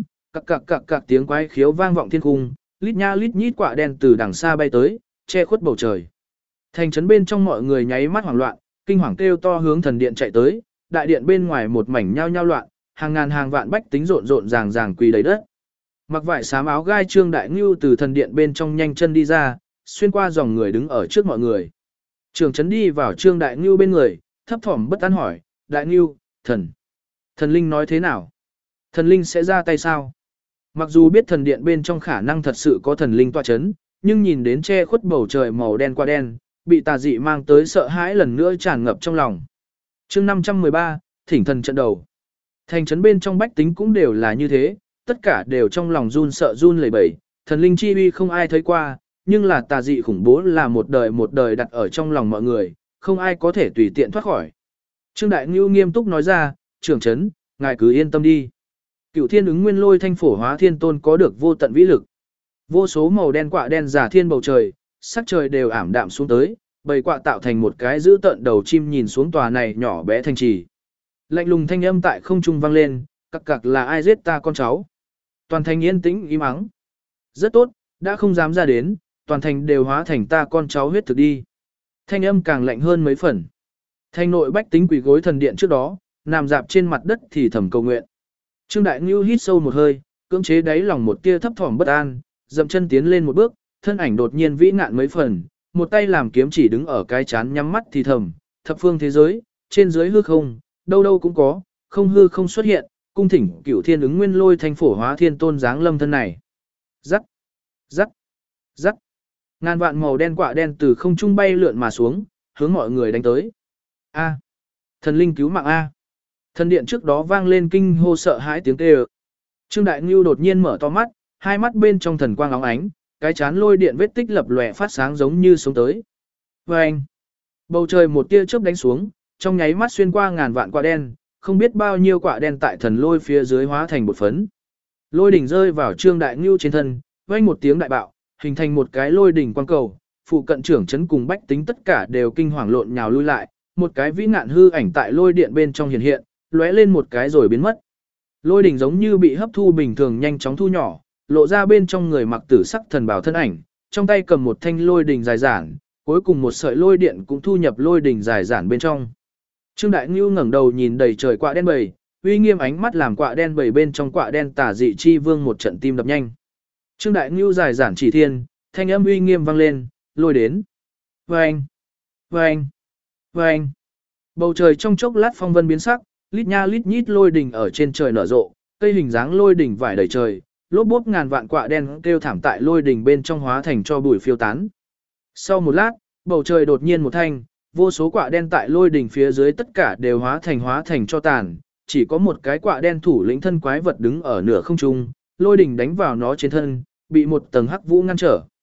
cặc tiếng quái khiếu vang vọng thiên cung, lít nha lít nhít quạ đen từ đằng xa bay tới, che khuất bầu trời. Thành trấn bên trong mọi người nháy mắt hoảng loạn, kinh hoàng kêu to hướng thần điện chạy tới, đại điện bên ngoài một mảnh nhao nhao loạn, hàng ngàn hàng vạn bách tính rộn rộn ràng ràng quỳ đầy đất. Mặc vải xám áo gai Trương Đại Ngưu từ thần điện bên trong nhanh chân đi ra, xuyên qua dòng người đứng ở trước mọi người. Trưởng trấn đi vào Trương Đại Ngưu bên người, thấp thỏm bất an hỏi, Đại Ngưu, thần linh nói thế nào? Thần linh sẽ ra tay sao? Mặc dù biết thần điện bên trong khả năng thật sự có thần linh tọa chấn, nhưng nhìn đến che khuất bầu trời màu đen qua đen, bị tà dị mang tới sợ hãi lần nữa tràn ngập trong lòng. Chương 513, thỉnh thần trận đầu. Thành trấn bên trong bách tính cũng đều là như thế, tất cả đều trong lòng run sợ run lẩy bẩy, thần linh chi uy không ai thấy qua, nhưng là tà dị khủng bố là một đời đặt ở trong lòng mọi người, không ai có thể tùy tiện thoát khỏi. Trương Đại Ngưu nghiêm túc nói ra, trưởng trấn, ngài cứ yên tâm đi. Cửu Thiên Ứng Nguyên Lôi Thanh Phổ Hóa Thiên Tôn có được vô tận vĩ lực. Vô số màu đen quạ đen giả thiên bầu trời, sắc trời đều ảm đạm xuống tới, bầy quạ tạo thành một cái giữ tận đầu chim nhìn xuống tòa này nhỏ bé thành trì. Lạnh lùng thanh âm tại không trung vang lên, cặc là ai giết ta con cháu. Toàn thành yên tĩnh im ắng. Rất tốt, đã không dám ra đến, toàn thành đều hóa thành ta con cháu huyết thực đi. Thanh âm càng lạnh hơn mấy phần. Thành nội bách tính quỳ gối thần điện trước đó, nằm dạp trên mặt đất thì thầm cầu nguyện. Trương Đại Ngưu hít sâu một hơi, cưỡng chế đáy lòng một tia thấp thỏm bất an, dậm chân tiến lên một bước, thân ảnh đột nhiên vĩ ngạn mấy phần, một tay làm kiếm chỉ đứng ở cái chán nhắm mắt thì thầm, thập phương thế giới, trên dưới hư không, đâu đâu cũng có, không hư không xuất hiện, cung thỉnh Cửu Thiên Ứng Nguyên Lôi Thanh Phổ Hóa Thiên Tôn giáng lâm thân này. Rắc, rắc, rắc. Ngàn vạn màu đen quạ đen từ không trung bay lượn mà xuống, hướng mọi người đánh tới. A, thần linh cứu mạng a. Thần điện trước đó vang lên kinh hô sợ hãi tiếng kêu. Trương Đại Ngưu đột nhiên mở to mắt, hai mắt bên trong thần quang óng ánh, cái chán lôi điện vết tích lập lòe phát sáng giống như sống tới. Oeng! Bầu trời một tia chớp đánh xuống, trong nháy mắt xuyên qua ngàn vạn quạ đen, không biết bao nhiêu quạ đen tại thần lôi phía dưới hóa thành bột phấn. Lôi đỉnh rơi vào Trương Đại Ngưu trên thân, vang một tiếng đại bạo, hình thành một cái lôi đỉnh quang cầu, phụ cận trưởng trấn cùng bách tính tất cả đều kinh hoàng lộn nhào lui lại, một cái vĩ ngạn hư ảnh tại lôi điện bên trong hiện hiện, lóe lên một cái rồi biến mất. Lôi đỉnh giống như bị hấp thu bình thường nhanh chóng thu nhỏ, lộ ra bên trong người mặc tử sắc thần bào thân ảnh, trong tay cầm một thanh lôi đỉnh dài giản, cuối cùng một sợi lôi điện cũng thu nhập lôi đỉnh dài giản bên trong. Trương Đại Ngưu ngẩng đầu nhìn đầy trời quạ đen bầy, uy nghiêm ánh mắt làm quạ đen bầy bên trong quạ đen tả dị chi vương một trận tim đập nhanh. Trương Đại Ngưu dài giản chỉ thiên, thanh âm uy nghiêm vang lên, lôi đến. Vâng, vâng, vâng. Bầu trời trong chốc lát phong vân biến sắc, lít nha lít nhít lôi đỉnh ở trên trời nở rộ, cây hình dáng lôi đỉnh vải đầy trời, lốp bốp ngàn vạn quạ đen kêu thảm tại lôi đỉnh bên trong hóa thành cho bụi phiêu tán. Sau một lát, bầu trời đột nhiên một thanh, vô số quạ đen tại lôi đỉnh phía dưới tất cả đều hóa thành cho tàn, chỉ có một cái quạ đen thủ lĩnh thân quái vật đứng ở nửa không trung, lôi đỉnh đánh vào nó trên thân, bị một tầng hắc vũ ngăn trở.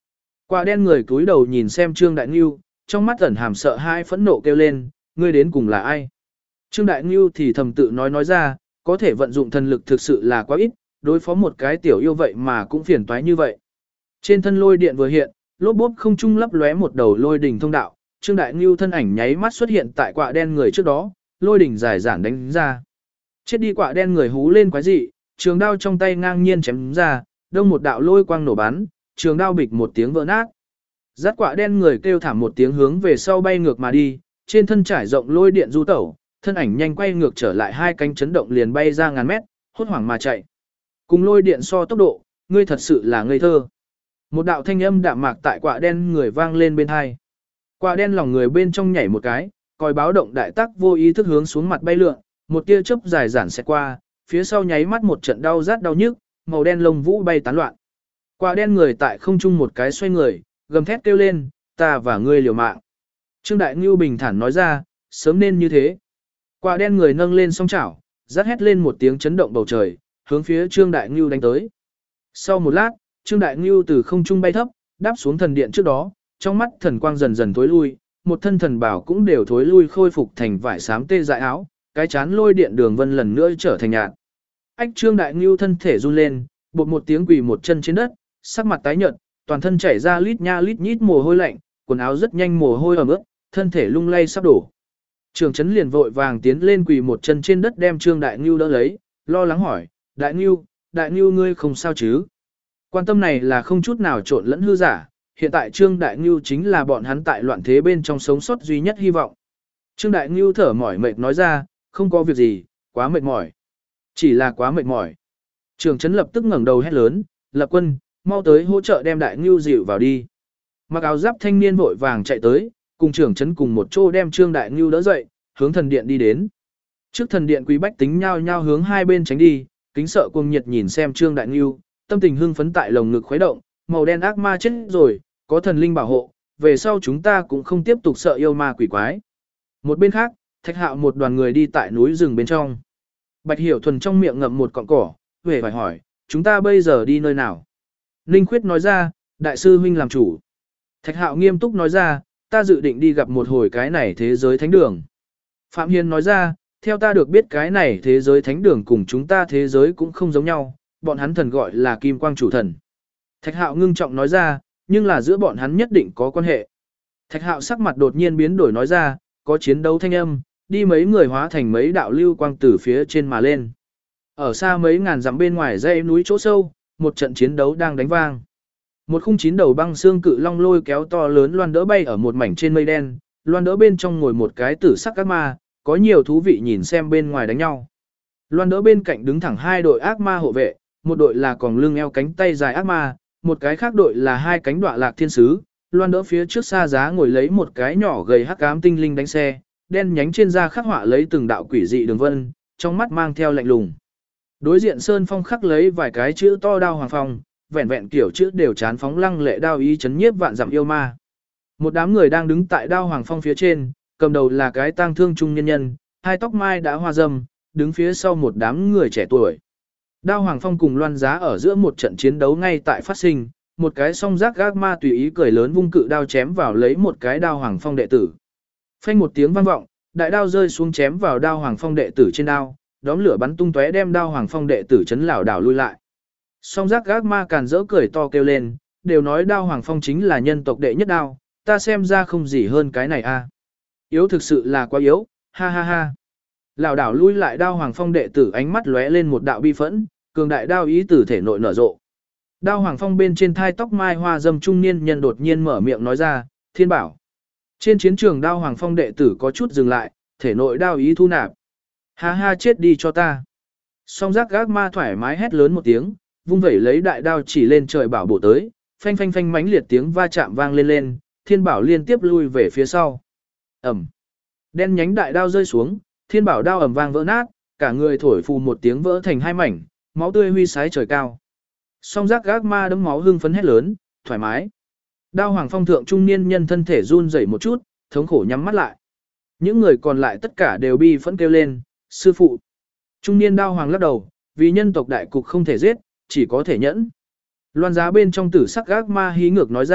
Quả đen người cúi đầu nhìn xem Trương Đại Ngưu, trong mắt ẩn hàm sợ hãi phẫn nộ kêu lên, ngươi đến cùng là ai? Trương Đại Ngưu thì thầm tự nói ra, có thể vận dụng thần lực thực sự là quá ít, đối phó một cái tiểu yêu vậy mà cũng phiền toái như vậy. Trên thân lôi điện vừa hiện, lốp bốp không trung lấp lóe một đầu lôi đỉnh thông đạo, Trương Đại Ngưu thân ảnh nháy mắt xuất hiện tại quạ đen người trước đó, lôi đỉnh dài dản đánh ra. Chết đi quạ đen người hú lên quái dị, trường đao trong tay ngang nhiên chém ra, đông một đạo lôi quang nổ bắn, trường đao bịch một tiếng vỡ nát. Dắt quạ đen người kêu thảm một tiếng hướng về sau bay ngược mà đi, trên thân trải rộng lôi điện du tẩu, thân ảnh nhanh quay ngược trở lại hai cánh chấn động liền bay ra ngàn mét, hốt hoảng mà chạy. Cùng lôi điện so tốc độ, ngươi thật sự là ngây thơ. Một đạo thanh âm đạm mạc tại quạ đen người vang lên bên hai. Quạ đen lòng người bên trong nhảy một cái, còi báo động đại tắc vô ý thức hướng xuống mặt bay lượn, một tia chớp dài dản xẹt qua, phía sau nháy mắt một trận đau rát đau nhức, màu đen lông vũ bay tán loạn. Quạ đen người tại không trung một cái xoay người, gầm thét kêu lên, ta và ngươi liều mạng. Trương Đại Ngưu bình thản nói ra, sớm nên như thế. Quạ đen người nâng lên song chảo, rát hét lên một tiếng chấn động bầu trời, hướng phía Trương Đại Ngưu đánh tới. Sau một lát, Trương Đại Ngưu từ không trung bay thấp, đáp xuống thần điện trước đó, trong mắt thần quang dần dần thối lui, một thân thần bảo cũng đều thối lui khôi phục thành vải xám tê dại áo, cái chán lôi điện đường vân lần nữa trở thành nhạt. Ách Trương Đại Ngưu thân thể run lên, bột một tiếng quỳ một chân trên đất, sắc mặt tái nhợt, toàn thân chảy ra lít nha lít nhít mồ hôi lạnh, quần áo rất nhanh mồ hôi ẩm ướt, thân thể lung lay sắp đổ. Trường Chấn liền vội vàng tiến lên quỳ một chân trên đất đem Trương Đại Ngưu đỡ lấy, lo lắng hỏi, Đại Ngưu ngươi không sao chứ? Quan tâm này là không chút nào trộn lẫn hư giả, hiện tại Trương Đại Ngưu chính là bọn hắn tại loạn thế bên trong sống sót duy nhất hy vọng. Trương Đại Ngưu thở mỏi mệt nói ra, không có việc gì, quá mệt mỏi. Chỉ là quá mệt mỏi. Trường Chấn lập tức ngẩng đầu hét lớn, Lập Quân, mau tới hỗ trợ đem Đại Ngưu dịu vào đi. Mặc áo giáp thanh niên vội vàng chạy tới, cùng Trường Chấn cùng một chỗ đem Trương Đại Ngưu đỡ dậy, hướng thần điện đi đến. Trước thần điện quý bách tính nhao nhao hướng hai bên tránh đi, kính sợ cuồng nhiệt nhìn xem Trương Đại Ngưu, tâm tình hưng phấn tại lồng ngực khuấy động, màu đen ác ma chết rồi, có thần linh bảo hộ, về sau chúng ta cũng không tiếp tục sợ yêu ma quỷ quái. Một bên khác, Thạch Hạo một đoàn người đi tại núi rừng bên trong. Bạch Hiểu Thuần trong miệng ngậm một cọng cỏ, về phải hỏi, chúng ta bây giờ đi nơi nào? Ninh Khuyết nói ra, đại sư huynh làm chủ. Thạch Hạo nghiêm túc nói ra, ta dự định đi gặp một hồi cái này thế giới thánh đường. Phạm Hiên nói ra, theo ta được biết cái này thế giới thánh đường cùng chúng ta thế giới cũng không giống nhau, bọn hắn thần gọi là Kim Quang Chủ Thần. Thạch Hạo ngưng trọng nói ra, nhưng là giữa bọn hắn nhất định có quan hệ. Thạch Hạo sắc mặt đột nhiên biến đổi nói ra, có chiến đấu thanh âm, đi mấy người hóa thành mấy đạo lưu quang từ phía trên mà lên. Ở xa mấy ngàn dặm bên ngoài dãy núi chỗ sâu, một trận chiến đấu đang đánh vang. Một khung chín đầu băng xương cự long lôi kéo to lớn loan đỡ bay ở một mảnh trên mây đen, loan đỡ bên trong ngồi một cái tử sắc ác ma, có nhiều thú vị nhìn xem bên ngoài đánh nhau. Loan đỡ bên cạnh đứng thẳng hai đội ác ma hộ vệ, một đội là còng lưng eo cánh tay dài ác ma, một cái khác đội là hai cánh đọa lạc thiên sứ. Loan đỡ phía trước xa giá ngồi lấy một cái nhỏ gầy hắc ám tinh linh đánh xe, đen nhánh trên da khắc họa lấy từng đạo quỷ dị đường vân, trong mắt mang theo lạnh lùng. Đối diện Sơn Phong khắc lấy vài cái chữ to đao hoàng phong, vẹn vẹn kiểu chữ đều chán phóng lăng lệ đao ý chấn nhiếp vạn dặm yêu ma. Một đám người đang đứng tại đao hoàng phong phía trên, cầm đầu là cái tang thương trung nhân nhân, hai tóc mai đã hoa râm, đứng phía sau một đám người trẻ tuổi. Đao hoàng phong cùng Loan Giá ở giữa một trận chiến đấu ngay tại phát sinh, một cái song giác gác ma tùy ý cười lớn vung cự đao chém vào lấy một cái đao hoàng phong đệ tử. Phanh một tiếng vang vọng, đại đao rơi xuống chém vào đao hoàng phong đệ tử trên đao, đóm lửa bắn tung tóe đem đao hoàng phong đệ tử chấn lảo đảo lui lại. Song giác gác ma càn rỡ cười to kêu lên, đều nói đao hoàng phong chính là nhân tộc đệ nhất đao, ta xem ra không gì hơn cái này a. Yếu thực sự là quá yếu, ha ha ha. Lảo đảo lui lại đao hoàng phong đệ tử ánh mắt lóe lên một đạo bi phẫn, cường đại đao ý tử thể nội nở rộ. Đao hoàng phong bên trên thai tóc mai hoa dâm trung niên nhân đột nhiên mở miệng nói ra, thiên bảo. Trên chiến trường đao hoàng phong đệ tử có chút dừng lại, thể nội đao ý thu nạp. Ha ha chết đi cho ta. Song giác gác ma thoải mái hét lớn một tiếng, vung vẩy lấy đại đao chỉ lên trời bảo bổ tới, phanh phanh phanh mãnh liệt tiếng va chạm vang lên lên, thiên bảo liên tiếp lui về phía sau. Ẩm. Đen nhánh đại đao rơi xuống, thiên bảo đao ầm vang vỡ nát, cả người thổi phù một tiếng vỡ thành hai mảnh, máu tươi huy sái trời cao. Song giác gác ma đấm máu hưng phấn hét lớn, thoải mái. Đao hoàng phong thượng trung niên nhân thân thể run rẩy một chút, thống khổ nhắm mắt lại. Những người còn lại tất cả đều bi phẫn kêu lên, sư phụ. Trung niên đao hoàng lắc đầu, vì nhân tộc đại cục không thể giết, chỉ có thể nhẫn. Loan Giá bên trong tử sắc gác ma hí ngược nói ra,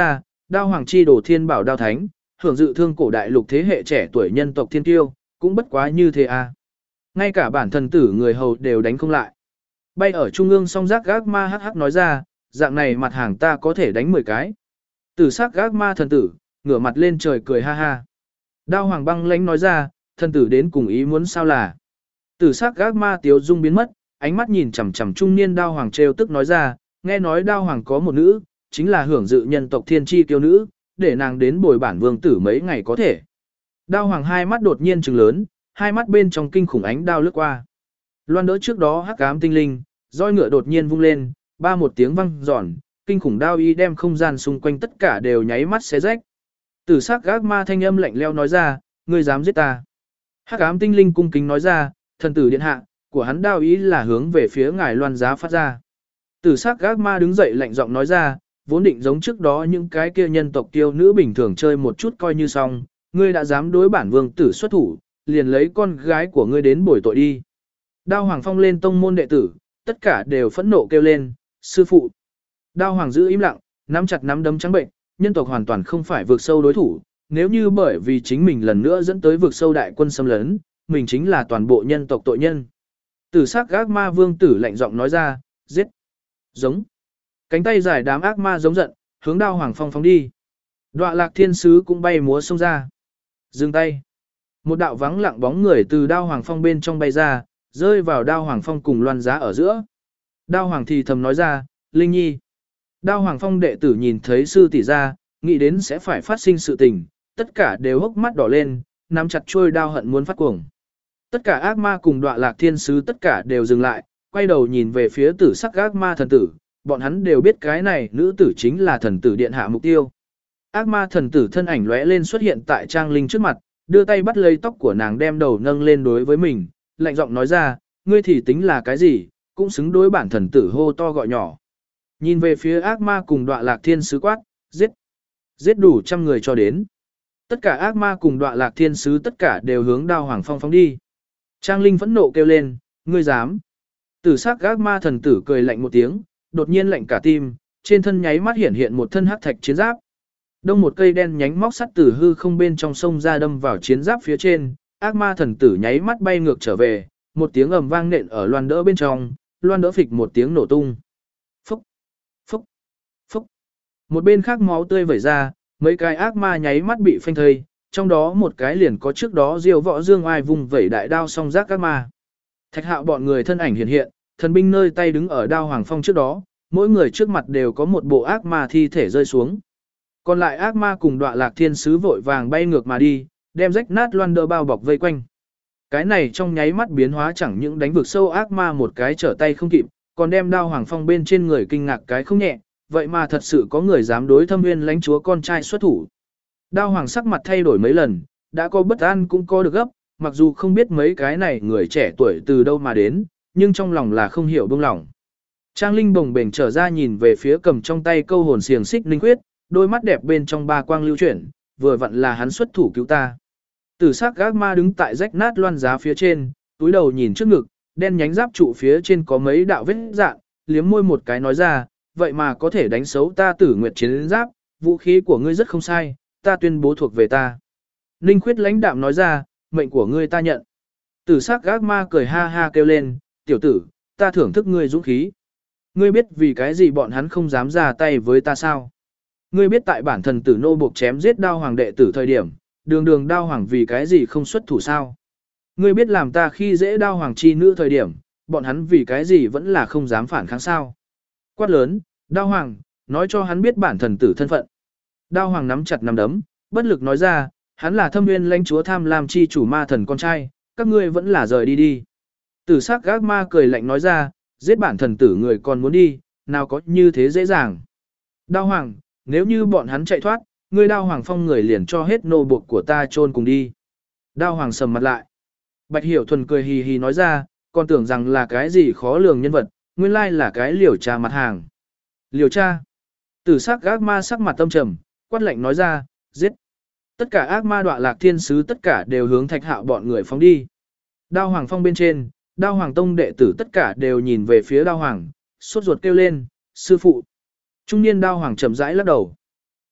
đao hoàng chi đồ thiên bảo đao thánh, hưởng dự thương cổ đại lục thế hệ trẻ tuổi nhân tộc thiên tiêu, cũng bất quá như thế à. Ngay cả bản thần tử người hầu đều đánh không lại. Bay ở trung ương song giác gác ma hắc hắc nói ra, dạng này mặt hàng ta có thể đánh 10 cái. Tử sắc gác ma thần tử, ngửa mặt lên trời cười ha ha. Đao hoàng băng lãnh nói ra, thần tử đến cùng ý muốn sao là. Tử sắc gác ma tiếu dung biến mất, ánh mắt nhìn chằm chằm trung niên đao hoàng trêu tức nói ra, nghe nói đao hoàng có một nữ, chính là hưởng dự nhân tộc thiên chi kiêu nữ, để nàng đến bồi bản vương tử mấy ngày có thể. Đao hoàng hai mắt đột nhiên trừng lớn, hai mắt bên trong kinh khủng ánh đao lướt qua. Loan đỡ trước đó hắc ám tinh linh, roi ngựa đột nhiên vung lên, ba một tiếng vang giòn, kinh khủng đao y đem không gian xung quanh tất cả đều nháy mắt xé rách. Tử sắc gác ma thanh âm lạnh lẽo nói ra, ngươi dám giết ta? Hắc ám tinh linh cung kính nói ra, thần tử điện hạ, của hắn đao ý là hướng về phía ngài Loan giá phát ra. Tử sắc gác ma đứng dậy lạnh giọng nói ra, vốn định giống trước đó những cái kia nhân tộc tiêu nữ bình thường chơi một chút coi như xong, ngươi đã dám đối bản vương tử xuất thủ, liền lấy con gái của ngươi đến bồi tội đi. Đao hoàng phong lên tông môn đệ tử, tất cả đều phẫn nộ kêu lên, sư phụ. Đao hoàng giữ im lặng, nắm chặt nắm đấm trắng bệnh, nhân tộc hoàn toàn không phải vượt sâu đối thủ, nếu như bởi vì chính mình lần nữa dẫn tới vượt sâu đại quân xâm lấn, mình chính là toàn bộ nhân tộc tội nhân. Tử sắc ác ma vương tử lạnh giọng nói ra, giết. Giống. Cánh tay dài đám ác ma giống giận, hướng đao hoàng phong phóng đi. Đoạ lạc thiên sứ cũng bay múa xông ra. Dừng tay. Một đạo vắng lặng bóng người từ đao hoàng phong bên trong bay ra, rơi vào đao hoàng phong cùng Loan giá ở giữa. Đao hoàng thì thầm nói ra, Linh Nhi. Đao hoàng phong đệ tử nhìn thấy sư tỷ ra, nghĩ đến sẽ phải phát sinh sự tình, tất cả đều hốc mắt đỏ lên, nắm chặt chuôi đao hận muốn phát cuồng. Tất cả ác ma cùng Đoạ lạc thiên sứ tất cả đều dừng lại, quay đầu nhìn về phía tử sắc ác ma thần tử, bọn hắn đều biết cái này nữ tử chính là thần tử điện hạ mục tiêu. Ác ma thần tử thân ảnh lóe lên xuất hiện tại Trang Linh trước mặt, đưa tay bắt lấy tóc của nàng đem đầu nâng lên đối với mình, lạnh giọng nói ra, ngươi thì tính là cái gì, cũng xứng đối bản thần tử hô to gọi nhỏ. Nhìn về phía ác ma cùng Đoạ lạc thiên sứ quát, giết. Giết đủ 100 người cho đến. Tất cả ác ma cùng Đoạ lạc thiên sứ tất cả đều hướng đao hoàng phong phóng đi. Trang Linh phẫn nộ kêu lên, ngươi dám. Tử sắc ác ma thần tử cười lạnh một tiếng, đột nhiên lạnh cả tim, trên thân nháy mắt hiện hiện một thân hắc thạch chiến giáp. Đông một cây đen nhánh móc sắt từ hư không bên trong sông ra đâm vào chiến giáp phía trên, ác ma thần tử nháy mắt bay ngược trở về, một tiếng ầm vang nện ở loan đỡ bên trong, loan đỡ phịch một tiếng nổ tung. Phúc, phúc, phúc. Một bên khác máu tươi vẩy ra, mấy cái ác ma nháy mắt bị phanh thây, trong đó một cái liền có trước đó Diêu Võ Dương Ai vùng vẩy đại đao song giác ác ma. Thạch Hạo bọn người thân ảnh hiện hiện, thần binh nơi tay đứng ở đao hoàng phong trước đó, mỗi người trước mặt đều có một bộ ác ma thi thể rơi xuống. Còn lại ác ma cùng Đoạ lạc thiên sứ vội vàng bay ngược mà đi, đem rách nát loan đỡ bao bọc vây quanh. Cái này trong nháy mắt biến hóa chẳng những đánh vực sâu ác ma một cái trở tay không kịp, còn đem đao hoàng phong bên trên người kinh ngạc cái không nhẹ, vậy mà thật sự có người dám đối Thâm Nguyên lãnh chúa con trai xuất thủ. Đao hoàng sắc mặt thay đổi mấy lần, đã có bất an cũng có được gấp, mặc dù không biết mấy cái này người trẻ tuổi từ đâu mà đến, nhưng trong lòng là không hiểu buông lỏng. Trang Linh bồng bềnh trở ra nhìn về phía cầm trong tay câu hồn xiềng xích linh quyết, đôi mắt đẹp bên trong ba quang lưu chuyển, vừa vặn là hắn xuất thủ cứu ta. Tử sắc gác ma đứng tại rách nát loan giá phía trên, túi đầu nhìn trước ngực, đen nhánh giáp trụ phía trên có mấy đạo vết dạn, liếm môi một cái nói ra, vậy mà có thể đánh xấu ta Tử Nguyệt chiến giáp, vũ khí của ngươi rất không sai, ta tuyên bố thuộc về ta. Linh Khuyết lãnh đạm nói ra, mệnh của ngươi ta nhận. Tử sắc gác ma cười ha ha kêu lên, tiểu tử, ta thưởng thức ngươi dũng khí. Ngươi biết vì cái gì bọn hắn không dám ra tay với ta sao? Ngươi biết tại bản thần tử nô buộc chém giết đao hoàng đệ tử thời điểm, đường đao hoàng vì cái gì không xuất thủ sao? Ngươi biết làm ta khi dễ đao hoàng chi nữ thời điểm, bọn hắn vì cái gì vẫn là không dám phản kháng sao? Quát lớn, đao hoàng, nói cho hắn biết bản thần tử thân phận. Đao hoàng nắm chặt nắm đấm, bất lực nói ra, hắn là Thâm Nguyên lãnh chúa tham lam chi chủ ma thần con trai, các ngươi vẫn là rời đi đi. Tử sắc gác ma cười lạnh nói ra, giết bản thần tử người còn muốn đi, nào có như thế dễ dàng. Đao hoàng, nếu như bọn hắn chạy thoát, ngươi đao hoàng phong người liền cho hết nô buộc của ta chôn cùng đi. Đao hoàng sầm mặt lại. Bạch Hiểu Thuần cười hì hì nói ra, còn tưởng rằng là cái gì khó lường nhân vật, nguyên lai là cái liều trà mặt hàng. Liều tra. Tử sắc gác ma sắc mặt tâm trầm, quát lạnh nói ra, giết. Tất cả ác ma Đoạ lạc thiên sứ tất cả đều hướng Thạch Hạo bọn người phóng đi. Đao hoàng phong bên trên, đao hoàng tông đệ tử tất cả đều nhìn về phía đao hoàng, sốt ruột kêu lên, sư phụ. Trung niên đao hoàng chậm rãi lắc đầu.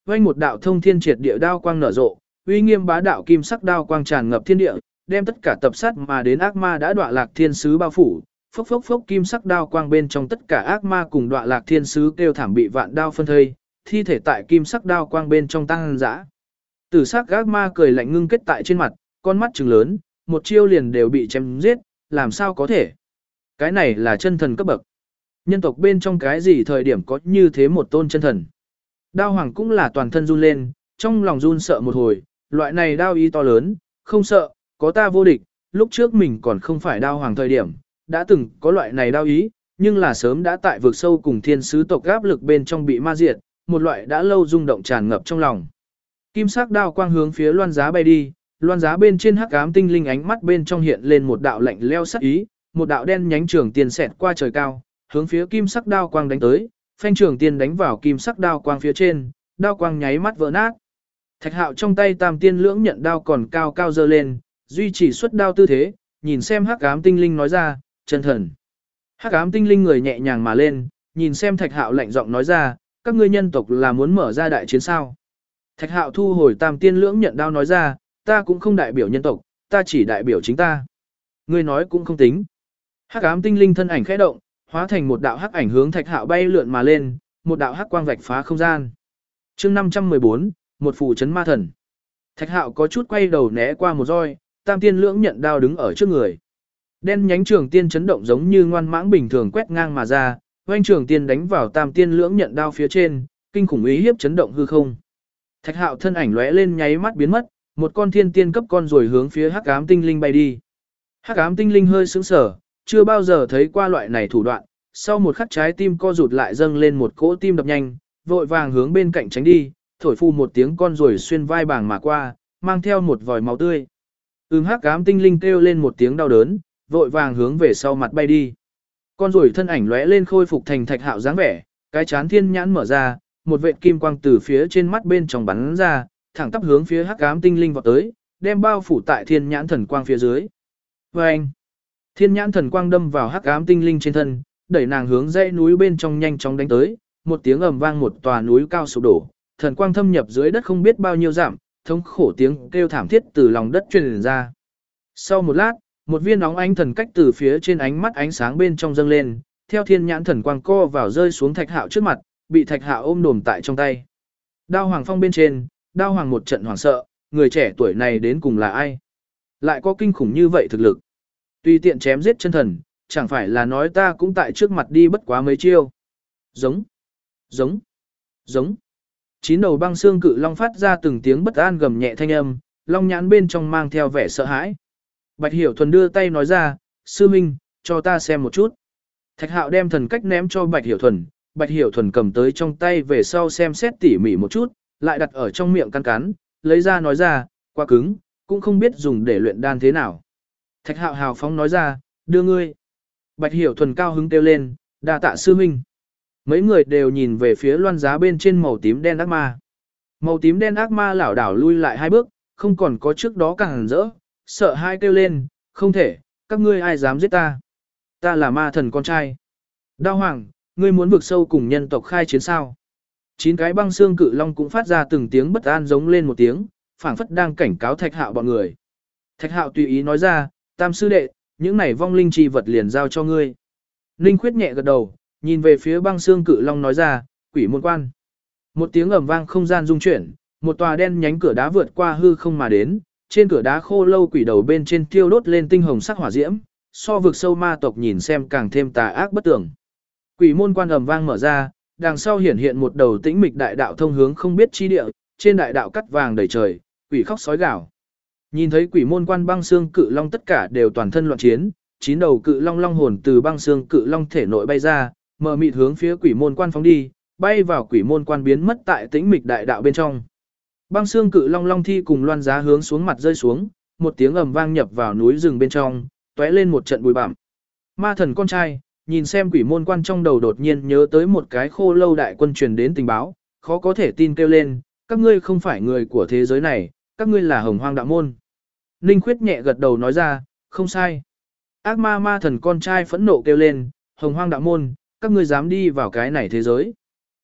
vang một đạo thông thiên triệt địa đao quang nở rộ, uy nghiêm bá đạo kim sắc đao quang tràn ngập thiên địa, đem tất cả tập sát mà đến ác ma đã đọa lạc thiên sứ bao phủ. Phốc phốc phốc kim sắc đao quang bên trong tất cả ác ma cùng đọa lạc thiên sứ kêu thảm bị vạn đao phân thây, thi thể tại kim sắc đao quang bên trong tăng dã. Tử sắc ác ma cười lạnh ngưng kết tại trên mặt, con mắt trừng lớn, một chiêu liền đều bị chém giết, làm sao có thể? Cái này là chân thần cấp bậc. Nhân tộc bên trong cái gì thời điểm có như thế một tôn chân thần? Đao hoàng cũng là toàn thân run lên, trong lòng run sợ một hồi, loại này đao ý to lớn, không sợ, có ta vô địch, lúc trước mình còn không phải đao hoàng thời điểm, đã từng có loại này đao ý, nhưng là sớm đã tại vực sâu cùng thiên sứ tộc áp lực bên trong bị ma diệt, một loại đã lâu rung động tràn ngập trong lòng. Kim sắc đao quang hướng phía loan giá bay đi, loan giá bên trên hắc ám tinh linh ánh mắt bên trong hiện lên một đạo lạnh leo sắc ý, một đạo đen nhánh trường tiền xẹt qua trời cao, hướng phía kim sắc đao quang đánh tới, phanh trường tiên đánh vào kim sắc đao quang phía trên, đao quang nháy mắt vỡ nát. Thạch Hạo trong tay Tam Tiên Lưỡng Nhận đao còn cao cao giơ lên, duy trì xuất đao tư thế, nhìn xem hắc ám tinh linh nói ra, chân thần. Hắc ám tinh linh người nhẹ nhàng mà lên, nhìn xem Thạch Hạo lạnh giọng nói ra, các ngươi nhân tộc là muốn mở ra đại chiến sao? Thạch Hạo thu hồi Tam Tiên Lưỡng Nhận đao nói ra, ta cũng không đại biểu nhân tộc, ta chỉ đại biểu chính ta. Ngươi nói cũng không tính. Hắc ám tinh linh thân ảnh khẽ động, hóa thành một đạo hắc ảnh hướng Thạch Hạo bay lượn mà lên, một đạo hắc quang vạch phá không gian. Chương 514, một phù trấn ma thần. Thạch Hạo có chút quay đầu né qua một roi, Tam Tiên Lưỡng Nhận đao đứng ở trước người. Đen nhánh trường tiên chấn động giống như ngoan mãng bình thường quét ngang mà ra, oanh trường tiên đánh vào Tam Tiên Lưỡng Nhận đao phía trên, kinh khủng uy hiếp chấn động hư không. Thạch Hạo thân ảnh lóe lên nháy mắt biến mất, một con thiên tiên cấp con rồi hướng phía hắc ám tinh linh bay đi. Hắc ám tinh linh hơi sững sờ, chưa bao giờ thấy qua loại này thủ đoạn, sau một khắc trái tim co rụt lại dâng lên một cỗ tim đập nhanh, vội vàng hướng bên cạnh tránh đi, thổi phu một tiếng con rồi xuyên vai bàng mà qua, mang theo một vòi máu tươi. Hắc ám tinh linh kêu lên một tiếng đau đớn, vội vàng hướng về sau mặt bay đi. Con rồi thân ảnh lóe lên khôi phục thành Thạch Hạo dáng vẻ, cái chán thiên nhãn mở ra, một vệt kim quang từ phía trên mắt bên trong bắn ra, thẳng tắp hướng phía hắc ám tinh linh vọt tới, đem bao phủ tại thiên nhãn thần quang phía dưới. Oeng! Thiên nhãn thần quang đâm vào hắc ám tinh linh trên thân, đẩy nàng hướng dãy núi bên trong nhanh chóng đánh tới, một tiếng ầm vang một tòa núi cao sụp đổ, thần quang thâm nhập dưới đất không biết bao nhiêu dặm, thống khổ tiếng kêu thảm thiết từ lòng đất truyền ra. Sau một lát, một viên nóng ánh thần cách từ phía trên ánh mắt ánh sáng bên trong dâng lên, theo thiên nhãn thần quang co vào rơi xuống Thạch Hạo trước mặt, bị Thạch Hạo ôm đồm tại trong tay. Đao hoàng phong bên trên, đao hoàng một trận hoảng sợ, người trẻ tuổi này đến cùng là ai? Lại có kinh khủng như vậy thực lực. Tùy tiện chém giết chân thần, chẳng phải là nói ta cũng tại trước mặt đi bất quá mấy chiêu. Giống, giống, giống. Chín đầu băng xương cự long phát ra từng tiếng bất an gầm nhẹ thanh âm, long nhãn bên trong mang theo vẻ sợ hãi. Bạch Hiểu Thuần đưa tay nói ra, sư minh, cho ta xem một chút. Thạch Hạo đem thần cách ném cho Bạch Hiểu Thuần, Bạch Hiểu Thuần cầm tới trong tay về sau xem xét tỉ mỉ một chút, lại đặt ở trong miệng cắn cắn, lấy ra nói ra, quá cứng, cũng không biết dùng để luyện đan thế nào. Thạch Hạo hào phóng nói ra, đưa ngươi. Bạch Hiểu Thuần cao hứng kêu lên, đa tạ sư huynh. Mấy người đều nhìn về phía loan giá bên trên màu tím đen ác ma. Màu tím đen ác ma lảo đảo lui lại hai bước, không còn có trước đó càng rỡ, sợ hai kêu lên, không thể, các ngươi ai dám giết ta. Ta là ma thần con trai. Đao hoàng, ngươi muốn vực sâu cùng nhân tộc khai chiến sao? 9 cái băng xương cự long cũng phát ra từng tiếng bất an giống lên một tiếng, phảng phất đang cảnh cáo Thạch Hạo bọn người. Thạch Hạo tùy ý nói ra, tam sư đệ, những này vong linh chi vật liền giao cho ngươi. Ninh Khuyết nhẹ gật đầu, nhìn về phía băng xương cự long nói ra, quỷ môn quan. Một tiếng ầm vang không gian rung chuyển, một tòa đen nhánh cửa đá vượt qua hư không mà đến, trên cửa đá khô lâu quỷ đầu bên trên thiêu đốt lên tinh hồng sắc hỏa diễm, so vực sâu ma tộc nhìn xem càng thêm tà ác bất tường. Quỷ môn quan ầm vang mở ra, đằng sau hiển hiện một đầu tĩnh mịch đại đạo thông hướng không biết chi địa, trên đại đạo cắt vàng đầy trời, quỷ khóc sói gào. Nhìn thấy quỷ môn quan băng xương cự long tất cả đều toàn thân loạn chiến, 9 đầu cự long long hồn từ băng xương cự long thể nội bay ra, mờ mịt hướng phía quỷ môn quan phóng đi, bay vào quỷ môn quan biến mất tại tĩnh mịch đại đạo bên trong. Băng xương cự long long thi cùng loan giá hướng xuống mặt rơi xuống, một tiếng ầm vang nhập vào núi rừng bên trong, tóe lên một trận bụi bặm. Ma thần con trai, nhìn xem quỷ môn quan trong đầu đột nhiên nhớ tới một cái khô lâu đại quân truyền đến tình báo, khó có thể tin kêu lên, các ngươi không phải người của thế giới này, các ngươi là Hồng Hoang đạo môn. Ninh Khuyết nhẹ gật đầu nói ra, không sai. Ác ma ma thần con trai phẫn nộ kêu lên, Hồng Hoang đạo môn, các ngươi dám đi vào cái này thế giới.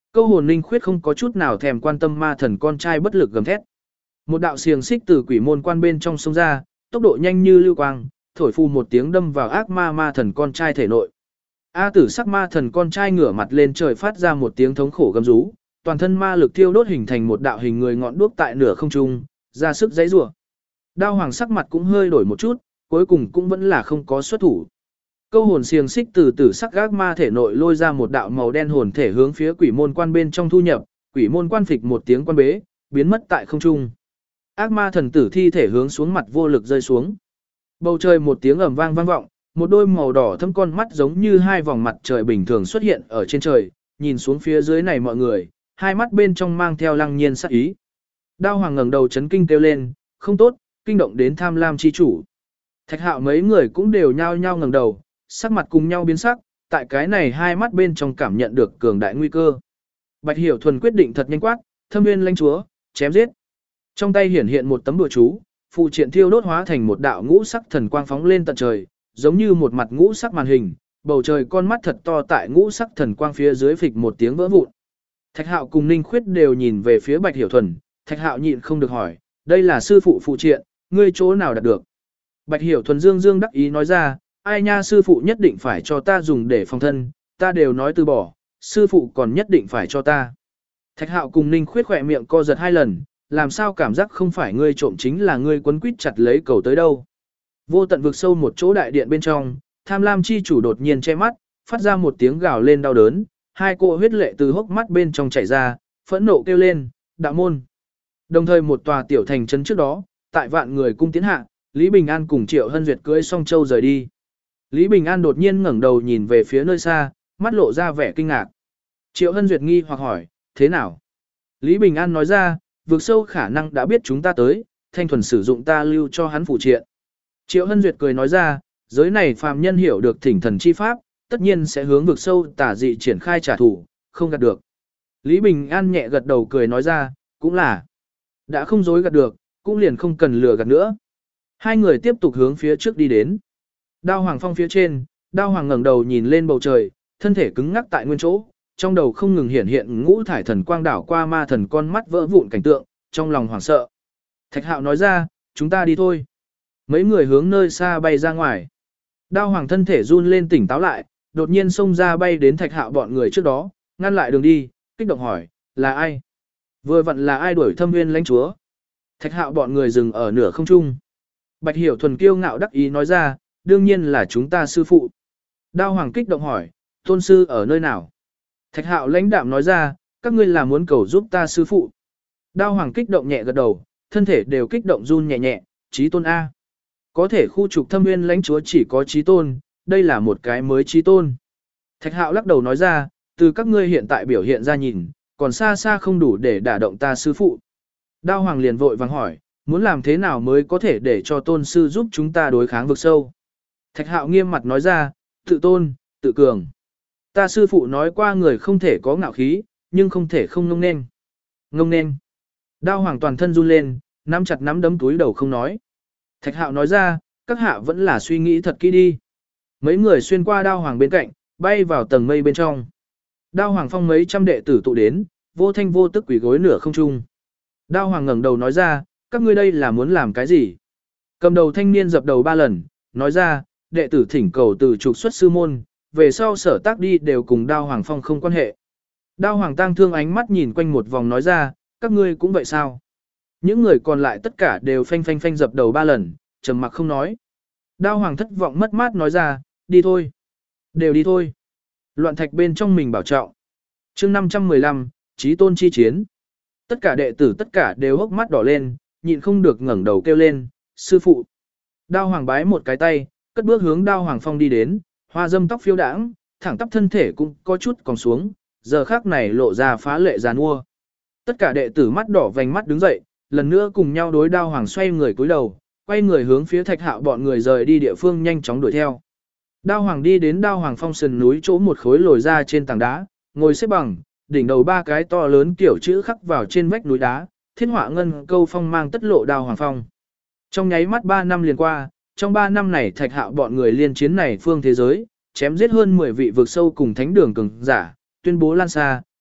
Câu hồn Ninh Khuyết không có chút nào thèm quan tâm ma thần con trai bất lực gầm thét. Một đạo xiềng xích từ quỷ môn quan bên trong sông ra, tốc độ nhanh như lưu quang, thổi phù một tiếng đâm vào ác ma ma thần con trai thể nội. A tử sắc ma thần con trai ngửa mặt lên trời phát ra một tiếng thống khổ gầm rú, toàn thân ma lực thiêu đốt hình thành một đạo hình người ngọn đuốc tại nửa không trung, ra sức giãy giụa. Đao hoàng sắc mặt cũng hơi đổi một chút, cuối cùng cũng vẫn là không có xuất thủ. Câu hồn xiềng xích từ tử sắc ác ma thể nội lôi ra một đạo màu đen hồn thể hướng phía quỷ môn quan bên trong thu nhập, quỷ môn quan phịch một tiếng quan bế, biến mất tại không trung. Ác ma thần tử thi thể hướng xuống mặt vô lực rơi xuống. Bầu trời một tiếng ầm vang vang vọng, một đôi màu đỏ thâm con mắt giống như hai vòng mặt trời bình thường xuất hiện ở trên trời, nhìn xuống phía dưới này mọi người, hai mắt bên trong mang theo lăng nhiên sắc ý. Đao hoàng ngẩng đầu chấn kinh kêu lên, không tốt, kinh động đến tham lam chi chủ. Thạch hạo mấy người cũng đều nhao nhao ngẩng đầu, sắc mặt cùng nhau biến sắc, tại cái này hai mắt bên trong cảm nhận được cường đại nguy cơ. Bạch Hiểu Thuần quyết định thật nhanh quát, Thâm Nguyên lãnh chúa, chém giết. Trong tay hiển hiện một tấm bùa chú, phù triện thiêu đốt hóa thành một đạo ngũ sắc thần quang phóng lên tận trời, giống như một mặt ngũ sắc màn hình, bầu trời con mắt thật to tại ngũ sắc thần quang phía dưới phịch một tiếng vỡ vụn. Thạch Hạo cùng Ninh Khuyết đều nhìn về phía Bạch Hiểu Thuần, Thạch Hạo nhịn không được hỏi, đây là sư phụ phù triện, ngươi chỗ nào đạt được? Bạch Hiểu Thuần dương dương đắc ý nói ra, ai nha, sư phụ nhất định phải cho ta dùng để phòng thân, ta đều nói từ bỏ, sư phụ còn nhất định phải cho ta. Thạch Hạo cùng Ninh Khuyết khỏe miệng co giật hai lần, làm sao cảm giác không phải ngươi trộm chính là ngươi quấn quýt chặt lấy cầu tới đâu. Vô tận vực sâu một chỗ đại điện bên trong, tham lam chi chủ đột nhiên che mắt, phát ra một tiếng gào lên đau đớn, hai cỗ huyết lệ từ hốc mắt bên trong chảy ra, phẫn nộ kêu lên, đạo môn. Đồng thời một tòa tiểu thành trấn trước đó, tại vạn người cung tiến hạ, Lý Bình An cùng Triệu Hân Duyệt cưỡi song châu rời đi. Lý Bình An đột nhiên ngẩng đầu nhìn về phía nơi xa, mắt lộ ra vẻ kinh ngạc. Triệu Hân Duyệt nghi hoặc hỏi, thế nào? Lý Bình An nói ra, vực sâu khả năng đã biết chúng ta tới, thanh thuần sử dụng ta lưu cho hắn phụ triện. Triệu Hân Duyệt cười nói ra, giới này phàm nhân hiểu được thỉnh thần chi pháp, tất nhiên sẽ hướng vực sâu tả dị triển khai trả thù, không gạt được. Lý Bình An nhẹ gật đầu cười nói ra, cũng là, đã không dối gạt được, cũng liền không cần lừa gạt nữa. Hai người tiếp tục hướng phía trước đi đến. Đao Hoàng Phong phía trên, Đao Hoàng ngẩng đầu nhìn lên bầu trời, thân thể cứng ngắc tại nguyên chỗ, trong đầu không ngừng hiện hiện ngũ thải thần quang đảo qua ma thần con mắt vỡ vụn cảnh tượng, trong lòng hoảng sợ. Thạch Hạo nói ra, chúng ta đi thôi. Mấy người hướng nơi xa bay ra ngoài. Đao Hoàng thân thể run lên tỉnh táo lại, đột nhiên xông ra bay đến Thạch Hạo bọn người trước đó, ngăn lại đường đi, kích động hỏi, là ai? Vừa vặn là ai đuổi Thâm Nguyên lãnh chúa? Thạch Hạo bọn người dừng ở nửa không trung. Bạch Hiểu Thuần kiêu ngạo đắc ý nói ra, đương nhiên là chúng ta sư phụ. Đao Hoàng kích động hỏi, tôn sư ở nơi nào? Thạch Hạo lãnh đạm nói ra, các ngươi là muốn cầu giúp ta sư phụ. Đao Hoàng kích động nhẹ gật đầu, thân thể đều kích động run nhẹ nhẹ, chí tôn A. Có thể khu trục Thâm Nguyên lãnh chúa chỉ có chí tôn, đây là một cái mới chí tôn. Thạch Hạo lắc đầu nói ra, từ các ngươi hiện tại biểu hiện ra nhìn, còn xa xa không đủ để đả động ta sư phụ. Đao Hoàng liền vội vàng hỏi, muốn làm thế nào mới có thể để cho tôn sư giúp chúng ta đối kháng vực sâu. Thạch Hạo nghiêm mặt nói ra, tự tôn, tự cường. Ta sư phụ nói qua người không thể có ngạo khí, nhưng không thể không ngông nên. Ngông nên. Đao Hoàng toàn thân run lên, nắm chặt nắm đấm túi đầu không nói. Thạch Hạo nói ra, các hạ vẫn là suy nghĩ thật kỹ đi. Mấy người xuyên qua Đao Hoàng bên cạnh, bay vào tầng mây bên trong. Đao Hoàng Phong mấy trăm đệ tử tụ đến, vô thanh vô tức quỳ gối nửa không trung. Đao Hoàng ngẩng đầu nói ra, các ngươi đây là muốn làm cái gì? Cầm đầu thanh niên dập đầu 3 lần, nói ra, đệ tử thỉnh cầu từ trục xuất sư môn, về sau sở tác đi đều cùng Đao Hoàng Phong không quan hệ. Đao Hoàng tang thương ánh mắt nhìn quanh một vòng nói ra, các ngươi cũng vậy sao? Những người còn lại tất cả đều phanh phanh phanh dập đầu 3 lần, trầm mặc không nói. Đao Hoàng thất vọng mất mát nói ra, đi thôi. Đều đi thôi. Loạn thạch bên trong mình bảo trọng. chương 515, Chí tôn chi chiến. Tất cả đệ tử tất cả đều hốc mắt đỏ lên, nhịn không được ngẩng đầu kêu lên, sư phụ. Đao Hoàng bái một cái tay, cất bước hướng Đao Hoàng Phong đi đến, hoa dâm tóc phiêu đãng, thẳng tắp thân thể cũng có chút còn xuống, giờ khác này lộ ra phá lệ giàn mua. Tất cả đệ tử mắt đỏ vành mắt đứng dậy, lần nữa cùng nhau đối Đao Hoàng xoay người cúi đầu, quay người hướng phía Thạch Hạo bọn người rời đi địa phương nhanh chóng đuổi theo. Đao Hoàng đi đến Đao Hoàng Phong sườn núi chỗ một khối lồi ra trên tảng đá, ngồi xếp bằng, đỉnh đầu 3 cái to lớn kiểu chữ khắc vào trên vách núi đá, thiết họa ngân câu phong mang tất lộ Đao Hoàng Phong. Trong nháy mắt 3 năm liền qua, trong 3 năm này Thạch Hạo bọn người liên chiến này phương thế giới, chém giết hơn 10 vị vực sâu cùng thánh đường cường giả, tuyên bố lan xa,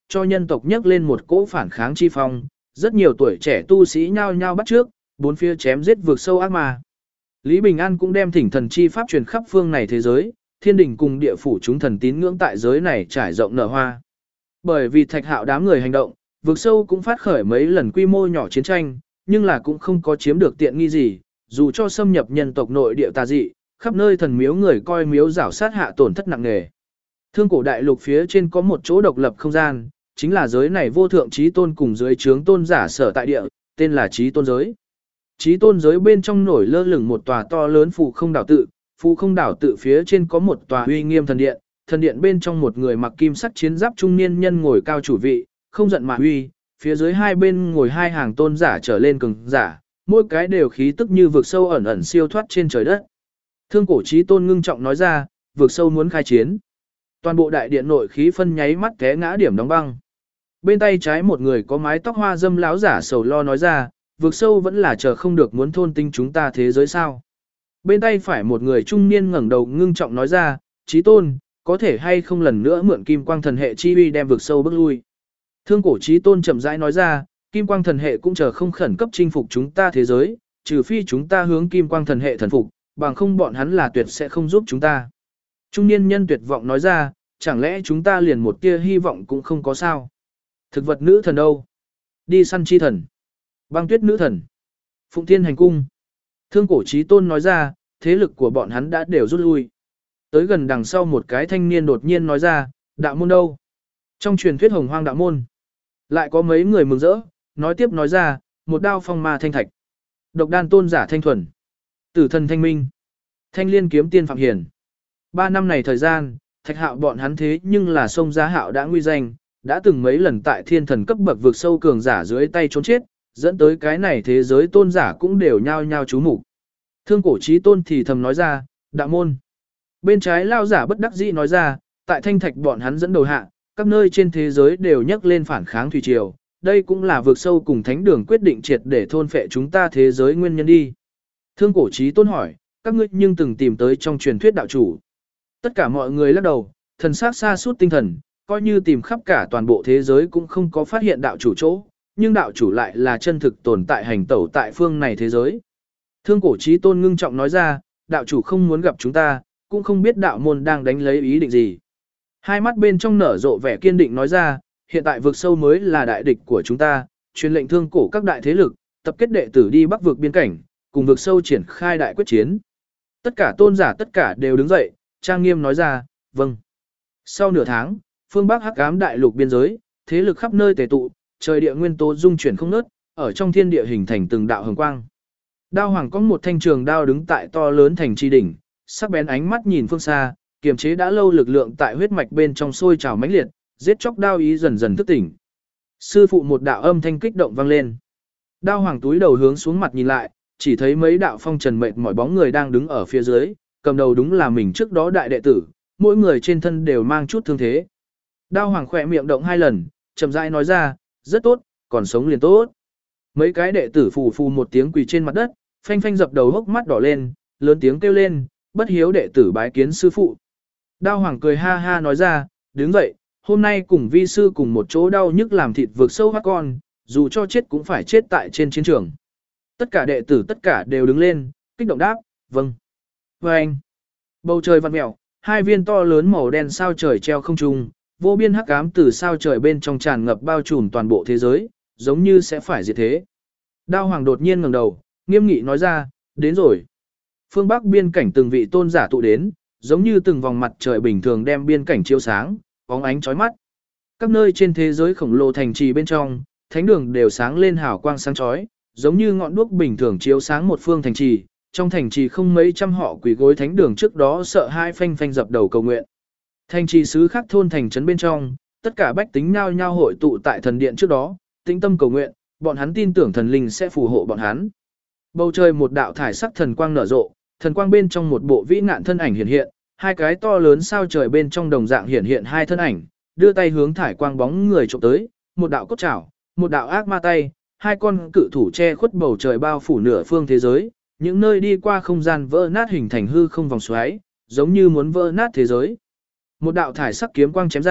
cho nhân tộc nhấc lên một cỗ phản kháng chi phong, rất nhiều tuổi trẻ tu sĩ nhao nhao bắt trước, bốn phía chém giết vượt sâu ác ma. Lý Bình An cũng đem thỉnh thần chi pháp truyền khắp phương này thế giới, thiên đình cùng địa phủ chúng thần tín ngưỡng tại giới này trải rộng nở hoa. Bởi vì Thạch Hạo đám người hành động, vượt sâu cũng phát khởi mấy lần quy mô nhỏ chiến tranh, nhưng là cũng không có chiếm được tiện nghi gì, dù cho xâm nhập nhân tộc nội địa tà dị, khắp nơi thần miếu người coi miếu rảo sát hạ tổn thất nặng nề. Thương cổ đại lục phía trên có một chỗ độc lập không gian, chính là giới này vô thượng chí tôn cùng dưới trướng tôn giả sở tại địa, tên là Chí Tôn giới. Chí Tôn giới bên trong nổi lơ lửng một tòa to lớn phù không đảo tự, phù không đảo tự phía trên có một tòa uy nghiêm thần điện bên trong một người mặc kim sắc chiến giáp trung niên nhân ngồi cao chủ vị, không giận mà uy, phía dưới hai bên ngồi hai hàng tôn giả trở lên cường giả, mỗi cái đều khí tức như vực sâu ẩn ẩn siêu thoát trên trời đất. Thương cổ Chí Tôn ngưng trọng nói ra, vực sâu muốn khai chiến. Toàn bộ đại điện nội khí phân nháy mắt té ngã điểm đóng băng. Bên tay trái một người có mái tóc hoa dâm láo giả sầu lo nói ra, vực sâu vẫn là chờ không được muốn thôn tinh chúng ta thế giới sao. Bên tay phải một người trung niên ngẩng đầu ngưng trọng nói ra, Chí Tôn, có thể hay không lần nữa mượn kim quang thần hệ chi uy đem vực sâu bước lui. Thương cổ Chí Tôn chậm rãi nói ra, kim quang thần hệ cũng chờ không khẩn cấp chinh phục chúng ta thế giới, trừ phi chúng ta hướng kim quang thần hệ thần phục, bằng không bọn hắn là tuyệt sẽ không giúp chúng ta. Trung niên nhân tuyệt vọng nói ra, chẳng lẽ chúng ta liền một tia hy vọng cũng không có sao? Thực vật nữ thần đâu? Đi săn chi thần. Băng tuyết nữ thần. Phụng thiên hành cung. Thương cổ Chí Tôn nói ra, thế lực của bọn hắn đã đều rút lui. Tới gần đằng sau một cái thanh niên đột nhiên nói ra, đạo môn đâu? Trong truyền thuyết hồng hoang đạo môn. Lại có mấy người mừng rỡ, nói tiếp nói ra, một đao phong ma thanh thạch. Độc đan tôn giả thanh thuần. Tử thần thanh minh. Thanh liên kiếm tiên phạm hiển. 3 năm này thời gian, Thạch Hạo bọn hắn thế nhưng là sông giá Hạo đã nguy danh, đã từng mấy lần tại thiên thần cấp bậc vực sâu cường giả dưới tay trốn chết, dẫn tới cái này thế giới tôn giả cũng đều nhao nhao chú mục. Thương cổ Chí Tôn thì thầm nói ra, đạo môn. Bên trái lao giả bất đắc dĩ nói ra, tại thanh thạch bọn hắn dẫn đầu hạ, các nơi trên thế giới đều nhắc lên phản kháng thủy triều, đây cũng là vực sâu cùng thánh đường quyết định triệt để thôn phệ chúng ta thế giới nguyên nhân đi. Thương cổ Chí Tôn hỏi, các ngươi nhưng từng tìm tới trong truyền thuyết đạo chủ. Tất cả mọi người lắc đầu, thần sắc xa suốt tinh thần, coi như tìm khắp cả toàn bộ thế giới cũng không có phát hiện đạo chủ chỗ, nhưng đạo chủ lại là chân thực tồn tại hành tẩu tại phương này thế giới. Thương cổ Chí Tôn ngưng trọng nói ra, đạo chủ không muốn gặp chúng ta, cũng không biết đạo môn đang đánh lấy ý định gì. Hai mắt bên trong nở rộ vẻ kiên định nói ra, hiện tại vực sâu mới là đại địch của chúng ta, truyền lệnh thương cổ các đại thế lực, tập kết đệ tử đi bắc vực biên cảnh, cùng vực sâu triển khai đại quyết chiến. Tất cả tôn giả tất cả đều đứng dậy, trang nghiêm nói ra, vâng. Sau nửa tháng, phương Bắc Hắc Ám đại lục biên giới, thế lực khắp nơi tề tụ, trời địa nguyên tố dung chuyển không ngớt, ở trong thiên địa hình thành từng đạo hồng quang. Đao Hoàng có một thanh trường đao đứng tại to lớn thành trì đỉnh, sắc bén ánh mắt nhìn phương xa, kiềm chế đã lâu lực lượng tại huyết mạch bên trong sôi trào mãnh liệt, giết chóc đao ý dần dần thức tỉnh. Sư phụ một đạo âm thanh kích động vang lên. Đao Hoàng túi đầu hướng xuống mặt nhìn lại, chỉ thấy mấy đạo phong trần mệt mỏi bóng người đang đứng ở phía dưới, cầm đầu đúng là mình trước đó đại đệ tử, mỗi người trên thân đều mang chút thương thế. Đao Hoàng khỏe miệng động 2 lần, chậm rãi nói ra, rất tốt, còn sống liền tốt. Mấy cái đệ tử phù phù một tiếng quỳ trên mặt đất, phanh phanh dập đầu hốc mắt đỏ lên, lớn tiếng kêu lên, bất hiếu đệ tử bái kiến sư phụ. Đao Hoàng cười ha ha nói ra, đứng dậy, hôm nay cùng vi sư cùng một chỗ đau nhức làm thịt vượt sâu hát con, dù cho chết cũng phải chết tại trên chiến trường. Tất cả đệ tử tất cả đều đứng lên, kích động đáp, vâng. Và anh, bầu trời vặn mèo, 2 viên to lớn màu đen sao trời treo không trung, vô biên hắc ám từ sao trời bên trong tràn ngập bao trùm toàn bộ thế giới, giống như sẽ phải diệt thế. Đao Hoàng đột nhiên ngẩng đầu, nghiêm nghị nói ra, đến rồi. Phương Bắc biên cảnh từng vị tôn giả tụ đến, giống như từng vòng mặt trời bình thường đem biên cảnh chiếu sáng, bóng ánh chói mắt. Các nơi trên thế giới khổng lồ thành trì bên trong, thánh đường đều sáng lên hào quang sáng chói, giống như ngọn đuốc bình thường chiếu sáng một phương thành trì. Trong thành trì không mấy trăm họ quỳ gối thánh đường trước đó sợ hai phanh phanh dập đầu cầu nguyện. Thành trì xứ khác thôn thành trấn bên trong, tất cả bách tính nhao nhao hội tụ tại thần điện trước đó, tĩnh tâm cầu nguyện, bọn hắn tin tưởng thần linh sẽ phù hộ bọn hắn. Bầu trời một đạo thải sắc thần quang nở rộ, thần quang bên trong một bộ vĩ ngạn thân ảnh hiện hiện, 2 cái to lớn sao trời bên trong đồng dạng hiện hiện 2 thân ảnh, đưa tay hướng thải quang bóng người chụp tới, một đạo cốt chảo, một đạo ác ma tay, 2 con cự thủ che khuất bầu trời bao phủ nửa phương thế giới. Những nơi đi qua không gian vỡ nát hình thành hư không vòng xoáy, giống như muốn vỡ nát thế giới. Một đạo thải sắc kiếm quang chém ra,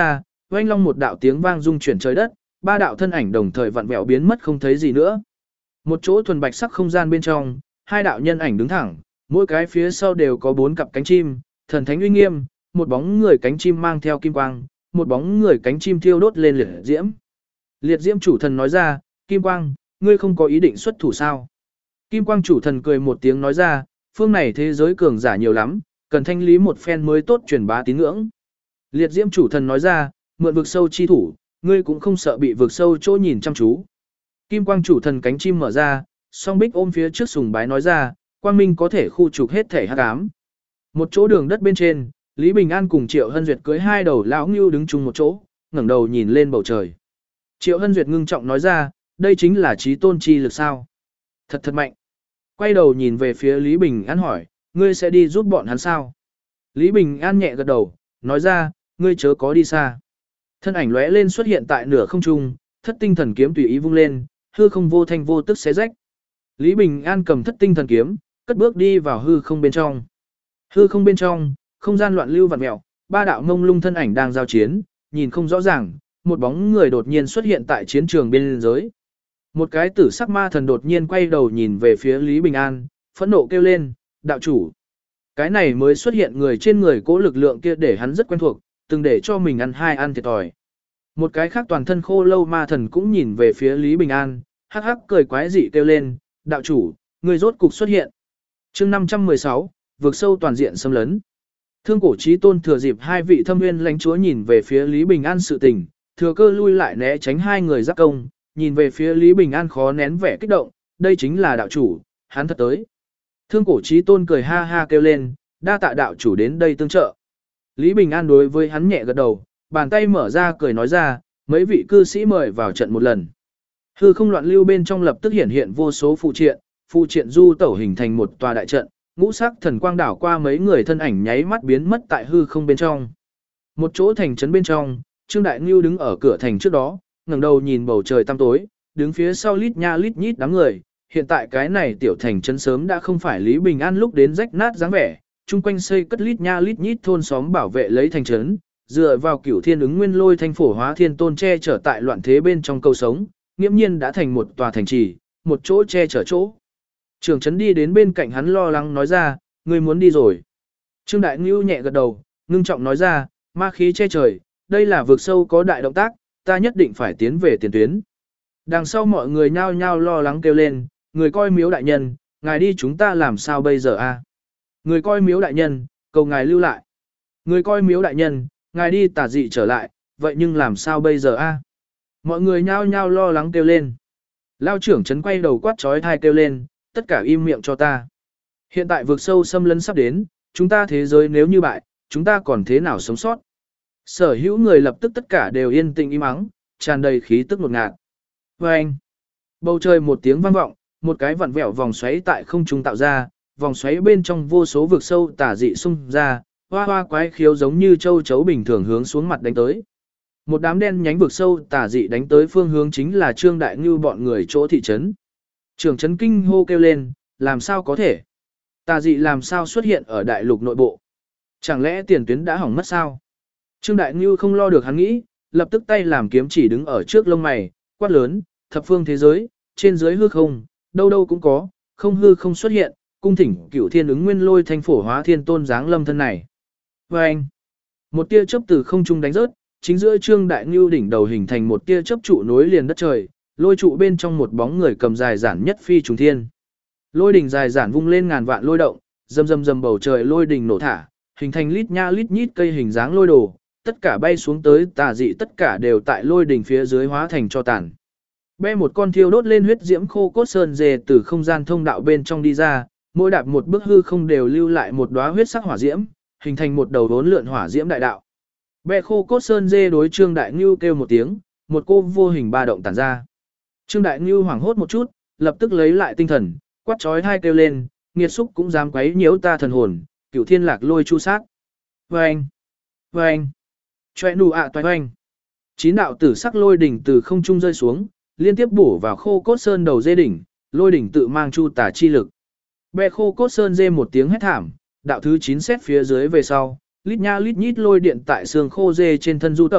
oanh long một đạo tiếng vang rung chuyển trời đất, ba đạo thân ảnh đồng thời vặn vẹo biến mất không thấy gì nữa. Một chỗ thuần bạch sắc không gian bên trong, hai đạo nhân ảnh đứng thẳng, mỗi cái phía sau đều có 4 cặp cánh chim, thần thánh uy nghiêm, một bóng người cánh chim mang theo kim quang, một bóng người cánh chim thiêu đốt lên liệt diễm. Liệt diễm chủ thần nói ra, Kim Quang, ngươi không có ý định xuất thủ sao? Kim Quang chủ thần cười một tiếng nói ra, phương này thế giới cường giả nhiều lắm, cần thanh lý một phen mới tốt truyền bá tín ngưỡng. Liệt diễm chủ thần nói ra, mượn vực sâu chi thủ, ngươi cũng không sợ bị vực sâu chỗ nhìn chăm chú. Kim Quang chủ thần cánh chim mở ra, song bích ôm phía trước sùng bái nói ra, quang minh có thể khu trục hết thể hắc ám. Một chỗ đường đất bên trên, Lý Bình An cùng Triệu Hân Duyệt cưới hai đầu lão ngưu đứng chung một chỗ, ngẩng đầu nhìn lên bầu trời. Triệu Hân Duyệt ngưng trọng nói ra, đây chính là chí tôn chi lực sao? Thật thật mạnh. Quay đầu nhìn về phía Lý Bình An hỏi, ngươi sẽ đi giúp bọn hắn sao? Lý Bình An nhẹ gật đầu, nói ra, ngươi chớ có đi xa. Thân ảnh lóe lên xuất hiện tại nửa không trung, thất tinh thần kiếm tùy ý vung lên, hư không vô thanh vô tức xé rách. Lý Bình An cầm thất tinh thần kiếm, cất bước đi vào hư không bên trong. Hư không bên trong, không gian loạn lưu vặn mèo, ba đạo ngông lung thân ảnh đang giao chiến, nhìn không rõ ràng, một bóng người đột nhiên xuất hiện tại chiến trường biên giới. Một cái tử sắc ma thần đột nhiên quay đầu nhìn về phía Lý Bình An, phẫn nộ kêu lên, đạo chủ. Cái này mới xuất hiện người trên người cố lực lượng kia để hắn rất quen thuộc, từng để cho mình ăn thiệt thòi. Một cái khác toàn thân khô lâu ma thần cũng nhìn về phía Lý Bình An, hắc hắc cười quái dị kêu lên, đạo chủ, người rốt cục xuất hiện. chương 516, vượt sâu toàn diện xâm lấn. Thương cổ chí tôn thừa dịp hai vị thâm nguyên lãnh chúa nhìn về phía Lý Bình An sự tình, thừa cơ lui lại né tránh hai người giáp công, nhìn về phía Lý Bình An khó nén vẻ kích động, đây chính là đạo chủ, hắn thật tới. Thương cổ chí tôn cười ha ha kêu lên, đa tạ đạo chủ đến đây tương trợ. Lý Bình An đối với hắn nhẹ gật đầu, bàn tay mở ra cười nói ra, mấy vị cư sĩ mời vào trận một lần. Hư không loạn lưu bên trong lập tức hiện hiện vô số phụ triện du tẩu hình thành một tòa đại trận, ngũ sắc thần quang đảo qua mấy người thân ảnh nháy mắt biến mất tại hư không bên trong. Một chỗ thành trấn bên trong, Trương Đại Ngưu đứng ở cửa thành trước đó, ngẩng đầu nhìn bầu trời tăm tối, đứng phía sau lít nha lít nhít đám người. Hiện tại cái này tiểu thành trấn sớm đã không phải Lý Bình An lúc đến rách nát dáng vẻ, chung quanh xây cất lít nha lít nhít thôn xóm bảo vệ lấy thành trấn, dựa vào Cửu Thiên ứng nguyên lôi thanh phổ hóa thiên tôn che chở tại loạn thế bên trong cầu sống, nghiễm nhiên đã thành một tòa thành trì, một chỗ che chở chỗ. Trưởng trấn đi đến bên cạnh hắn lo lắng nói ra, ngươi muốn đi rồi. Trương Đại Ngưu nhẹ gật đầu, ngưng trọng nói ra, ma khí che trời, đây là vực sâu có đại động tác, ta nhất định phải tiến về tiền tuyến. Đằng sau mọi người nhao nhao lo lắng kêu lên, người coi miếu đại nhân, ngài đi chúng ta làm sao bây giờ a? Người coi miếu đại nhân, cầu ngài lưu lại. Người coi miếu đại nhân, ngài đi tả dị trở lại, vậy nhưng làm sao bây giờ a? Mọi người nhao nhao lo lắng kêu lên. Lao trưởng trấn quay đầu quát trói thai kêu lên, tất cả im miệng cho ta. Hiện tại vực sâu xâm lấn sắp đến, chúng ta thế giới nếu như bại, chúng ta còn thế nào sống sót? Sở hữu người lập tức tất cả đều yên tĩnh im ắng, tràn đầy khí tức ngột ngạt. Và anh, bầu trời một tiếng vang vọng, một cái vặn vẹo vòng xoáy tại không trung tạo ra, vòng xoáy bên trong vô số vực sâu tả dị xung ra, hoa hoa quái khiếu giống như châu chấu bình thường hướng xuống mặt đánh tới. Một đám đen nhánh vực sâu tả dị đánh tới phương hướng chính là Trương Đại Ngưu bọn người chỗ thị trấn. Trưởng trấn kinh hô kêu lên, làm sao có thể? Tà dị làm sao xuất hiện ở đại lục nội bộ? Chẳng lẽ tiền tuyến đã hỏng mất sao? Trương Đại Ngưu không lo được hắn nghĩ, lập tức tay làm kiếm chỉ đứng ở trước lông mày, quát lớn, thập phương thế giới, trên dưới hư không, đâu đâu cũng có, không hư không xuất hiện, cung thỉnh Cửu Thiên ứng nguyên lôi thanh phổ hóa thiên tôn dáng lâm thân này. Và anh, một tia chớp từ không trung đánh rớt, chính giữa Trương Đại Ngưu đỉnh đầu hình thành một tia chớp trụ nối liền đất trời, lôi trụ bên trong một bóng người cầm dài giản nhất phi trùng thiên. Lôi đỉnh dài giản vung lên ngàn vạn lôi động, rầm rầm rầm bầu trời lôi đỉnh nổ thả, hình thành lít nha lít nhít cây hình dáng lôi đồ, tất cả bay xuống tới tà dị tất cả đều tại lôi đỉnh phía dưới hóa thành cho tàn. Be một con thiêu đốt lên huyết diễm khô cốt sơn dề từ không gian thông đạo bên trong đi ra, mỗi đạp một bước hư không đều lưu lại một đóa huyết sắc hỏa diễm, hình thành một đầu đốn lượn hỏa diễm đại đạo. Be khô cốt sơn dê đối Trương Đại Ngưu kêu một tiếng, một cô vô hình ba động tản ra. Trương Đại Ngưu hoảng hốt một chút, lập tức lấy lại tinh thần, quát chói tai kêu lên, nghiệt xúc cũng dám quấy nhiễu ta thần hồn, Cửu Thiên Lạc Lôi chu sát. Oeng, oeng, choe nụ ạ toái oeng. Chín đạo tử sắc lôi đỉnh từ không trung rơi xuống, liên tiếp bổ vào khô cốt sơn đầu dê đỉnh, lôi đỉnh tự mang chu tả chi lực. Bè khô cốt sơn dê một tiếng hét thảm, đạo thứ 9 xét phía dưới về sau, lít nha lít nhít lôi điện tại xương khô dê trên thân du tẩu,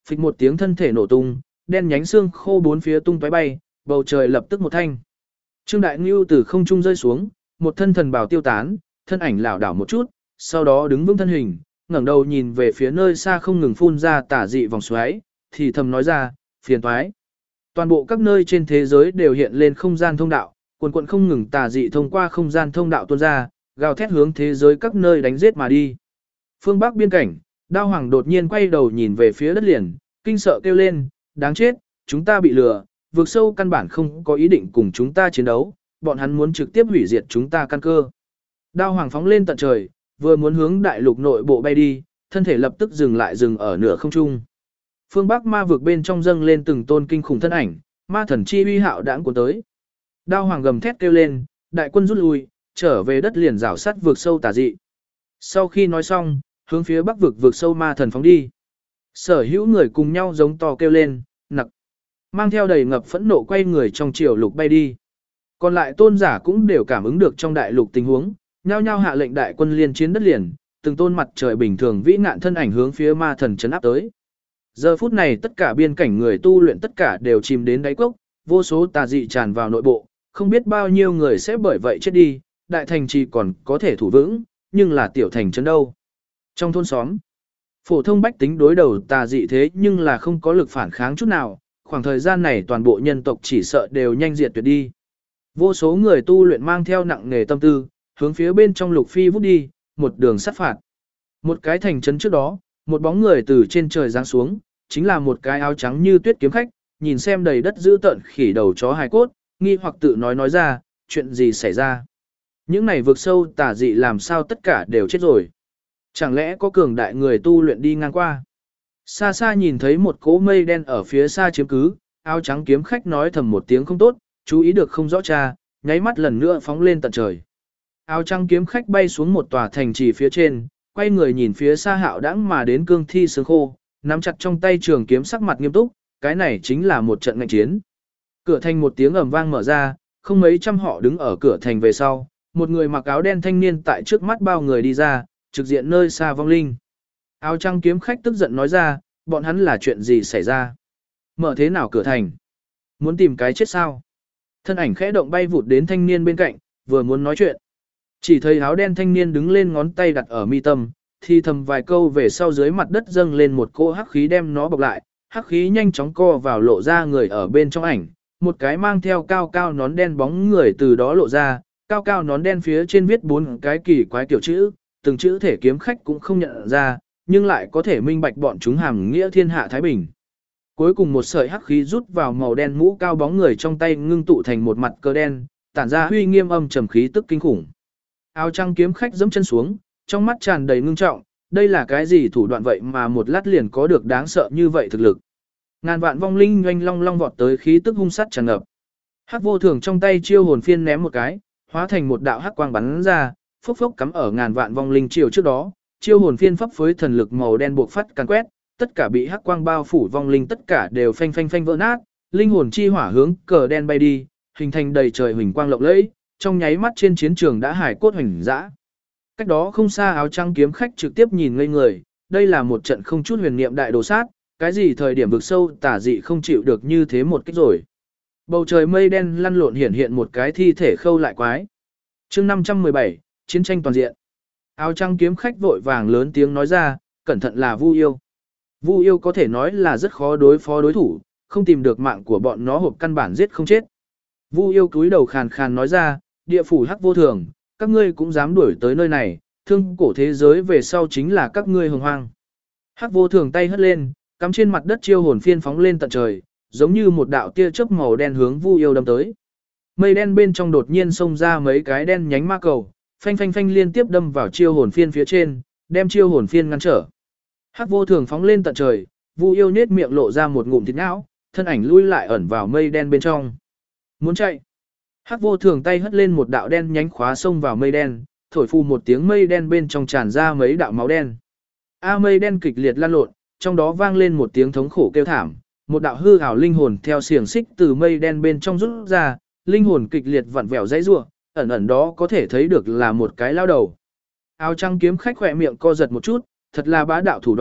Phịch một tiếng thân thể nổ tung, đen nhánh xương khô bốn phía tung tóe bay, bầu trời lập tức một thanh. Trương Đại Ngưu từ không trung rơi xuống, một thân thần bào tiêu tán, thân ảnh lảo đảo một chút, sau đó đứng vững thân hình, ngẩng đầu nhìn về phía nơi xa không ngừng phun ra tà dị vòng xoáy, thì thầm nói ra, phiền toái. Toàn bộ các nơi trên thế giới đều hiện lên không gian thông đạo, quần quần không ngừng tà dị thông qua không gian thông đạo tuôn ra, gào thét hướng thế giới các nơi đánh giết mà đi. Phương Bắc biên cảnh, Đao Hoàng đột nhiên quay đầu nhìn về phía đất liền, kinh sợ kêu lên, đáng chết, chúng ta bị lừa, vượt sâu căn bản không có ý định cùng chúng ta chiến đấu, bọn hắn muốn trực tiếp hủy diệt chúng ta căn cơ. Đao Hoàng phóng lên tận trời, vừa muốn hướng đại lục nội bộ bay đi, thân thể lập tức dừng ở nửa không trung. Phương Bắc ma vực bên trong dâng lên từng tôn kinh khủng thân ảnh, ma thần chi uy hạo đãng cuốn tới. Đao Hoàng gầm thét kêu lên, đại quân rút lui, trở về đất liền rảo sắt vượt sâu tà dị. Sau khi nói xong, hướng phía bắc vực vượt sâu ma thần phóng đi. Sở hữu người cùng nhau giống to kêu lên, nặc. Mang theo đầy ngập phẫn nộ quay người trong triều lục bay đi. Còn lại tôn giả cũng đều cảm ứng được trong đại lục tình huống, nhao nhao hạ lệnh đại quân liên chiến đất liền, từng tôn mặt trời bình thường vĩ nạn thân ảnh hướng phía ma thần chấn áp tới. Giờ phút này tất cả biên cảnh người tu luyện tất cả đều chìm đến đáy cốc, vô số tà dị tràn vào nội bộ, không biết bao nhiêu người sẽ bởi vậy chết đi, đại thành chỉ còn có thể thủ vững, nhưng là tiểu thành trấn đâu. Trong thôn xóm, phổ thông bách tính đối đầu tà dị thế nhưng là không có lực phản kháng chút nào, khoảng thời gian này toàn bộ nhân tộc chỉ sợ đều nhanh diệt tuyệt đi. Vô số người tu luyện mang theo nặng nghề tâm tư, hướng phía bên trong lục phi vút đi, một đường sát phạt. Một cái thành trấn trước đó, một bóng người từ trên trời giáng xuống, chính là một cái áo trắng như tuyết kiếm khách, nhìn xem đầy đất dữ tợn khỉ đầu chó hài cốt, nghi hoặc tự nói ra, chuyện gì xảy ra. Những này vượt sâu tà dị làm sao tất cả đều chết rồi. Chẳng lẽ có cường đại người tu luyện đi ngang qua. Xa xa nhìn thấy một cỗ mây đen ở phía xa chiếm cứ, áo trắng kiếm khách nói thầm một tiếng không tốt, chú ý được không rõ cha, nháy mắt lần nữa phóng lên tận trời. Áo trắng kiếm khách bay xuống một tòa thành trì phía trên, quay người nhìn phía xa hạo đãng mà đến cương thi xương khô, nắm chặt trong tay trường kiếm sắc mặt nghiêm túc, cái này chính là một trận ngạnh chiến. Cửa thành một tiếng ầm vang mở ra, không mấy trăm họ đứng ở cửa thành về sau, một người mặc áo đen thanh niên tại trước mắt bao người đi ra, trực diện nơi xa vong linh. Áo trắng kiếm khách tức giận nói ra, bọn hắn là chuyện gì xảy ra? Mở thế nào cửa thành? Muốn tìm cái chết sao? Thân ảnh khẽ động bay vụt đến thanh niên bên cạnh, vừa muốn nói chuyện. Chỉ thấy áo đen thanh niên đứng lên ngón tay đặt ở mi tâm, thì thầm vài câu về sau dưới mặt đất dâng lên một cỗ hắc khí đem nó bọc lại, hắc khí nhanh chóng co vào lộ ra người ở bên trong ảnh, một cái mang theo cao cao nón đen bóng người từ đó lộ ra, cao cao nón đen phía trên viết 4 cái kỳ quái kiểu chữ, từng chữ thể kiếm khách cũng không nhận ra, nhưng lại có thể minh bạch bọn chúng hàm nghĩa thiên hạ thái bình. Cuối cùng một sợi hắc khí rút vào màu đen mũ cao bóng người trong tay ngưng tụ thành một mặt cờ đen, tản ra uy nghiêm âm trầm khí tức kinh khủng. Áo trắng kiếm khách giẫm chân xuống, trong mắt tràn đầy ngưng trọng, đây là cái gì thủ đoạn vậy mà một lát liền có được đáng sợ như vậy thực lực. Ngàn vạn vong linh oanh long long vọt tới khí tức hung sát tràn ngập. Hắc vô thường trong tay chiêu hồn phiên ném một cái, hóa thành một đạo hắc quang bắn ra, phốc phốc cắm ở ngàn vạn vong linh chiều trước đó, chiêu hồn phiên pháp phối thần lực màu đen buộc phát càn quét, tất cả bị hắc quang bao phủ vong linh tất cả đều phanh phanh phanh vỡ nát, linh hồn chi hỏa hướng cờ đen bay đi, hình thành đầy trời huỳnh quang lộng lẫy, trong nháy mắt trên chiến trường đã hải cốt hoành dã. Cách đó không xa áo trắng kiếm khách trực tiếp nhìn ngây người, đây là một trận không chút huyền niệm đại đồ sát, cái gì thời điểm vực sâu tả dị không chịu được như thế một kích rồi. Bầu trời mây đen lăn lộn hiện hiện một cái thi thể khâu lại quái. Chương 517, chiến tranh toàn diện. Áo trắng kiếm khách vội vàng lớn tiếng nói ra, cẩn thận là Vu Yêu. Vu Yêu có thể nói là rất khó đối phó đối thủ, không tìm được mạng của bọn nó hộp căn bản giết không chết. Vu Yêu cúi đầu khàn khàn nói ra, địa phủ hắc vô thường, các ngươi cũng dám đuổi tới nơi này, thương cổ thế giới về sau chính là các ngươi hồng hoang. Hắc vô thường tay hất lên, cắm trên mặt đất chiêu hồn phiên phóng lên tận trời, giống như một đạo tia chớp màu đen hướng Vu Yêu đâm tới. Mây đen bên trong đột nhiên xông ra mấy cái đen nhánh ma cầu, phanh phanh phanh liên tiếp đâm vào chiêu hồn phiên phía trên, đem chiêu hồn phiên ngăn trở. Hắc vô thường phóng lên tận trời, Vu Yêu nhếch miệng lộ ra một ngụm thịt não, thân ảnh lui lại ẩn vào mây đen bên trong. Muốn chạy. Hắc vô thường tay hất lên một đạo đen nhánh khóa xông vào mây đen, thổi phù một tiếng mây đen bên trong tràn ra mấy đạo máu đen. Mây đen kịch liệt lan lộn, trong đó vang lên một tiếng thống khổ kêu thảm, một đạo hư ảo linh hồn theo xiềng xích từ mây đen bên trong rút ra, linh hồn kịch liệt vặn vẹo dãy rủa, ẩn ẩn đó có thể thấy được là một cái lao đầu. Áo trắng kiếm khách khỏe miệng co giật một chút, thật là bá đạo thủ đoạn,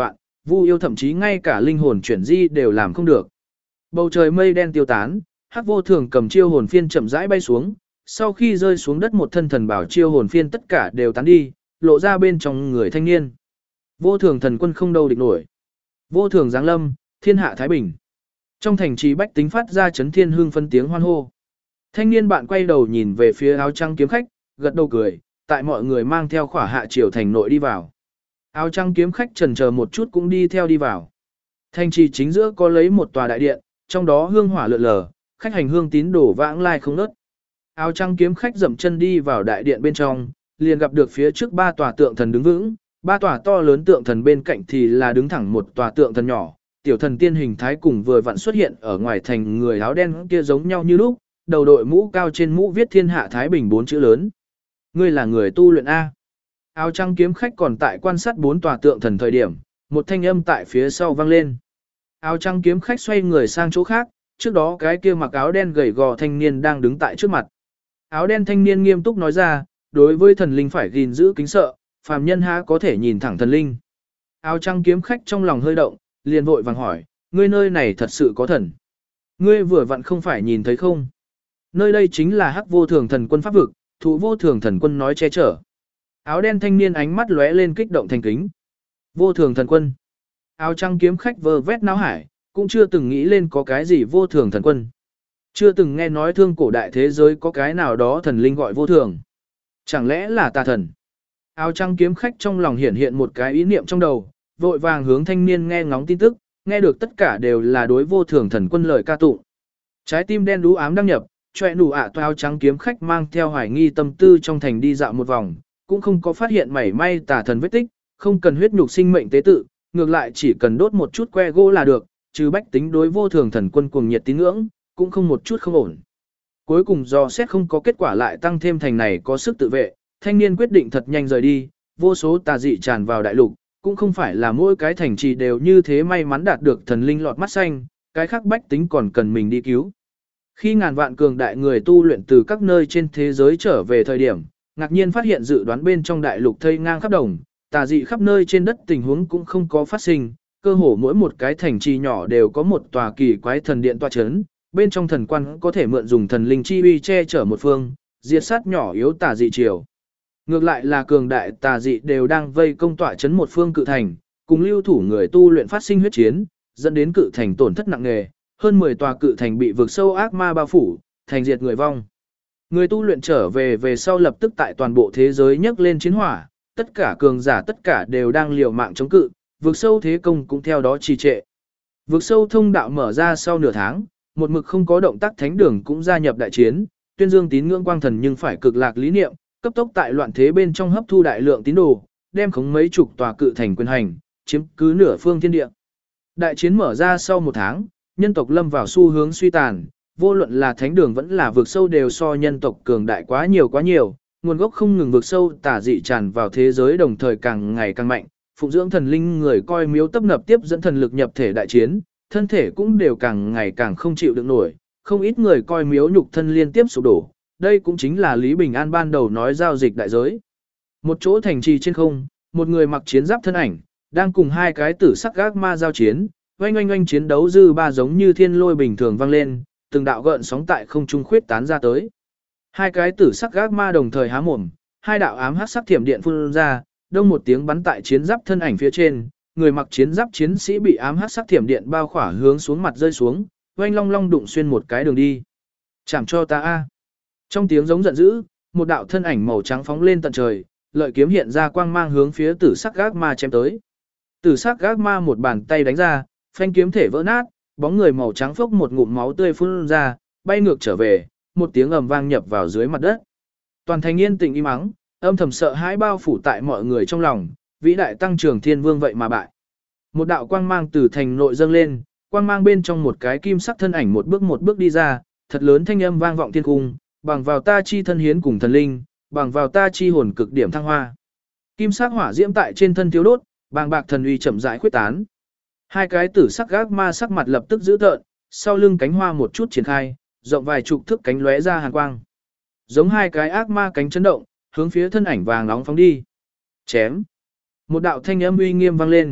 Vu yêu thậm chí ngay cả linh hồn chuyển di đều làm không được. Bầu trời mây đen tiêu tán, Hắc Vô Thường cầm chiêu hồn phiên chậm rãi bay xuống, sau khi rơi xuống đất một thân thần bảo chiêu hồn phiên tất cả đều tán đi, lộ ra bên trong người thanh niên. Vô Thường thần quân không đâu địch nổi. Vô Thường giáng lâm, thiên hạ thái bình. Trong thành trì bách tính phát ra chấn thiên hương phân tiếng hoan hô. Thanh niên bạn quay đầu nhìn về phía áo trắng kiếm khách, gật đầu cười, tại mọi người mang theo khỏa hạ triều thành nội đi vào. Áo trắng kiếm khách chần chờ một chút cũng đi theo đi vào. Thành trì chính giữa có lấy một tòa đại điện, trong đó hương hỏa lượn lờ, khách hành hương tín đổ vãng lai không ngớt. Áo trắng kiếm khách dậm chân đi vào đại điện bên trong, liền gặp được phía trước 3 tòa tượng thần đứng vững, 3 tòa to lớn tượng thần bên cạnh thì là đứng thẳng một tòa tượng thần nhỏ, tiểu thần tiên hình thái cùng vừa vặn xuất hiện ở ngoài thành người áo đen kia giống nhau như lúc, đầu đội mũ cao trên mũ viết thiên hạ thái bình 4 chữ lớn. Ngươi là người tu luyện A. Áo trắng kiếm khách còn tại quan sát 4 tòa tượng thần thời điểm, một thanh âm tại phía sau vang lên. Áo trắng kiếm khách xoay người sang chỗ khác, trước đó cái kia mặc áo đen gầy gò thanh niên đang đứng tại trước mặt. Áo đen thanh niên nghiêm túc nói ra, đối với thần linh phải gìn giữ kính sợ, phàm nhân há có thể nhìn thẳng thần linh. Áo trắng kiếm khách trong lòng hơi động, liền vội vàng hỏi, ngươi nơi này thật sự có thần. Ngươi vừa vặn không phải nhìn thấy không? Nơi đây chính là Hắc Vô Thường thần quân pháp vực, Thụ Vô Thường thần quân nói che chở. Áo đen thanh niên ánh mắt lóe lên kích động thành kính. Vô Thường thần quân. Áo trắng kiếm khách vơ vét não hải, cũng chưa từng nghĩ lên có cái gì Vô Thường thần quân. Chưa từng nghe nói thương cổ đại thế giới có cái nào đó thần linh gọi vô thường. Chẳng lẽ là tà thần? Áo trắng kiếm khách trong lòng hiện hiện một cái ý niệm trong đầu, vội vàng hướng thanh niên nghe ngóng tin tức, nghe được tất cả đều là đối Vô Thường thần quân lời ca tụng. Trái tim đen đú ám đăng nhập, choẹ nụ áo trắng kiếm khách mang theo hoài nghi tâm tư trong thành đi dạo một vòng, cũng không có phát hiện mảy may tà thần vết tích, không cần huyết nhục sinh mệnh tế tự, ngược lại chỉ cần đốt một chút que gỗ là được, trừ bách tính đối Vô Thường thần quân cuồng nhiệt tín ngưỡng, cũng không một chút không ổn. Cuối cùng do xét không có kết quả lại tăng thêm thành này có sức tự vệ, thanh niên quyết định thật nhanh rời đi, vô số tà dị tràn vào đại lục, cũng không phải là mỗi cái thành trì đều như thế may mắn đạt được thần linh lọt mắt xanh, cái khác bách tính còn cần mình đi cứu. Khi ngàn vạn cường đại người tu luyện từ các nơi trên thế giới trở về thời điểm, ngạc nhiên phát hiện dự đoán bên trong đại lục thây ngang khắp đồng, tà dị khắp nơi trên đất tình huống cũng không có phát sinh, cơ hồ mỗi một cái thành trì nhỏ đều có một tòa kỳ quái thần điện tọa chấn, bên trong thần quan có thể mượn dùng thần linh chi uy che chở một phương, diệt sát nhỏ yếu tà dị triều. Ngược lại là cường đại tà dị đều đang vây công tọa chấn một phương cự thành, cùng lưu thủ người tu luyện phát sinh huyết chiến, dẫn đến cự thành tổn thất nặng nề, hơn 10 tòa cự thành bị vực sâu ác ma bao phủ, thành diệt người vong. Người tu luyện trở về sau lập tức tại toàn bộ thế giới nhấc lên chiến hỏa, tất cả cường giả tất cả đều đang liều mạng chống cự, vực sâu thế công cũng theo đó trì trệ. Vực sâu thông đạo mở ra sau nửa tháng, một mực không có động tác thánh đường cũng gia nhập đại chiến, tuyên dương tín ngưỡng quang thần nhưng phải cực lạc lý niệm, cấp tốc tại loạn thế bên trong hấp thu đại lượng tín đồ, đem khống mấy chục tòa cự thành quyền hành, chiếm cứ nửa phương thiên địa. Đại chiến mở ra sau một tháng, nhân tộc lâm vào xu hướng suy tàn, vô luận là thánh đường vẫn là vực sâu đều so nhân tộc cường đại quá nhiều, nguồn gốc không ngừng vực sâu tà dị tràn vào thế giới đồng thời càng ngày càng mạnh, phụng dưỡng thần linh người coi miếu tấp nập tiếp dẫn thần lực nhập thể đại chiến, thân thể cũng đều càng ngày càng không chịu được nổi, không ít người coi miếu nhục thân liên tiếp sụp đổ, đây cũng chính là Lý Bình An ban đầu nói giao dịch đại giới. Một chỗ thành trì trên không, một người mặc chiến giáp thân ảnh, đang cùng hai cái tử sắc gác ma giao chiến, oanh oanh oanh chiến đấu dư ba giống như thiên lôi bình thường vang lên, từng đạo gợn sóng tại không trung khuyết tán ra tới. Hai cái tử sắc gác ma đồng thời há mồm, hai đạo ám hắc sắc thiểm điện phun ra, đông một tiếng bắn tại chiến giáp thân ảnh phía trên, người mặc chiến giáp chiến sĩ bị ám hắc sắc thiểm điện bao khỏa hướng xuống mặt rơi xuống, oanh long long đụng xuyên một cái đường đi. Chảm cho ta a! Trong tiếng giống giận dữ, một đạo thân ảnh màu trắng phóng lên tận trời, lợi kiếm hiện ra quang mang hướng phía tử sắc gác ma chém tới. Tử sắc gác ma một bàn tay đánh ra, phanh kiếm thể vỡ nát, bóng người màu trắng phốc một ngụm máu tươi phun ra, bay ngược trở về, một tiếng ầm vang nhập vào dưới mặt đất. Toàn thành yên tĩnh im ắng, âm thầm sợ hãi bao phủ tại mọi người trong lòng, vĩ đại tăng trưởng thiên vương vậy mà bại. Một đạo quang mang từ thành nội dâng lên, quang mang bên trong một cái kim sắc thân ảnh một bước đi ra, thật lớn thanh âm vang vọng thiên cung, bằng vào ta chi thân hiến cùng thần linh, bằng vào ta chi hồn cực điểm thăng hoa. Kim sắc hỏa diễm tại trên thân thiếu đốt, bàng bạc thần uy chậm rãi khuyết tán. Hai cái tử sắc gác ma sắc mặt lập tức dữ tợn, sau lưng cánh hoa một chút triển khai, rộng vài chục thước cánh lóe ra hàn quang. Giống hai cái ác ma cánh chấn động, hướng phía thân ảnh vàng nóng phóng đi. Chém. Một đạo thanh âm uy nghiêm vang lên,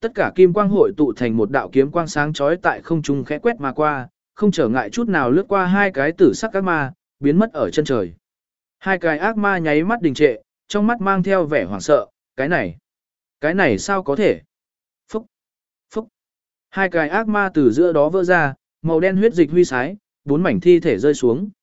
Tất cả kim quang hội tụ thành một đạo kiếm quang sáng chói tại không trung khẽ quét mà qua, không trở ngại chút nào lướt qua hai cái tử sắc ác ma, biến mất ở chân trời. Hai cái ác ma nháy mắt đình trệ, trong mắt mang theo vẻ hoảng sợ, cái này sao có thể? Phúc, phúc. Hai cái ác ma từ giữa đó vỡ ra, màu đen huyết dịch huy sái, bốn mảnh thi thể rơi xuống.